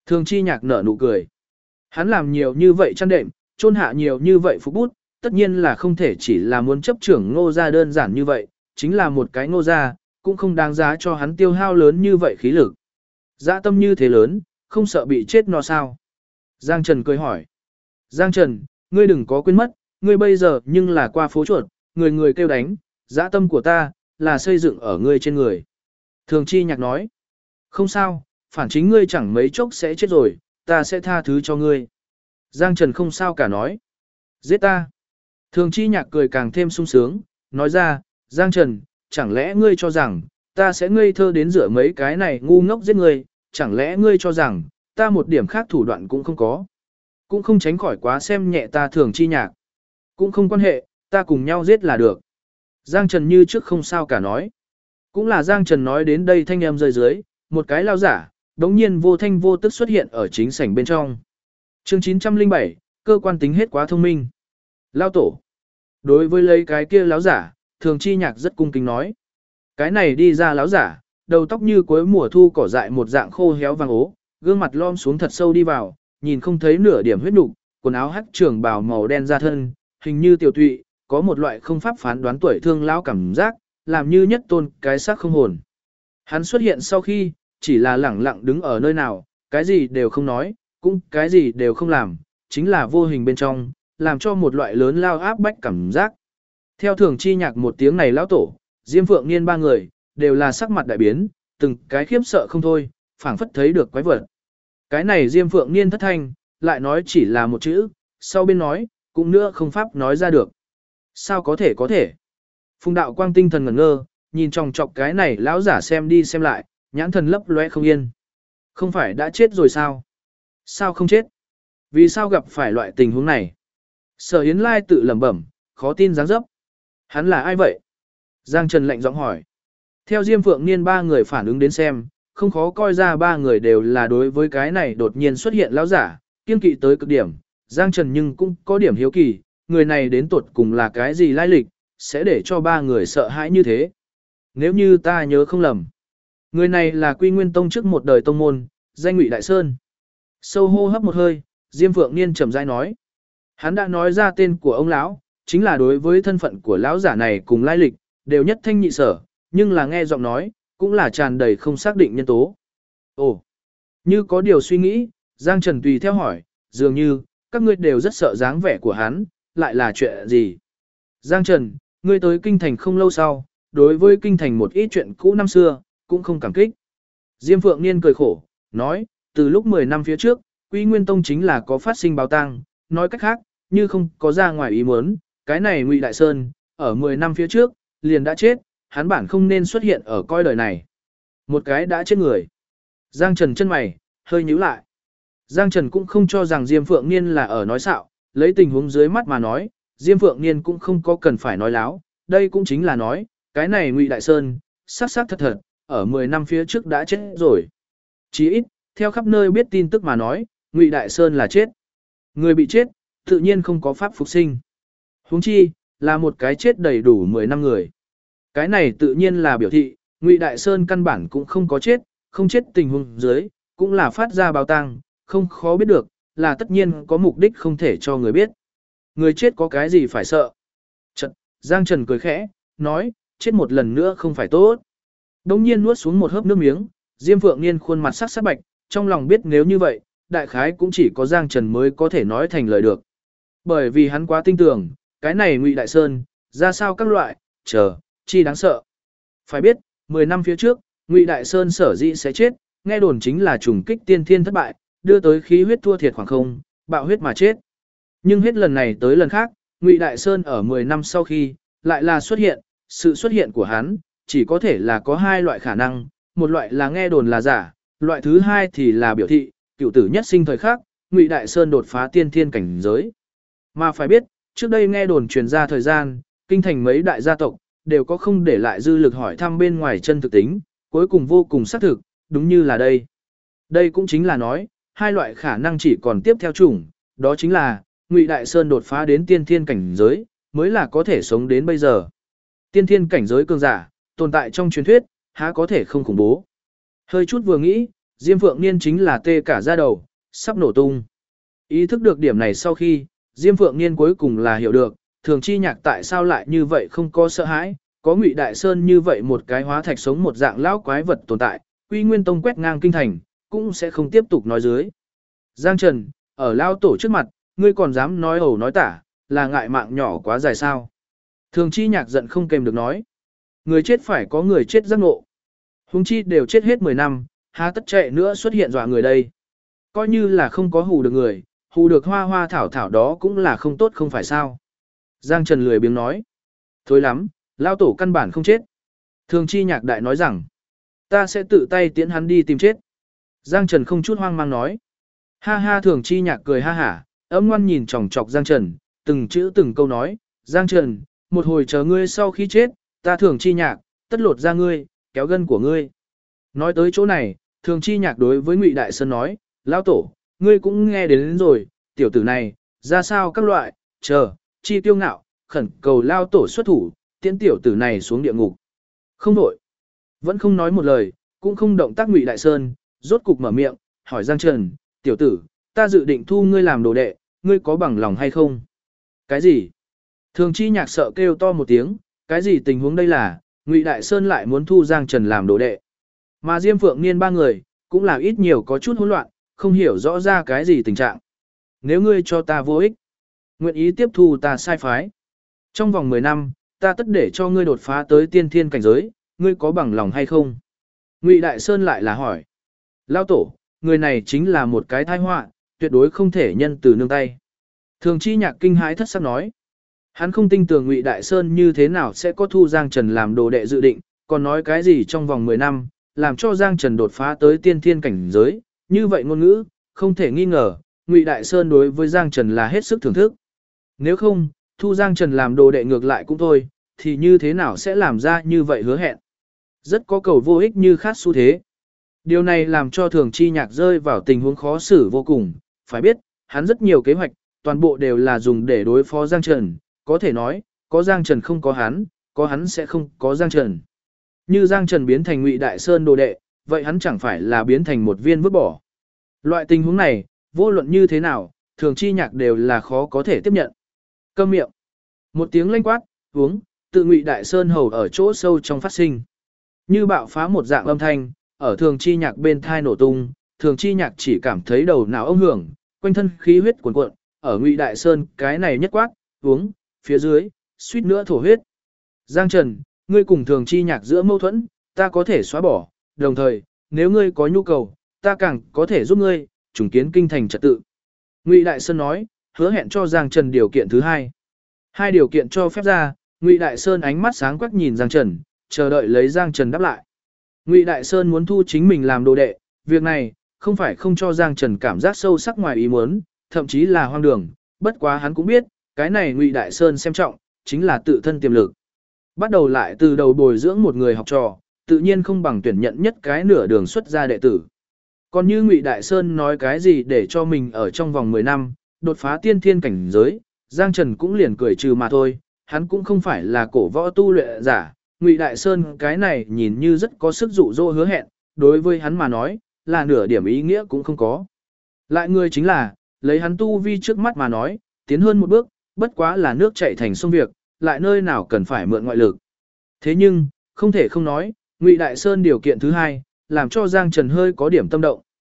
Thường chi nhạc nở nụ cười. Hắn làm nhiều như vậy chăn đệm, chôn hạ nhiều như vậy phục bút, tất nhiên là không thể chỉ là muốn chấp trưởng Ngô gia đơn giản như vậy, chính là một cái Ngô gia, cũng không đáng giá cho hắn tiêu hao lớn như vậy khí lực. Dã tâm như thế lớn, không sợ bị chết no sao? Giang Trần cười hỏi. Giang Trần, ngươi đừng có quên mất, ngươi bây giờ nhưng là qua phố chuột, người người kêu đánh, dã tâm của ta, là xây dựng ở ngươi trên người. Thường chi nhạc nói. Không sao, phản chính ngươi chẳng mấy chốc sẽ chết rồi, ta sẽ tha thứ cho ngươi. Giang Trần không sao cả nói. Giết ta. Thường chi nhạc cười càng thêm sung sướng, nói ra, Giang Trần, chẳng lẽ ngươi cho rằng, ta sẽ ngây thơ đến rửa mấy cái này ngu ngốc giết ngươi, chẳng lẽ ngươi cho rằng, ta một điểm khác thủ đoạn cũng không có. Cũng không tránh khỏi quá xem nhẹ ta thường chi nhạc. Cũng không quan hệ, ta cùng nhau giết là được. Giang Trần như trước không sao cả nói. Cũng là Giang Trần nói đến đây thanh em rơi dưới, một cái lao giả, đống nhiên vô thanh vô tức xuất hiện ở chính sảnh bên trong. Chương 907, cơ quan tính hết quá thông minh. Lao tổ. Đối với lấy cái kia lão giả, thường chi nhạc rất cung kính nói. Cái này đi ra lão giả, đầu tóc như cuối mùa thu cỏ dại một dạng khô héo vàng ố, gương mặt lom xuống thật sâu đi vào, nhìn không thấy nửa điểm huyết nục, quần áo hắc trường bào màu đen da thân, hình như tiểu tụy, có một loại không pháp phán đoán tuổi thương lão cảm giác, làm như nhất tôn cái xác không hồn. Hắn xuất hiện sau khi, chỉ là lẳng lặng đứng ở nơi nào, cái gì đều không nói, cũng cái gì đều không làm, chính là vô hình bên trong, làm cho một loại lớn lao áp bách cảm giác. Theo thường chi nhạc một tiếng này lão tổ, Diêm Phượng Niên ba người, đều là sắc mặt đại biến, từng cái khiếp sợ không thôi, phảng phất thấy được quái vật. Cái này Diêm Phượng Niên thất thanh, lại nói chỉ là một chữ, sau bên nói, cũng nữa không pháp nói ra được. Sao có thể có thể? Phùng đạo quang tinh thần ngẩn ngơ, nhìn tròng trọc cái này lão giả xem đi xem lại, nhãn thần lấp lóe không yên. Không phải đã chết rồi sao? Sao không chết? Vì sao gặp phải loại tình huống này? Sở Yến Lai tự lẩm bẩm, khó tin dáng dấp. Hắn là ai vậy? Giang Trần lạnh giọng hỏi. Theo Diêm Phượng Niên ba người phản ứng đến xem, không khó coi ra ba người đều là đối với cái này đột nhiên xuất hiện lão giả, kiên kỵ tới cực điểm. Giang Trần nhưng cũng có điểm hiếu kỳ, người này đến tuột cùng là cái gì lai lịch, sẽ để cho ba người sợ hãi như thế. Nếu như ta nhớ không lầm, người này là Quy Nguyên Tông trước một đời tông môn, danh Ngụy Đại Sơn. Sâu hô hấp một hơi, Diêm Phượng Niên trầm rãi nói. Hắn đã nói ra tên của ông lão, chính là đối với thân phận của lão giả này cùng lai lịch, đều nhất thanh nhị sở, nhưng là nghe giọng nói, cũng là tràn đầy không xác định nhân tố. Ồ, như có điều suy nghĩ, Giang Trần tùy theo hỏi, dường như, các ngươi đều rất sợ dáng vẻ của hắn, lại là chuyện gì? Giang Trần, ngươi tới kinh thành không lâu sau, đối với kinh thành một ít chuyện cũ năm xưa, cũng không cảm kích. Diêm Phượng Niên cười khổ, nói, từ lúc 10 năm phía trước, Quy Nguyên Tông chính là có phát sinh báo tang, nói cách khác, như không có ra ngoài ý muốn, cái này Ngụy Đại Sơn, ở 10 năm phía trước, liền đã chết, hắn bản không nên xuất hiện ở coi đời này. Một cái đã chết người. Giang Trần chân mày, hơi nhíu lại. Giang Trần cũng không cho rằng Diêm Phượng Niên là ở nói xạo, lấy tình huống dưới mắt mà nói, Diêm Phượng Niên cũng không có cần phải nói láo, đây cũng chính là nói, cái này Ngụy Đại Sơn, xác xác thật thật, ở 10 năm phía trước đã chết rồi. Chỉ ít, theo khắp nơi biết tin tức mà nói, Ngụy Đại Sơn là chết. Người bị chết, tự nhiên không có pháp phục sinh. Huống chi, là một cái chết đầy đủ 10 năm người. Cái này tự nhiên là biểu thị, Ngụy Đại Sơn căn bản cũng không có chết, không chết tình huống dưới, cũng là phát ra báo tang, không khó biết được, là tất nhiên có mục đích không thể cho người biết. Người chết có cái gì phải sợ? Giang Trần cười khẽ, nói, chết một lần nữa không phải tốt. Đông nhiên nuốt xuống một hớp nước miếng, Diêm Phượng Niên khuôn mặt sắc sắc bạch, trong lòng biết nếu như vậy, đại khái cũng chỉ có Giang Trần mới có thể nói thành lời được. Bởi vì hắn quá tin tưởng, cái này Ngụy Đại Sơn, ra sao các loại, chi đáng sợ. Phải biết, 10 năm phía trước, Ngụy Đại Sơn sở dĩ sẽ chết, nghe đồn chính là trùng kích tiên thiên thất bại, đưa tới khí huyết thua thiệt khoảng không, bạo huyết mà chết. Nhưng hết lần này tới lần khác, Ngụy Đại Sơn ở 10 năm sau khi, lại là xuất hiện, sự xuất hiện của hắn, chỉ có thể là có hai loại khả năng, một loại là nghe đồn là giả, loại thứ hai thì là biểu thị, cựu tử nhất sinh thời khắc, Ngụy Đại Sơn đột phá tiên thiên cảnh giới. Mà phải biết, trước đây nghe đồn truyền ra thời gian, kinh thành mấy đại gia tộc, đều có không để lại dư lực hỏi thăm bên ngoài chân thực tính, cuối cùng vô cùng xác thực, đúng như là đây. Đây cũng chính là nói, hai loại khả năng chỉ còn tiếp theo chủng, đó chính là, Ngụy Đại Sơn đột phá đến tiên thiên cảnh giới, mới là có thể sống đến bây giờ. Tiên thiên cảnh giới cường giả, tồn tại trong truyền thuyết, há có thể không khủng bố. Hơi chút vừa nghĩ, Diêm Phượng Niên chính là tê cả da đầu, sắp nổ tung. Ý thức được điểm này sau khi, Diêm Phượng Niên cuối cùng là hiểu được, Thường Chi Nhạc tại sao lại như vậy không có sợ hãi, có Ngụy Đại Sơn như vậy một cái hóa thạch sống một dạng lão quái vật tồn tại, Quy Nguyên Tông quét ngang kinh thành, cũng sẽ không tiếp tục nói dưới. Giang Trần, ở lao tổ trước mặt, ngươi còn dám nói ẩu nói tả, là ngại mạng nhỏ quá dài sao? Thường Chi Nhạc giận không kềm được nói. Người chết phải có người chết giác ngộ. Hùng chi đều chết hết 10 năm, há tất chạy nữa xuất hiện dọa người đây. Coi như là không có hù được người, hù được hoa hoa thảo thảo đó cũng là không tốt không phải sao. Giang Trần lười biếng nói. Thôi lắm, lao tổ căn bản không chết. Thường Chi Nhạc đại nói rằng, ta sẽ tự tay tiễn hắn đi tìm chết. Giang Trần không chút hoang mang nói. Ha ha, Thường Chi Nhạc cười ha hả, ấm ngoan nhìn chòng chọc Giang Trần, từng chữ từng câu nói. Giang Trần, một hồi chờ ngươi sau khi chết, ta Thường Chi Nhạc, tất lột ra ngươi, kéo gân của ngươi. Nói tới chỗ này, Thường Chi Nhạc đối với Ngụy Đại Sơn nói, lão tổ, ngươi cũng nghe đến rồi, tiểu tử này, ra sao các loại, chờ, chi tiêu ngạo, khẩn cầu lao tổ xuất thủ, tiễn tiểu tử này xuống địa ngục. Không đổi, vẫn không nói một lời, cũng không động tác. Ngụy Đại Sơn, rốt cục mở miệng, hỏi Giang Trần, tiểu tử, ta dự định thu ngươi làm đồ đệ, ngươi có bằng lòng hay không? Cái gì? Thường Chi Nhạc sợ kêu to một tiếng, cái gì tình huống đây là, Ngụy Đại Sơn lại muốn thu Giang Trần làm đồ đệ. Mà Diêm Phượng Niên ba người, cũng là ít nhiều có chút hỗn loạn, không hiểu rõ ra cái gì tình trạng. Nếu ngươi cho ta vô ích, nguyện ý tiếp thu ta sai phái. Trong vòng 10 năm, ta tất để cho ngươi đột phá tới tiên thiên cảnh giới, ngươi có bằng lòng hay không? Ngụy Đại Sơn lại là hỏi. Lao tổ, người này chính là một cái tai họa, tuyệt đối không thể nhân từ nương tay. Thường Chi Nhạc kinh hãi thất sắc nói. Hắn không tin tưởng Ngụy Đại Sơn như thế nào sẽ có thu Giang Trần làm đồ đệ dự định, còn nói cái gì trong vòng 10 năm, làm cho Giang Trần đột phá tới tiên thiên cảnh giới, như vậy ngôn ngữ, không thể nghi ngờ, Ngụy Đại Sơn đối với Giang Trần là hết sức thưởng thức. Nếu không, thu Giang Trần làm đồ đệ ngược lại cũng thôi, thì như thế nào sẽ làm ra như vậy hứa hẹn. Rất có cầu vô ích như khát xu thế. Điều này làm cho Thường Chi Nhạc rơi vào tình huống khó xử vô cùng, phải biết, hắn rất nhiều kế hoạch, toàn bộ đều là dùng để đối phó Giang Trần, có thể nói, có Giang Trần không có hắn sẽ không có Giang Trần. Như Giang Trần biến thành Ngụy Đại Sơn đồ đệ, vậy hắn chẳng phải là biến thành một viên vứt bỏ. Loại tình huống này, vô luận như thế nào, Thường Chi Nhạc đều là khó có thể tiếp nhận. Câm miệng. Một tiếng lanh quát, uống, tự Ngụy Đại Sơn hầu ở chỗ sâu trong phát sinh. Như bạo phá một dạng âm thanh, ở Thường Chi Nhạc bên thai nổ tung, Thường Chi Nhạc chỉ cảm thấy đầu não ông hưởng, quanh thân khí huyết cuồn cuộn, ở Ngụy Đại Sơn cái này nhất quát, uống, phía dưới, suýt nữa thổ huyết. Giang Trần, ngươi cùng Thường Chi Nhạc giữa mâu thuẫn, ta có thể xóa bỏ, đồng thời, nếu ngươi có nhu cầu, ta càng có thể giúp ngươi, trùng kiến kinh thành trật tự. Ngụy Đại Sơn nói, hứa hẹn cho Giang Trần điều kiện thứ hai. Hai điều kiện cho phép ra, Ngụy Đại Sơn ánh mắt sáng quắc nhìn Giang Trần, chờ đợi lấy Giang Trần đáp lại. Ngụy Đại Sơn muốn thu chính mình làm đồ đệ, việc này, không phải không cho Giang Trần cảm giác sâu sắc ngoài ý muốn, thậm chí là hoang đường, bất quá hắn cũng biết, cái này Ngụy Đại Sơn xem trọng, chính là tự thân tiềm lực. Bắt đầu lại từ đầu bồi dưỡng một người học trò, tự nhiên không bằng tuyển nhận nhất cái nửa đường xuất gia đệ tử. Còn như Ngụy Đại Sơn nói cái gì để cho mình ở trong vòng 10 năm, đột phá tiên thiên cảnh giới, Giang Trần cũng liền cười trừ mà thôi, hắn cũng không phải là cổ võ tu luyện giả. Ngụy Đại Sơn cái này nhìn như rất có sức dụ dỗ hứa hẹn, đối với hắn mà nói, là nửa điểm ý nghĩa cũng không có. Lại người chính là, lấy hắn tu vi trước mắt mà nói, tiến hơn một bước, bất quá là nước chảy thành sông việc, lại nơi nào cần phải mượn ngoại lực. Thế nhưng, không thể không nói, Ngụy Đại Sơn điều kiện thứ hai, làm cho Giang Trần hơi có điểm tâm động.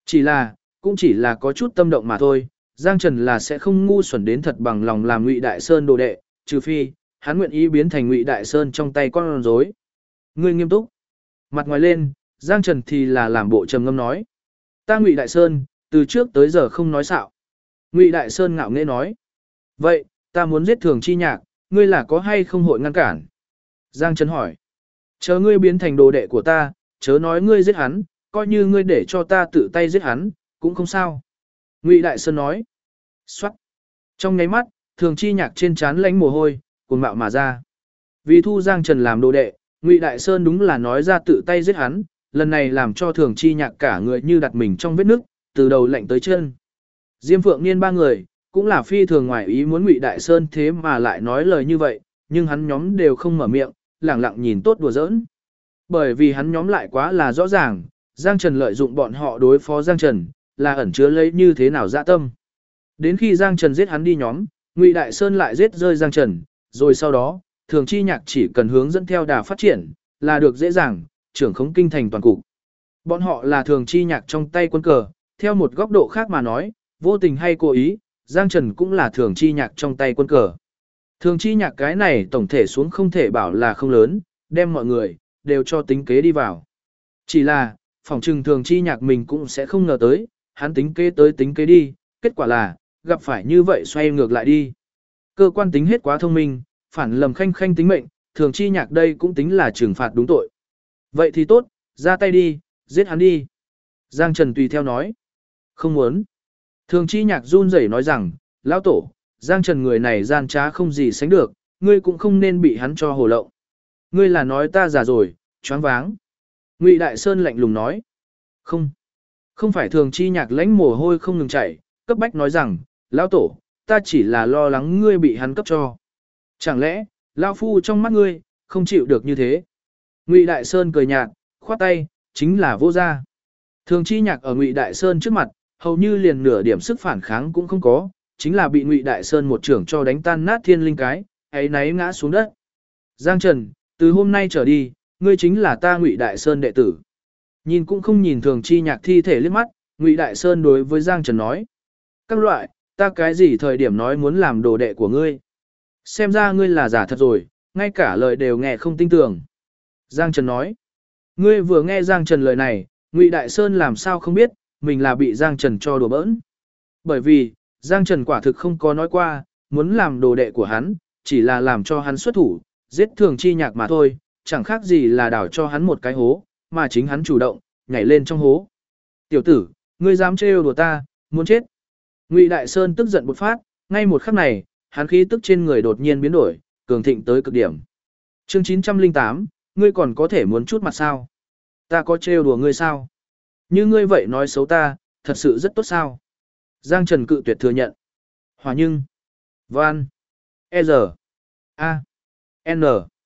Cũng chỉ là có chút tâm động mà thôi, Giang Trần là sẽ không ngu xuẩn đến thật bằng lòng làm Ngụy Đại Sơn đồ đệ, trừ phi, hắn nguyện ý biến thành Ngụy Đại Sơn trong tay con rối. Ngươi nghiêm túc. Mặt ngoài lên, Giang Trần thì là làm bộ trầm ngâm nói. Ta Ngụy Đại Sơn, từ trước tới giờ không nói xạo. Ngụy Đại Sơn ngạo nghễ nói. Vậy, ta muốn giết Thường Chi Nhạc, ngươi là có hay không hội ngăn cản? Giang Trần hỏi. Chờ ngươi biến thành đồ đệ của ta, chớ nói ngươi giết hắn, coi như ngươi để cho ta tự tay giết hắn, cũng không sao. Ngụy Đại Sơn nói. Xoát. Trong nháy mắt, Thường Chi Nhạc trên trán lánh mồ hôi, cuồng mạo mà ra. Vì thu Giang Trần làm đồ đệ, Ngụy Đại Sơn đúng là nói ra tự tay giết hắn, lần này làm cho Thường Chi Nhạc cả người như đặt mình trong vết nước, từ đầu lạnh tới chân. Diêm Phượng Niên ba người, cũng là phi thường ngoài ý muốn Ngụy Đại Sơn thế mà lại nói lời như vậy, nhưng hắn nhóm đều không mở miệng, lẳng lặng nhìn tốt đùa giỡn. Bởi vì hắn nhóm lại quá là rõ ràng, Giang Trần lợi dụng bọn họ đối phó Giang Trần, là ẩn chứa lấy như thế nào dạ tâm. Đến khi Giang Trần giết hắn đi nhóm, Ngụy Đại Sơn lại giết rơi Giang Trần, rồi sau đó, Thường Chi Nhạc chỉ cần hướng dẫn theo đà phát triển, là được dễ dàng, trưởng khống kinh thành toàn cục. Bọn họ là Thường Chi Nhạc trong tay quân cờ, theo một góc độ khác mà nói, vô tình hay cố ý, Giang Trần cũng là Thường Chi Nhạc trong tay quân cờ. Thường Chi Nhạc cái này tổng thể xuống không thể bảo là không lớn, đem mọi người, đều cho tính kế đi vào. Chỉ là, phỏng trừng Thường Chi Nhạc mình cũng sẽ không ngờ tới, hắn tính kế tới tính kế đi, kết quả là, gặp phải như vậy xoay ngược lại đi. Cơ quan tính hết quá thông minh, phản lầm khanh khanh tính mệnh, Thường Chi Nhạc đây cũng tính là trừng phạt đúng tội. Vậy thì tốt, ra tay đi, giết hắn đi. Giang Trần tùy theo nói. Không muốn. Thường Chi Nhạc run rẩy nói rằng, lão tổ, Giang Trần người này gian trá không gì sánh được, ngươi cũng không nên bị hắn cho hồ lộng. Ngươi là nói ta già rồi, choáng váng. Ngụy Đại Sơn lạnh lùng nói. Không phải Thường Chi Nhạc lãnh mồ hôi không ngừng chảy, cấp bách nói rằng, lão tổ, ta chỉ là lo lắng ngươi bị hắn cấp cho. Chẳng lẽ, lão phu trong mắt ngươi, không chịu được như thế. Ngụy Đại Sơn cười nhạt, khoát tay, chính là vô gia. Thường Chi Nhạc ở Ngụy Đại Sơn trước mặt, hầu như liền nửa điểm sức phản kháng cũng không có, chính là bị Ngụy Đại Sơn một trưởng cho đánh tan nát thiên linh cái, ấy náy ngã xuống đất. Giang Trần, từ hôm nay trở đi, ngươi chính là ta Ngụy Đại Sơn đệ tử. Nhìn cũng không nhìn Thường Chi Nhạc thi thể liếc mắt, Ngụy Đại Sơn đối với Giang Trần nói. Các loại, ta cái gì thời điểm nói muốn làm đồ đệ của ngươi. Xem ra ngươi là giả thật rồi, ngay cả lời đều nghe không tin tưởng. Giang Trần nói. Ngươi vừa nghe Giang Trần lời này, Ngụy Đại Sơn làm sao không biết, mình là bị Giang Trần cho đùa bỡn. Bởi vì, Giang Trần quả thực không có nói qua, muốn làm đồ đệ của hắn, chỉ là làm cho hắn xuất thủ, giết Thường Chi Nhạc mà thôi, chẳng khác gì là đảo cho hắn một cái hố, mà chính hắn chủ động, nhảy lên trong hố. Tiểu tử, ngươi dám trêu đùa ta, muốn chết. Ngụy Đại Sơn tức giận bột phát, ngay một khắc này, hắn khí tức trên người đột nhiên biến đổi, cường thịnh tới cực điểm. Chương 908, ngươi còn có thể muốn chút mặt sao? Ta có trêu đùa ngươi sao? Như ngươi vậy nói xấu ta, thật sự rất tốt sao? Giang Trần cự tuyệt thừa nhận. Hòa nhưng, Van, E giờ, A, N,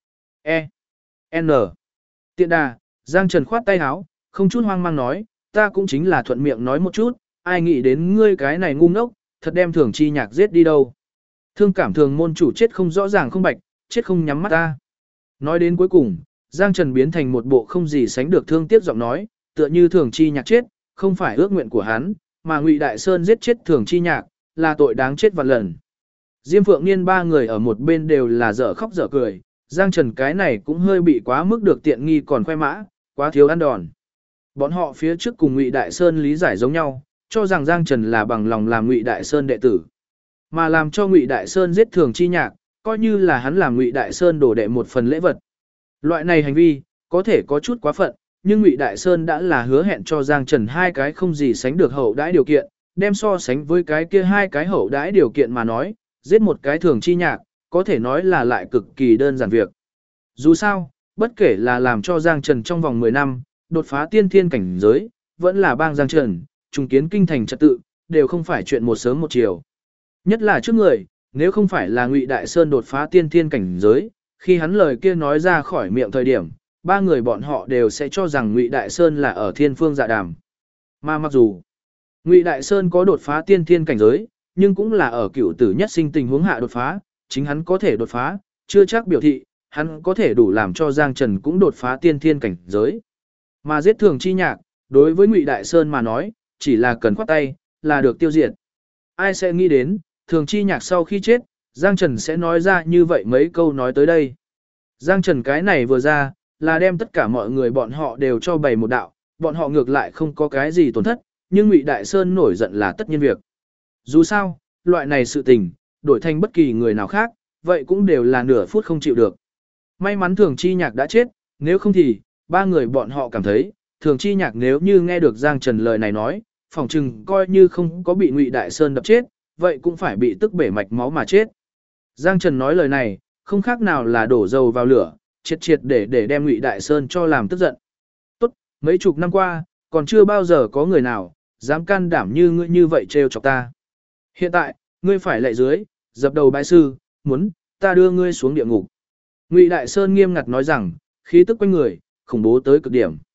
E, N. Tiện đà, Giang Trần khoát tay áo, không chút hoang mang nói, ta cũng chính là thuận miệng nói một chút, ai nghĩ đến ngươi cái này ngu ngốc, thật đem Thường Chi Nhạc giết đi đâu. Thương cảm thường môn chủ chết không rõ ràng không bạch, chết không nhắm mắt ta. Nói đến cuối cùng, Giang Trần biến thành một bộ không gì sánh được thương tiếc giọng nói, tựa như Thường Chi Nhạc chết, không phải ước nguyện của hắn, mà Ngụy Đại Sơn giết chết Thường Chi Nhạc, là tội đáng chết vạn lần. Diêm Phượng Niên ba người ở một bên đều là dở khóc dở cười, Giang Trần cái này cũng hơi bị quá mức được tiện nghi còn khoe mã, quá thiếu ăn đòn. Bọn họ phía trước cùng Ngụy Đại Sơn lý giải giống nhau, cho rằng Giang Trần là bằng lòng làm Ngụy Đại Sơn đệ tử, mà làm cho Ngụy Đại Sơn giết Thường Chi Nhạc, coi như là hắn làm Ngụy Đại Sơn đổ đệ một phần lễ vật. Loại này hành vi, có thể có chút quá phận, nhưng Ngụy Đại Sơn đã là hứa hẹn cho Giang Trần hai cái không gì sánh được hậu đãi điều kiện, đem so sánh với cái kia hai cái hậu đãi điều kiện mà nói, giết một cái Thường Chi Nhạc, có thể nói là lại cực kỳ đơn giản việc. Dù sao, bất kể là làm cho Giang Trần trong vòng 10 năm, đột phá tiên thiên cảnh giới, vẫn là bang Giang Trần, trùng kiến kinh thành trật tự, đều không phải chuyện một sớm một chiều. Nhất là trước người, nếu không phải là Ngụy Đại Sơn đột phá tiên thiên cảnh giới, khi hắn lời kia nói ra khỏi miệng thời điểm, ba người bọn họ đều sẽ cho rằng Ngụy Đại Sơn là ở thiên phương dạ đàm. Mà mặc dù Ngụy Đại Sơn có đột phá tiên thiên cảnh giới, nhưng cũng là ở cựu tử nhất sinh tình huống hạ đột phá, chính hắn có thể đột phá, chưa chắc biểu thị, hắn có thể đủ làm cho Giang Trần cũng đột phá tiên thiên cảnh giới. Mà giết Thường Chi Nhạc, đối với Ngụy Đại Sơn mà nói, chỉ là cần khoát tay, là được tiêu diệt. Ai sẽ nghĩ đến, Thường Chi Nhạc sau khi chết, Giang Trần sẽ nói ra như vậy mấy câu nói tới đây. Giang Trần cái này vừa ra, là đem tất cả mọi người bọn họ đều cho bày một đạo, bọn họ ngược lại không có cái gì tổn thất, nhưng Ngụy Đại Sơn nổi giận là tất nhiên việc. Dù sao, loại này sự tình, đổi thành bất kỳ người nào khác, vậy cũng đều là nửa phút không chịu được. May mắn Thường Chi Nhạc đã chết, nếu không thì, ba người bọn họ cảm thấy, Thường Chi Nhạc nếu như nghe được Giang Trần lời này nói, phỏng chừng coi như không có bị Ngụy Đại Sơn đập chết, vậy cũng phải bị tức bể mạch máu mà chết. Giang Trần nói lời này, không khác nào là đổ dầu vào lửa, triệt triệt để đem Ngụy Đại Sơn cho làm tức giận. Tốt, mấy chục năm qua, còn chưa bao giờ có người nào dám can đảm như ngươi như vậy trêu chọc ta. Hiện tại, ngươi phải lạy dưới, dập đầu bái sư, muốn ta đưa ngươi xuống địa ngục. Ngụy Đại Sơn nghiêm ngặt nói rằng, khí tức quanh người khủng bố tới cực điểm.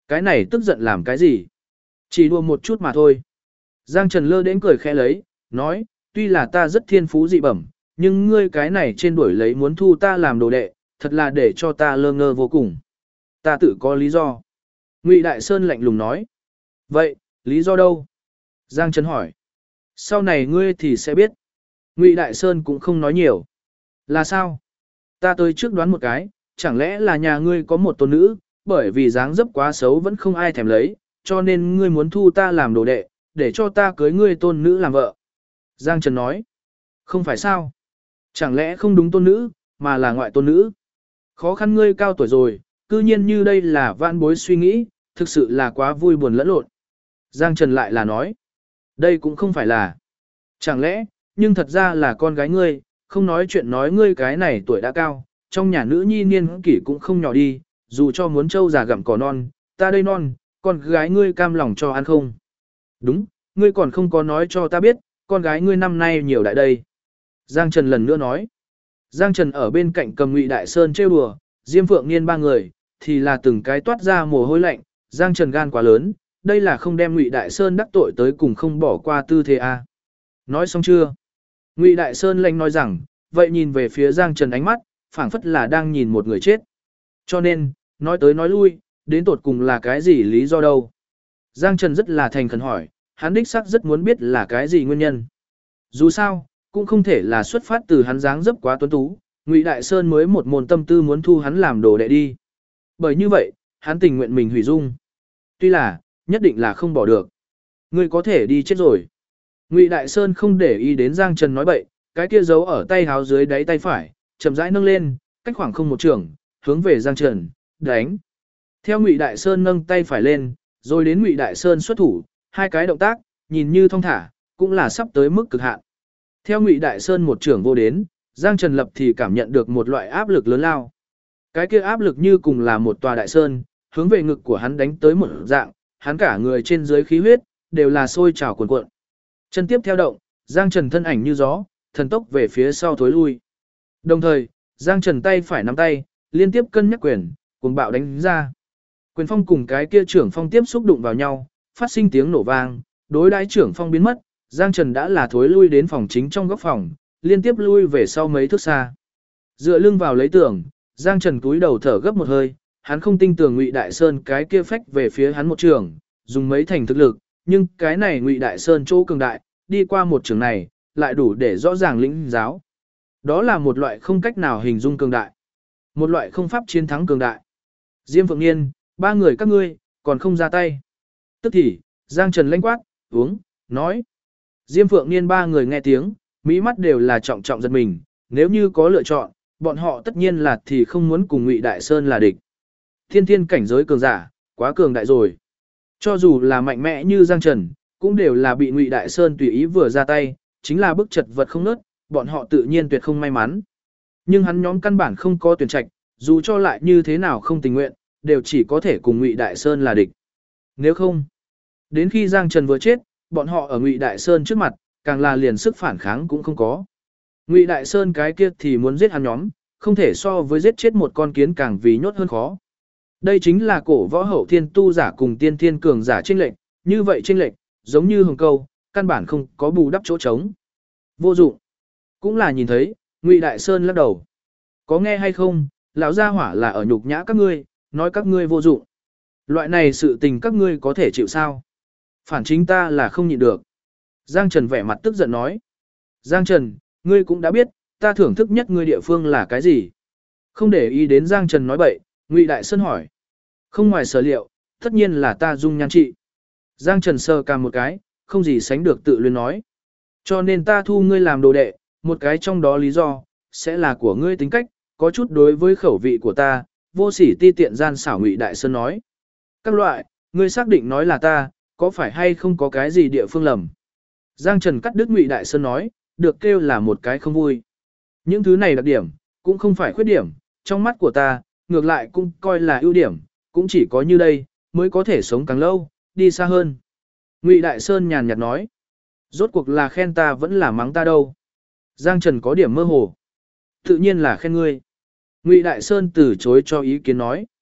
Cái này tức giận làm cái gì? Chỉ đùa một chút mà thôi. Giang Trần lơ đến cười khẽ lấy, nói, tuy là ta rất thiên phú dị bẩm, nhưng ngươi cái này trên đuổi lấy muốn thu ta làm đồ đệ, thật là để cho ta lơ ngơ vô cùng. Ta tự có lý do. Ngụy Đại Sơn lạnh lùng nói. Vậy, lý do đâu? Giang Trần hỏi. Sau này ngươi thì sẽ biết. Ngụy Đại Sơn cũng không nói nhiều. Là sao? Ta tới trước đoán một cái, chẳng lẽ là nhà ngươi có một tôn nữ, bởi vì dáng dấp quá xấu vẫn không ai thèm lấy, cho nên ngươi muốn thu ta làm đồ đệ, để cho ta cưới ngươi tôn nữ làm vợ. Giang Trần nói. Không phải sao? Chẳng lẽ không đúng tôn nữ, mà là ngoại tôn nữ? Khó khăn ngươi cao tuổi rồi, cư nhiên như đây là vãn bối suy nghĩ, thực sự là quá vui buồn lẫn lộn. Giang Trần lại là nói. Đây cũng không phải là. Chẳng lẽ, nhưng thật ra là con gái ngươi, không nói chuyện nói ngươi cái này tuổi đã cao, trong nhà nữ nhi niên kỷ cũng không nhỏ đi, dù cho muốn trâu già gặm cỏ non, ta đây non, con gái ngươi cam lòng cho ăn không? Đúng, ngươi còn không có nói cho ta biết, con gái ngươi năm nay nhiều đại đây. Giang Trần lần nữa nói. Giang Trần ở bên cạnh cầm Ngụy Đại Sơn trêu đùa, Diêm Phượng Niên ba người, thì là từng cái toát ra mồ hôi lạnh, Giang Trần gan quá lớn, đây là không đem Ngụy Đại Sơn đắc tội tới cùng không bỏ qua tư thế a. Nói xong chưa? Ngụy Đại Sơn lạnh nói rằng, vậy nhìn về phía Giang Trần ánh mắt, phảng phất là đang nhìn một người chết. Cho nên, nói tới nói lui, đến tột cùng là cái gì lý do đâu? Giang Trần rất là thành khẩn hỏi, hắn đích xác rất muốn biết là cái gì nguyên nhân. Dù sao, cũng không thể là xuất phát từ hắn dáng dấp quá tuấn tú, Ngụy Đại Sơn mới một môn tâm tư muốn thu hắn làm đồ đệ đi. Bởi như vậy, hắn tình nguyện mình hủy dung. Tuy là, nhất định là không bỏ được. Ngươi có thể đi chết rồi. Ngụy Đại Sơn không để ý đến Giang Trần nói bậy, cái kia giấu ở tay háo dưới đáy tay phải, chậm rãi nâng lên, cách khoảng không một trường, hướng về Giang Trần, đánh. Theo Ngụy Đại Sơn nâng tay phải lên, rồi đến Ngụy Đại Sơn xuất thủ, hai cái động tác, nhìn như thong thả, cũng là sắp tới mức cực hạn. Theo Ngụy Đại Sơn một trường vô đến, Giang Trần lập thì cảm nhận được một loại áp lực lớn lao. Cái kia áp lực như cùng là một tòa đại sơn, hướng về ngực của hắn đánh tới một dạng, hắn cả người trên dưới khí huyết, đều là sôi trào cuồn cuộn. Chân tiếp theo động, Giang Trần thân ảnh như gió, thần tốc về phía sau thối lui. Đồng thời, Giang Trần tay phải nắm tay, liên tiếp cân nhắc quyền, cuồng bạo đánh ra. Quyền phong cùng cái kia trưởng phong tiếp xúc đụng vào nhau, phát sinh tiếng nổ vang, đối đãi trưởng phong biến mất, Giang Trần đã là thối lui đến phòng chính trong góc phòng, liên tiếp lui về sau mấy thước xa. Dựa lưng vào lấy tường, Giang Trần cúi đầu thở gấp một hơi, hắn không tin tưởng Ngụy Đại Sơn cái kia phách về phía hắn một trường, dùng mấy thành thực lực, nhưng cái này Ngụy Đại Sơn chỗ cường đại, đi qua một trường này, lại đủ để rõ ràng lĩnh giáo. Đó là một loại không cách nào hình dung cường đại, một loại không pháp chiến thắng cường đại. Diêm Phượng Niên, ba người các ngươi, còn không ra tay. Tức thì, Giang Trần lanh quát, uống, nói. Diêm Phượng Niên ba người nghe tiếng, mỹ mắt đều là trọng trọng giật mình, nếu như có lựa chọn, bọn họ tất nhiên là thì không muốn cùng Ngụy Đại Sơn là địch. Thiên thiên cảnh giới cường giả, quá cường đại rồi. Cho dù là mạnh mẽ như Giang Trần, cũng đều là bị Ngụy Đại Sơn tùy ý vừa ra tay, chính là bức chật vật không nớt, bọn họ tự nhiên tuyệt không may mắn. Nhưng hắn nhóm căn bản không có tuyển trạch, dù cho lại như thế nào không tình nguyện, đều chỉ có thể cùng Ngụy Đại Sơn là địch. Nếu không, đến khi Giang Trần vừa chết, bọn họ ở Ngụy Đại Sơn trước mặt, càng là liền sức phản kháng cũng không có. Ngụy Đại Sơn cái kia thì muốn giết hắn nhóm, không thể so với giết chết một con kiến càng vì nhốt hơn khó. Đây chính là cổ võ hậu thiên tu giả cùng tiên thiên cường giả chênh lệch, như vậy chênh lệch, giống như hồng câu, căn bản không có bù đắp chỗ trống. Vô dụng. Cũng là nhìn thấy, Ngụy Đại Sơn lắc đầu. Có nghe hay không, lão gia hỏa là ở nhục nhã các ngươi, nói các ngươi vô dụng. Loại này sự tình các ngươi có thể chịu sao? Phản chính ta là không nhịn được. Giang Trần vẻ mặt tức giận nói. Giang Trần, ngươi cũng đã biết, ta thưởng thức nhất ngươi địa phương là cái gì? Không để ý đến Giang Trần nói bậy, Ngụy Đại Sơn hỏi. Không ngoài sở liệu, tất nhiên là ta dung nhan trị. Giang Trần sờ cằm một cái, không gì sánh được tự luyến nói. Cho nên ta thu ngươi làm đồ đệ, một cái trong đó lý do, sẽ là của ngươi tính cách, có chút đối với khẩu vị của ta, vô sỉ ti tiện gian xảo. Ngụy Đại Sơn nói. Các loại, ngươi xác định nói là ta, có phải hay không có cái gì địa phương lầm? Giang Trần cắt đứt Ngụy Đại Sơn nói, được kêu là một cái không vui. Những thứ này đặc điểm, cũng không phải khuyết điểm, trong mắt của ta, ngược lại cũng coi là ưu điểm, cũng chỉ có như đây, mới có thể sống càng lâu, đi xa hơn. Ngụy Đại Sơn nhàn nhạt nói, rốt cuộc là khen ta vẫn là mắng ta đâu. Giang Trần có điểm mơ hồ. Tự nhiên là khen ngươi. Ngụy Đại Sơn từ chối cho ý kiến nói.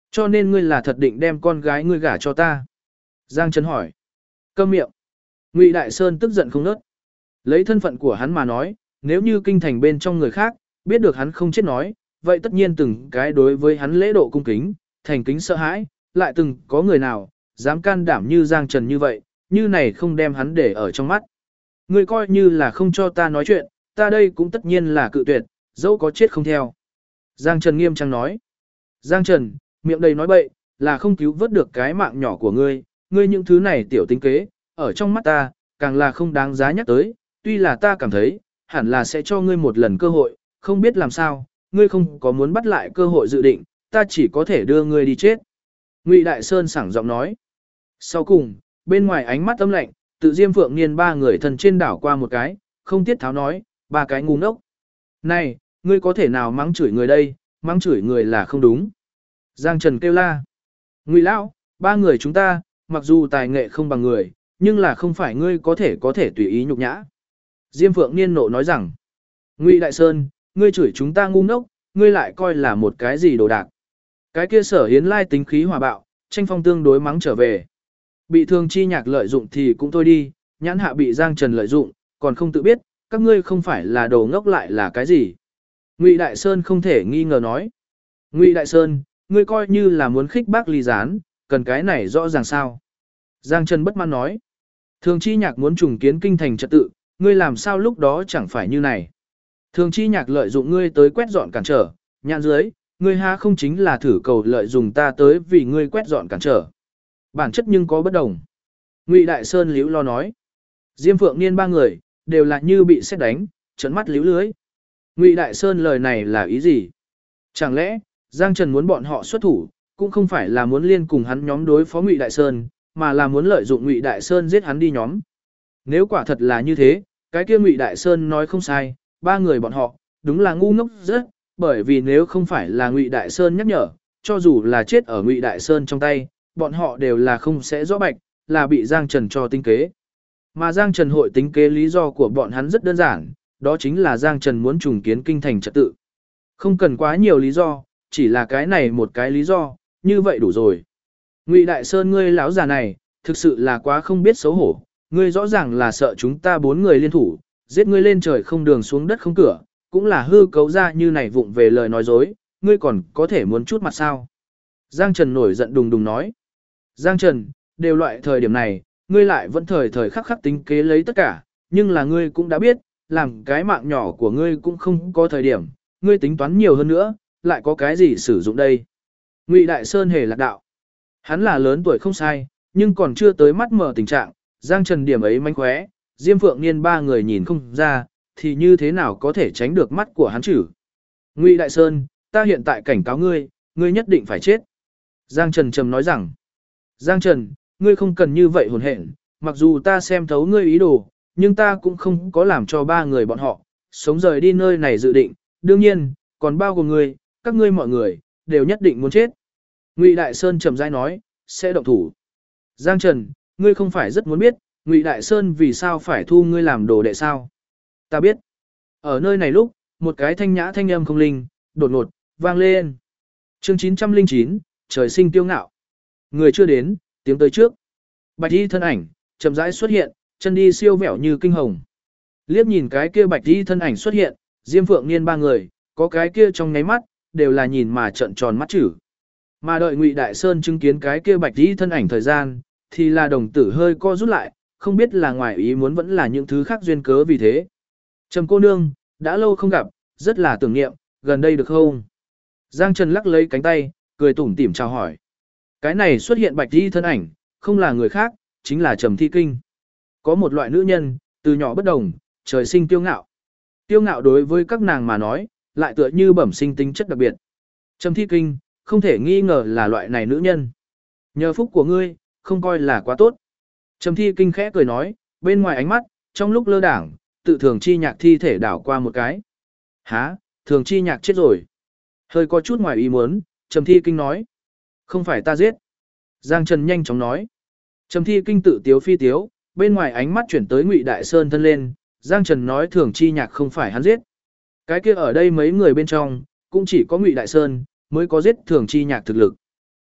Cho nên ngươi là thật định đem con gái ngươi gả cho ta. Giang Trần hỏi. Câm miệng. Ngụy Đại Sơn tức giận không nớt. Lấy thân phận của hắn mà nói, nếu như kinh thành bên trong người khác, biết được hắn không chết nói, vậy tất nhiên từng cái đối với hắn lễ độ cung kính, thành kính sợ hãi, lại từng có người nào, dám can đảm như Giang Trần như vậy, như này không đem hắn để ở trong mắt. Ngươi coi như là không cho ta nói chuyện, ta đây cũng tất nhiên là cự tuyệt, dẫu có chết không theo. Giang Trần nghiêm trang nói. Giang Trần, miệng đầy nói bậy, là không cứu vớt được cái mạng nhỏ của ngươi, ngươi những thứ này tiểu tính kế, ở trong mắt ta, càng là không đáng giá nhắc tới, tuy là ta cảm thấy, hẳn là sẽ cho ngươi một lần cơ hội, không biết làm sao, ngươi không có muốn bắt lại cơ hội dự định, ta chỉ có thể đưa ngươi đi chết. Ngụy Đại Sơn sảng giọng nói. Sau cùng, bên ngoài ánh mắt âm lạnh, tự Diêm Phượng Niên ba người thân trên đảo qua một cái, không tiết tháo nói, ba cái ngu ngốc. Này, ngươi có thể nào mắng chửi người đây, mắng chửi người là không đúng. Giang Trần kêu la. Ngụy Lão, ba người chúng ta, mặc dù tài nghệ không bằng người, nhưng là không phải ngươi có thể tùy ý nhục nhã. Diêm Phượng Niên nộ nói rằng, Ngụy Đại Sơn, ngươi chửi chúng ta ngu ngốc, ngươi lại coi là một cái gì đồ đạc. Cái kia Sở Hiến Lai tính khí hòa bạo, tranh phong tương đối mắng trở về. Bị Thường Chi Nhạc lợi dụng thì cũng thôi đi, nhãn hạ bị Giang Trần lợi dụng, còn không tự biết, các ngươi không phải là đồ ngốc lại là cái gì. Ngụy Đại Sơn không thể nghi ngờ nói. Ngụy Đại Sơn, ngươi coi như là muốn khích bác ly gián, cần cái này rõ ràng sao. Giang Trần bất mãn nói. Thường Chi Nhạc muốn trùng kiến kinh thành trật tự, ngươi làm sao lúc đó chẳng phải như này. Thường Chi Nhạc lợi dụng ngươi tới quét dọn cản trở, nhãn dưới, ngươi ha không chính là thử cầu lợi dụng ta tới vì ngươi quét dọn cản trở. Bản chất nhưng có bất đồng. Ngụy Đại Sơn liễu lo nói. Diêm Phượng Niên ba người, đều là như bị sét đánh, trợn mắt liễu lưới. Ngụy Đại Sơn lời này là ý gì? Chẳng lẽ, Giang Trần muốn bọn họ xuất thủ, cũng không phải là muốn liên cùng hắn nhóm đối phó Ngụy Đại Sơn, mà là muốn lợi dụng Ngụy Đại Sơn giết hắn đi nhóm. Nếu quả thật là như thế, cái kia Ngụy Đại Sơn nói không sai, ba người bọn họ, đúng là ngu ngốc rất, bởi vì nếu không phải là Ngụy Đại Sơn nhắc nhở, cho dù là chết ở Ngụy Đại Sơn trong tay, bọn họ đều là không sẽ rõ bạch, là bị Giang Trần cho tính kế. Mà Giang Trần hội tính kế lý do của bọn hắn rất đơn giản, đó chính là Giang Trần muốn trùng kiến kinh thành trật tự. Không cần quá nhiều lý do, chỉ là cái này một cái lý do, như vậy đủ rồi. Ngụy Đại Sơn ngươi lão già này, thực sự là quá không biết xấu hổ, ngươi rõ ràng là sợ chúng ta bốn người liên thủ, giết ngươi lên trời không đường xuống đất không cửa, cũng là hư cấu ra như này vụng về lời nói dối, ngươi còn có thể muốn chút mặt sao. Giang Trần nổi giận đùng đùng nói. Giang Trần, đều loại thời điểm này, ngươi lại vẫn thời thời khắc khắc tính kế lấy tất cả, nhưng là ngươi cũng đã biết, làm cái mạng nhỏ của ngươi cũng không có thời điểm, ngươi tính toán nhiều hơn nữa, lại có cái gì sử dụng đây. Ngụy Đại Sơn hề lạc đạo. Hắn là lớn tuổi không sai, nhưng còn chưa tới mắt mở tình trạng, Giang Trần điểm ấy manh khóe, Diêm Phượng Niên ba người nhìn không ra, thì như thế nào có thể tránh được mắt của hắn chử. Ngụy Đại Sơn, ta hiện tại cảnh cáo ngươi, ngươi nhất định phải chết. Giang Trần trầm nói rằng, Giang Trần, ngươi không cần như vậy hồn hện, mặc dù ta xem thấu ngươi ý đồ, nhưng ta cũng không có làm cho ba người bọn họ, sống rời đi nơi này dự định, đương nhiên, còn bao gồm ngươi, các ngươi mọi người, đều nhất định muốn chết. Ngụy Đại Sơn trầm rãi nói, sẽ động thủ. Giang Trần, ngươi không phải rất muốn biết, Ngụy Đại Sơn vì sao phải thu ngươi làm đồ đệ sao? Ta biết. Ở nơi này lúc, một cái thanh nhã thanh âm không linh, đột ngột, vang lên. Chương 909, trời sinh tiêu ngạo. Người chưa đến, tiếng tới trước. Bạch y thân ảnh, chậm rãi xuất hiện, chân đi siêu vẹo như kinh hồng. Liếc nhìn cái kia bạch y thân ảnh xuất hiện, Diêm Phượng Niên ba người, có cái kia trong nháy mắt, đều là nhìn mà trợn tròn mắt chữ. Mà đợi Ngụy Đại Sơn chứng kiến cái kia bạch y thân ảnh thời gian, thì là đồng tử hơi co rút lại, không biết là ngoài ý muốn vẫn là những thứ khác duyên cớ vì thế. Trầm cô nương, đã lâu không gặp, rất là tưởng niệm, gần đây được không? Giang Trần lắc lấy cánh tay, cười tủm tỉm chào hỏi. Cái này xuất hiện bạch y thân ảnh, không là người khác, chính là Trầm Thi Kinh. Có một loại nữ nhân, từ nhỏ bất đồng, trời sinh tiêu ngạo. Tiêu ngạo đối với các nàng mà nói, lại tựa như bẩm sinh tính chất đặc biệt. Trầm Thi Kinh, không thể nghi ngờ là loại này nữ nhân. Nhờ phúc của ngươi, không coi là quá tốt. Trầm Thi Kinh khẽ cười nói, bên ngoài ánh mắt, trong lúc lơ đảng, tự Thường Chi Nhạc thi thể đảo qua một cái. Hả, Thường Chi Nhạc chết rồi. Hơi có chút ngoài ý muốn, Trầm Thi Kinh nói. Không phải ta giết. Giang Trần nhanh chóng nói. Trầm Thi Kinh tự tiếu phi tiếu, bên ngoài ánh mắt chuyển tới Ngụy Đại Sơn thân lên, Giang Trần nói Thường Chi Nhạc không phải hắn giết. Cái kia ở đây mấy người bên trong, cũng chỉ có Ngụy Đại Sơn mới có giết Thường Chi Nhạc thực lực.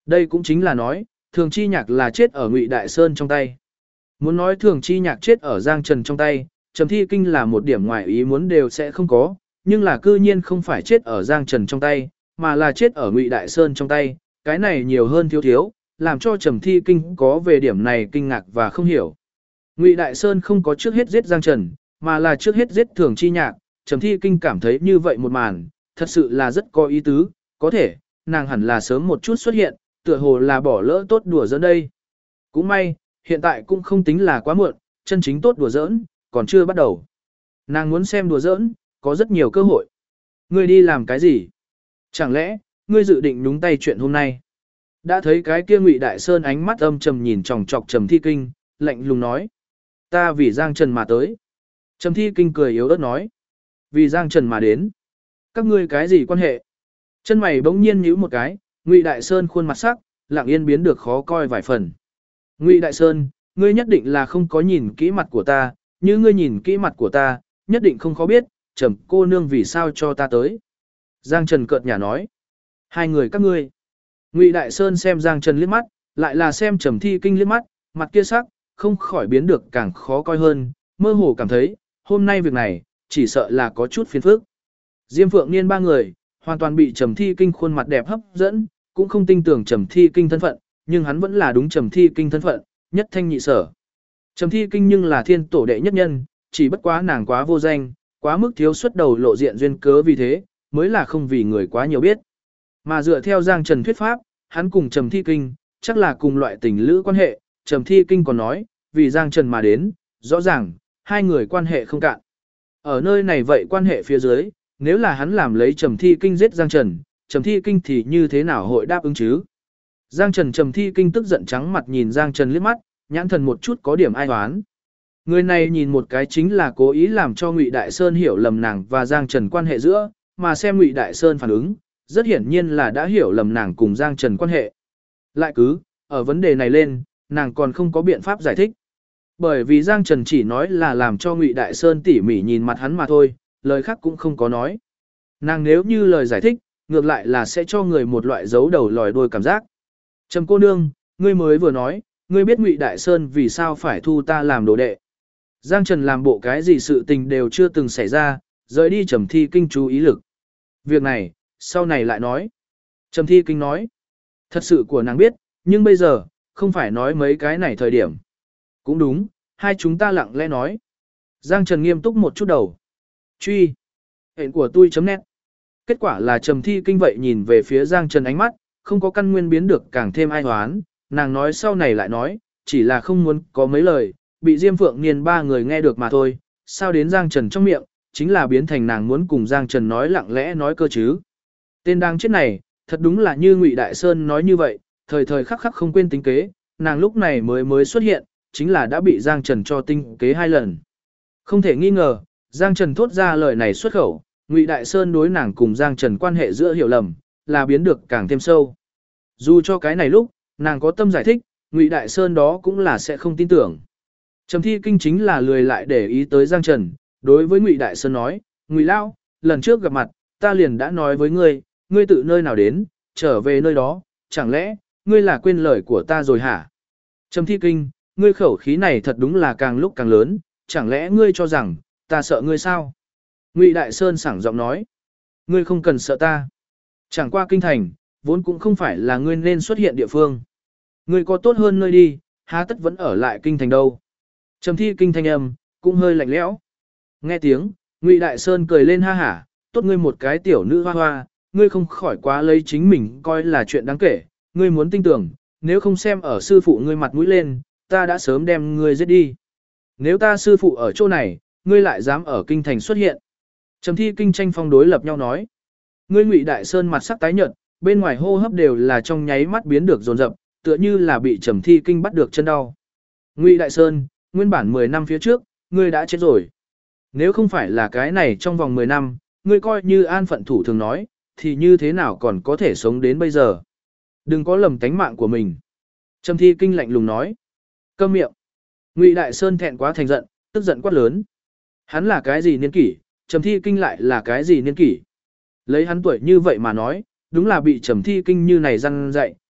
Đây cũng chính là nói, Thường Chi Nhạc là chết ở Ngụy Đại Sơn trong tay. Muốn nói Thường Chi Nhạc chết ở Giang Trần trong tay, Trầm Thi Kinh là một điểm ngoài ý muốn đều sẽ không có, nhưng là cư nhiên không phải chết ở Giang Trần trong tay, mà là chết ở Ngụy Đại Sơn trong tay, cái này nhiều hơn thiếu thiếu, làm cho Trầm Thi Kinh có về điểm này kinh ngạc và không hiểu. Ngụy Đại Sơn không có trước hết giết Giang Trần, mà là trước hết giết Thường Chi Nhạc, Trầm Thi Kinh cảm thấy như vậy một màn, thật sự là rất có ý tứ, có thể, nàng hẳn là sớm một chút xuất hiện, tựa hồ là bỏ lỡ tốt đùa giỡn đây. Cũng may, hiện tại cũng không tính là quá muộn, chân chính tốt đùa giỡn, còn chưa bắt đầu. Nàng muốn xem đùa giỡn, có rất nhiều cơ hội. Ngươi đi làm cái gì? Chẳng lẽ, ngươi dự định nhúng tay chuyện hôm nay? Đã thấy cái kia Ngụy Đại Sơn ánh mắt âm trầm nhìn chòng chọc Trầm Thi Kinh, lạnh lùng nói. Ta vì Giang Trần mà tới. Trầm Thi Kinh cười yếu ớt nói. Vì Giang Trần mà đến. Các ngươi cái gì quan hệ? Chân mày bỗng nhiên nhíu một cái, Ngụy Đại Sơn khuôn mặt sắc, lặng yên biến được khó coi vài phần. Ngụy Đại Sơn, ngươi nhất định là không có nhìn kỹ mặt của ta, như ngươi nhìn kỹ mặt của ta, nhất định không có biết, Trầm cô nương vì sao cho ta tới. Giang Trần cợt nhả nói. Hai người các ngươi. Ngụy Đại Sơn xem Giang Trần liếc mắt, lại là xem Trầm Thi Kinh liếc mắt, mặt kia sắc, không khỏi biến được càng khó coi hơn, mơ hồ cảm thấy, hôm nay việc này, chỉ sợ là có chút phiền phức. Diêm Phượng Niên ba người, hoàn toàn bị Trầm Thi Kinh khuôn mặt đẹp hấp dẫn, cũng không tin tưởng Trầm Thi Kinh thân phận, nhưng hắn vẫn là đúng Trầm Thi Kinh thân phận, nhất thanh nhị sở. Trầm Thi Kinh nhưng là thiên tổ đệ nhất nhân, chỉ bất quá nàng quá vô danh, quá mức thiếu xuất đầu lộ diện duyên cớ vì thế, mới là không vì người quá nhiều biết. Mà dựa theo Giang Trần thuyết pháp, hắn cùng Trầm Thi Kinh, chắc là cùng loại tình lữ quan hệ, Trầm Thi Kinh còn nói, vì Giang Trần mà đến, rõ ràng, hai người quan hệ không cạn. Ở nơi này vậy quan hệ phía dưới, nếu là hắn làm lấy Trầm Thi Kinh giết Giang Trần, Trầm Thi Kinh thì như thế nào hội đáp ứng chứ? Giang Trần Trầm Thi Kinh tức giận trắng mặt nhìn Giang Trần liếc mắt, nhãn thần một chút có điểm ai oán. Người này nhìn một cái chính là cố ý làm cho Ngụy Đại Sơn hiểu lầm nàng và Giang Trần quan hệ giữa, mà xem Ngụy Đại Sơn phản ứng, rất hiển nhiên là đã hiểu lầm nàng cùng Giang Trần quan hệ. Lại cứ, ở vấn đề này lên, nàng còn không có biện pháp giải thích. Bởi vì Giang Trần chỉ nói là làm cho Ngụy Đại Sơn tỉ mỉ nhìn mặt hắn mà thôi, lời khác cũng không có nói. Nàng nếu như lời giải thích, ngược lại là sẽ cho người một loại giấu đầu lòi đuôi cảm giác. Trầm cô nương, ngươi mới vừa nói, ngươi biết Ngụy Đại Sơn vì sao phải thu ta làm đồ đệ. Giang Trần làm bộ cái gì sự tình đều chưa từng xảy ra, rời đi Trầm Thi Kinh chú ý lực. Việc này, sau này lại nói. Trầm Thi Kinh nói, thật sự của nàng biết, nhưng bây giờ, không phải nói mấy cái này thời điểm. Cũng đúng, hai chúng ta lặng lẽ nói. Giang Trần nghiêm túc một chút đầu. Truy. Hẹn của tôi chấm nét. Kết quả là Trầm Thi Kinh vậy nhìn về phía Giang Trần ánh mắt, không có căn nguyên biến được càng thêm ai hoán. Nàng nói sau này lại nói, chỉ là không muốn có mấy lời, bị Diêm Phượng Niên ba người nghe được mà thôi. Sao đến Giang Trần trong miệng, chính là biến thành nàng muốn cùng Giang Trần nói lặng lẽ nói cơ chứ. Tên đang chết này, thật đúng là như Ngụy Đại Sơn nói như vậy, thời thời khắc khắc không quên tính kế, nàng lúc này mới xuất hiện, chính là đã bị Giang Trần cho tinh kế hai lần. Không thể nghi ngờ, Giang Trần thốt ra lời này xuất khẩu, Ngụy Đại Sơn đối nàng cùng Giang Trần quan hệ giữa hiểu lầm, là biến được càng thêm sâu. Dù cho cái này lúc, nàng có tâm giải thích, Ngụy Đại Sơn đó cũng là sẽ không tin tưởng. Trầm Thi Kinh chính là lười lại để ý tới Giang Trần, đối với Ngụy Đại Sơn nói, Ngụy Lão, lần trước gặp mặt, ta liền đã nói với ngươi, ngươi tự nơi nào đến, trở về nơi đó, chẳng lẽ, ngươi là quên lời của ta rồi hả? Trầm Thi Kinh, ngươi khẩu khí này thật đúng là càng lúc càng lớn, chẳng lẽ ngươi cho rằng, ta sợ ngươi sao? Ngụy Đại Sơn sảng giọng nói, ngươi không cần sợ ta. Chẳng qua kinh thành, vốn cũng không phải là ngươi nên xuất hiện địa phương. Ngươi có tốt hơn nơi đi, há tất vẫn ở lại kinh thành đâu. Trầm Thi Kinh thanh âm, cũng hơi lạnh lẽo. Nghe tiếng, Ngụy Đại Sơn cười lên ha hả, tốt ngươi một cái tiểu nữ hoa hoa, ngươi không khỏi quá lấy chính mình coi là chuyện đáng kể, ngươi muốn tin tưởng, nếu không xem ở sư phụ ngươi mặt mũi lên, ta đã sớm đem ngươi giết đi. Nếu ta sư phụ ở chỗ này, ngươi lại dám ở kinh thành xuất hiện. Trầm Thi Kinh tranh phong đối lập nhau nói. Ngươi Ngụy Đại Sơn mặt sắc tái nhợt, bên ngoài hô hấp đều là trong nháy mắt biến được dồn dập, tựa như là bị Trầm Thi Kinh bắt được chân đau. Ngụy Đại Sơn, nguyên bản 10 năm phía trước, ngươi đã chết rồi. Nếu không phải là cái này trong vòng 10 năm, ngươi coi như an phận thủ thường nói, thì như thế nào còn có thể sống đến bây giờ. Đừng có lầm tánh mạng của mình. Trầm Thi Kinh lạnh lùng nói. Câm miệng. Ngụy Đại Sơn thẹn quá thành giận, tức giận quát lớn. Hắn là cái gì niên kỷ, Trầm Thi Kinh lại là cái gì niên kỷ. Lấy hắn tuổi như vậy mà nói, đúng là bị Trầm Thi Kinh như này răn dạy,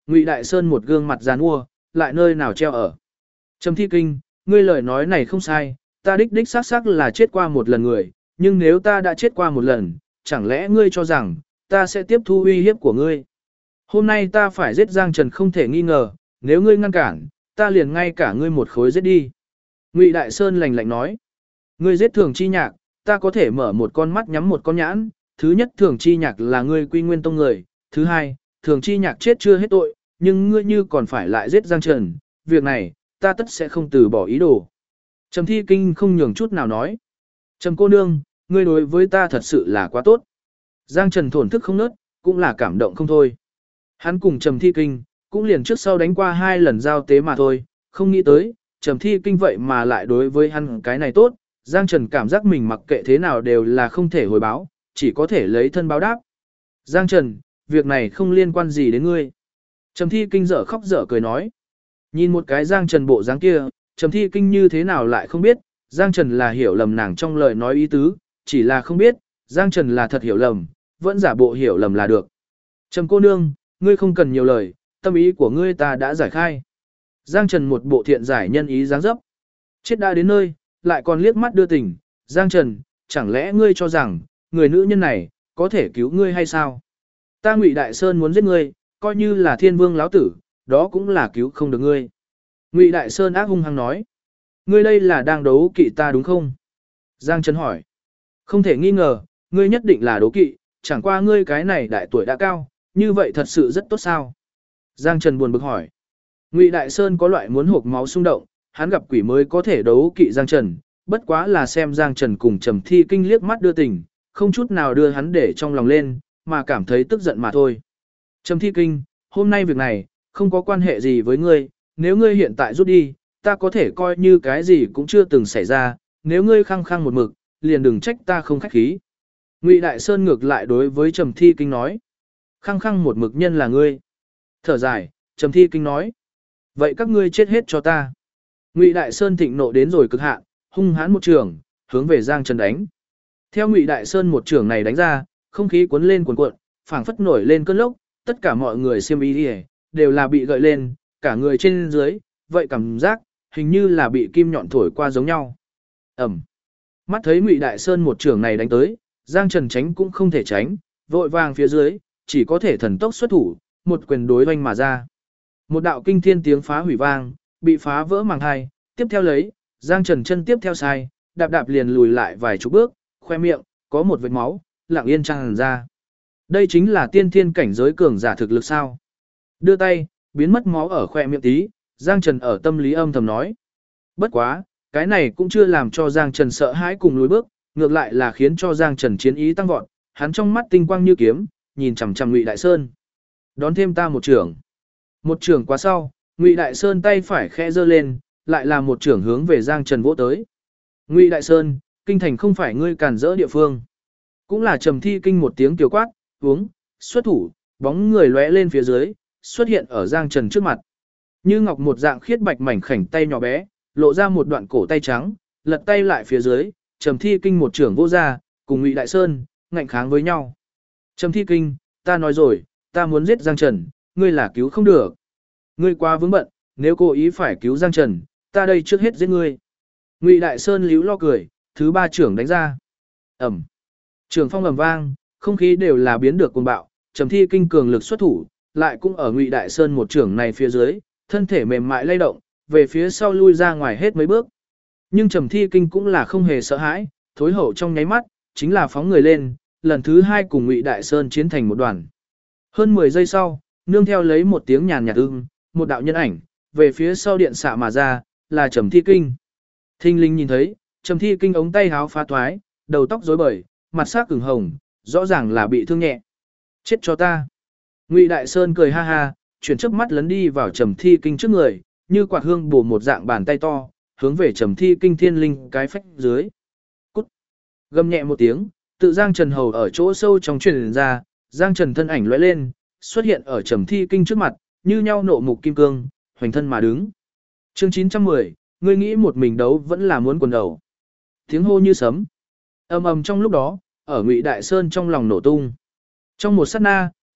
Ngụy Đại Sơn một gương mặt giàn mua, lại nơi nào treo ở. Trầm Thi Kinh, ngươi lời nói này không sai, ta đích xác là chết qua một lần người, nhưng nếu ta đã chết qua một lần, chẳng lẽ ngươi cho rằng, ta sẽ tiếp thu uy hiếp của ngươi. Hôm nay ta phải giết Giang Trần không thể nghi ngờ, nếu ngươi ngăn cản, ta liền ngay cả ngươi một khối giết đi. Ngụy Đại Sơn lạnh lạnh nói, ngươi giết Thường Chi Nhạc, ta có thể mở một con mắt nhắm một con nhãn, thứ nhất Thường Chi Nhạc là ngươi Quy Nguyên Tông người, thứ hai, Thường Chi Nhạc chết chưa hết tội, nhưng ngươi như còn phải lại giết Giang Trần, việc này, ta tất sẽ không từ bỏ ý đồ. Trầm Thi Kinh không nhường chút nào nói, Trầm cô nương, ngươi đối với ta thật sự là quá tốt. Giang Trần thổn thức không nớt, cũng là cảm động không thôi. Hắn cùng Trầm Thi Kinh, cũng liền trước sau đánh qua 2 lần giao tế mà thôi, không nghĩ tới, Trầm Thi Kinh vậy mà lại đối với hắn cái này tốt, Giang Trần cảm giác mình mặc kệ thế nào đều là không thể hồi báo, chỉ có thể lấy thân báo đáp. Giang Trần, việc này không liên quan gì đến ngươi. Trầm Thi Kinh dở khóc dở cười nói. Nhìn một cái Giang Trần bộ dáng kia, Trầm Thi Kinh như thế nào lại không biết, Giang Trần là hiểu lầm nàng trong lời nói ý tứ, chỉ là không biết, Giang Trần là thật hiểu lầm, vẫn giả bộ hiểu lầm là được. Trầm cô nương, ngươi không cần nhiều lời, tâm ý của ngươi ta đã giải khai. Giang Trần một bộ thiện giải nhân ý dáng dấp. Chết đã đến nơi, lại còn liếc mắt đưa tình, Giang Trần, chẳng lẽ ngươi cho rằng, người nữ nhân này, có thể cứu ngươi hay sao? Ta Ngụy Đại Sơn muốn giết ngươi, coi như là thiên vương lão tử, đó cũng là cứu không được ngươi. Ngụy Đại Sơn ác hung hăng nói. Ngươi đây là đang đấu kỵ ta đúng không? Giang Trần hỏi. Không thể nghi ngờ, ngươi nhất định là đấu kỵ, chẳng qua ngươi cái này đại tuổi đã cao, như vậy thật sự rất tốt sao? Giang Trần buồn bực hỏi. Ngụy Đại Sơn có loại muốn hộc máu xung động, hắn gặp quỷ mới có thể đấu kỵ Giang Trần, bất quá là xem Giang Trần cùng Trầm Thi Kinh liếc mắt đưa tình, không chút nào đưa hắn để trong lòng lên, mà cảm thấy tức giận mà thôi. Trầm Thi Kinh, hôm nay việc này, không có quan hệ gì với ngươi, nếu ngươi hiện tại rút đi, ta có thể coi như cái gì cũng chưa từng xảy ra, nếu ngươi khăng khăng một mực, liền đừng trách ta không khách khí. Ngụy Đại Sơn ngược lại đối với Trầm Thi Kinh nói, khăng khăng một mực nhân là ngươi. Thở dài, Trầm Thi Kinh nói, vậy các ngươi chết hết cho ta. Ngụy Đại Sơn thịnh nộ đến rồi cực hạn, hung hãn một trường, hướng về Giang Trần đánh. Theo Ngụy Đại Sơn một trường này đánh ra, không khí cuốn lên cuồn cuộn, phảng phất nổi lên cơn lốc, tất cả mọi người xiêm y đều là bị gợi lên, cả người trên dưới, vậy cảm giác hình như là bị kim nhọn thổi qua giống nhau. Ầm. Mắt thấy Ngụy Đại Sơn một trường này đánh tới, Giang Trần tránh cũng không thể tránh, vội vàng phía dưới, chỉ có thể thần tốc xuất thủ, một quyền đối oanh mà ra. Một đạo kinh thiên tiếng phá hủy vang, bị phá vỡ màng hai, tiếp theo lấy, Giang Trần chân tiếp theo sai, đạp đạp liền lùi lại vài chục bước, khoe miệng, có một vệt máu, lặng yên tràn ra. Đây chính là tiên thiên cảnh giới cường giả thực lực sao. Đưa tay, biến mất máu ở khoe miệng tí, Giang Trần ở tâm lý âm thầm nói. Bất quá, cái này cũng chưa làm cho Giang Trần sợ hãi cùng lùi bước, ngược lại là khiến cho Giang Trần chiến ý tăng vọt, hắn trong mắt tinh quang như kiếm, nhìn chằm chằm Ngụy Đại Sơn. Đón thêm ta một trưởng. Một trưởng qua sau, Ngụy Đại Sơn tay phải khẽ giơ lên, lại là một trưởng hướng về Giang Trần vỗ tới. Ngụy Đại Sơn, kinh thành không phải ngươi cản rỡ địa phương. Cũng là Trầm Thi Kinh một tiếng kiều quát, uống, xuất thủ, bóng người lóe lên phía dưới, xuất hiện ở Giang Trần trước mặt. Như ngọc một dạng khiết bạch mảnh khảnh tay nhỏ bé, lộ ra một đoạn cổ tay trắng, lật tay lại phía dưới, Trầm Thi Kinh một trưởng vô ra, cùng Ngụy Đại Sơn, ngạnh kháng với nhau. Trầm Thi Kinh, ta nói rồi, ta muốn giết Giang Trần, ngươi là cứu không được. Ngươi quá vướng bận, nếu cố ý phải cứu Giang Trần, ta đây trước hết giết ngươi. Ngụy Đại Sơn líu lo cười, thứ ba trưởng đánh ra. Ẩm. Trường phong ầm vang, không khí đều là biến được cuồng bạo, Trầm Thi Kinh cường lực xuất thủ, lại cũng ở Ngụy Đại Sơn một trưởng này phía dưới, thân thể mềm mại lay động, về phía sau lui ra ngoài hết mấy bước. Nhưng Trầm Thi Kinh cũng là không hề sợ hãi, thối hậu trong nháy mắt, chính là phóng người lên, lần thứ hai cùng Ngụy Đại Sơn chiến thành một đoàn. Hơn 10 giây sau, nương theo lấy một tiếng nhàn nhạt một đạo nhân ảnh, về phía sau điện xạ mà ra, là Trầm Thi Kinh. Thinh linh nhìn thấy, Trầm Thi Kinh ống tay háo phá toái, đầu tóc rối bời, mặt sắc ửng hồng, rõ ràng là bị thương nhẹ. Chết cho ta. Ngụy Đại Sơn cười ha ha, chuyển chớp mắt lấn đi vào Trầm Thi Kinh trước người, như quạt hương bổ một dạng bàn tay to, hướng về Trầm Thi Kinh thiên linh cái phách dưới. Cút. Gầm nhẹ một tiếng, tự Giang Trần hầu ở chỗ sâu trong truyền ra, Giang Trần thân ảnh lóe lên, xuất hiện ở Trầm Thi Kinh trước mặt, như nhau nộ mục kim cương, hoành thân mà đứng. Chương 910, ngươi nghĩ một mình đấu vẫn là muốn quần đầu. Tiếng hô như sấm. Ầm ầm trong lúc đó, ở Ngụy Đại Sơn trong lòng nổ tung. Trong một sát na,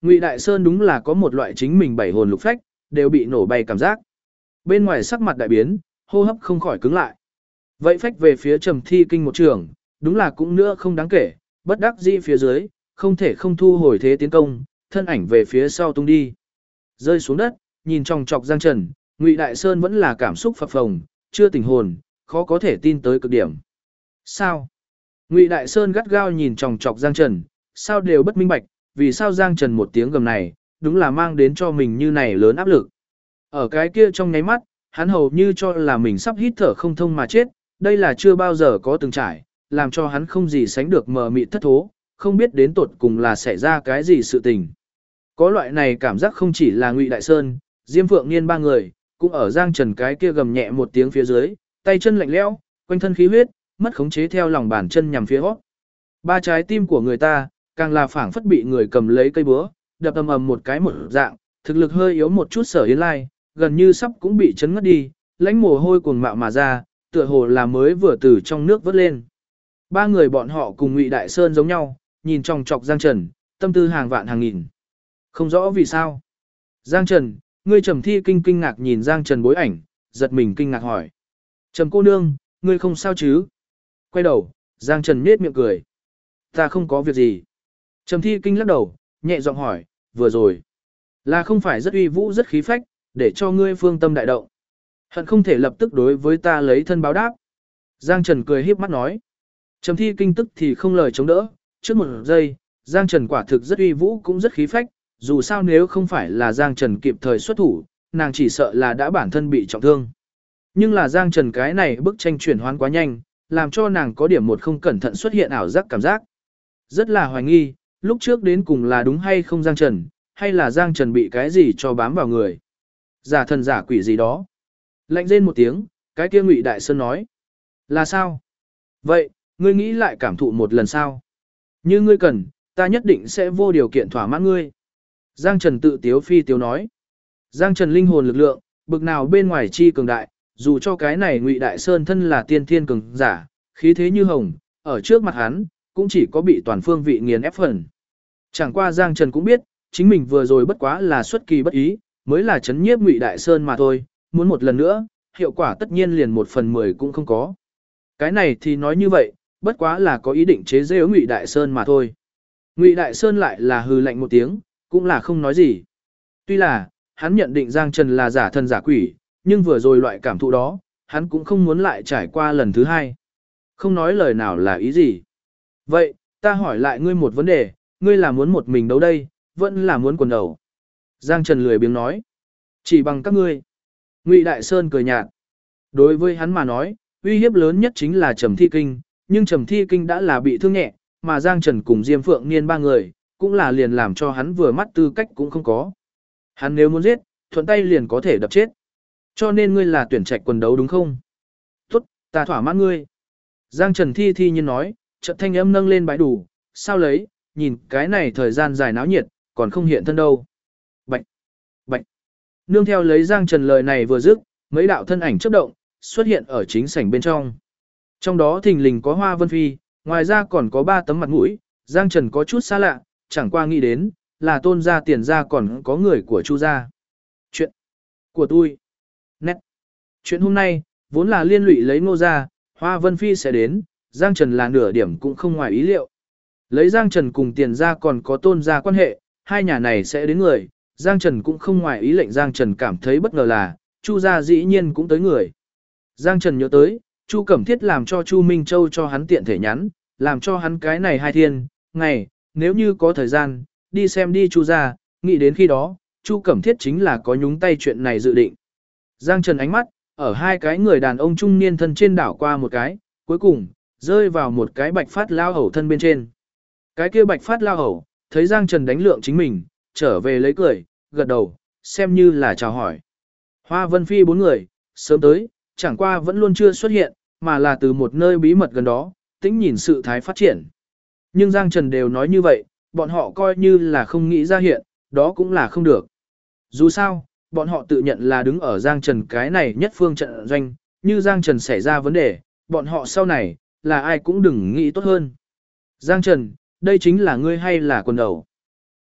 Ngụy Đại Sơn đúng là có một loại chính mình bảy hồn lục phách, đều bị nổ bay cảm giác. Bên ngoài sắc mặt đại biến, hô hấp không khỏi cứng lại. Vậy phách về phía Trầm Thi Kinh một trường, đúng là cũng nữa không đáng kể, bất đắc dĩ phía dưới, không thể không thu hồi thế tiến công, thân ảnh về phía sau tung đi. Rơi xuống đất, nhìn trong chọc Giang Trần, Ngụy Đại Sơn vẫn là cảm xúc phập phồng, chưa tỉnh hồn, khó có thể tin tới cực điểm. Sao? Ngụy Đại Sơn gắt gao nhìn chòng chọc Giang Trần, sao đều bất minh bạch, vì sao Giang Trần một tiếng gầm này, đúng là mang đến cho mình như này lớn áp lực. Ở cái kia trong nháy mắt, hắn hầu như cho là mình sắp hít thở không thông mà chết, đây là chưa bao giờ có từng trải, làm cho hắn không gì sánh được mờ mịt thất thố, không biết đến tột cùng là xảy ra cái gì sự tình. Có loại này cảm giác không chỉ là Ngụy Đại Sơn, Diêm Phượng Niên ba người, cũng ở Giang Trần cái kia gầm nhẹ một tiếng phía dưới, tay chân lạnh lẽo, quanh thân khí huyết, mất khống chế theo lòng bàn chân nhằm phía hót. Ba trái tim của người ta, càng là phảng phất bị người cầm lấy cây búa, đập ầm ầm một cái một dạng, thực lực hơi yếu một chút Sở Yến Lai, gần như sắp cũng bị chấn ngất đi, lãnh mồ hôi cuồng mạo mà ra, tựa hồ là mới vừa từ trong nước vớt lên. Ba người bọn họ cùng Ngụy Đại Sơn giống nhau, nhìn chòng chọc Giang Trần, tâm tư hàng vạn hàng nghìn. Không rõ vì sao. Giang Trần, ngươi Trầm Thi Kinh kinh ngạc nhìn Giang Trần bối ảnh, giật mình kinh ngạc hỏi. Trầm cô nương, ngươi không sao chứ? Quay đầu, Giang Trần nhếch miệng cười. Ta không có việc gì. Trầm Thi Kinh lắc đầu, nhẹ giọng hỏi, vừa rồi. Là không phải rất uy vũ rất khí phách, để cho ngươi phương tâm đại động. Hận không thể lập tức đối với ta lấy thân báo đáp. Giang Trần cười híp mắt nói. Trầm Thi Kinh tức thì không lời chống đỡ, trước một giây, Giang Trần quả thực rất uy vũ cũng rất khí phách, dù sao nếu không phải là Giang Trần kịp thời xuất thủ, nàng chỉ sợ là đã bản thân bị trọng thương. Nhưng là Giang Trần cái này bức tranh chuyển hoán quá nhanh, làm cho nàng có điểm một không cẩn thận xuất hiện ảo giác cảm giác. Rất là hoài nghi, lúc trước đến cùng là đúng hay không Giang Trần, hay là Giang Trần bị cái gì cho bám vào người. Giả thần giả quỷ gì đó. Lạnh rên một tiếng, cái kia Ngụy Đại Sơn nói. Là sao? Vậy, ngươi nghĩ lại cảm thụ một lần sao? Như ngươi cần, ta nhất định sẽ vô điều kiện thỏa mãn ngươi. Giang Trần tự tiếu phi tiếu nói. Giang Trần linh hồn lực lượng, bực nào bên ngoài chi cường đại, dù cho cái này Ngụy Đại Sơn thân là tiên thiên cường giả, khí thế như hồng, ở trước mặt hắn, cũng chỉ có bị toàn phương vị nghiền ép phần. Chẳng qua Giang Trần cũng biết, chính mình vừa rồi bất quá là xuất kỳ bất ý, mới là chấn nhiếp Ngụy Đại Sơn mà thôi, muốn một lần nữa, hiệu quả tất nhiên liền 1/10 cũng không có. Cái này thì nói như vậy, bất quá là có ý định chế giễu Ngụy Đại Sơn mà thôi. Ngụy Đại Sơn lại là hừ lạnh một tiếng, cũng là không nói gì. Tuy là, hắn nhận định Giang Trần là giả thần giả quỷ, nhưng vừa rồi loại cảm thụ đó, hắn cũng không muốn lại trải qua lần thứ hai. Không nói lời nào là ý gì. Vậy, ta hỏi lại ngươi một vấn đề, ngươi là muốn một mình đấu đây, vẫn là muốn quần đầu. Giang Trần lười biếng nói. Chỉ bằng các ngươi. Ngụy Đại Sơn cười nhạt. Đối với hắn mà nói, uy hiếp lớn nhất chính là Trầm Thi Kinh, nhưng Trầm Thi Kinh đã là bị thương nhẹ, mà Giang Trần cùng Diêm Phượng Niên ba người, cũng là liền làm cho hắn vừa mắt tư cách cũng không có. Hắn nếu muốn giết, thuận tay liền có thể đập chết. Cho nên ngươi là tuyển trạch quần đấu đúng không? Tốt, ta thỏa mãn ngươi. Giang Trần thi thi nhiên nói, chợt thanh âm nâng lên bãi đủ, sao lấy, nhìn cái này thời gian dài náo nhiệt, còn không hiện thân đâu. Bạch, bạch. Nương theo lấy Giang Trần lời này vừa dứt, mấy đạo thân ảnh chớp động, xuất hiện ở chính sảnh bên trong. Trong đó thình lình có Hoa Vân Phi, ngoài ra còn có 3 tấm mặt mũi, Giang Trần có chút xa lạ, chẳng qua nghĩ đến, là Tôn gia Tiền gia còn có người của Chu gia. Chuyện của tôi. Nét. Chuyện hôm nay, vốn là liên lụy lấy Ngô gia, Hoa Vân Phi sẽ đến, Giang Trần là nửa điểm cũng không ngoài ý liệu. Lấy Giang Trần cùng Tiền gia còn có Tôn gia quan hệ, hai nhà này sẽ đến người, Giang Trần cũng không ngoài ý lệnh Giang Trần cảm thấy bất ngờ là, Chu gia dĩ nhiên cũng tới người. Giang Trần nhớ tới, Chu Cẩm Thiết làm cho Chu Minh Châu cho hắn tiện thể nhắn, làm cho hắn cái này hai thiên, ngày, nếu như có thời gian, đi xem đi Chu gia, nghĩ đến khi đó, Chu Cẩm Thiết chính là có nhúng tay chuyện này dự định. Giang Trần ánh mắt, ở hai cái người đàn ông trung niên thân trên đảo qua một cái, cuối cùng, rơi vào một cái bạch phát lao hầu thân bên trên. Cái kia bạch phát lao hầu, thấy Giang Trần đánh lượng chính mình, trở về lấy cười, gật đầu, xem như là chào hỏi. Hoa Vân Phi 4 người, sớm tới, chẳng qua vẫn luôn chưa xuất hiện, mà là từ một nơi bí mật gần đó, tĩnh nhìn sự thái phát triển. Nhưng Giang Trần đều nói như vậy, bọn họ coi như là không nghĩ ra hiện, đó cũng là không được. Dù sao, bọn họ tự nhận là đứng ở Giang Trần cái này nhất phương trận doanh, như Giang Trần xảy ra vấn đề, bọn họ sau này, là ai cũng đừng nghĩ tốt hơn. Giang Trần, đây chính là ngươi hay là quần đầu?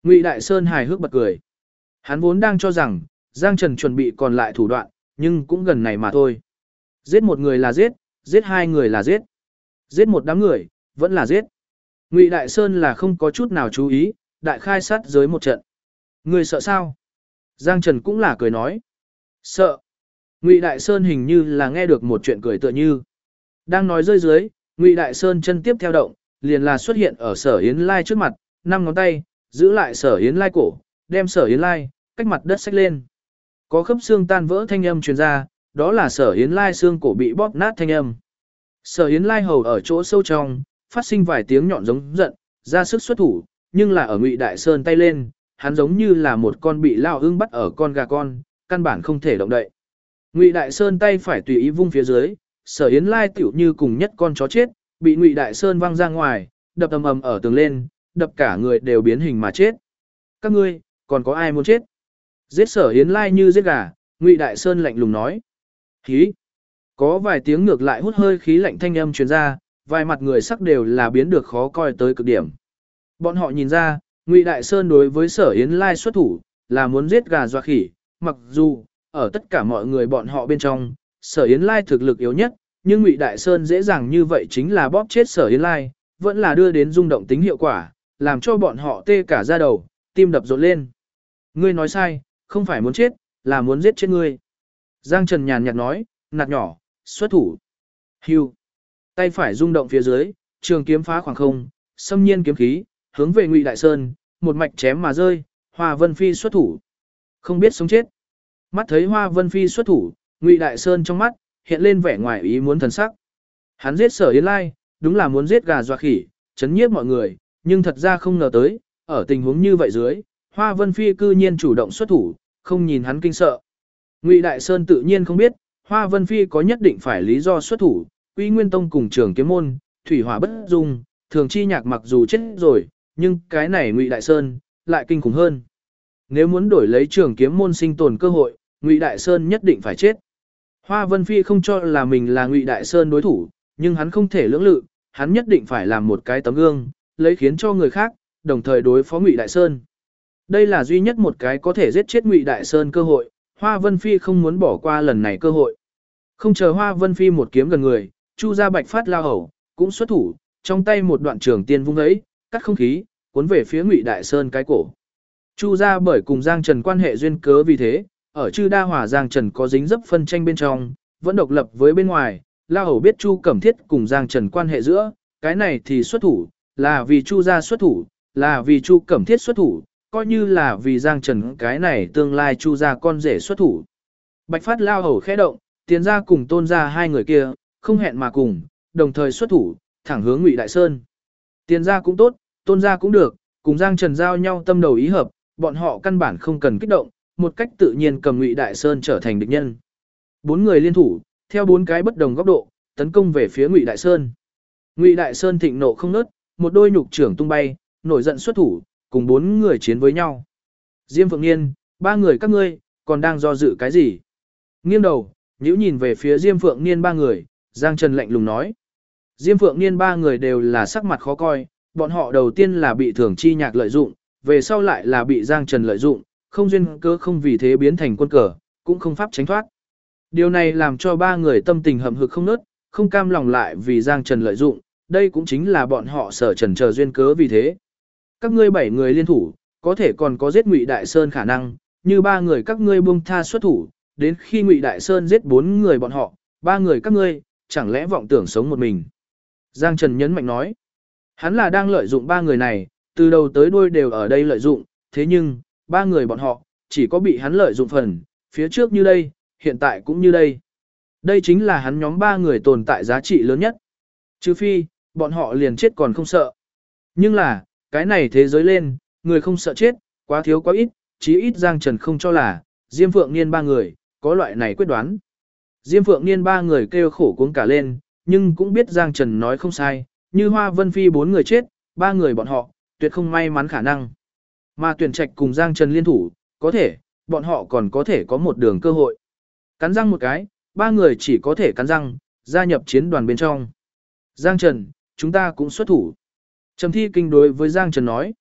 Ngụy Đại Sơn hài hước bật cười. Hắn vốn đang cho rằng, Giang Trần chuẩn bị còn lại thủ đoạn, nhưng cũng gần này mà thôi. Giết một người là giết, giết hai người là giết. Giết một đám người, vẫn là giết. Ngụy Đại Sơn là không có chút nào chú ý, đại khai sát giới một trận. Người sợ sao? Giang Trần cũng là cười nói. Sợ. Ngụy Đại Sơn hình như là nghe được một chuyện cười tựa như. Đang nói rơi dưới, Ngụy Đại Sơn chân tiếp theo động, liền là xuất hiện ở Sở Yến Lai trước mặt, 5 ngón tay, giữ lại Sở Yến Lai cổ, đem Sở Yến Lai, cách mặt đất xách lên. Có khớp xương tan vỡ thanh âm truyền ra, đó là Sở Yến Lai xương cổ bị bóp nát thanh âm. Sở Yến Lai hầu ở chỗ sâu trong, phát sinh vài tiếng nhọn giống giận, ra sức xuất thủ, nhưng là ở Ngụy Đại Sơn tay lên, hắn giống như là một con bị lao ưng bắt ở con gà con, căn bản không thể động đậy. Ngụy Đại Sơn tay phải tùy ý vung phía dưới, Sở Yến Lai tiểu như cùng nhất con chó chết, bị Ngụy Đại Sơn văng ra ngoài, đập ầm ầm ở tường lên, đập cả người đều biến hình mà chết. Các ngươi, còn có ai muốn chết? Giết Sở Yến Lai như giết gà, Ngụy Đại Sơn lạnh lùng nói. Khí. Có vài tiếng ngược lại hút hơi khí lạnh thanh âm truyền ra, vài mặt người sắc đều là biến được khó coi tới cực điểm. Bọn họ nhìn ra, Ngụy Đại Sơn đối với Sở Yến Lai xuất thủ, là muốn giết gà dọa khỉ, mặc dù, ở tất cả mọi người bọn họ bên trong, Sở Yến Lai thực lực yếu nhất, nhưng Ngụy Đại Sơn dễ dàng như vậy chính là bóp chết Sở Yến Lai, vẫn là đưa đến rung động tính hiệu quả, làm cho bọn họ tê cả da đầu, tim đập rộn lên. Ngươi nói sai, không phải muốn chết, là muốn giết chết ngươi. Giang Trần nhàn nhạt nói, nạt nhỏ, xuất thủ. Hưu. Tay phải rung động phía dưới, trường kiếm phá khoảng không, xâm nhiên kiếm khí, hướng về Ngụy Đại Sơn, một mạch chém mà rơi, Hoa Vân Phi xuất thủ. Không biết sống chết. Mắt thấy Hoa Vân Phi xuất thủ, Ngụy Đại Sơn trong mắt hiện lên vẻ ngoài ý muốn thần sắc. Hắn giết Sở Yến Lai, đúng là muốn giết gà dọa khỉ, chấn nhiếp mọi người, nhưng thật ra không ngờ tới, ở tình huống như vậy dưới, Hoa Vân Phi cư nhiên chủ động xuất thủ, không nhìn hắn kinh sợ. Ngụy Đại Sơn tự nhiên không biết, Hoa Vân Phi có nhất định phải lý do xuất thủ, Quy Nguyên Tông cùng Trường Kiếm môn, thủy hỏa bất dung, Thường Chi Nhạc mặc dù chết rồi, nhưng cái này Ngụy Đại Sơn lại kinh khủng hơn. Nếu muốn đổi lấy Trường Kiếm môn sinh tồn cơ hội, Ngụy Đại Sơn nhất định phải chết. Hoa Vân Phi không cho là mình là Ngụy Đại Sơn đối thủ, nhưng hắn không thể lưỡng lự, hắn nhất định phải làm một cái tấm gương, lấy khiến cho người khác, đồng thời đối phó Ngụy Đại Sơn. Đây là duy nhất một cái có thể giết chết Ngụy Đại Sơn cơ hội, Hoa Vân Phi không muốn bỏ qua lần này cơ hội. Không chờ Hoa Vân Phi một kiếm gần người, Chu Gia Bạch Phát lao hầu, cũng xuất thủ, trong tay một đoạn trường tiên vung ấy, cắt không khí, cuốn về phía Ngụy Đại Sơn cái cổ. Chu Gia bởi cùng Giang Trần quan hệ duyên cớ vì thế, ở Chư Đa Hòa Giang Trần có dính dấp phân tranh bên trong, vẫn độc lập với bên ngoài, lao hầu biết Chu Cẩm Thiết cùng Giang Trần quan hệ giữa, cái này thì xuất thủ, là vì Chu Gia xuất thủ, là vì Chu Cẩm Thiết xuất thủ, coi như là vì Giang Trần cái này tương lai Chu Gia con rể xuất thủ. Bạch Phát lao hầu khẽ động, Tiền gia cùng Tôn gia hai người kia, không hẹn mà cùng, đồng thời xuất thủ, thẳng hướng Ngụy Đại Sơn. Tiền gia cũng tốt, Tôn gia cũng được, cùng Giang Trần giao nhau tâm đầu ý hợp, bọn họ căn bản không cần kích động, một cách tự nhiên cầm Ngụy Đại Sơn trở thành địch nhân. Bốn người liên thủ, theo bốn cái bất đồng góc độ, tấn công về phía Ngụy Đại Sơn. Ngụy Đại Sơn thịnh nộ không nớt, một đôi nhục trưởng tung bay, nổi giận xuất thủ, cùng bốn người chiến với nhau. Diêm Phượng Niên, ba người các ngươi, còn đang do dự cái gì? Nghiêng đầu, nhíu nhìn về phía Diêm Phượng Niên ba người, Giang Trần lạnh lùng nói. Diêm Phượng Niên ba người đều là sắc mặt khó coi, bọn họ đầu tiên là bị Thường Chi Nhạc lợi dụng, về sau lại là bị Giang Trần lợi dụng, không duyên cớ không vì thế biến thành quân cờ, cũng không pháp tránh thoát. Điều này làm cho ba người tâm tình hậm hực không nớt, không cam lòng lại vì Giang Trần lợi dụng, đây cũng chính là bọn họ sở trần chờ duyên cớ vì thế. Các ngươi 7 người liên thủ, có thể còn có giết Ngụy Đại Sơn khả năng, như ba người các ngươi buông tha xuất thủ, đến khi Ngụy Đại Sơn giết 4 người bọn họ, ba người các ngươi, chẳng lẽ vọng tưởng sống một mình. Giang Trần nhấn mạnh nói, hắn là đang lợi dụng ba người này, từ đầu tới đuôi đều ở đây lợi dụng, thế nhưng, ba người bọn họ, chỉ có bị hắn lợi dụng phần, phía trước như đây, hiện tại cũng như đây. Đây chính là hắn nhóm ba người tồn tại giá trị lớn nhất. Trừ phi, bọn họ liền chết còn không sợ. Nhưng là, cái này thế giới lên, người không sợ chết, quá thiếu quá ít, chí ít Giang Trần không cho là, Diêm Phượng Niên ba người, có loại này quyết đoán. Diêm Phượng Niên ba người kêu khổ cuống cả lên, nhưng cũng biết Giang Trần nói không sai, như Hoa Vân Phi 4 người chết, ba người bọn họ, tuyệt không may mắn khả năng. Mà Tuyển Trạch cùng Giang Trần liên thủ, có thể, bọn họ còn có thể có một đường cơ hội. Cắn răng một cái, ba người chỉ có thể cắn răng, gia nhập chiến đoàn bên trong. Giang Trần, chúng ta cũng xuất thủ. Trầm Thi Kinh đối với Giang Trần nói.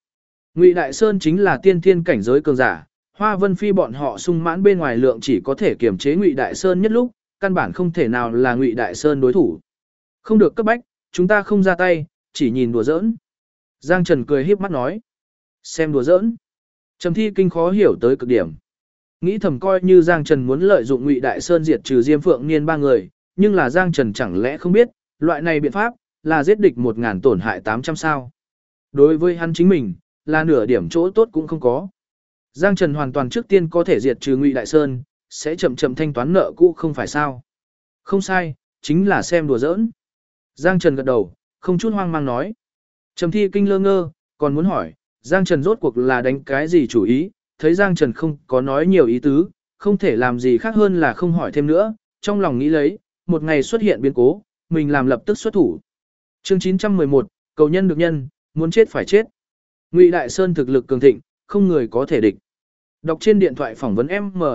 Ngụy Đại Sơn chính là tiên thiên cảnh giới cường giả, Hoa Vân Phi bọn họ sung mãn bên ngoài lượng chỉ có thể kiểm chế Ngụy Đại Sơn nhất lúc, căn bản không thể nào là Ngụy Đại Sơn đối thủ. Không được cấp bách, chúng ta không ra tay, chỉ nhìn đùa giỡn. Giang Trần cười híp mắt nói. Xem đùa giỡn. Trầm Thi Kinh khó hiểu tới cực điểm. Nghĩ thầm coi như Giang Trần muốn lợi dụng Ngụy Đại Sơn diệt trừ Diêm Phượng Niên ba người, nhưng là Giang Trần chẳng lẽ không biết, loại này biện pháp là giết địch 1000 tổn hại 800 sao? Đối với hắn chính mình, là nửa điểm chỗ tốt cũng không có. Giang Trần hoàn toàn trước tiên có thể diệt trừ Ngụy Đại Sơn, sẽ chậm chậm thanh toán nợ cũ không phải sao? Không sai, chính là xem đùa giỡn. Giang Trần gật đầu, không chút hoang mang nói. Trầm Thi Kinh lơ ngơ, còn muốn hỏi, Giang Trần rốt cuộc là đánh cái gì chủ ý, thấy Giang Trần không có nói nhiều ý tứ, không thể làm gì khác hơn là không hỏi thêm nữa, trong lòng nghĩ lấy, một ngày xuất hiện biến cố, mình làm lập tức xuất thủ. Chương 911, cầu nhân được nhân, muốn chết phải chết. Ngụy Đại Sơn thực lực cường thịnh, không người có thể địch. Đọc trên điện thoại phỏng vấn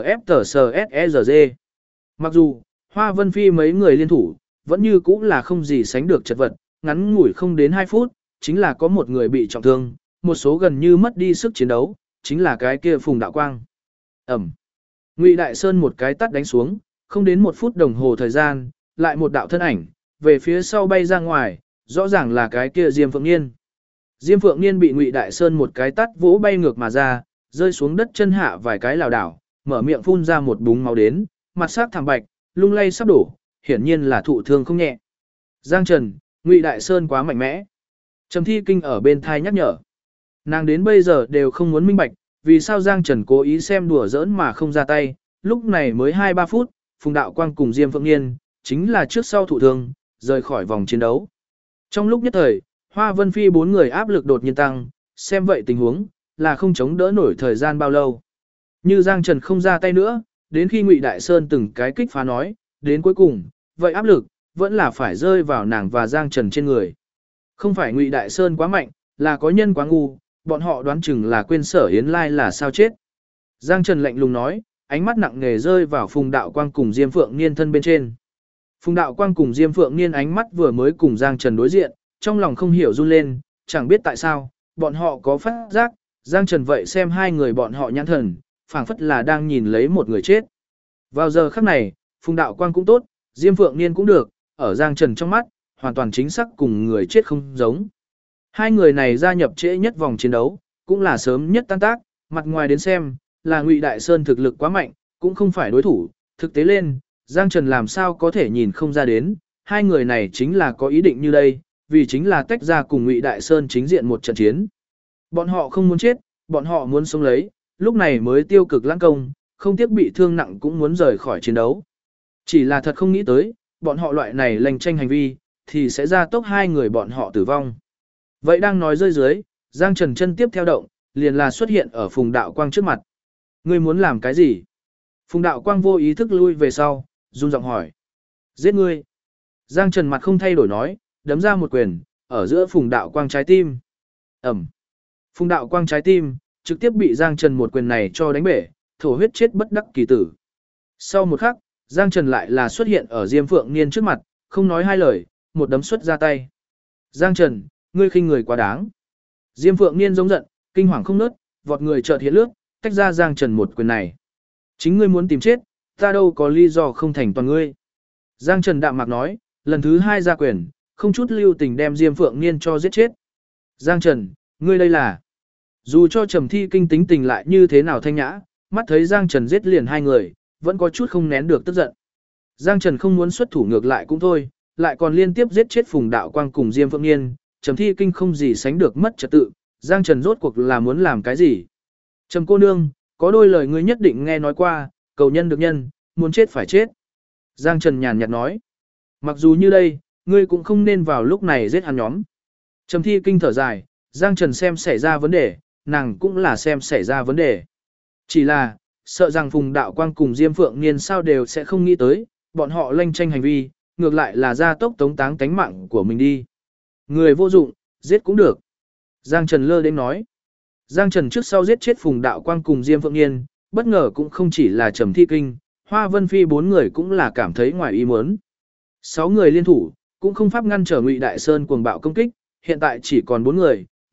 MFTSSERG. Mặc dù, Hoa Vân Phi mấy người liên thủ, vẫn như cũng là không gì sánh được chật vật, ngắn ngủi không đến 2 phút, chính là có một người bị trọng thương, một số gần như mất đi sức chiến đấu, chính là cái kia Phùng Đạo Quang. Ẩm. Ngụy Đại Sơn một cái tát đánh xuống, không đến 1 phút đồng hồ thời gian, lại một đạo thân ảnh, về phía sau bay ra ngoài, rõ ràng là cái kia Diêm Phượng Niên. Diêm Phượng Niên bị Ngụy Đại Sơn một cái tát vỗ bay ngược mà ra, rơi xuống đất chân hạ vài cái lảo đảo, mở miệng phun ra một búng máu đến, mặt sắc thảm bạch, lung lay sắp đổ, hiển nhiên là thụ thương không nhẹ. Giang Trần, Ngụy Đại Sơn quá mạnh mẽ. Trầm Thi Kinh ở bên thai nhắc nhở. Nàng đến bây giờ đều không muốn minh bạch, vì sao Giang Trần cố ý xem đùa giỡn mà không ra tay, lúc này mới 2-3 phút, Phùng Đạo Quang cùng Diêm Phượng Niên, chính là trước sau thụ thương, rời khỏi vòng chiến đấu. Trong lúc nhất thời, Hoa Vân Phi 4 người áp lực đột nhiên tăng, xem vậy tình huống, là không chống đỡ nổi thời gian bao lâu. Như Giang Trần không ra tay nữa, đến khi Ngụy Đại Sơn từng cái kích phá nói, đến cuối cùng, vậy áp lực, vẫn là phải rơi vào nàng và Giang Trần trên người. Không phải Ngụy Đại Sơn quá mạnh, là có nhân quá ngu, bọn họ đoán chừng là quên Sở Yến Lai là sao chết. Giang Trần lạnh lùng nói, ánh mắt nặng nề rơi vào Phùng Đạo Quang cùng Diêm Phượng Niên thân bên trên. Phùng Đạo Quang cùng Diêm Phượng Niên ánh mắt vừa mới cùng Giang Trần đối diện, trong lòng không hiểu run lên, chẳng biết tại sao, bọn họ có phát giác, Giang Trần vậy xem hai người bọn họ nhãn thần, phảng phất là đang nhìn lấy một người chết. Vào giờ khắc này, Phùng Đạo Quang cũng tốt, Diêm Phượng Niên cũng được, ở Giang Trần trong mắt, hoàn toàn chính xác cùng người chết không giống. Hai người này gia nhập trễ nhất vòng chiến đấu, cũng là sớm nhất tan tác, mặt ngoài đến xem, là Ngụy Đại Sơn thực lực quá mạnh, cũng không phải đối thủ, thực tế lên, Giang Trần làm sao có thể nhìn không ra đến, hai người này chính là có ý định như đây, vì chính là tách ra cùng Ngụy Đại Sơn chính diện một trận chiến. Bọn họ không muốn chết, bọn họ muốn sống lấy, lúc này mới tiêu cực lãng công, không tiếc bị thương nặng cũng muốn rời khỏi chiến đấu. Chỉ là thật không nghĩ tới, bọn họ loại này lành tranh hành vi, thì sẽ ra tốc hai người bọn họ tử vong. Vậy đang nói rơi dưới, Giang Trần chân tiếp theo động, liền là xuất hiện ở Phùng Đạo Quang trước mặt. Ngươi muốn làm cái gì? Phùng Đạo Quang vô ý thức lui về sau, run giọng hỏi. Giết ngươi. Giang Trần mặt không thay đổi nói, đấm ra một quyền, ở giữa Phùng Đạo Quang trái tim. Ẩm. Phùng Đạo Quang trái tim, trực tiếp bị Giang Trần một quyền này cho đánh bể, thổ huyết chết bất đắc kỳ tử. Sau một khắc, Giang Trần lại là xuất hiện ở Diêm Phượng Niên trước mặt, không nói hai lời, một đấm xuất ra tay. Giang Trần, ngươi khinh người quá đáng. Diêm Phượng Niên giống giận, kinh hoàng không nớt, vọt người chợt hiện lướt, tách ra Giang Trần một quyền này. Chính ngươi muốn tìm chết, ta đâu có lý do không thành toàn ngươi. Giang Trần đạm mạc nói, lần thứ 2 ra quyền, không chút lưu tình đem Diêm Phượng Niên cho giết chết. Giang Trần, ngươi đây là... Dù cho Trầm Thi Kinh tính tình lại như thế nào thanh nhã, mắt thấy Giang Trần giết liền hai người, vẫn có chút không nén được tức giận. Giang Trần không muốn xuất thủ ngược lại cũng thôi, lại còn liên tiếp giết chết Phùng Đạo Quang cùng Diêm Phượng Niên, Trầm Thi Kinh không gì sánh được mất trật tự, Giang Trần rốt cuộc là muốn làm cái gì? Trầm cô nương, có đôi lời ngươi nhất định nghe nói qua, cầu nhân được nhân, muốn chết phải chết. Giang Trần nhàn nhạt nói, mặc dù như đây, ngươi cũng không nên vào lúc này giết hắn nhóm. Trầm Thi Kinh thở dài, Giang Trần xem xảy ra vấn đề, nàng cũng là xem xảy ra vấn đề. Chỉ là, sợ rằng Phùng Đạo Quang cùng Diêm Phượng Niên sao đều sẽ không nghĩ tới, bọn họ lanh tranh hành vi, ngược lại là gia tốc tống táng tánh mạng của mình đi. Người vô dụng, giết cũng được. Giang Trần lơ đến nói. Giang Trần trước sau giết chết Phùng Đạo Quang cùng Diêm Phượng Niên, bất ngờ cũng không chỉ là Trầm Thi Kinh, Hoa Vân Phi 4 người cũng là cảm thấy ngoài ý muốn. 6 người liên thủ, cũng không pháp ngăn trở Ngụy Đại Sơn cuồng bạo công kích, hiện tại chỉ còn 4 người,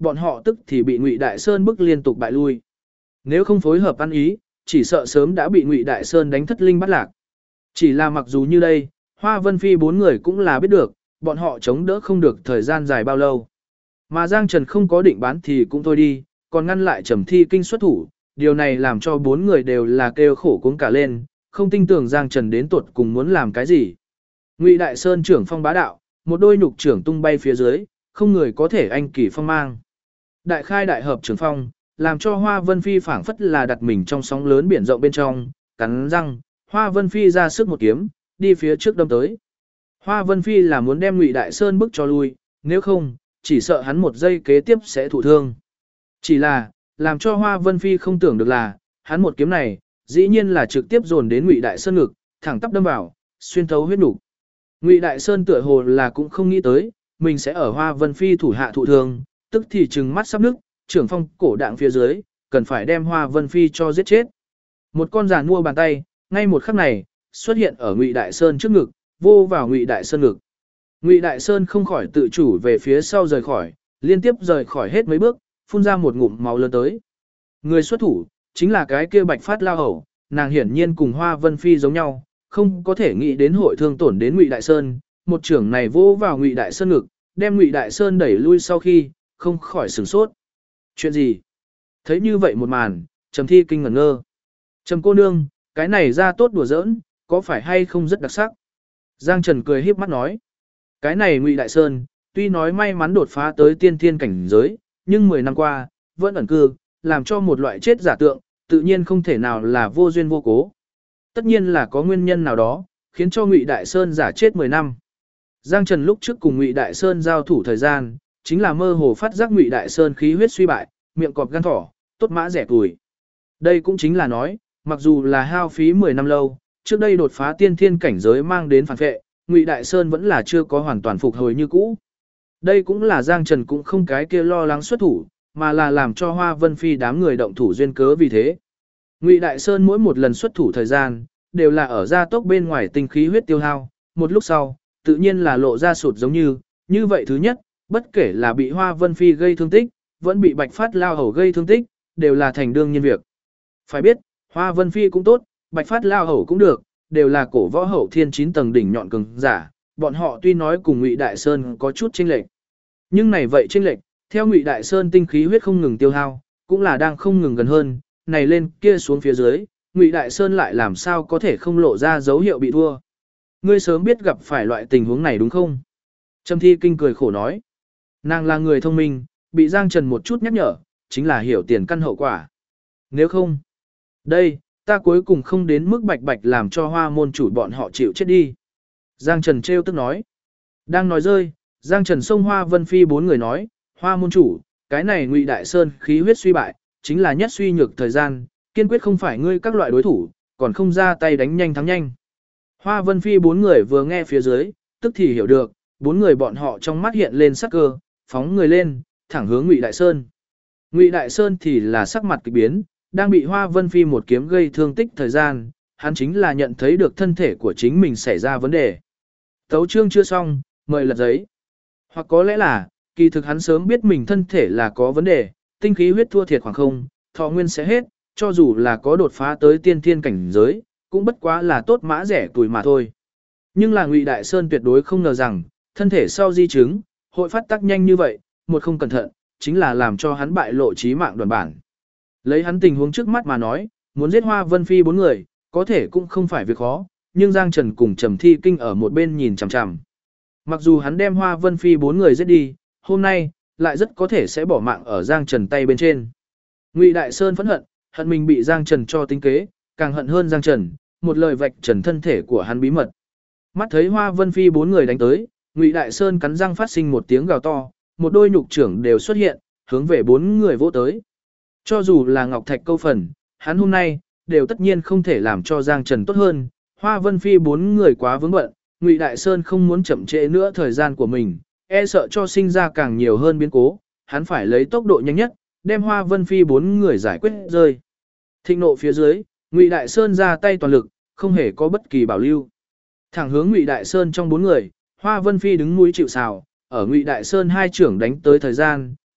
bọn họ tức thì bị Ngụy Đại Sơn bức liên tục bại lui. Nếu không phối hợp ăn ý, chỉ sợ sớm đã bị Ngụy Đại Sơn đánh thất linh bắt lạc. Chỉ là mặc dù như đây, Hoa Vân Phi bốn người cũng là biết được, bọn họ chống đỡ không được thời gian dài bao lâu. Mà Giang Trần không có định bán thì cũng thôi đi, còn ngăn lại Trầm Thi Kinh xuất thủ, điều này làm cho bốn người đều là kêu khổ cuống cả lên, không tin tưởng Giang Trần đến tuột cùng muốn làm cái gì. Ngụy Đại Sơn trưởng phong bá đạo, một đôi nhục trưởng tung bay phía dưới, không người có thể anh kỳ phong mang. Đại khai đại hợp trưởng phong, làm cho Hoa Vân Phi phảng phất là đặt mình trong sóng lớn biển rộng bên trong, cắn răng, Hoa Vân Phi ra sức một kiếm, đi phía trước đâm tới. Hoa Vân Phi là muốn đem Ngụy Đại Sơn bức cho lui, nếu không, chỉ sợ hắn một giây kế tiếp sẽ thụ thương. Chỉ là, làm cho Hoa Vân Phi không tưởng được là, hắn một kiếm này, dĩ nhiên là trực tiếp dồn đến Ngụy Đại Sơn ngực, thẳng tắp đâm vào, xuyên thấu huyết nục. Ngụy Đại Sơn tựa hồ là cũng không nghĩ tới, mình sẽ ở Hoa Vân Phi thủ hạ thụ thương, tức thì trừng mắt sắp nức, trưởng phong cổ đạng phía dưới, cần phải đem Hoa Vân Phi cho giết chết. Một con giàn mua bàn tay, ngay một khắc này, xuất hiện ở Ngụy Đại Sơn trước ngực, vô vào Ngụy Đại Sơn ngực. Ngụy Đại Sơn không khỏi tự chủ về phía sau rời khỏi, liên tiếp rời khỏi hết mấy bước, phun ra một ngụm máu lớn tới. Người xuất thủ, chính là cái kia Bạch Phát Lao Hầu, nàng hiển nhiên cùng Hoa Vân Phi giống nhau, không có thể nghĩ đến hội thương tổn đến Ngụy Đại Sơn, một trưởng này vô vào Ngụy Đại Sơn ngực, đem Ngụy Đại Sơn đẩy lui sau khi, không khỏi sửng sốt. Chuyện gì? Thấy như vậy một màn, Trầm Thi Kinh ngẩn ngơ. Trầm cô nương, cái này ra tốt đùa giỡn, có phải hay không rất đặc sắc? Giang Trần cười híp mắt nói. Cái này Ngụy Đại Sơn, tuy nói may mắn đột phá tới tiên thiên cảnh giới, nhưng 10 năm qua, vẫn ẩn cư, làm cho một loại chết giả tượng, tự nhiên không thể nào là vô duyên vô cố. Tất nhiên là có nguyên nhân nào đó, khiến cho Ngụy Đại Sơn giả chết 10 năm. Giang Trần lúc trước cùng Ngụy Đại Sơn giao thủ thời gian, chính là mơ hồ phát giác Ngụy Đại Sơn khí huyết suy bại, miệng cọp gan thỏ, tốt mã rẻ tuổi. Đây cũng chính là nói, mặc dù là hao phí 10 năm lâu, trước đây đột phá tiên thiên cảnh giới mang đến phản vệ, Ngụy Đại Sơn vẫn là chưa có hoàn toàn phục hồi như cũ. Đây cũng là Giang Trần cũng không cái kia lo lắng xuất thủ, mà là làm cho Hoa Vân Phi đám người động thủ duyên cớ vì thế. Ngụy Đại Sơn mỗi một lần xuất thủ thời gian, đều là ở gia tốc bên ngoài tinh khí huyết tiêu hao, một lúc sau, tự nhiên là lộ ra sụt giống như vậy thứ nhất, bất kể là bị Hoa Vân Phi gây thương tích, vẫn bị Bạch Phát Lao Hầu gây thương tích, đều là thành đương nhiên việc. Phải biết, Hoa Vân Phi cũng tốt, Bạch Phát Lao Hầu cũng được, đều là cổ võ hậu thiên 9 tầng đỉnh nhọn cường giả, bọn họ tuy nói cùng Ngụy Đại Sơn có chút chênh lệch, nhưng này vậy chênh lệch, theo Ngụy Đại Sơn tinh khí huyết không ngừng tiêu hao, cũng là đang không ngừng gần hơn, này lên kia xuống phía dưới, Ngụy Đại Sơn lại làm sao có thể không lộ ra dấu hiệu bị thua. Ngươi sớm biết gặp phải loại tình huống này đúng không? Trầm Thi Kinh cười khổ nói. Nàng là người thông minh, bị Giang Trần một chút nhắc nhở, chính là hiểu tiền căn hậu quả. Nếu không, đây, ta cuối cùng không đến mức bạch bạch làm cho Hoa môn chủ bọn họ chịu chết đi. Giang Trần trêu tức nói. Đang nói rơi, Giang Trần xông Hoa Vân Phi bốn người nói, Hoa môn chủ, cái này Ngụy Đại Sơn khí huyết suy bại, chính là nhất suy nhược thời gian, kiên quyết không phải ngươi các loại đối thủ, còn không ra tay đánh nhanh thắng nhanh. Hoa Vân Phi bốn người vừa nghe phía dưới, tức thì hiểu được, bốn người bọn họ trong mắt hiện lên sắc cơ, phóng người lên, thẳng hướng Ngụy Đại Sơn. Ngụy Đại Sơn thì là sắc mặt kỳ biến, đang bị Hoa Vân Phi một kiếm gây thương tích thời gian, hắn chính là nhận thấy được thân thể của chính mình xảy ra vấn đề. Tấu chương chưa xong, mời lật giấy. Hoặc có lẽ là, kỳ thực hắn sớm biết mình thân thể là có vấn đề, tinh khí huyết thua thiệt khoảng không, thọ nguyên sẽ hết, cho dù là có đột phá tới tiên thiên cảnh giới, cũng bất quá là tốt mã rẻ tuổi mà thôi. Nhưng là Ngụy Đại Sơn tuyệt đối không ngờ rằng, thân thể sau di chứng, hội phát tác nhanh như vậy, một không cẩn thận, chính là làm cho hắn bại lộ chí mạng đoàn bản. Lấy hắn tình huống trước mắt mà nói, muốn giết Hoa Vân Phi bốn người, có thể cũng không phải việc khó, nhưng Giang Trần cùng Trầm Thi Kinh ở một bên nhìn chằm chằm. Mặc dù hắn đem Hoa Vân Phi bốn người giết đi, hôm nay, lại rất có thể sẽ bỏ mạng ở Giang Trần tay bên trên. Ngụy Đại Sơn phẫn hận, hận mình bị Giang Trần cho tính kế, càng hận hơn Giang Trần, một lời vạch trần thân thể của hắn bí mật. Mắt thấy Hoa Vân Phi bốn người đánh tới, Ngụy Đại Sơn cắn răng phát sinh một tiếng gào to, một đôi nhục trưởng đều xuất hiện, hướng về bốn người vỗ tới. Cho dù là Ngọc Thạch câu phần, hắn hôm nay, đều tất nhiên không thể làm cho Giang Trần tốt hơn. Hoa Vân Phi bốn người quá vướng bận, Ngụy Đại Sơn không muốn chậm trễ nữa thời gian của mình, e sợ cho sinh ra càng nhiều hơn biến cố, hắn phải lấy tốc độ nhanh nhất, đem Hoa Vân Phi bốn người giải quyết rơi. Thịnh nộ phía dưới, Ngụy Đại Sơn ra tay toàn lực, không hề có bất kỳ bảo lưu. Thẳng hướng Ngụy Đại Sơn trong bốn người, Hoa Vân Phi đứng mũi chịu sào, ở Ngụy Đại Sơn hai trưởng đánh tới thời gian,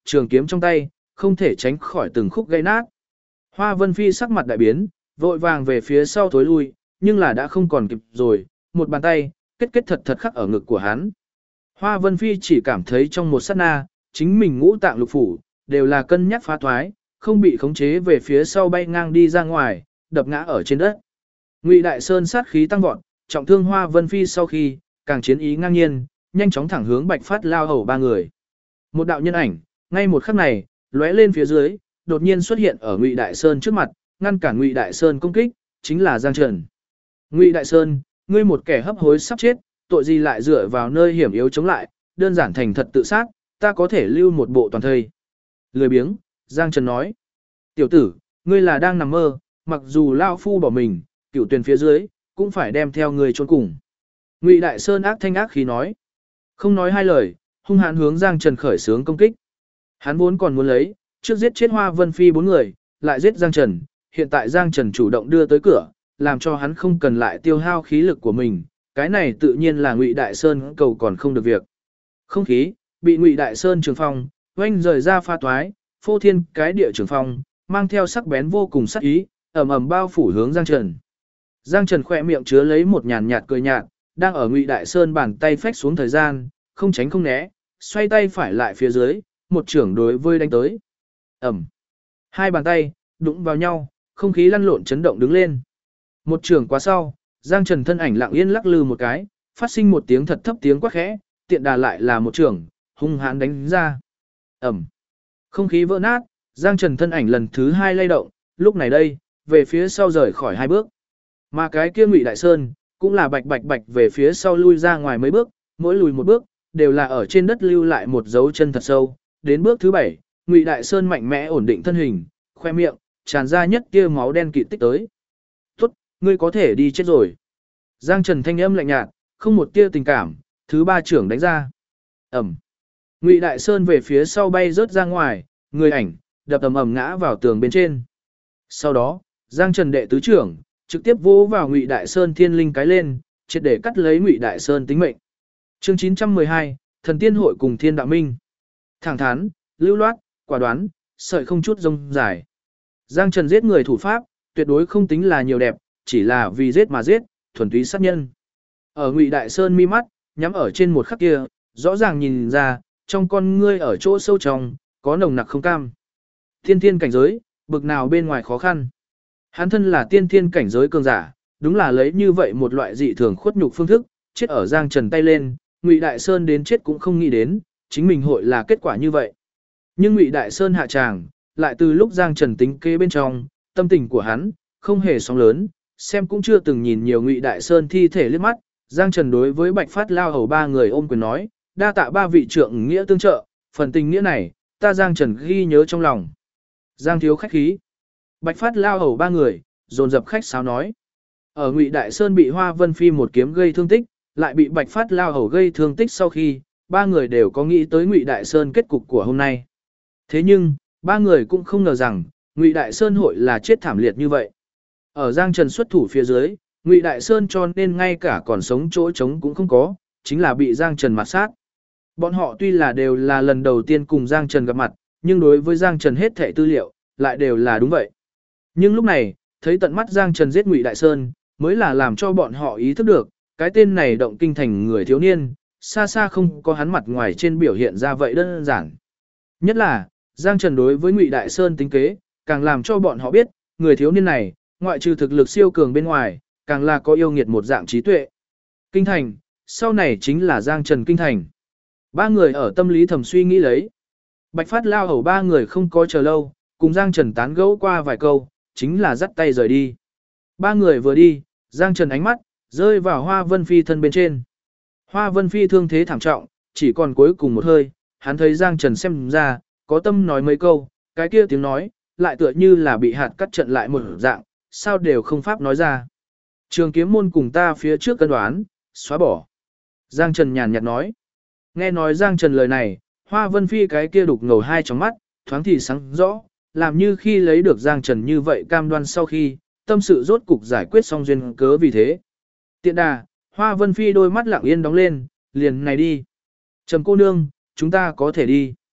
trường kiếm trong tay, không thể tránh khỏi từng khúc gãy nát. Hoa Vân Phi sắc mặt đại biến, vội vàng về phía sau thối lui, nhưng là đã không còn kịp rồi, một bàn tay, kết kết thật thật khắc ở ngực của hắn. Hoa Vân Phi chỉ cảm thấy trong một sát na, chính mình ngũ tạng lục phủ, đều là cân nhắc phá thoái, không bị khống chế về phía sau bay ngang đi ra ngoài, đập ngã ở trên đất. Ngụy Đại Sơn sát khí tăng vọt, trọng thương Hoa Vân Phi sau khi, càng chiến ý ngang nhiên, nhanh chóng thẳng hướng Bạch Phát lao hầu ba người. Một đạo nhân ảnh, ngay một khắc này, lóe lên phía dưới, đột nhiên xuất hiện ở Ngụy Đại Sơn trước mặt, ngăn cản Ngụy Đại Sơn công kích, chính là Giang Trần. Ngụy Đại Sơn, ngươi một kẻ hấp hối sắp chết, tội gì lại dựa vào nơi hiểm yếu chống lại, đơn giản thành thật tự sát, ta có thể lưu một bộ toàn thây. Lười biếng, Giang Trần nói. Tiểu tử, ngươi là đang nằm mơ, mặc dù lao phu bỏ mình, cửu tuyển phía dưới, cũng phải đem theo ngươi chôn cùng. Ngụy Đại Sơn ác thanh ác khí nói. Không nói hai lời, hung hãn hướng Giang Trần khởi xướng công kích. Hắn vốn còn muốn lấy, trước giết chết Hoa Vân Phi 4 người, lại giết Giang Trần, hiện tại Giang Trần chủ động đưa tới cửa, làm cho hắn không cần lại tiêu hao khí lực của mình, cái này tự nhiên là Ngụy Đại Sơn cầu còn không được việc. Không khí bị Ngụy Đại Sơn trường phong oanh rời ra pha toái, phô thiên cái địa trường phong, mang theo sắc bén vô cùng sắc ý, ầm ầm bao phủ hướng Giang Trần. Giang Trần khỏe miệng chứa lấy một nhàn nhạt cười nhạt, đang ở Ngụy Đại Sơn bàn tay phách xuống thời gian, không tránh không né, xoay tay phải lại phía dưới, một trưởng đối với đánh tới. Ầm. Hai bàn tay đụng vào nhau, không khí lăn lộn chấn động đứng lên. Một trưởng quá sau, Giang Trần thân ảnh lặng yên lắc lư một cái, phát sinh một tiếng thật thấp tiếng quát khẽ, tiện đà lại là một trưởng, hung hãn đánh ra. Ầm. Không khí vỡ nát, Giang Trần thân ảnh lần thứ 2 lay động, lúc này đây, về phía sau rời khỏi 2 bước. Mà cái kia Ngụy Đại Sơn, cũng là bạch bạch bạch về phía sau lui ra ngoài mấy bước, mỗi lùi một bước, đều là ở trên đất lưu lại một dấu chân thật sâu. Đến bước thứ 7, Ngụy Đại Sơn mạnh mẽ ổn định thân hình, khoe miệng, tràn ra nhất tia máu đen kịt tích tới. Tốt, ngươi có thể đi chết rồi. Giang Trần thanh âm lạnh nhạt, không một tia tình cảm, thứ 3 trưởng đánh ra. Ẩm. Ngụy Đại Sơn về phía sau bay rớt ra ngoài, người ảnh, đập ầm ầm ngã vào tường bên trên. Sau đó, Giang Trần đệ tứ trưởng, trực tiếp vỗ vào Ngụy Đại Sơn thiên linh cái lên, triệt để cắt lấy Ngụy Đại Sơn tính mệnh. Chương 912, Thần Tiên hội cùng Thiên Đạo Minh. Thẳng thắn, lưu loát, quả đoán, sợi không chút rông dài. Giang Trần giết người thủ pháp, tuyệt đối không tính là nhiều đẹp, chỉ là vì giết mà giết, thuần túy sát nhân. Ở Ngụy Đại Sơn mi mắt, nhắm ở trên một khắc kia, rõ ràng nhìn ra, trong con ngươi ở chỗ sâu trong, có nồng nặc không cam. Tiên thiên cảnh giới, bực nào bên ngoài khó khăn. Hắn thân là tiên thiên cảnh giới cường giả, đúng là lấy như vậy một loại dị thường khuất nhục phương thức, chết ở Giang Trần tay lên, Ngụy Đại Sơn đến chết cũng không nghĩ đến, chính mình hội là kết quả như vậy. Nhưng Ngụy Đại Sơn hạ tràng, lại từ lúc Giang Trần tính kế bên trong, tâm tình của hắn không hề sóng lớn, xem cũng chưa từng nhìn nhiều Ngụy Đại Sơn thi thể liếc mắt. Giang Trần đối với Bạch Phát lao hầu 3 người ôm quyền nói, đa tạ 3 vị trượng nghĩa tương trợ, phần tình nghĩa này, ta Giang Trần ghi nhớ trong lòng. Giang thiếu khách khí. Bạch Phát lao hầu 3 người, dồn dập khách sáo nói. Ở Ngụy Đại Sơn bị Hoa Vân Phi một kiếm gây thương tích, lại bị Bạch Phát lao hầu gây thương tích sau khi, 3 người đều có nghĩ tới Ngụy Đại Sơn kết cục của hôm nay. Thế nhưng, 3 người cũng không ngờ rằng, Ngụy Đại Sơn hội là chết thảm liệt như vậy. Ở Giang Trần xuất thủ phía dưới, Ngụy Đại Sơn cho nên ngay cả còn sống chỗ trống cũng không có, chính là bị Giang Trần mặt sát. Bọn họ tuy là đều là lần đầu tiên cùng Giang Trần gặp mặt, nhưng đối với Giang Trần hết thảy tư liệu, lại đều là đúng vậy. Nhưng lúc này, thấy tận mắt Giang Trần giết Ngụy Đại Sơn, mới là làm cho bọn họ ý thức được, cái tên này động kinh thành người thiếu niên, xa xa không có hắn mặt ngoài trên biểu hiện ra vậy đơn giản. Nhất là, Giang Trần đối với Ngụy Đại Sơn tính kế, càng làm cho bọn họ biết, người thiếu niên này, ngoại trừ thực lực siêu cường bên ngoài, càng là có yêu nghiệt một dạng trí tuệ. Kinh thành, sau này chính là Giang Trần kinh thành. 3 người ở tâm lý thầm suy nghĩ lấy. Bạch Phát lao hầu 3 người không có chờ lâu, cùng Giang Trần tán gẫu qua vài câu, chính là dắt tay rời đi. 3 người vừa đi, Giang Trần ánh mắt rơi vào Hoa Vân Phi thân bên trên. Hoa Vân Phi thương thế thảm trọng, chỉ còn cuối cùng một hơi, hắn thấy Giang Trần xem ra, có tâm nói mấy câu, cái kia tiếng nói, lại tựa như là bị hạt cắt trận lại một dạng, sao đều không pháp nói ra. Trường kiếm môn cùng ta phía trước cân đoán, xóa bỏ. Giang Trần nhàn nhạt nói. Nghe nói Giang Trần lời này, Hoa Vân Phi cái kia đục ngầu hai trong mắt, thoáng thì sáng rõ, làm như khi lấy được Giang Trần như vậy cam đoan sau khi, tâm sự rốt cục giải quyết xong duyên cớ vì thế. Tiện đà, Hoa Vân Phi đôi mắt lặng yên đóng lên, liền này đi. Trầm cô nương, chúng ta có thể đi.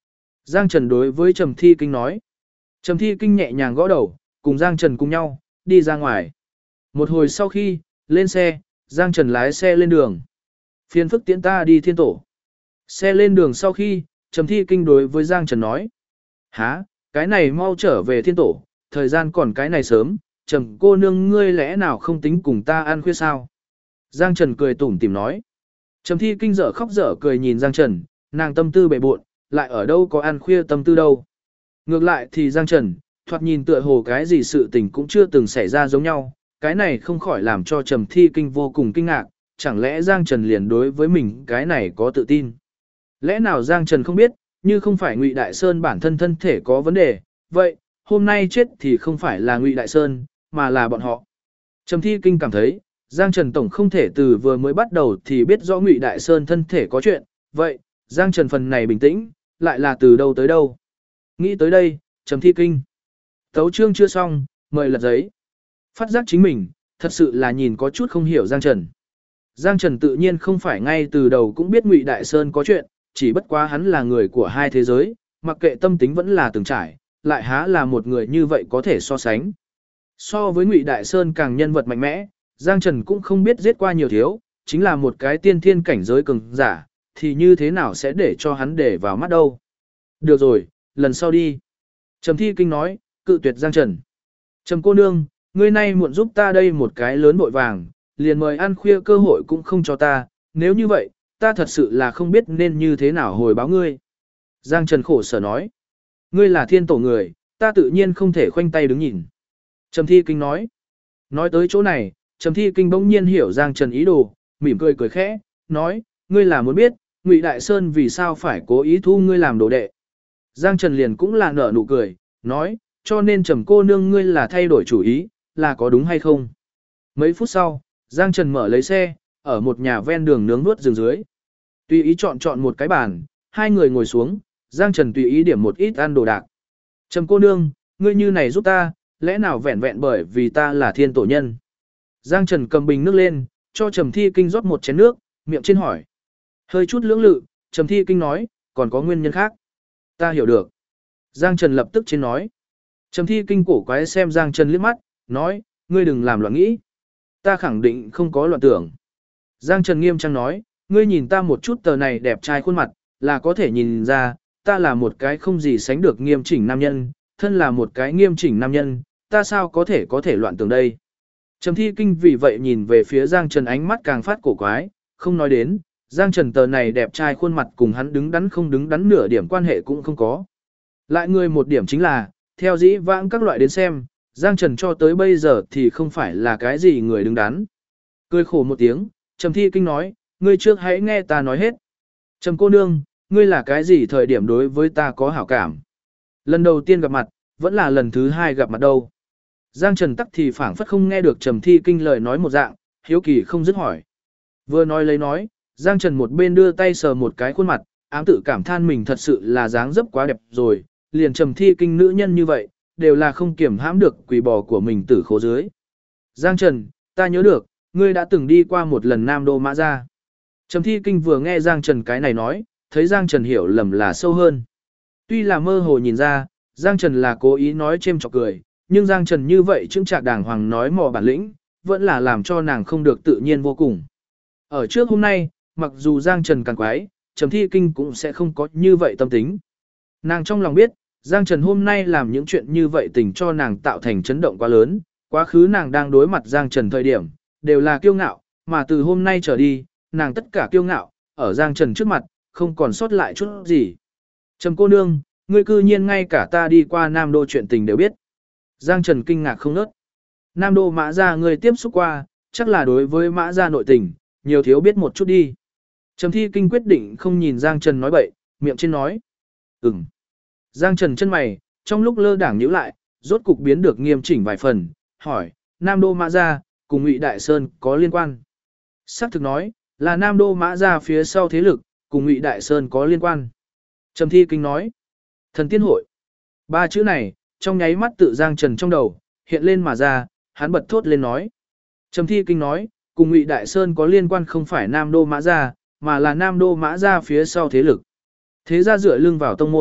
Giang Trần đối với Trầm Thi Kinh nói. Trầm Thi Kinh nhẹ nhàng gõ đầu, cùng Giang Trần cùng nhau, đi ra ngoài. Một hồi sau khi, lên xe, Giang Trần lái xe lên đường. Phiền phức tiễn ta đi thiên tổ. Xe lên đường sau khi, Trầm Thi Kinh đối với Giang Trần nói. Hả, cái này mau trở về thiên tổ, thời gian còn cái này sớm, Trầm cô nương ngươi lẽ nào không tính cùng ta ăn khuya sao? Giang Trần cười tủm tỉm nói. Trầm Thi Kinh dở khóc dở cười nhìn Giang Trần, nàng tâm tư bệ bộn, lại ở đâu có ăn khuya tâm tư đâu. Ngược lại thì Giang Trần, thoạt nhìn tựa hồ cái gì sự tình cũng chưa từng xảy ra giống nhau, cái này không khỏi làm cho Trầm Thi Kinh vô cùng kinh ngạc, chẳng lẽ Giang Trần liền đối với mình cái này có tự tin. Lẽ nào Giang Trần không biết, như không phải Ngụy Đại Sơn bản thân thân thể có vấn đề, vậy, hôm nay chết thì không phải là Ngụy Đại Sơn, mà là bọn họ. Trầm Thi Kinh cảm thấy, Giang Trần tổng không thể từ vừa mới bắt đầu thì biết rõ Ngụy Đại Sơn thân thể có chuyện, vậy, Giang Trần phần này bình tĩnh, lại là từ đâu tới đâu. Nghĩ tới đây, Trầm Thi Kinh. Tấu chương chưa xong, mời lật giấy. Phát giác chính mình, thật sự là nhìn có chút không hiểu Giang Trần. Giang Trần tự nhiên không phải ngay từ đầu cũng biết Ngụy Đại Sơn có chuyện, chỉ bất quá hắn là người của hai thế giới, mặc kệ tâm tính vẫn là từng trải, lại há là một người như vậy có thể so sánh. So với Ngụy Đại Sơn càng nhân vật mạnh mẽ, Giang Trần cũng không biết giết qua nhiều thiếu, chính là một cái tiên thiên cảnh giới cường giả, thì như thế nào sẽ để cho hắn để vào mắt đâu. Được rồi, lần sau đi. Trầm Thi Kinh nói, cự tuyệt Giang Trần. Trầm cô nương, ngươi nay muộn giúp ta đây một cái lớn vội vàng, liền mời ăn khuya cơ hội cũng không cho ta, nếu như vậy, ta thật sự là không biết nên như thế nào hồi báo ngươi. Giang Trần khổ sở nói, ngươi là thiên tổ người, ta tự nhiên không thể khoanh tay đứng nhìn. Trầm Thi Kinh nói tới chỗ này, Trầm Thi Kinh bỗng nhiên hiểu Giang Trần ý đồ, mỉm cười cười khẽ, nói, ngươi là muốn biết, Ngụy Đại Sơn vì sao phải cố ý thu ngươi làm đồ đệ. Giang Trần liền cũng là nở nụ cười, nói, cho nên Trầm cô nương ngươi là thay đổi chủ ý, là có đúng hay không. Mấy phút sau, Giang Trần mở lấy xe, ở một nhà ven đường nướng nuốt rừng dưới. Tùy ý chọn một cái bàn, hai người ngồi xuống, Giang Trần tùy ý điểm một ít ăn đồ đạc. Trầm cô nương, ngươi như này giúp ta, lẽ nào vẹn vẹn bởi vì ta là thiên tổ nhân. Giang Trần cầm bình nước lên, cho Trầm Thi Kinh rót một chén nước, miệng trên hỏi. Hơi chút lưỡng lự, Trầm Thi Kinh nói, còn có nguyên nhân khác. Ta hiểu được. Giang Trần lập tức trên nói. Trầm Thi Kinh cổ quái xem Giang Trần liếc mắt, nói, ngươi đừng làm loạn nghĩ. Ta khẳng định không có loạn tưởng. Giang Trần nghiêm trang nói, ngươi nhìn ta một chút tờ này đẹp trai khuôn mặt, là có thể nhìn ra, ta là một cái không gì sánh được nghiêm chỉnh nam nhân, thân là một cái nghiêm chỉnh nam nhân, ta sao có thể loạn tưởng đây. Trầm Thi Kinh vì vậy nhìn về phía Giang Trần ánh mắt càng phát cổ quái, không nói đến, Giang Trần tờ này đẹp trai khuôn mặt cùng hắn đứng đắn không đứng đắn nửa điểm quan hệ cũng không có. Lại người một điểm chính là, theo dĩ vãng các loại đến xem, Giang Trần cho tới bây giờ thì không phải là cái gì người đứng đắn. Cười khổ một tiếng, Trầm Thi Kinh nói, ngươi trước hãy nghe ta nói hết. Trầm cô nương, ngươi là cái gì thời điểm đối với ta có hảo cảm? Lần đầu tiên gặp mặt, vẫn là lần thứ hai gặp mặt đâu. Giang Trần tắc thì phảng phất không nghe được Trầm Thi Kinh lời nói một dạng, hiếu kỳ không dứt hỏi. Vừa nói lấy nói, Giang Trần một bên đưa tay sờ một cái khuôn mặt, ám tự cảm than mình thật sự là dáng dấp quá đẹp rồi, liền Trầm Thi Kinh nữ nhân như vậy, đều là không kiểm hãm được quỷ bò của mình tử khố dưới. Giang Trần, ta nhớ được, ngươi đã từng đi qua một lần Nam Đô Mã Gia. Trầm Thi Kinh vừa nghe Giang Trần cái này nói, thấy Giang Trần hiểu lầm là sâu hơn. Tuy là mơ hồ nhìn ra, Giang Trần là cố ý nói chêm chọc cười, nhưng Giang Trần như vậy chững chạc đàng hoàng nói mò bản lĩnh, vẫn là làm cho nàng không được tự nhiên vô cùng. Ở trước hôm nay, mặc dù Giang Trần càng quái, Trầm Thi Kinh cũng sẽ không có như vậy tâm tính. Nàng trong lòng biết, Giang Trần hôm nay làm những chuyện như vậy tình cho nàng tạo thành chấn động quá lớn, quá khứ nàng đang đối mặt Giang Trần thời điểm, đều là kiêu ngạo, mà từ hôm nay trở đi, nàng tất cả kiêu ngạo, ở Giang Trần trước mặt, không còn sót lại chút gì. Trầm cô nương, ngươi cư nhiên ngay cả ta đi qua Nam Đô chuyện tình đều biết. Giang Trần kinh ngạc không nớt. Nam Đô Mã Gia ngươi tiếp xúc qua, chắc là đối với Mã Gia nội tình, nhiều thiếu biết một chút đi. Trầm Thi Kinh quyết định không nhìn Giang Trần nói bậy, miệng trên nói. Ừm. Giang Trần chân mày, trong lúc lơ đảng nhíu lại, rốt cục biến được nghiêm chỉnh vài phần, hỏi, Nam Đô Mã Gia, cùng Ngụy Đại Sơn có liên quan? Sắc thực nói, là Nam Đô Mã Gia phía sau thế lực, cùng Ngụy Đại Sơn có liên quan. Trầm Thi Kinh nói, thần tiên hội. Ba chữ này, trong nháy mắt tự Giang Trần trong đầu, hiện lên mà ra, hắn bật thốt lên nói. Trầm Thi Kinh nói, cùng Ngụy Đại Sơn có liên quan không phải Nam Đô Mã Gia, mà là Nam Đô Mã Gia phía sau thế lực. Thế gia dựa lưng vào tông môn,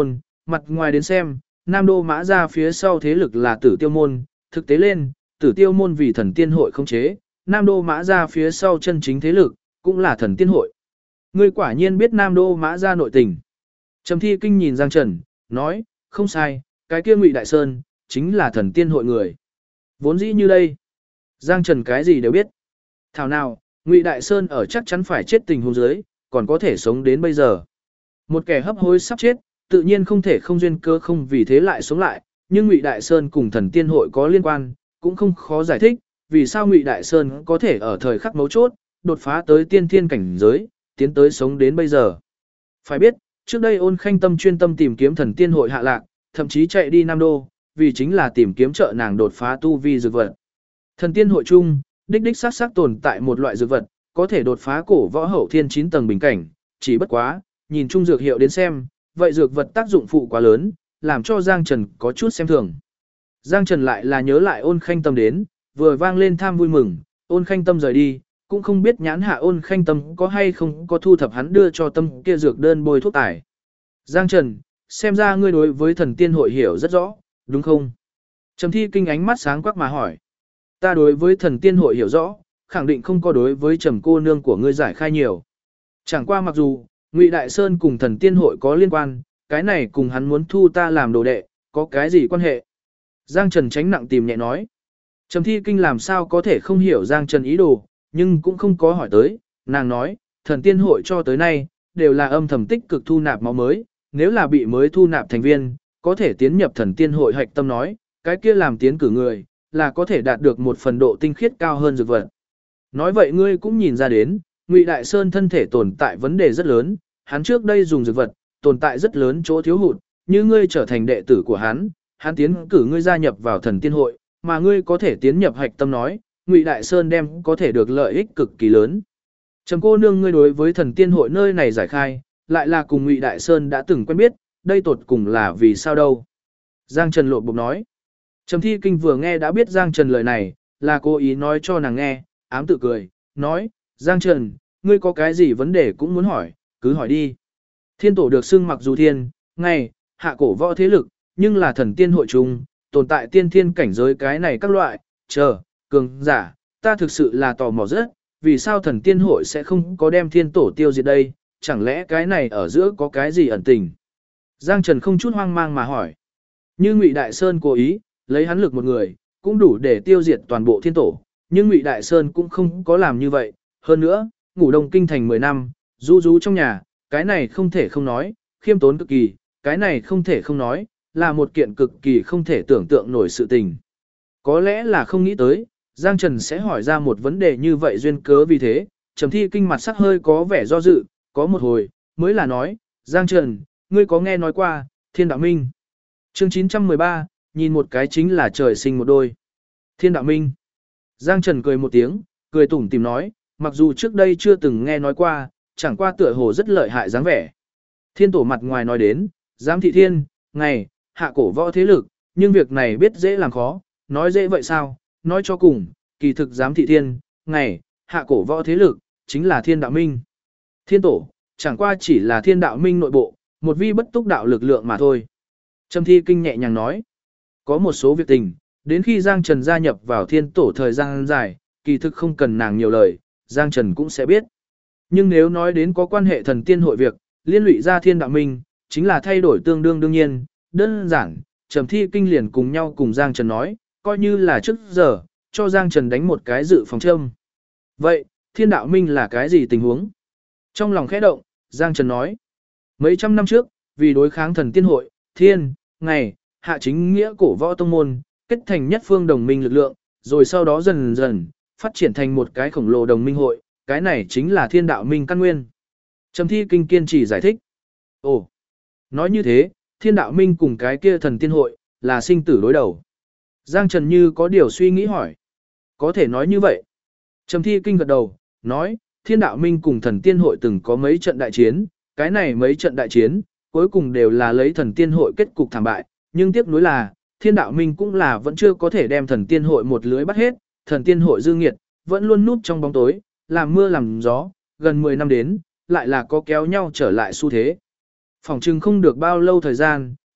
Mặt ngoài đến xem, Nam Đô Mã Gia phía sau thế lực là Tử Tiêu Môn, thực tế lên, Tử Tiêu Môn vì thần tiên hội không chế, Nam Đô Mã Gia phía sau chân chính thế lực, cũng là thần tiên hội. Ngươi quả nhiên biết Nam Đô Mã Gia nội tình. Trầm Thi Kinh nhìn Giang Trần, nói, không sai, cái kia Ngụy Đại Sơn, chính là thần tiên hội người. Vốn dĩ như đây. Giang Trần cái gì đều biết. Thảo nào, Ngụy Đại Sơn ở chắc chắn phải chết tình huống dưới, còn có thể sống đến bây giờ. Một kẻ hấp hối sắp chết, tự nhiên không thể không duyên cơ không vì thế lại sống lại, nhưng Ngụy Đại Sơn cùng thần tiên hội có liên quan, cũng không khó giải thích, vì sao Ngụy Đại Sơn có thể ở thời khắc mấu chốt, đột phá tới tiên thiên cảnh giới, tiến tới sống đến bây giờ. Phải biết, trước đây Ôn Khanh Tâm chuyên tâm tìm kiếm thần tiên hội hạ lạc, thậm chí chạy đi Nam Đô, vì chính là tìm kiếm trợ nàng đột phá tu vi dược vật. Thần tiên hội chung, đích đích xác xác tồn tại một loại dược vật, có thể đột phá cổ võ hậu thiên 9 tầng bình cảnh, chỉ bất quá, nhìn chung dược hiệu đến xem, vậy dược vật tác dụng phụ quá lớn, làm cho Giang Trần có chút xem thường. Giang Trần lại là nhớ lại Ôn Khanh Tâm đến, vừa vang lên tham vui mừng, Ôn Khanh Tâm rời đi, cũng không biết nhãn hạ Ôn Khanh Tâm có hay không có thu thập hắn đưa cho Tâm kia dược đơn bôi thuốc tải. Giang Trần, xem ra ngươi đối với thần tiên hội hiểu rất rõ, đúng không? Trầm Thi Kinh ánh mắt sáng quắc mà hỏi. Ta đối với thần tiên hội hiểu rõ, khẳng định không có đối với Trầm cô nương của ngươi giải khai nhiều. Chẳng qua mặc dù, Ngụy Đại Sơn cùng thần tiên hội có liên quan, cái này cùng hắn muốn thu ta làm đồ đệ, có cái gì quan hệ? Giang Trần tránh nặng tìm nhẹ nói. Trầm Thi Kinh làm sao có thể không hiểu Giang Trần ý đồ, nhưng cũng không có hỏi tới, nàng nói, thần tiên hội cho tới nay, đều là âm thầm tích cực thu nạp máu mới, nếu là bị mới thu nạp thành viên, có thể tiến nhập thần tiên hội hạch tâm nói, cái kia làm tiến cử người, là có thể đạt được một phần độ tinh khiết cao hơn dược vật. Nói vậy ngươi cũng nhìn ra đến, Ngụy Đại Sơn thân thể tồn tại vấn đề rất lớn, hắn trước đây dùng dược vật, tồn tại rất lớn chỗ thiếu hụt, như ngươi trở thành đệ tử của hắn tiến cử ngươi gia nhập vào thần tiên hội, mà ngươi có thể tiến nhập hạch tâm nói, Ngụy Đại Sơn đem có thể được lợi ích cực kỳ lớn. Trầm cô nương ngươi đối với thần tiên hội nơi này giải khai, lại là cùng Ngụy Đại Sơn đã từng quen biết, đây tột cùng là vì sao đâu? Giang Trần lột bộc nói. Trầm Thi Kinh vừa nghe đã biết Giang Trần lời này, là cố ý nói cho nàng nghe, ám tự cười, nói, Giang Trần, ngươi có cái gì vấn đề cũng muốn hỏi, cứ hỏi đi. Thiên tổ được xưng mặc dù thiên, ngày, hạ cổ võ thế lực, nhưng là thần tiên hội chung, tồn tại tiên thiên cảnh giới cái này các loại, cường, giả, ta thực sự là tò mò rất, vì sao thần tiên hội sẽ không có đem thiên tổ tiêu diệt đây, chẳng lẽ cái này ở giữa có cái gì ẩn tình? Giang Trần không chút hoang mang mà hỏi. Như Ngụy Đại Sơn cố ý, lấy hắn lực một người, cũng đủ để tiêu diệt toàn bộ thiên tổ, nhưng Ngụy Đại Sơn cũng không có làm như vậy, hơn nữa, ngủ đông kinh thành 10 năm, du rú trong nhà, cái này không thể không nói, khiêm tốn cực kỳ, cái này không thể không nói, là một kiện cực kỳ không thể tưởng tượng nổi sự tình. Có lẽ là không nghĩ tới, Giang Trần sẽ hỏi ra một vấn đề như vậy duyên cớ vì thế, Trầm Thi Kinh mặt sắc hơi có vẻ do dự, có một hồi, mới là nói, Giang Trần, ngươi có nghe nói qua, Thiên Đạo Minh. Chương 913, nhìn một cái chính là trời sinh một đôi. Thiên Đạo Minh. Giang Trần cười một tiếng, cười tủm tìm nói, mặc dù trước đây chưa từng nghe nói qua, chẳng qua tựa hồ rất lợi hại dáng vẻ. Thiên tổ mặt ngoài nói đến, giám thị thiên, ngày, hạ cổ võ thế lực, nhưng việc này biết dễ làm khó, nói dễ vậy sao, nói cho cùng, kỳ thực giám thị thiên, ngày, hạ cổ võ thế lực, chính là Thiên Đạo Minh. Thiên tổ, chẳng qua chỉ là Thiên Đạo Minh nội bộ, một vi bất túc đạo lực lượng mà thôi. Trầm Thi Kinh nhẹ nhàng nói, có một số việc tình, đến khi Giang Trần gia nhập vào thiên tổ thời gian dài, kỳ thực không cần nàng nhiều lời, Giang Trần cũng sẽ biết. Nhưng nếu nói đến có quan hệ thần tiên hội việc, liên lụy ra Thiên Đạo Minh, chính là thay đổi tương đương đương nhiên, đơn giản, Trầm Thi Kinh liền cùng nhau cùng Giang Trần nói, coi như là trước giờ, cho Giang Trần đánh một cái dự phòng châm. Vậy, Thiên Đạo Minh là cái gì tình huống? Trong lòng khẽ động, Giang Trần nói, mấy trăm năm trước, vì đối kháng thần tiên hội, thiên, ngày, hạ chính nghĩa cổ võ tông môn, kết thành nhất phương đồng minh lực lượng, rồi sau đó dần dần, phát triển thành một cái khổng lồ đồng minh hội, cái này chính là Thiên Đạo Minh căn nguyên. Trầm Thi Kinh kiên trì giải thích. Ồ, nói như thế, Thiên Đạo Minh cùng cái kia thần tiên hội, là sinh tử đối đầu. Giang Trần như có điều suy nghĩ hỏi. Có thể nói như vậy. Trầm Thi Kinh gật đầu, nói, Thiên Đạo Minh cùng thần tiên hội từng có mấy trận đại chiến, cái này mấy trận đại chiến, cuối cùng đều là lấy thần tiên hội kết cục thảm bại, nhưng tiếc nuối là, Thiên Đạo Minh cũng là vẫn chưa có thể đem thần tiên hội một lưới bắt hết, thần tiên hội dư nghiệt, vẫn luôn núp trong bóng tối, làm mưa làm gió, gần 10 năm đến, lại là có kéo nhau trở lại xu thế. Phòng trừng không được bao lâu thời gian,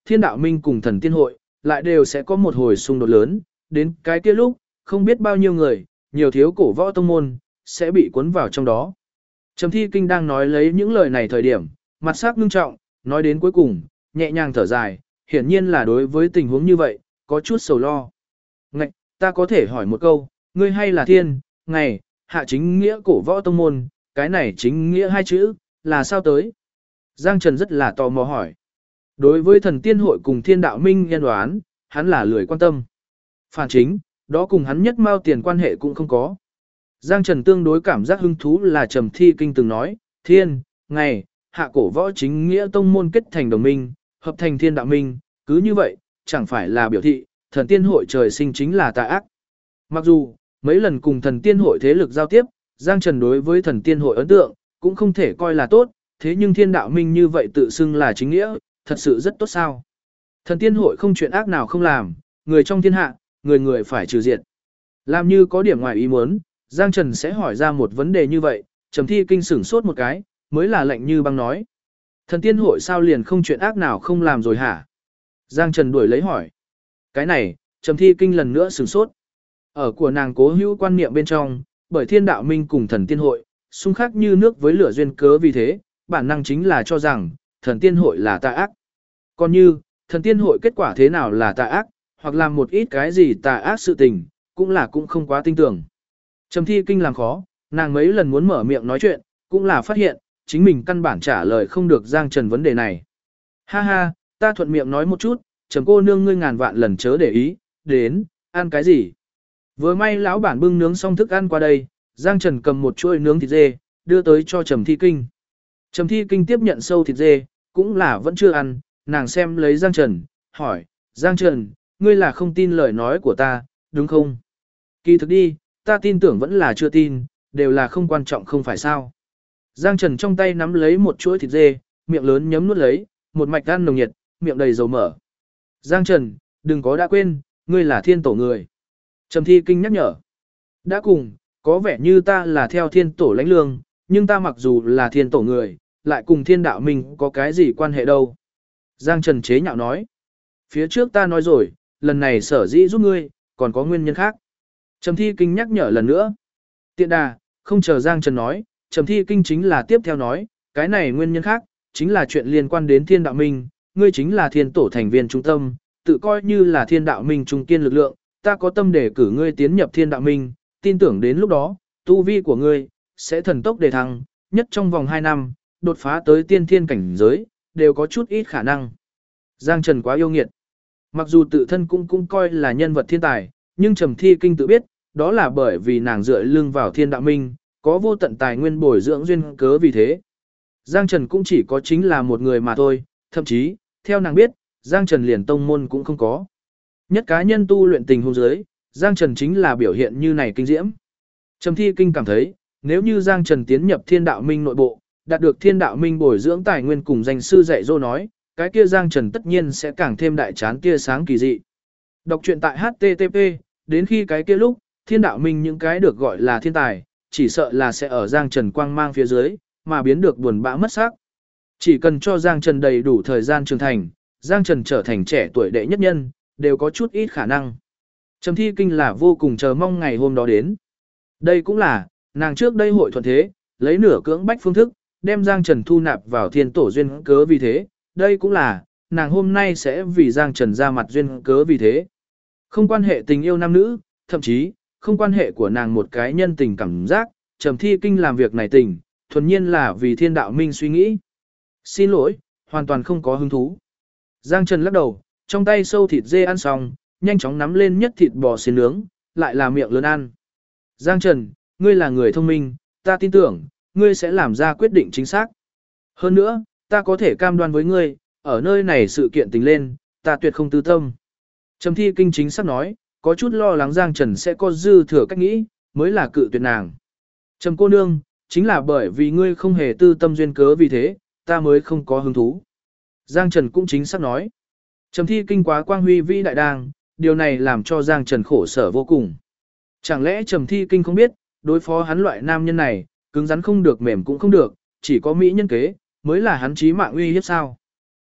thiên đạo minh cùng thần tiên hội, lại đều sẽ có một hồi xung đột lớn, đến cái kia lúc, không biết bao nhiêu người, nhiều thiếu cổ võ tông môn, sẽ bị cuốn vào trong đó. Trầm Thi Kinh đang nói lấy những lời này thời điểm, mặt sắc ngưng trọng, nói đến cuối cùng, nhẹ nhàng thở dài, hiển nhiên là đối với tình huống như vậy, có chút sầu lo. Ngạch, ta có thể hỏi một câu, ngươi hay là thiên, ngày, hạ chính nghĩa cổ võ tông môn, cái này chính nghĩa hai chữ, là sao tới? Giang Trần rất là tò mò hỏi. Đối với thần tiên hội cùng thiên đạo minh nhân đoán, hắn là lười quan tâm. Phản chính, đó cùng hắn nhất mao tiền quan hệ cũng không có. Giang Trần tương đối cảm giác hứng thú là Trầm Thi Kinh từng nói, thiên, ngày, hạ cổ võ chính nghĩa tông môn kết thành đồng minh, hợp thành thiên đạo minh, cứ như vậy, chẳng phải là biểu thị, thần tiên hội trời sinh chính là tà ác. Mặc dù, mấy lần cùng thần tiên hội thế lực giao tiếp, Giang Trần đối với thần tiên hội ấn tượng, cũng không thể coi là tốt, thế nhưng thiên đạo minh như vậy tự xưng là chính nghĩa, thật sự rất tốt sao. Thần tiên hội không chuyện ác nào không làm, người trong thiên hạ, người người phải trừ diệt. Làm như có điểm ngoài ý muốn, Giang Trần sẽ hỏi ra một vấn đề như vậy, Trầm Thi Kinh sửng sốt một cái, mới là lạnh như băng nói. Thần tiên hội sao liền không chuyện ác nào không làm rồi hả? Giang Trần đuổi lấy hỏi. Cái này, Trầm Thi Kinh lần nữa sửng sốt. Ở của nàng cố hữu quan niệm bên trong, bởi thiên đạo minh cùng thần tiên hội, xung khắc như nước với lửa duyên cớ vì thế, bản năng chính là cho rằng, thần tiên hội là tà ác. Còn như, thần tiên hội kết quả thế nào là tà ác, hoặc làm một ít cái gì tà ác sự tình, cũng không quá tin tưởng. Trầm Thi Kinh làm khó, nàng mấy lần muốn mở miệng nói chuyện, cũng là phát hiện, chính mình căn bản trả lời không được Giang Trần vấn đề này. Ha ha, ta thuận miệng nói một chút, Trầm cô nương ngươi ngàn vạn lần chớ để ý, đến, ăn cái gì? Vừa may lão bản bưng nướng xong thức ăn qua đây, Giang Trần cầm một chuỗi nướng thịt dê, đưa tới cho Trầm Thi Kinh. Trầm Thi Kinh tiếp nhận sâu thịt dê, cũng là vẫn chưa ăn, nàng xem lấy Giang Trần, hỏi, Giang Trần, ngươi là không tin lời nói của ta, đúng không? Kỳ thực đi, ta tin tưởng vẫn là chưa tin, đều là không quan trọng không phải sao. Giang Trần trong tay nắm lấy một chuỗi thịt dê, miệng lớn nhấm nuốt lấy, một mạch ăn nồng nhiệt, miệng đầy dầu mỡ. Giang Trần, đừng có đã quên, ngươi là thiên tổ người. Trầm Thi Kinh nhắc nhở. Đã cùng, có vẻ như ta là theo thiên tổ lãnh lương, nhưng ta mặc dù là thiên tổ người, lại cùng thiên đạo mình có cái gì quan hệ đâu. Giang Trần chế nhạo nói. Phía trước ta nói rồi, lần này sở dĩ giúp ngươi, còn có nguyên nhân khác. Trầm Thi Kinh nhắc nhở lần nữa. Tiện đà, không chờ Giang Trần nói, Trầm Thi Kinh chính là tiếp theo nói, cái này nguyên nhân khác, chính là chuyện liên quan đến thiên đạo minh, ngươi chính là thiên tổ thành viên trung tâm, tự coi như là thiên đạo minh trung kiên lực lượng, ta có tâm để cử ngươi tiến nhập thiên đạo minh, tin tưởng đến lúc đó, tu vi của ngươi, sẽ thần tốc đề thăng, nhất trong vòng 2 năm, đột phá tới tiên thiên cảnh giới, đều có chút ít khả năng. Giang Trần quá yêu nghiệt. Mặc dù tự thân cũng coi là nhân vật thiên tài, nhưng Trầm Thi Kinh tự biết, đó là bởi vì nàng dựa lưng vào thiên đạo minh, có vô tận tài nguyên bồi dưỡng duyên cớ vì thế. Giang Trần cũng chỉ có chính là một người mà thôi, thậm chí, theo nàng biết, Giang Trần liền tông môn cũng không có. Nhất cá nhân tu luyện tình huống dưới, Giang Trần chính là biểu hiện như này kinh diễm. Trầm Thi Kinh cảm thấy, nếu như Giang Trần tiến nhập thiên đạo minh nội bộ, đạt được thiên đạo minh bồi dưỡng tài nguyên cùng danh sư dạy dỗ nói, cái kia Giang Trần tất nhiên sẽ càng thêm đại chán tia sáng kỳ dị. Đọc truyện tại HTTP, đến khi cái kia lúc, thiên đạo minh những cái được gọi là thiên tài, chỉ sợ là sẽ ở Giang Trần quang mang phía dưới, mà biến được buồn bã mất sắc. Chỉ cần cho Giang Trần đầy đủ thời gian trưởng thành, Giang Trần trở thành trẻ tuổi đệ nhất nhân, đều có chút ít khả năng. Trầm Thi Kinh là vô cùng chờ mong ngày hôm đó đến. Đây cũng là, nàng trước đây hội thuận thế, lấy nửa cưỡng bách phương thức, đem Giang Trần thu nạp vào thiên tổ duyên cớ vì thế, đây cũng là, nàng hôm nay sẽ vì Giang Trần ra mặt duyên cớ vì thế. Không quan hệ tình yêu nam nữ, thậm chí, không quan hệ của nàng một cái nhân tình cảm giác, Trầm Thi Kinh làm việc này tình, thuần nhiên là vì thiên đạo minh suy nghĩ. Xin lỗi, hoàn toàn không có hứng thú. Giang Trần lắc đầu, trong tay sâu thịt dê ăn xong, nhanh chóng nắm lên nhất thịt bò xiên nướng, lại là miệng lớn ăn. Giang Trần, ngươi là người thông minh, ta tin tưởng, ngươi sẽ làm ra quyết định chính xác. Hơn nữa, ta có thể cam đoan với ngươi, ở nơi này sự kiện tình lên, ta tuyệt không tư tâm. Trầm Thi Kinh chính xác nói, có chút lo lắng Giang Trần sẽ có dư thừa cách nghĩ, mới là cự tuyệt nàng. Trầm cô nương, chính là bởi vì ngươi không hề tư tâm duyên cớ vì thế, ta mới không có hứng thú. Giang Trần cũng chính xác nói. Trầm Thi Kinh quá quang huy vĩ đại đang, điều này làm cho Giang Trần khổ sở vô cùng. Chẳng lẽ Trầm Thi Kinh không biết, đối phó hắn loại nam nhân này, cứng rắn không được mềm cũng không được, chỉ có mỹ nhân kế, mới là hắn chí mạng uy hiếp sao.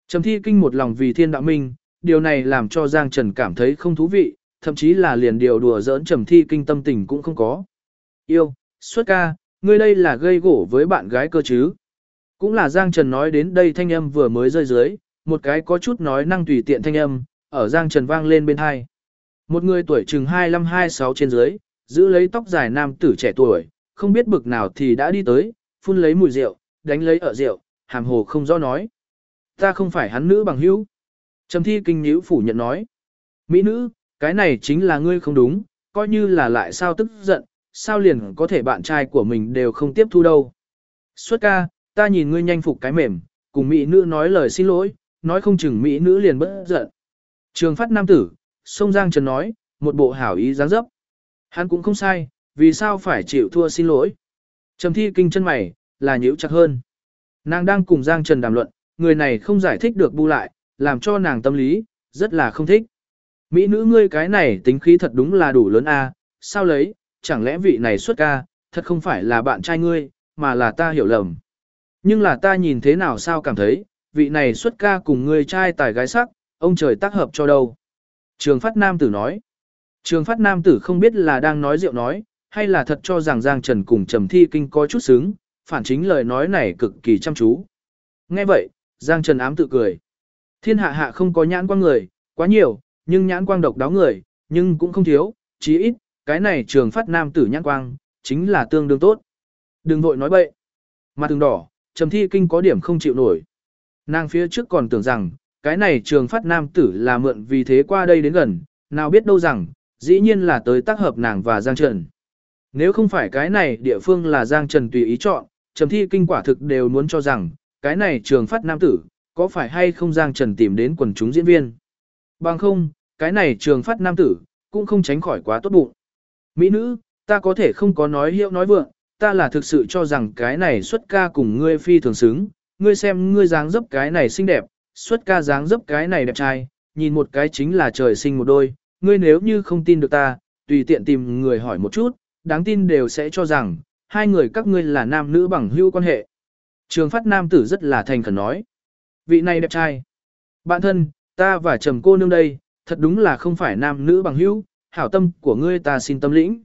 Trầm Thi Kinh một lòng vì thiên đạo minh, điều này làm cho Giang Trần cảm thấy không thú vị, thậm chí là liền điều đùa giỡn Trầm Thi Kinh tâm tình cũng không có. Yêu, xuất ca, ngươi đây là gây gổ với bạn gái cơ chứ. Cũng là Giang Trần nói đến đây thanh âm vừa mới rơi dưới, một cái có chút nói năng tùy tiện thanh âm, ở Giang Trần vang lên bên hai. Một người tuổi chừng 25-26 trên dưới, giữ lấy tóc dài nam tử trẻ tuổi, không biết bực nào thì đã đi tới, phun lấy mùi rượu, đánh lấy ở rượu, hàm hồ không rõ nói. Ta không phải hắn nữ bằng hữu. Trầm Thi Kinh nhíu phủ nhận nói. Mỹ nữ, cái này chính là ngươi không đúng, coi như là lại sao tức giận, sao liền có thể bạn trai của mình đều không tiếp thu đâu. Xuất ca, ta nhìn ngươi nhanh phục cái mềm, cùng Mỹ nữ nói lời xin lỗi, nói không chừng Mỹ nữ liền bất giận. Trường phát nam tử, sông Giang Trần nói, một bộ hảo ý dáng dấp. Hắn cũng không sai, vì sao phải chịu thua xin lỗi. Trầm Thi Kinh chân mày, là nhíu chặt hơn. Nàng đang cùng Giang Trần đàm luận, người này không giải thích được bu lại, làm cho nàng tâm lý, rất là không thích. Mỹ nữ ngươi cái này tính khí thật đúng là đủ lớn a, sao lấy, chẳng lẽ vị này xuất ca, thật không phải là bạn trai ngươi, mà là ta hiểu lầm. Nhưng là ta nhìn thế nào sao cảm thấy, vị này xuất ca cùng ngươi trai tài gái sắc, ông trời tác hợp cho đâu. Trường phát nam tử nói. Trường phát nam tử không biết là đang nói rượu nói, hay là thật cho rằng Giang Trần cùng Trầm Thi Kinh có chút xứng, phản chính lời nói này cực kỳ chăm chú. Nghe vậy, Giang Trần ám tự cười. Thiên hạ hạ không có nhãn quang người, quá nhiều, nhưng nhãn quang độc đáo người, nhưng cũng không thiếu, chí ít, cái này trường phát nam tử nhãn quang, chính là tương đương tốt. Đừng vội nói bậy. Mặt từng đỏ, Trầm Thi Kinh có điểm không chịu nổi. Nàng phía trước còn tưởng rằng, cái này trường phát nam tử là mượn vì thế qua đây đến gần, nào biết đâu rằng, dĩ nhiên là tới tác hợp nàng và Giang Trần. Nếu không phải cái này địa phương là Giang Trần tùy ý chọn, Trầm Thi Kinh quả thực đều muốn cho rằng, cái này trường phát nam tử, có phải hay không Giang Trần tìm đến quần chúng diễn viên. Bằng không, cái này trường phát nam tử, cũng không tránh khỏi quá tốt bụng. Mỹ nữ, ta có thể không có nói hiệu nói vượng, ta là thực sự cho rằng cái này xuất ca cùng ngươi phi thường xứng, ngươi xem ngươi dáng dấp cái này xinh đẹp, xuất ca dáng dấp cái này đẹp trai, nhìn một cái chính là trời sinh một đôi, ngươi nếu như không tin được ta, tùy tiện tìm người hỏi một chút, đáng tin đều sẽ cho rằng, hai người các ngươi là nam nữ bằng hữu quan hệ. Trường phát nam tử rất là thành khẩn nói. Vị này đẹp trai. Bạn thân, ta và Trầm cô nương đây, thật đúng là không phải nam nữ bằng hữu, hảo tâm của ngươi ta xin tâm lĩnh.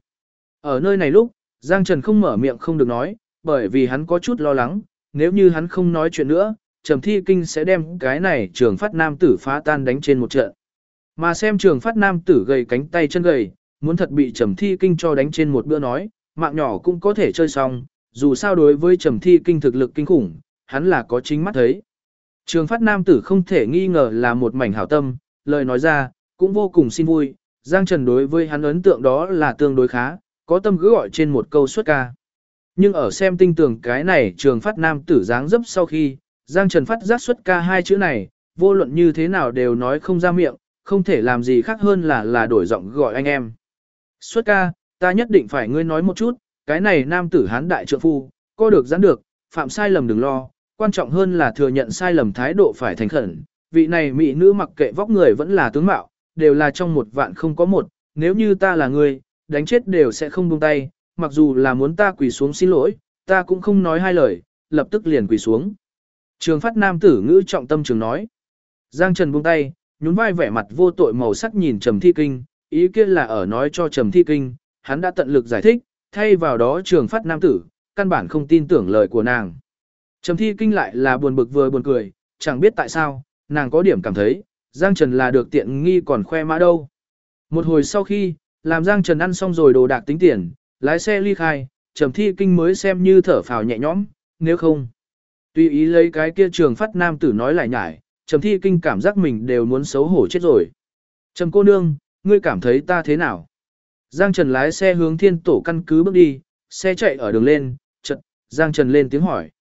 Ở nơi này lúc, Giang Trần không mở miệng không được nói, bởi vì hắn có chút lo lắng, nếu như hắn không nói chuyện nữa, Trầm Thi Kinh sẽ đem cái này trường phát nam tử phá tan đánh trên một trận. Mà xem trường phát nam tử gầy cánh tay chân gầy, muốn thật bị Trầm Thi Kinh cho đánh trên một bữa nói, mạng nhỏ cũng có thể chơi xong, dù sao đối với Trầm Thi Kinh thực lực kinh khủng, hắn là có chính mắt thấy. Trường phát nam tử không thể nghi ngờ là một mảnh hảo tâm, lời nói ra, cũng vô cùng xin vui, Giang Trần đối với hắn ấn tượng đó là tương đối khá, có tâm cứ gọi trên một câu xuất ca. Nhưng ở xem tinh tường cái này trường phát nam tử dáng dấp sau khi, Giang Trần phát giác xuất ca hai chữ này, vô luận như thế nào đều nói không ra miệng, không thể làm gì khác hơn là đổi giọng gọi anh em. Xuất ca, ta nhất định phải ngươi nói một chút, cái này nam tử hán đại trượng phu, có được giãn được, phạm sai lầm đừng lo, quan trọng hơn là thừa nhận sai lầm thái độ phải thành khẩn. Vị này mỹ nữ mặc kệ vóc người vẫn là tướng mạo, đều là trong một vạn không có một, nếu như ta là ngươi, đánh chết đều sẽ không buông tay, mặc dù là muốn ta quỳ xuống xin lỗi, ta cũng không nói hai lời, lập tức liền quỳ xuống. Trường phát nam tử ngữ trọng tâm trường nói. Giang Trần buông tay, nhún vai vẻ mặt vô tội màu sắc nhìn Trầm Thi Kinh, ý kia là ở nói cho Trầm Thi Kinh, hắn đã tận lực giải thích, thay vào đó trường phát nam tử, căn bản không tin tưởng lời của nàng. Trầm Thi Kinh lại là buồn bực vừa buồn cười, chẳng biết tại sao, nàng có điểm cảm thấy, Giang Trần là được tiện nghi còn khoe mã đâu. Một hồi sau khi, làm Giang Trần ăn xong rồi đồ đạc tính tiền, lái xe ly khai, Trầm Thi Kinh mới xem như thở phào nhẹ nhõm, nếu không. Tùy ý lấy cái kia trường phát nam tử nói lại nhải, Trầm Thi Kinh cảm giác mình đều muốn xấu hổ chết rồi. Trầm cô nương, ngươi cảm thấy ta thế nào? Giang Trần lái xe hướng Thiên Tổ căn cứ bước đi, xe chạy ở đường lên, chợt Giang Trần lên tiếng hỏi.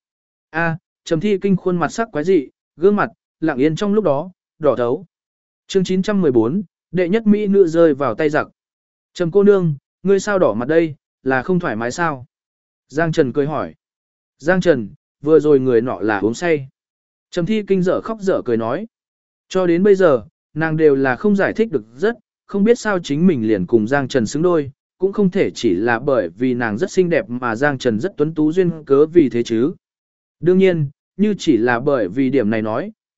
Trầm Thi Kinh khuôn mặt sắc quái dị, gương mặt, lặng yên trong lúc đó, đỏ thấu. Chương 914, đệ nhất mỹ nữ rơi vào tay giặc. Trầm cô nương, ngươi sao đỏ mặt đây, là không thoải mái sao? Giang Trần cười hỏi. Giang Trần, vừa rồi người nọ là uống say. Trầm Thi Kinh dở khóc dở cười nói. Cho đến bây giờ, nàng đều là không giải thích được rất, không biết sao chính mình liền cùng Giang Trần xứng đôi, cũng không thể chỉ là bởi vì nàng rất xinh đẹp mà Giang Trần rất tuấn tú duyên cớ vì thế chứ. Đương nhiên, như chỉ là bởi vì điểm này nói,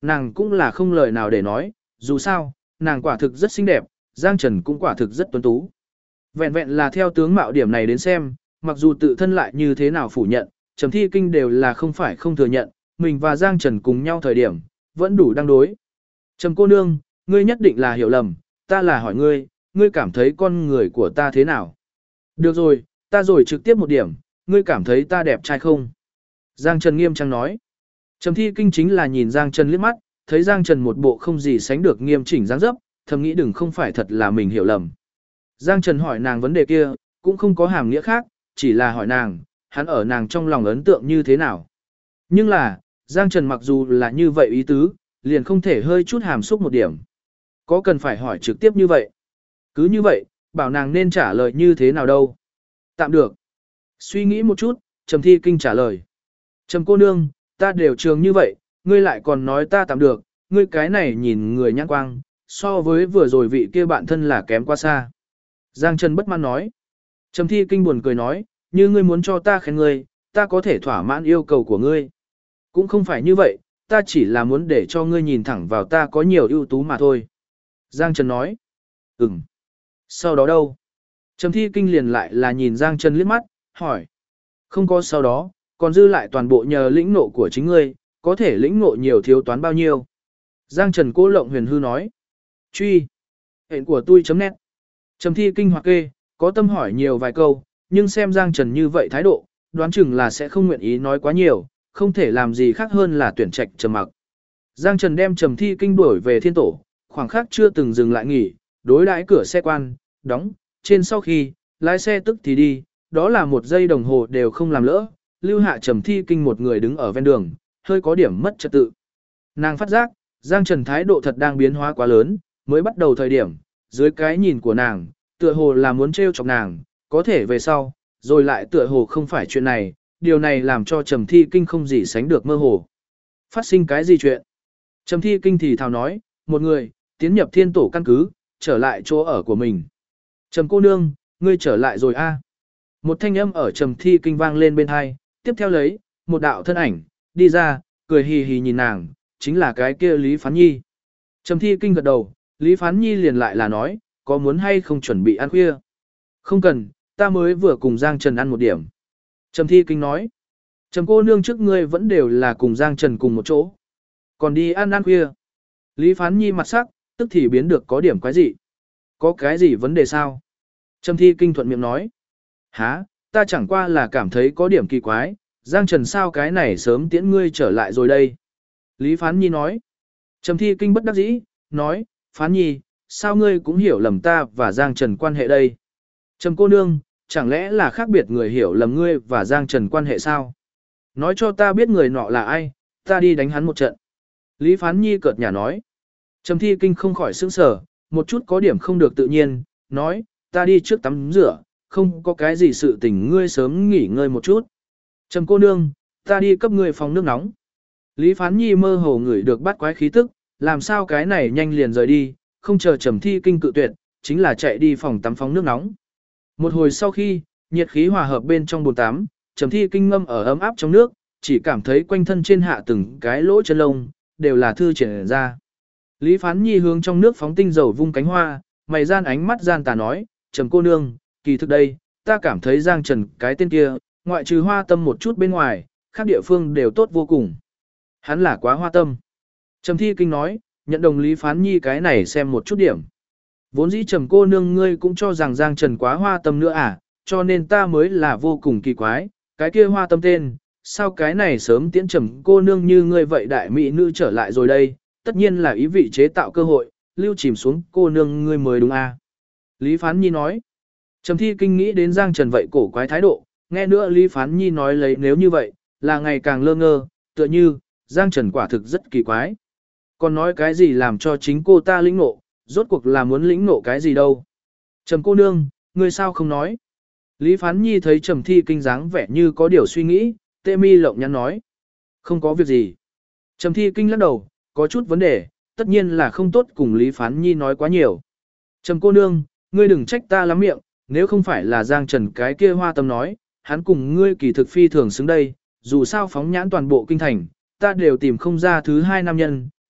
nàng cũng là không lời nào để nói, dù sao, nàng quả thực rất xinh đẹp, Giang Trần cũng quả thực rất tuấn tú. Vẹn vẹn là theo tướng mạo điểm này đến xem, mặc dù tự thân lại như thế nào phủ nhận, Trầm Thi Kinh đều là không phải không thừa nhận, mình và Giang Trần cùng nhau thời điểm, vẫn đủ đang đối. Trầm cô nương, ngươi nhất định là hiểu lầm, ta là hỏi ngươi, ngươi cảm thấy con người của ta thế nào? Được rồi, ta rồi trực tiếp một điểm, ngươi cảm thấy ta đẹp trai không? Giang Trần nghiêm trang nói. Trầm Thi Kinh chính là nhìn Giang Trần liếc mắt, thấy Giang Trần một bộ không gì sánh được nghiêm chỉnh dáng dấp, thầm nghĩ đừng không phải thật là mình hiểu lầm. Giang Trần hỏi nàng vấn đề kia, cũng không có hàm nghĩa khác, chỉ là hỏi nàng, hắn ở nàng trong lòng ấn tượng như thế nào. Nhưng là, Giang Trần mặc dù là như vậy ý tứ, liền không thể hơi chút hàm xúc một điểm. Có cần phải hỏi trực tiếp như vậy? Cứ như vậy, bảo nàng nên trả lời như thế nào đâu? Tạm được. Suy nghĩ một chút, Trầm Thi Kinh trả lời. Trầm cô nương, ta đều trường như vậy, ngươi lại còn nói ta tạm được, ngươi cái này nhìn người nhãn quang, so với vừa rồi vị kia bạn thân là kém quá xa. Giang Trần bất mãn nói. Trầm Thi Kinh buồn cười nói, như ngươi muốn cho ta khen ngươi, ta có thể thỏa mãn yêu cầu của ngươi. Cũng không phải như vậy, ta chỉ là muốn để cho ngươi nhìn thẳng vào ta có nhiều ưu tú mà thôi. Giang Trần nói. Ừm. Sau đó đâu? Trầm Thi Kinh liền lại là nhìn Giang Trần liếc mắt, hỏi. Không có sau đó, còn dư lại toàn bộ nhờ lĩnh nộ của chính ngươi, có thể lĩnh nộ nhiều thiếu toán bao nhiêu. Giang Trần cố lộng huyền hư nói. Truy. Hẹn của tôi.net. Trầm Thi Kinh hoặc kê, có tâm hỏi nhiều vài câu, nhưng xem Giang Trần như vậy thái độ, đoán chừng là sẽ không nguyện ý nói quá nhiều, không thể làm gì khác hơn là tuyển trạch trầm mặc. Giang Trần đem Trầm Thi Kinh đuổi về thiên tổ, khoảng khắc chưa từng dừng lại nghỉ, đối đãi cửa xe quan, đóng, trên sau khi, lái xe tức thì đi, đó là 1 giây đồng hồ đều không làm lỡ, lưu hạ Trầm Thi Kinh một người đứng ở ven đường, hơi có điểm mất trật tự. Nàng phát giác, Giang Trần thái độ thật đang biến hóa quá lớn, mới bắt đầu thời điểm, dưới cái nhìn của nàng, tựa hồ là muốn trêu chọc nàng, có thể về sau, rồi lại tựa hồ không phải chuyện này, điều này làm cho Trầm Thi Kinh không gì sánh được mơ hồ. Phát sinh cái gì chuyện? Trầm Thi Kinh thì thào nói, một người, tiến nhập thiên tổ căn cứ, trở lại chỗ ở của mình. Trầm cô nương, ngươi trở lại rồi a? Một thanh âm ở Trầm Thi Kinh vang lên bên tai, tiếp theo lấy, một đạo thân ảnh, đi ra, cười hì hì nhìn nàng, chính là cái kia Lý Phán Nhi. Trầm Thi Kinh gật đầu, Lý Phán Nhi liền lại là nói, có muốn hay không chuẩn bị ăn khuya? Không cần, ta mới vừa cùng Giang Trần ăn một điểm. Trầm Thi Kinh nói, Trầm cô nương trước ngươi vẫn đều là cùng Giang Trần cùng một chỗ. Còn đi ăn khuya. Lý Phán Nhi mặt sắc, tức thì biến được có điểm quái gì. Có cái gì vấn đề sao? Trầm Thi Kinh thuận miệng nói, hả, ta chẳng qua là cảm thấy có điểm kỳ quái, Giang Trần sao cái này sớm tiễn ngươi trở lại rồi đây. Lý Phán Nhi nói, Trầm Thi Kinh bất đắc dĩ, nói, Phán Nhi, sao ngươi cũng hiểu lầm ta và Giang Trần quan hệ đây? Trầm cô nương, chẳng lẽ là khác biệt người hiểu lầm ngươi và Giang Trần quan hệ sao? Nói cho ta biết người nọ là ai, ta đi đánh hắn một trận. Lý Phán Nhi cợt nhả nói. Trầm Thi Kinh không khỏi sững sờ, một chút có điểm không được tự nhiên, nói, ta đi trước tắm rửa, không có cái gì sự tình ngươi sớm nghỉ ngơi một chút. Trầm cô nương, ta đi cấp ngươi phòng nước nóng. Lý Phán Nhi mơ hồ ngửi được bắt quái khí tức, làm sao cái này nhanh liền rời đi, không chờ Trầm Thi Kinh cự tuyệt, chính là chạy đi phòng tắm phóng nước nóng. Một hồi sau khi, nhiệt khí hòa hợp bên trong bồn tắm, Trầm Thi Kinh ngâm ở ấm áp trong nước, chỉ cảm thấy quanh thân trên hạ từng cái lỗ chân lông, đều là thư triển ra. Lý Phán Nhi hướng trong nước phóng tinh dầu vung cánh hoa, mày gian ánh mắt gian tà nói, Trầm cô nương, kỳ thực đây, ta cảm thấy Giang Trần cái tên kia, ngoại trừ hoa tâm một chút bên ngoài, khác địa phương đều tốt vô cùng. Hắn là quá hoa tâm. Trầm Thi Kinh nói, nhận đồng Lý Phán Nhi cái này xem một chút điểm. Vốn dĩ Trầm cô nương ngươi cũng cho rằng Giang Trần quá hoa tâm nữa à, cho nên ta mới là vô cùng kỳ quái, cái kia hoa tâm tên, sao cái này sớm tiễn Trầm cô nương như ngươi vậy đại mỹ nữ trở lại rồi đây, tất nhiên là ý vị chế tạo cơ hội, lưu chìm xuống cô nương ngươi mới đúng à. Lý Phán Nhi nói, Trầm Thi Kinh nghĩ đến Giang Trần vậy cổ quái thái độ, nghe nữa Lý Phán Nhi nói lấy nếu như vậy, là ngày càng lơ ngơ, tựa như, Giang Trần quả thực rất kỳ quái. Còn nói cái gì làm cho chính cô ta lĩnh ngộ, rốt cuộc là muốn lĩnh ngộ cái gì đâu. Trầm cô nương, ngươi sao không nói? Lý Phán Nhi thấy Trầm Thi Kinh dáng vẻ như có điều suy nghĩ, tê mi lộng nhắn nói. Không có việc gì. Trầm Thi Kinh lắc đầu, có chút vấn đề, tất nhiên là không tốt cùng Lý Phán Nhi nói quá nhiều. Trầm cô nương, ngươi đừng trách ta lắm miệng, nếu không phải là Giang Trần cái kia hoa tâm nói, hắn cùng ngươi kỳ thực phi thường xứng đây, dù sao phóng nhãn toàn bộ kinh thành, ta đều tìm không ra thứ hai nam nhân,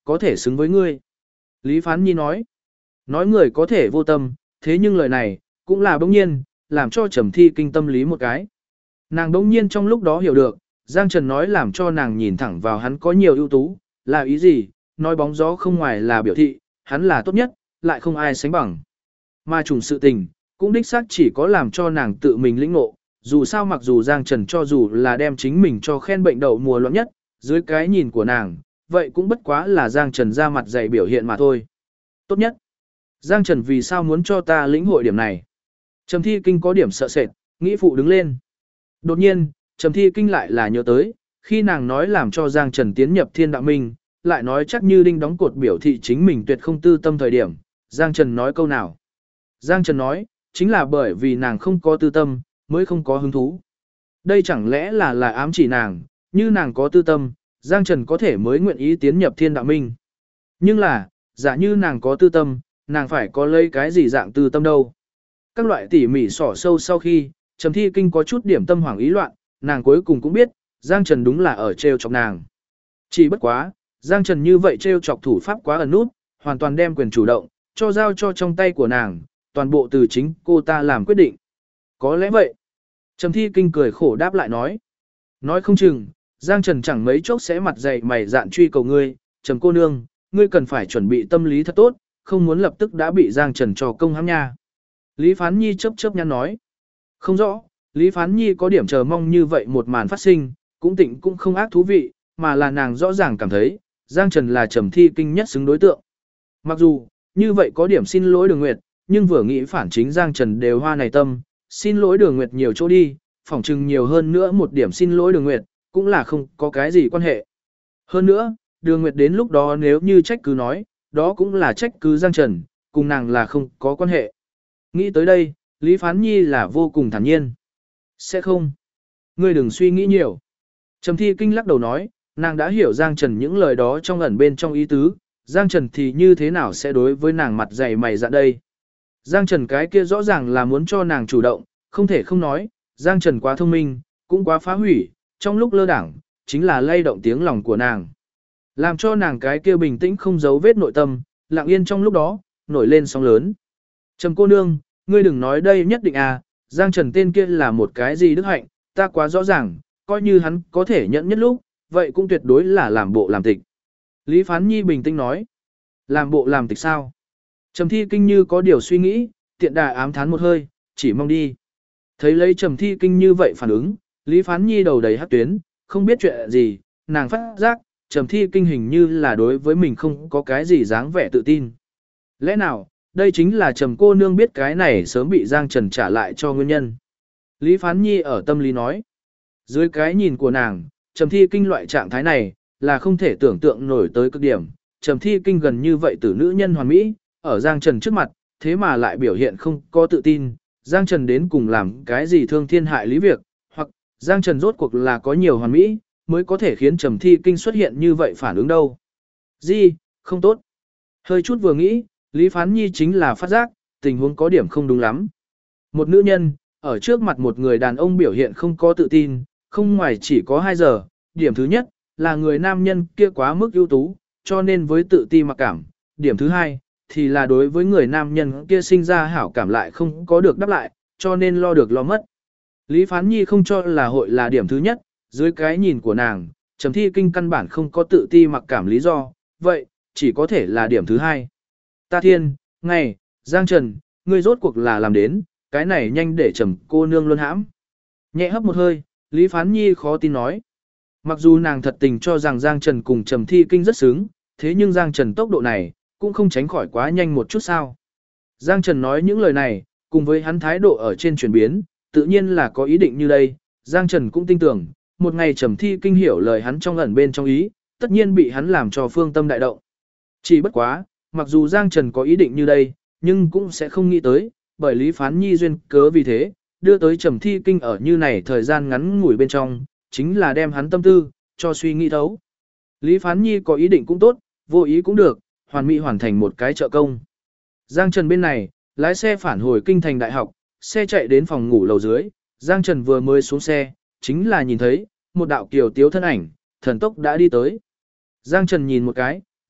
có thể xứng với ngươi. Lý Phán Nhi nói, nói người có thể vô tâm, thế nhưng lời này, cũng là bỗng nhiên, làm cho Trầm Thi Kinh tâm lý một cái. Nàng bỗng nhiên trong lúc đó hiểu được, Giang Trần nói làm cho nàng nhìn thẳng vào hắn có nhiều ưu tú, là ý gì, nói bóng gió không ngoài là biểu thị, hắn là tốt nhất, lại không ai sánh bằng. Mà trùng sự tình, cũng đích xác chỉ có làm cho nàng tự mình lĩnh ngộ, dù sao mặc dù Giang Trần cho dù là đem chính mình cho khen bệnh đậu mùa loạn nhất, dưới cái nhìn của nàng, vậy cũng bất quá là Giang Trần ra mặt dày biểu hiện mà thôi. Tốt nhất, Giang Trần vì sao muốn cho ta lĩnh hội điểm này? Trầm Thi Kinh có điểm sợ sệt, nghĩ phụ đứng lên. Đột nhiên, Trầm Thi Kinh lại là nhớ tới, khi nàng nói làm cho Giang Trần tiến nhập Thiên Đạo Minh, lại nói chắc như đinh đóng cột biểu thị chính mình tuyệt không tư tâm thời điểm, Giang Trần nói câu nào? Giang Trần nói, chính là bởi vì nàng không có tư tâm, mới không có hứng thú. Đây chẳng lẽ là ám chỉ nàng, như nàng có tư tâm, Giang Trần có thể mới nguyện ý tiến nhập Thiên Đạo Minh. Nhưng là, giả như nàng có tư tâm, nàng phải có lấy cái gì dạng tư tâm đâu. Các loại tỉ mỉ xỏ sâu sau khi, Trầm Thi Kinh có chút điểm tâm hoảng ý loạn, nàng cuối cùng cũng biết, Giang Trần đúng là ở trêu chọc nàng. Chỉ bất quá, Giang Trần như vậy trêu chọc thủ pháp quá ẩn nút, hoàn toàn đem quyền chủ động, cho giao cho trong tay của nàng, toàn bộ từ chính cô ta làm quyết định. Có lẽ vậy. Trầm Thi Kinh cười khổ đáp lại nói. Nói không chừng, Giang Trần chẳng mấy chốc sẽ mặt dày mày dạn truy cầu ngươi, Trầm cô nương, ngươi cần phải chuẩn bị tâm lý thật tốt, không muốn lập tức đã bị Giang Trần cho công hãm nha. Lý Phán Nhi chớp chớp nhăn nói. Không rõ, Lý Phán Nhi có điểm chờ mong như vậy một màn phát sinh, cũng tịnh cũng không ác thú vị, mà là nàng rõ ràng cảm thấy, Giang Trần là Trầm Thi Kinh nhất xứng đối tượng. Mặc dù, như vậy có điểm xin lỗi Đường Nguyệt, nhưng vừa nghĩ phản chính Giang Trần đều hoa này tâm, xin lỗi Đường Nguyệt nhiều chỗ đi, phỏng chừng nhiều hơn nữa một điểm xin lỗi Đường Nguyệt, cũng là không có cái gì quan hệ. Hơn nữa, Đường Nguyệt đến lúc đó nếu như trách cứ nói, đó cũng là trách cứ Giang Trần, cùng nàng là không có quan hệ. Nghĩ tới đây, Lý Phán Nhi là vô cùng thản nhiên. Sẽ không. Ngươi đừng suy nghĩ nhiều. Trầm Thi Kinh lắc đầu nói, nàng đã hiểu Giang Trần những lời đó trong ẩn bên trong ý tứ, Giang Trần thì như thế nào sẽ đối với nàng mặt dày mày dạn đây. Giang Trần cái kia rõ ràng là muốn cho nàng chủ động, không thể không nói, Giang Trần quá thông minh, cũng quá phá hủy, trong lúc lơ đảng, chính là lay động tiếng lòng của nàng. Làm cho nàng cái kia bình tĩnh không giấu vết nội tâm, lặng yên trong lúc đó, nổi lên sóng lớn. Trầm cô nương, ngươi đừng nói đây nhất định à, Giang Trần tên kia là một cái gì đức hạnh, ta quá rõ ràng, coi như hắn có thể nhận nhất lúc, vậy cũng tuyệt đối là làm bộ làm tịch. Lý Phán Nhi bình tĩnh nói, làm bộ làm tịch sao? Trầm Thi Kinh như có điều suy nghĩ, tiện đà ám thán một hơi, chỉ mong đi. Thấy lấy Trầm Thi Kinh như vậy phản ứng, Lý Phán Nhi đầu đầy hắc tuyến, không biết chuyện gì, nàng phát giác, Trầm Thi Kinh hình như là đối với mình không có cái gì dáng vẻ tự tin. Lẽ nào, đây chính là Trầm cô nương biết cái này sớm bị Giang Trần trả lại cho nguyên nhân. Lý Phán Nhi ở tâm lý nói, dưới cái nhìn của nàng, Trầm Thi Kinh loại trạng thái này, là không thể tưởng tượng nổi tới cực điểm. Trầm Thi Kinh gần như vậy từ nữ nhân hoàn mỹ, ở Giang Trần trước mặt, thế mà lại biểu hiện không có tự tin, Giang Trần đến cùng làm cái gì thương thiên hại lý việc, hoặc Giang Trần rốt cuộc là có nhiều hoàn mỹ, mới có thể khiến Trầm Thi Kinh xuất hiện như vậy phản ứng đâu. Gì, không tốt. Hơi chút vừa nghĩ, Lý Phán Nhi chính là phát giác, tình huống có điểm không đúng lắm. Một nữ nhân, ở trước mặt một người đàn ông biểu hiện không có tự tin, không ngoài chỉ có 2 giờ, điểm thứ nhất, là người nam nhân kia quá mức ưu tú, cho nên với tự ti mặc cảm, điểm thứ hai, thì là đối với người nam nhân kia sinh ra hảo cảm lại không có được đáp lại, cho nên lo được lo mất. Lý Phán Nhi không cho là hội là điểm thứ nhất, dưới cái nhìn của nàng, Trầm Thi Kinh căn bản không có tự ti mặc cảm lý do, vậy, chỉ có thể là điểm thứ hai. Ta thiên, ngày, Giang Trần, ngươi rốt cuộc là làm đến, cái này nhanh để Trầm cô nương luôn hãm. Nhẹ hấp một hơi, Lý Phán Nhi khó tin nói. Mặc dù nàng thật tình cho rằng Giang Trần cùng Trầm Thi Kinh rất sướng, thế nhưng Giang Trần tốc độ này, cũng không tránh khỏi quá nhanh một chút sao. Giang Trần nói những lời này, cùng với hắn thái độ ở trên chuyển biến, tự nhiên là có ý định như đây. Giang Trần cũng tin tưởng, một ngày Trầm Thi Kinh hiểu lời hắn trong ẩn bên trong ý, tất nhiên bị hắn làm cho phương tâm đại động. Chỉ bất quá, mặc dù Giang Trần có ý định như đây, nhưng cũng sẽ không nghĩ tới, bởi Lý Phán Nhi duyên cớ vì thế, đưa tới Trầm Thi Kinh ở như này thời gian ngắn ngủi bên trong, chính là đem hắn tâm tư, cho suy nghĩ thấu. Lý Phán Nhi có ý định cũng tốt, vô ý cũng được, hoàn mỹ hoàn thành một cái trợ công. Giang Trần bên này, lái xe phản hồi kinh thành đại học, xe chạy đến phòng ngủ lầu dưới, Giang Trần vừa mới xuống xe, chính là nhìn thấy, một đạo kiều tiếu thân ảnh, thần tốc đã đi tới. Giang Trần nhìn một cái,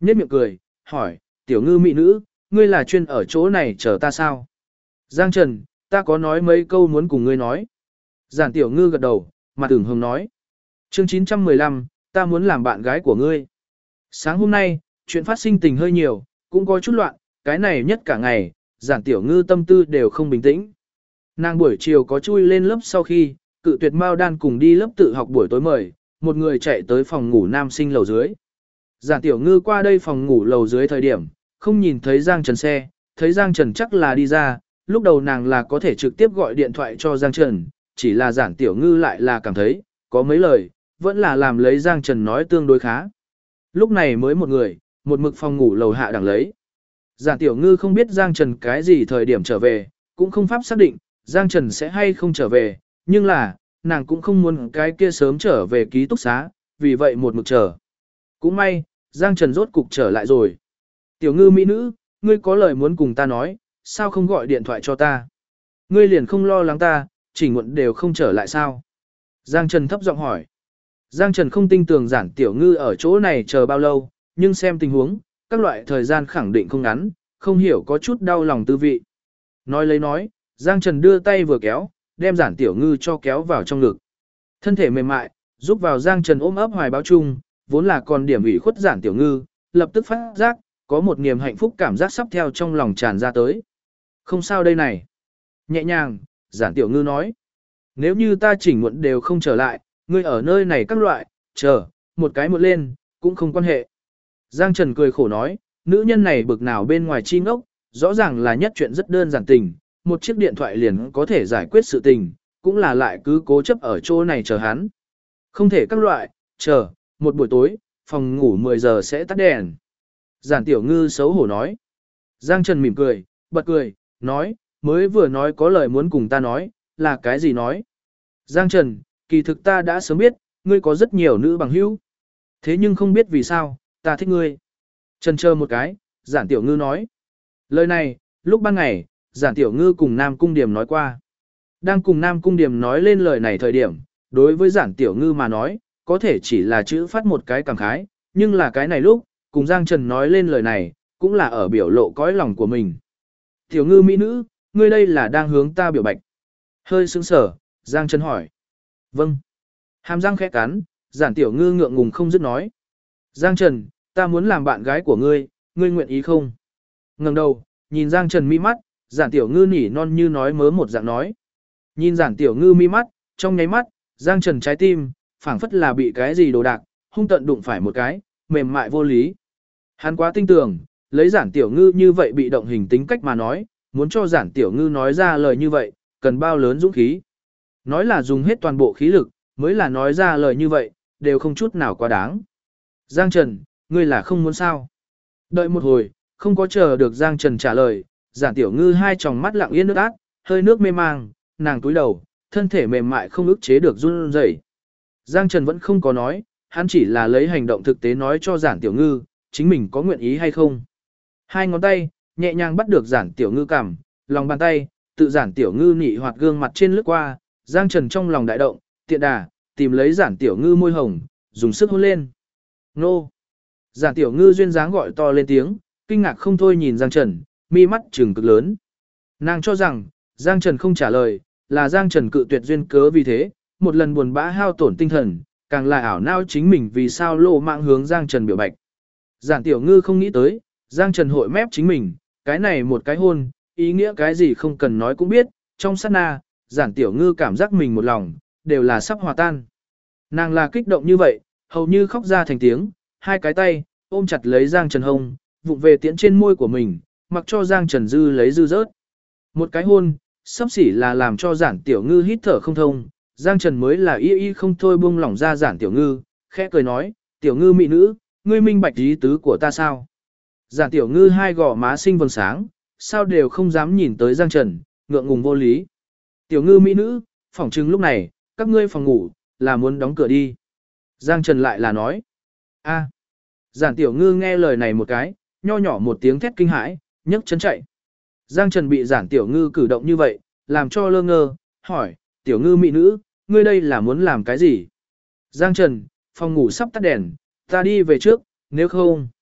Nhết miệng cười, hỏi, tiểu ngư mỹ nữ, ngươi là chuyên ở chỗ này chờ ta sao? Giang Trần, ta có nói mấy câu muốn cùng ngươi nói. Giản tiểu ngư gật đầu, mặt ửng hồng nói. Chương 915, ta muốn làm bạn gái của ngươi. Sáng hôm nay, chuyện phát sinh tình hơi nhiều, cũng có chút loạn, cái này nhất cả ngày, giản tiểu ngư tâm tư đều không bình tĩnh. Nàng buổi chiều có chui lên lớp sau khi, cự tuyệt Mao Đan cùng đi lớp tự học buổi tối mời, một người chạy tới phòng ngủ nam sinh lầu dưới. Giản tiểu ngư qua đây phòng ngủ lầu dưới thời điểm, không nhìn thấy Giang Trần xe, thấy Giang Trần chắc là đi ra, lúc đầu nàng là có thể trực tiếp gọi điện thoại cho Giang Trần, chỉ là giản tiểu ngư lại là cảm thấy, có mấy lời, vẫn là làm lấy Giang Trần nói tương đối khá. Lúc này mới một người, một mực phòng ngủ lầu hạ đằng lấy. Giản tiểu ngư không biết Giang Trần cái gì thời điểm trở về, cũng không pháp xác định, Giang Trần sẽ hay không trở về, nhưng là, nàng cũng không muốn cái kia sớm trở về ký túc xá, vì vậy một mực chờ. Cũng may, Giang Trần rốt cục trở lại rồi. Tiểu ngư mỹ nữ, ngươi có lời muốn cùng ta nói, sao không gọi điện thoại cho ta? Ngươi liền không lo lắng ta, chỉ muộn đều không trở lại sao? Giang Trần thấp giọng hỏi. Giang Trần không tin tưởng giản tiểu ngư ở chỗ này chờ bao lâu, nhưng xem tình huống, các loại thời gian khẳng định không ngắn, không hiểu có chút đau lòng tư vị. Nói lấy nói, Giang Trần đưa tay vừa kéo, đem giản tiểu ngư cho kéo vào trong ngực. Thân thể mềm mại, giúp vào Giang Trần ôm ấp hoài báo chung, vốn là còn điểm ủy khuất giản tiểu ngư, lập tức phát giác, có một niềm hạnh phúc cảm giác sắp theo trong lòng tràn ra tới. Không sao đây này. Nhẹ nhàng, giản tiểu ngư nói. Nếu như ta chỉnh muộn đều không trở lại, ngươi ở nơi này các loại, chờ, một cái một lên, cũng không quan hệ. Giang Trần cười khổ nói, nữ nhân này bực nào bên ngoài chi ngốc, rõ ràng là nhất chuyện rất đơn giản tình, một chiếc điện thoại liền có thể giải quyết sự tình, cũng là lại cứ cố chấp ở chỗ này chờ hắn. Không thể các loại, chờ, một buổi tối, phòng ngủ 10 giờ sẽ tắt đèn. Giản tiểu ngư xấu hổ nói. Giang Trần mỉm cười, bật cười, nói, mới vừa nói có lời muốn cùng ta nói, là cái gì nói. Giang Trần, kỳ thực ta đã sớm biết, ngươi có rất nhiều nữ bằng hữu. Thế nhưng không biết vì sao, ta thích ngươi. Trần chờ một cái, giản tiểu ngư nói. Lời này, lúc ban ngày, giản tiểu ngư cùng Nam Cung Điềm nói qua. Đang cùng Nam Cung Điềm nói lên lời này thời điểm, đối với giản tiểu ngư mà nói, có thể chỉ là chữ phát một cái cảm khái, nhưng là cái này lúc, cùng Giang Trần nói lên lời này, cũng là ở biểu lộ cõi lòng của mình. Tiểu ngư mỹ nữ, ngươi đây là đang hướng ta biểu bạch. Hơi sững sở, Giang Trần hỏi. Vâng. Hàm răng khẽ cắn, giản tiểu ngư ngượng ngùng không dứt nói. Giang Trần, ta muốn làm bạn gái của ngươi, ngươi nguyện ý không? Ngẩng đầu, nhìn Giang Trần mi mắt, giản tiểu ngư nỉ non như nói mớ một dạng nói. Nhìn giản tiểu ngư mi mắt, trong nháy mắt, Giang Trần trái tim, phảng phất là bị cái gì đồ đạc, hung tận đụng phải một cái, mềm mại vô lý. Hắn quá tinh tường, lấy giản tiểu ngư như vậy bị động hình tính cách mà nói, muốn cho giản tiểu ngư nói ra lời như vậy, cần bao lớn dũng khí. Nói là dùng hết toàn bộ khí lực, mới là nói ra lời như vậy, đều không chút nào quá đáng. Giang Trần, ngươi là không muốn sao? Đợi một hồi, không có chờ được Giang Trần trả lời, giản tiểu ngư hai tròng mắt lặng yên nước át, hơi nước mê mang, nàng túi đầu, thân thể mềm mại không ức chế được run rẩy. Giang Trần vẫn không có nói, hắn chỉ là lấy hành động thực tế nói cho giản tiểu ngư, chính mình có nguyện ý hay không. Hai ngón tay, nhẹ nhàng bắt được giản tiểu ngư cằm, lòng bàn tay, tự giản tiểu ngư nị hoạt gương mặt trên lướt qua, Giang Trần trong lòng đại động, tiện đà, tìm lấy giản tiểu ngư môi hồng, dùng sức hôn lên. Nô! Giản tiểu ngư duyên dáng gọi to lên tiếng, kinh ngạc không thôi nhìn Giang Trần, mi mắt trừng cực lớn. Nàng cho rằng, Giang Trần không trả lời, là Giang Trần cự tuyệt duyên cớ vì thế, một lần buồn bã hao tổn tinh thần, càng là ảo não chính mình vì sao lộ mạng hướng Giang Trần biểu bạch. Giản tiểu ngư không nghĩ tới, Giang Trần hội mép chính mình, cái này một cái hôn, ý nghĩa cái gì không cần nói cũng biết, trong sát na, giản tiểu ngư cảm giác mình một lòng, đều là sắp hòa tan. Nàng là kích động như vậy, hầu như khóc ra thành tiếng, hai cái tay, ôm chặt lấy Giang Trần hông, vụng về tiễn trên môi của mình, mặc cho Giang Trần dư lấy dư rớt. Một cái hôn, sắp xỉ là làm cho giản tiểu ngư hít thở không thông, Giang Trần mới là y không thôi buông lỏng ra giản tiểu ngư, khẽ cười nói, tiểu ngư mỹ nữ, ngươi minh bạch ý tứ của ta sao? Giản tiểu ngư hai gò má xinh vầng sáng, sao đều không dám nhìn tới Giang Trần, ngượng ngùng vô lý. Tiểu ngư mỹ nữ, phỏng chừng lúc này, các ngươi phòng ngủ, là muốn đóng cửa đi. Giang Trần lại là nói, a. Giản tiểu ngư nghe lời này một cái, nho nhỏ một tiếng thét kinh hãi, nhấc chân chạy. Giang Trần bị giản tiểu ngư cử động như vậy, làm cho lơ ngơ, hỏi, tiểu ngư mỹ nữ, ngươi đây là muốn làm cái gì? Giang Trần, phòng ngủ sắp tắt đèn, ta đi về trước, nếu không.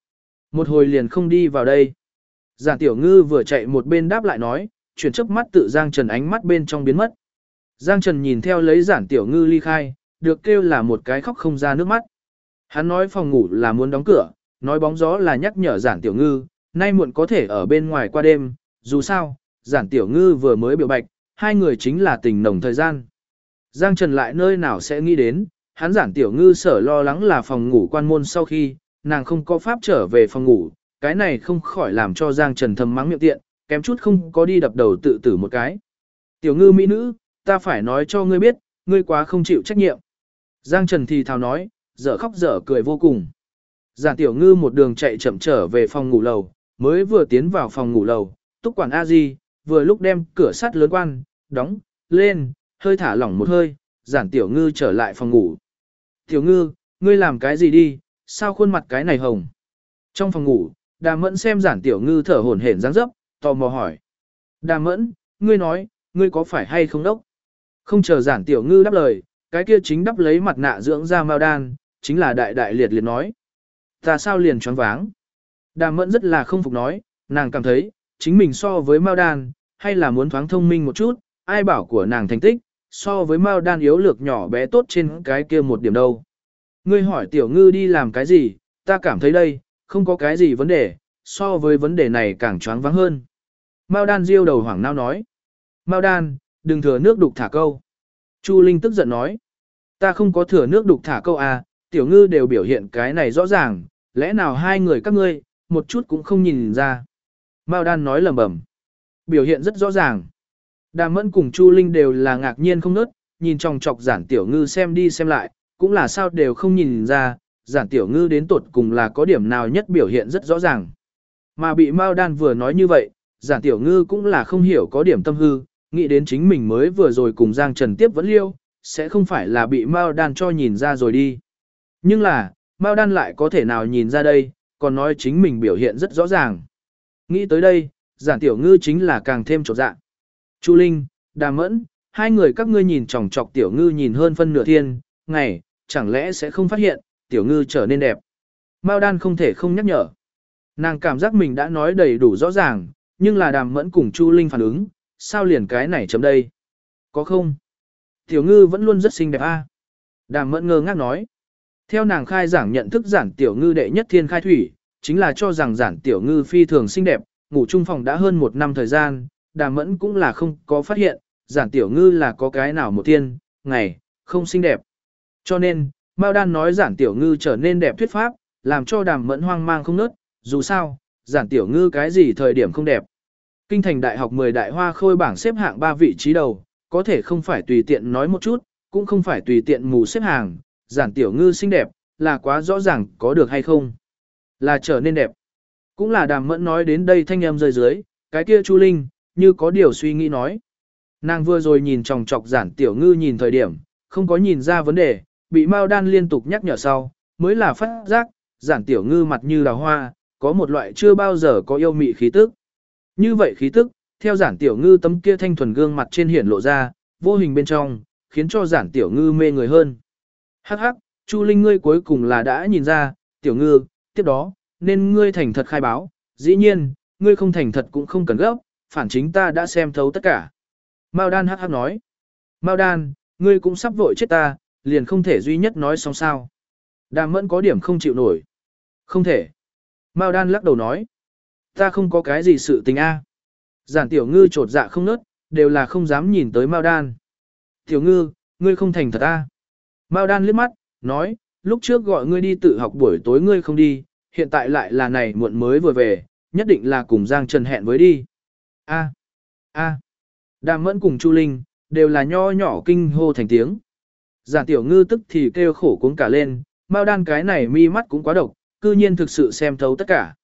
Một hồi liền không đi vào đây. Giản Tiểu Ngư vừa chạy một bên đáp lại nói, chuyển chớp mắt tự Giang Trần ánh mắt bên trong biến mất. Giang Trần nhìn theo lấy Giản Tiểu Ngư ly khai, được kêu là một cái khóc không ra nước mắt. Hắn nói phòng ngủ là muốn đóng cửa, nói bóng gió là nhắc nhở Giản Tiểu Ngư, nay muộn có thể ở bên ngoài qua đêm, dù sao, Giản Tiểu Ngư vừa mới biểu bạch, hai người chính là tình nồng thời gian. Giang Trần lại nơi nào sẽ nghĩ đến, hắn Giản Tiểu Ngư sở lo lắng là phòng ngủ quan môn sau khi, nàng không có pháp trở về phòng ngủ, cái này không khỏi làm cho Giang Trần thầm mắng miệng tiện, kém chút không có đi đập đầu tự tử một cái. Tiểu Ngư mỹ nữ, ta phải nói cho ngươi biết, ngươi quá không chịu trách nhiệm. Giang Trần thì thào nói, dở khóc dở cười vô cùng. Giản Tiểu Ngư một đường chạy chậm trở về phòng ngủ lầu, mới vừa tiến vào phòng ngủ lầu, túc quản a di vừa lúc đem cửa sắt lớn quan, đóng, lên, hơi thả lỏng một hơi, Giản Tiểu Ngư trở lại phòng ngủ. Tiểu Ngư, ngươi làm cái gì đi, sao khuôn mặt cái này hồng? Trong phòng ngủ, Đàm Mẫn xem Giản Tiểu Ngư thở hổn hển dáng dấp, tò mò hỏi. Đàm Mẫn, ngươi nói, ngươi có phải hay không đốc? Không chờ Giản Tiểu Ngư đáp lời, cái kia chính đắp lấy mặt nạ dưỡng da mao đan, chính là đại đại liệt liệt nói. Ta sao liền choáng váng? Đàm Mẫn rất là không phục nói, nàng cảm thấy, chính mình so với mao đan, hay là muốn thoáng thông minh một chút, ai bảo của nàng thành tích, so với mao đan yếu lược nhỏ bé tốt trên cái kia một điểm đâu. Ngươi hỏi Tiểu Ngư đi làm cái gì, ta cảm thấy đây, không có cái gì vấn đề, so với vấn đề này càng choáng váng hơn. Mao đan diêu đầu hoảng nao nói. Mao đan, đừng thừa nước đục thả câu. Chu Linh tức giận nói. Ta không có thừa nước đục thả câu à, Tiểu Ngư đều biểu hiện cái này rõ ràng, lẽ nào hai người các ngươi, một chút cũng không nhìn ra. Mao đan nói lầm bầm. Biểu hiện rất rõ ràng. Đàm Mẫn cùng Chu Linh đều là ngạc nhiên không nớt, nhìn trong chọc Giản Tiểu Ngư xem đi xem lại, cũng là sao đều không nhìn ra, Giản Tiểu Ngư đến tột cùng là có điểm nào nhất biểu hiện rất rõ ràng. Mà bị Mao đan vừa nói như vậy, Giản Tiểu Ngư cũng là không hiểu có điểm tâm hư, nghĩ đến chính mình mới vừa rồi cùng Giang Trần tiếp vẫn liêu, sẽ không phải là bị Mao đan cho nhìn ra rồi đi. Nhưng là, Mao đan lại có thể nào nhìn ra đây, còn nói chính mình biểu hiện rất rõ ràng. Nghĩ tới đây, Giản Tiểu Ngư chính là càng thêm chột dạ. Chu Linh, Đàm Mẫn, hai người các ngươi nhìn chòng chọc Tiểu Ngư nhìn hơn phân nửa thiên, ngày, chẳng lẽ sẽ không phát hiện, Tiểu Ngư trở nên đẹp. Mao đan không thể không nhắc nhở. Nàng cảm giác mình đã nói đầy đủ rõ ràng, nhưng là Đàm Mẫn cùng Chu Linh phản ứng, sao liền cái này chấm đây? Có không? Tiểu Ngư vẫn luôn rất xinh đẹp a. Đàm Mẫn ngơ ngác nói. Theo nàng khai giảng nhận thức Giản Tiểu Ngư đệ nhất thiên khai thủy, chính là cho rằng Giản Tiểu Ngư phi thường xinh đẹp, ngủ chung phòng đã hơn 1 năm thời gian, Đàm Mẫn cũng là không có phát hiện, Giản Tiểu Ngư là có cái nào một thiên, ngày, không xinh đẹp. Cho nên, Mao đan nói Giản Tiểu Ngư trở nên đẹp thuyết pháp, làm cho Đàm Mẫn hoang mang không nớt, dù sao, Giản Tiểu Ngư cái gì thời điểm không đẹp. Kinh thành đại học 10 đại hoa khôi bảng xếp hạng 3 vị trí đầu, có thể không phải tùy tiện nói một chút, cũng không phải tùy tiện mù xếp hàng, Giản Tiểu Ngư xinh đẹp, là quá rõ ràng có được hay không. Là trở nên đẹp. Cũng là Đàm Mẫn nói đến đây thanh âm rơi dưới, cái kia Chu Linh, như có điều suy nghĩ nói. Nàng vừa rồi nhìn chòng chọc Giản Tiểu Ngư nhìn thời điểm, không có nhìn ra vấn đề, bị Mao đan liên tục nhắc nhở sau, mới là phát giác, Giản Tiểu Ngư mặt như đào hoa, có một loại chưa bao giờ có yêu mị khí tức. Như vậy khí tức, theo Giản Tiểu Ngư tấm kia thanh thuần gương mặt trên hiển lộ ra, vô hình bên trong, khiến cho Giản Tiểu Ngư mê người hơn. Hắc hắc, Chu Linh ngươi cuối cùng là đã nhìn ra, Tiểu Ngư, tiếp đó, nên ngươi thành thật khai báo, dĩ nhiên, ngươi không thành thật cũng không cần gấp, phản chính ta đã xem thấu tất cả. Mao đan hắc hắc nói. Mao đan, ngươi cũng sắp vội chết ta, liền không thể duy nhất nói xong sao. Đàm Mẫn có điểm không chịu nổi. Không thể. Mao đan lắc đầu nói. Ta không có cái gì sự tình a. Giản Tiểu Ngư trột dạ không nớt, đều là không dám nhìn tới Mao đan. Tiểu Ngư, ngươi không thành thật a. Mao đan liếc mắt, nói, lúc trước gọi ngươi đi tự học buổi tối ngươi không đi, hiện tại lại là này muộn mới vừa về, nhất định là cùng Giang Trần hẹn với đi. A. A. Đàm Mẫn cùng Chu Linh, đều là nho nhỏ kinh hô thành tiếng. Giản Tiểu Ngư tức thì kêu khổ cuống cả lên, Mao đan cái này mi mắt cũng quá độc, cư nhiên thực sự xem thấu tất cả.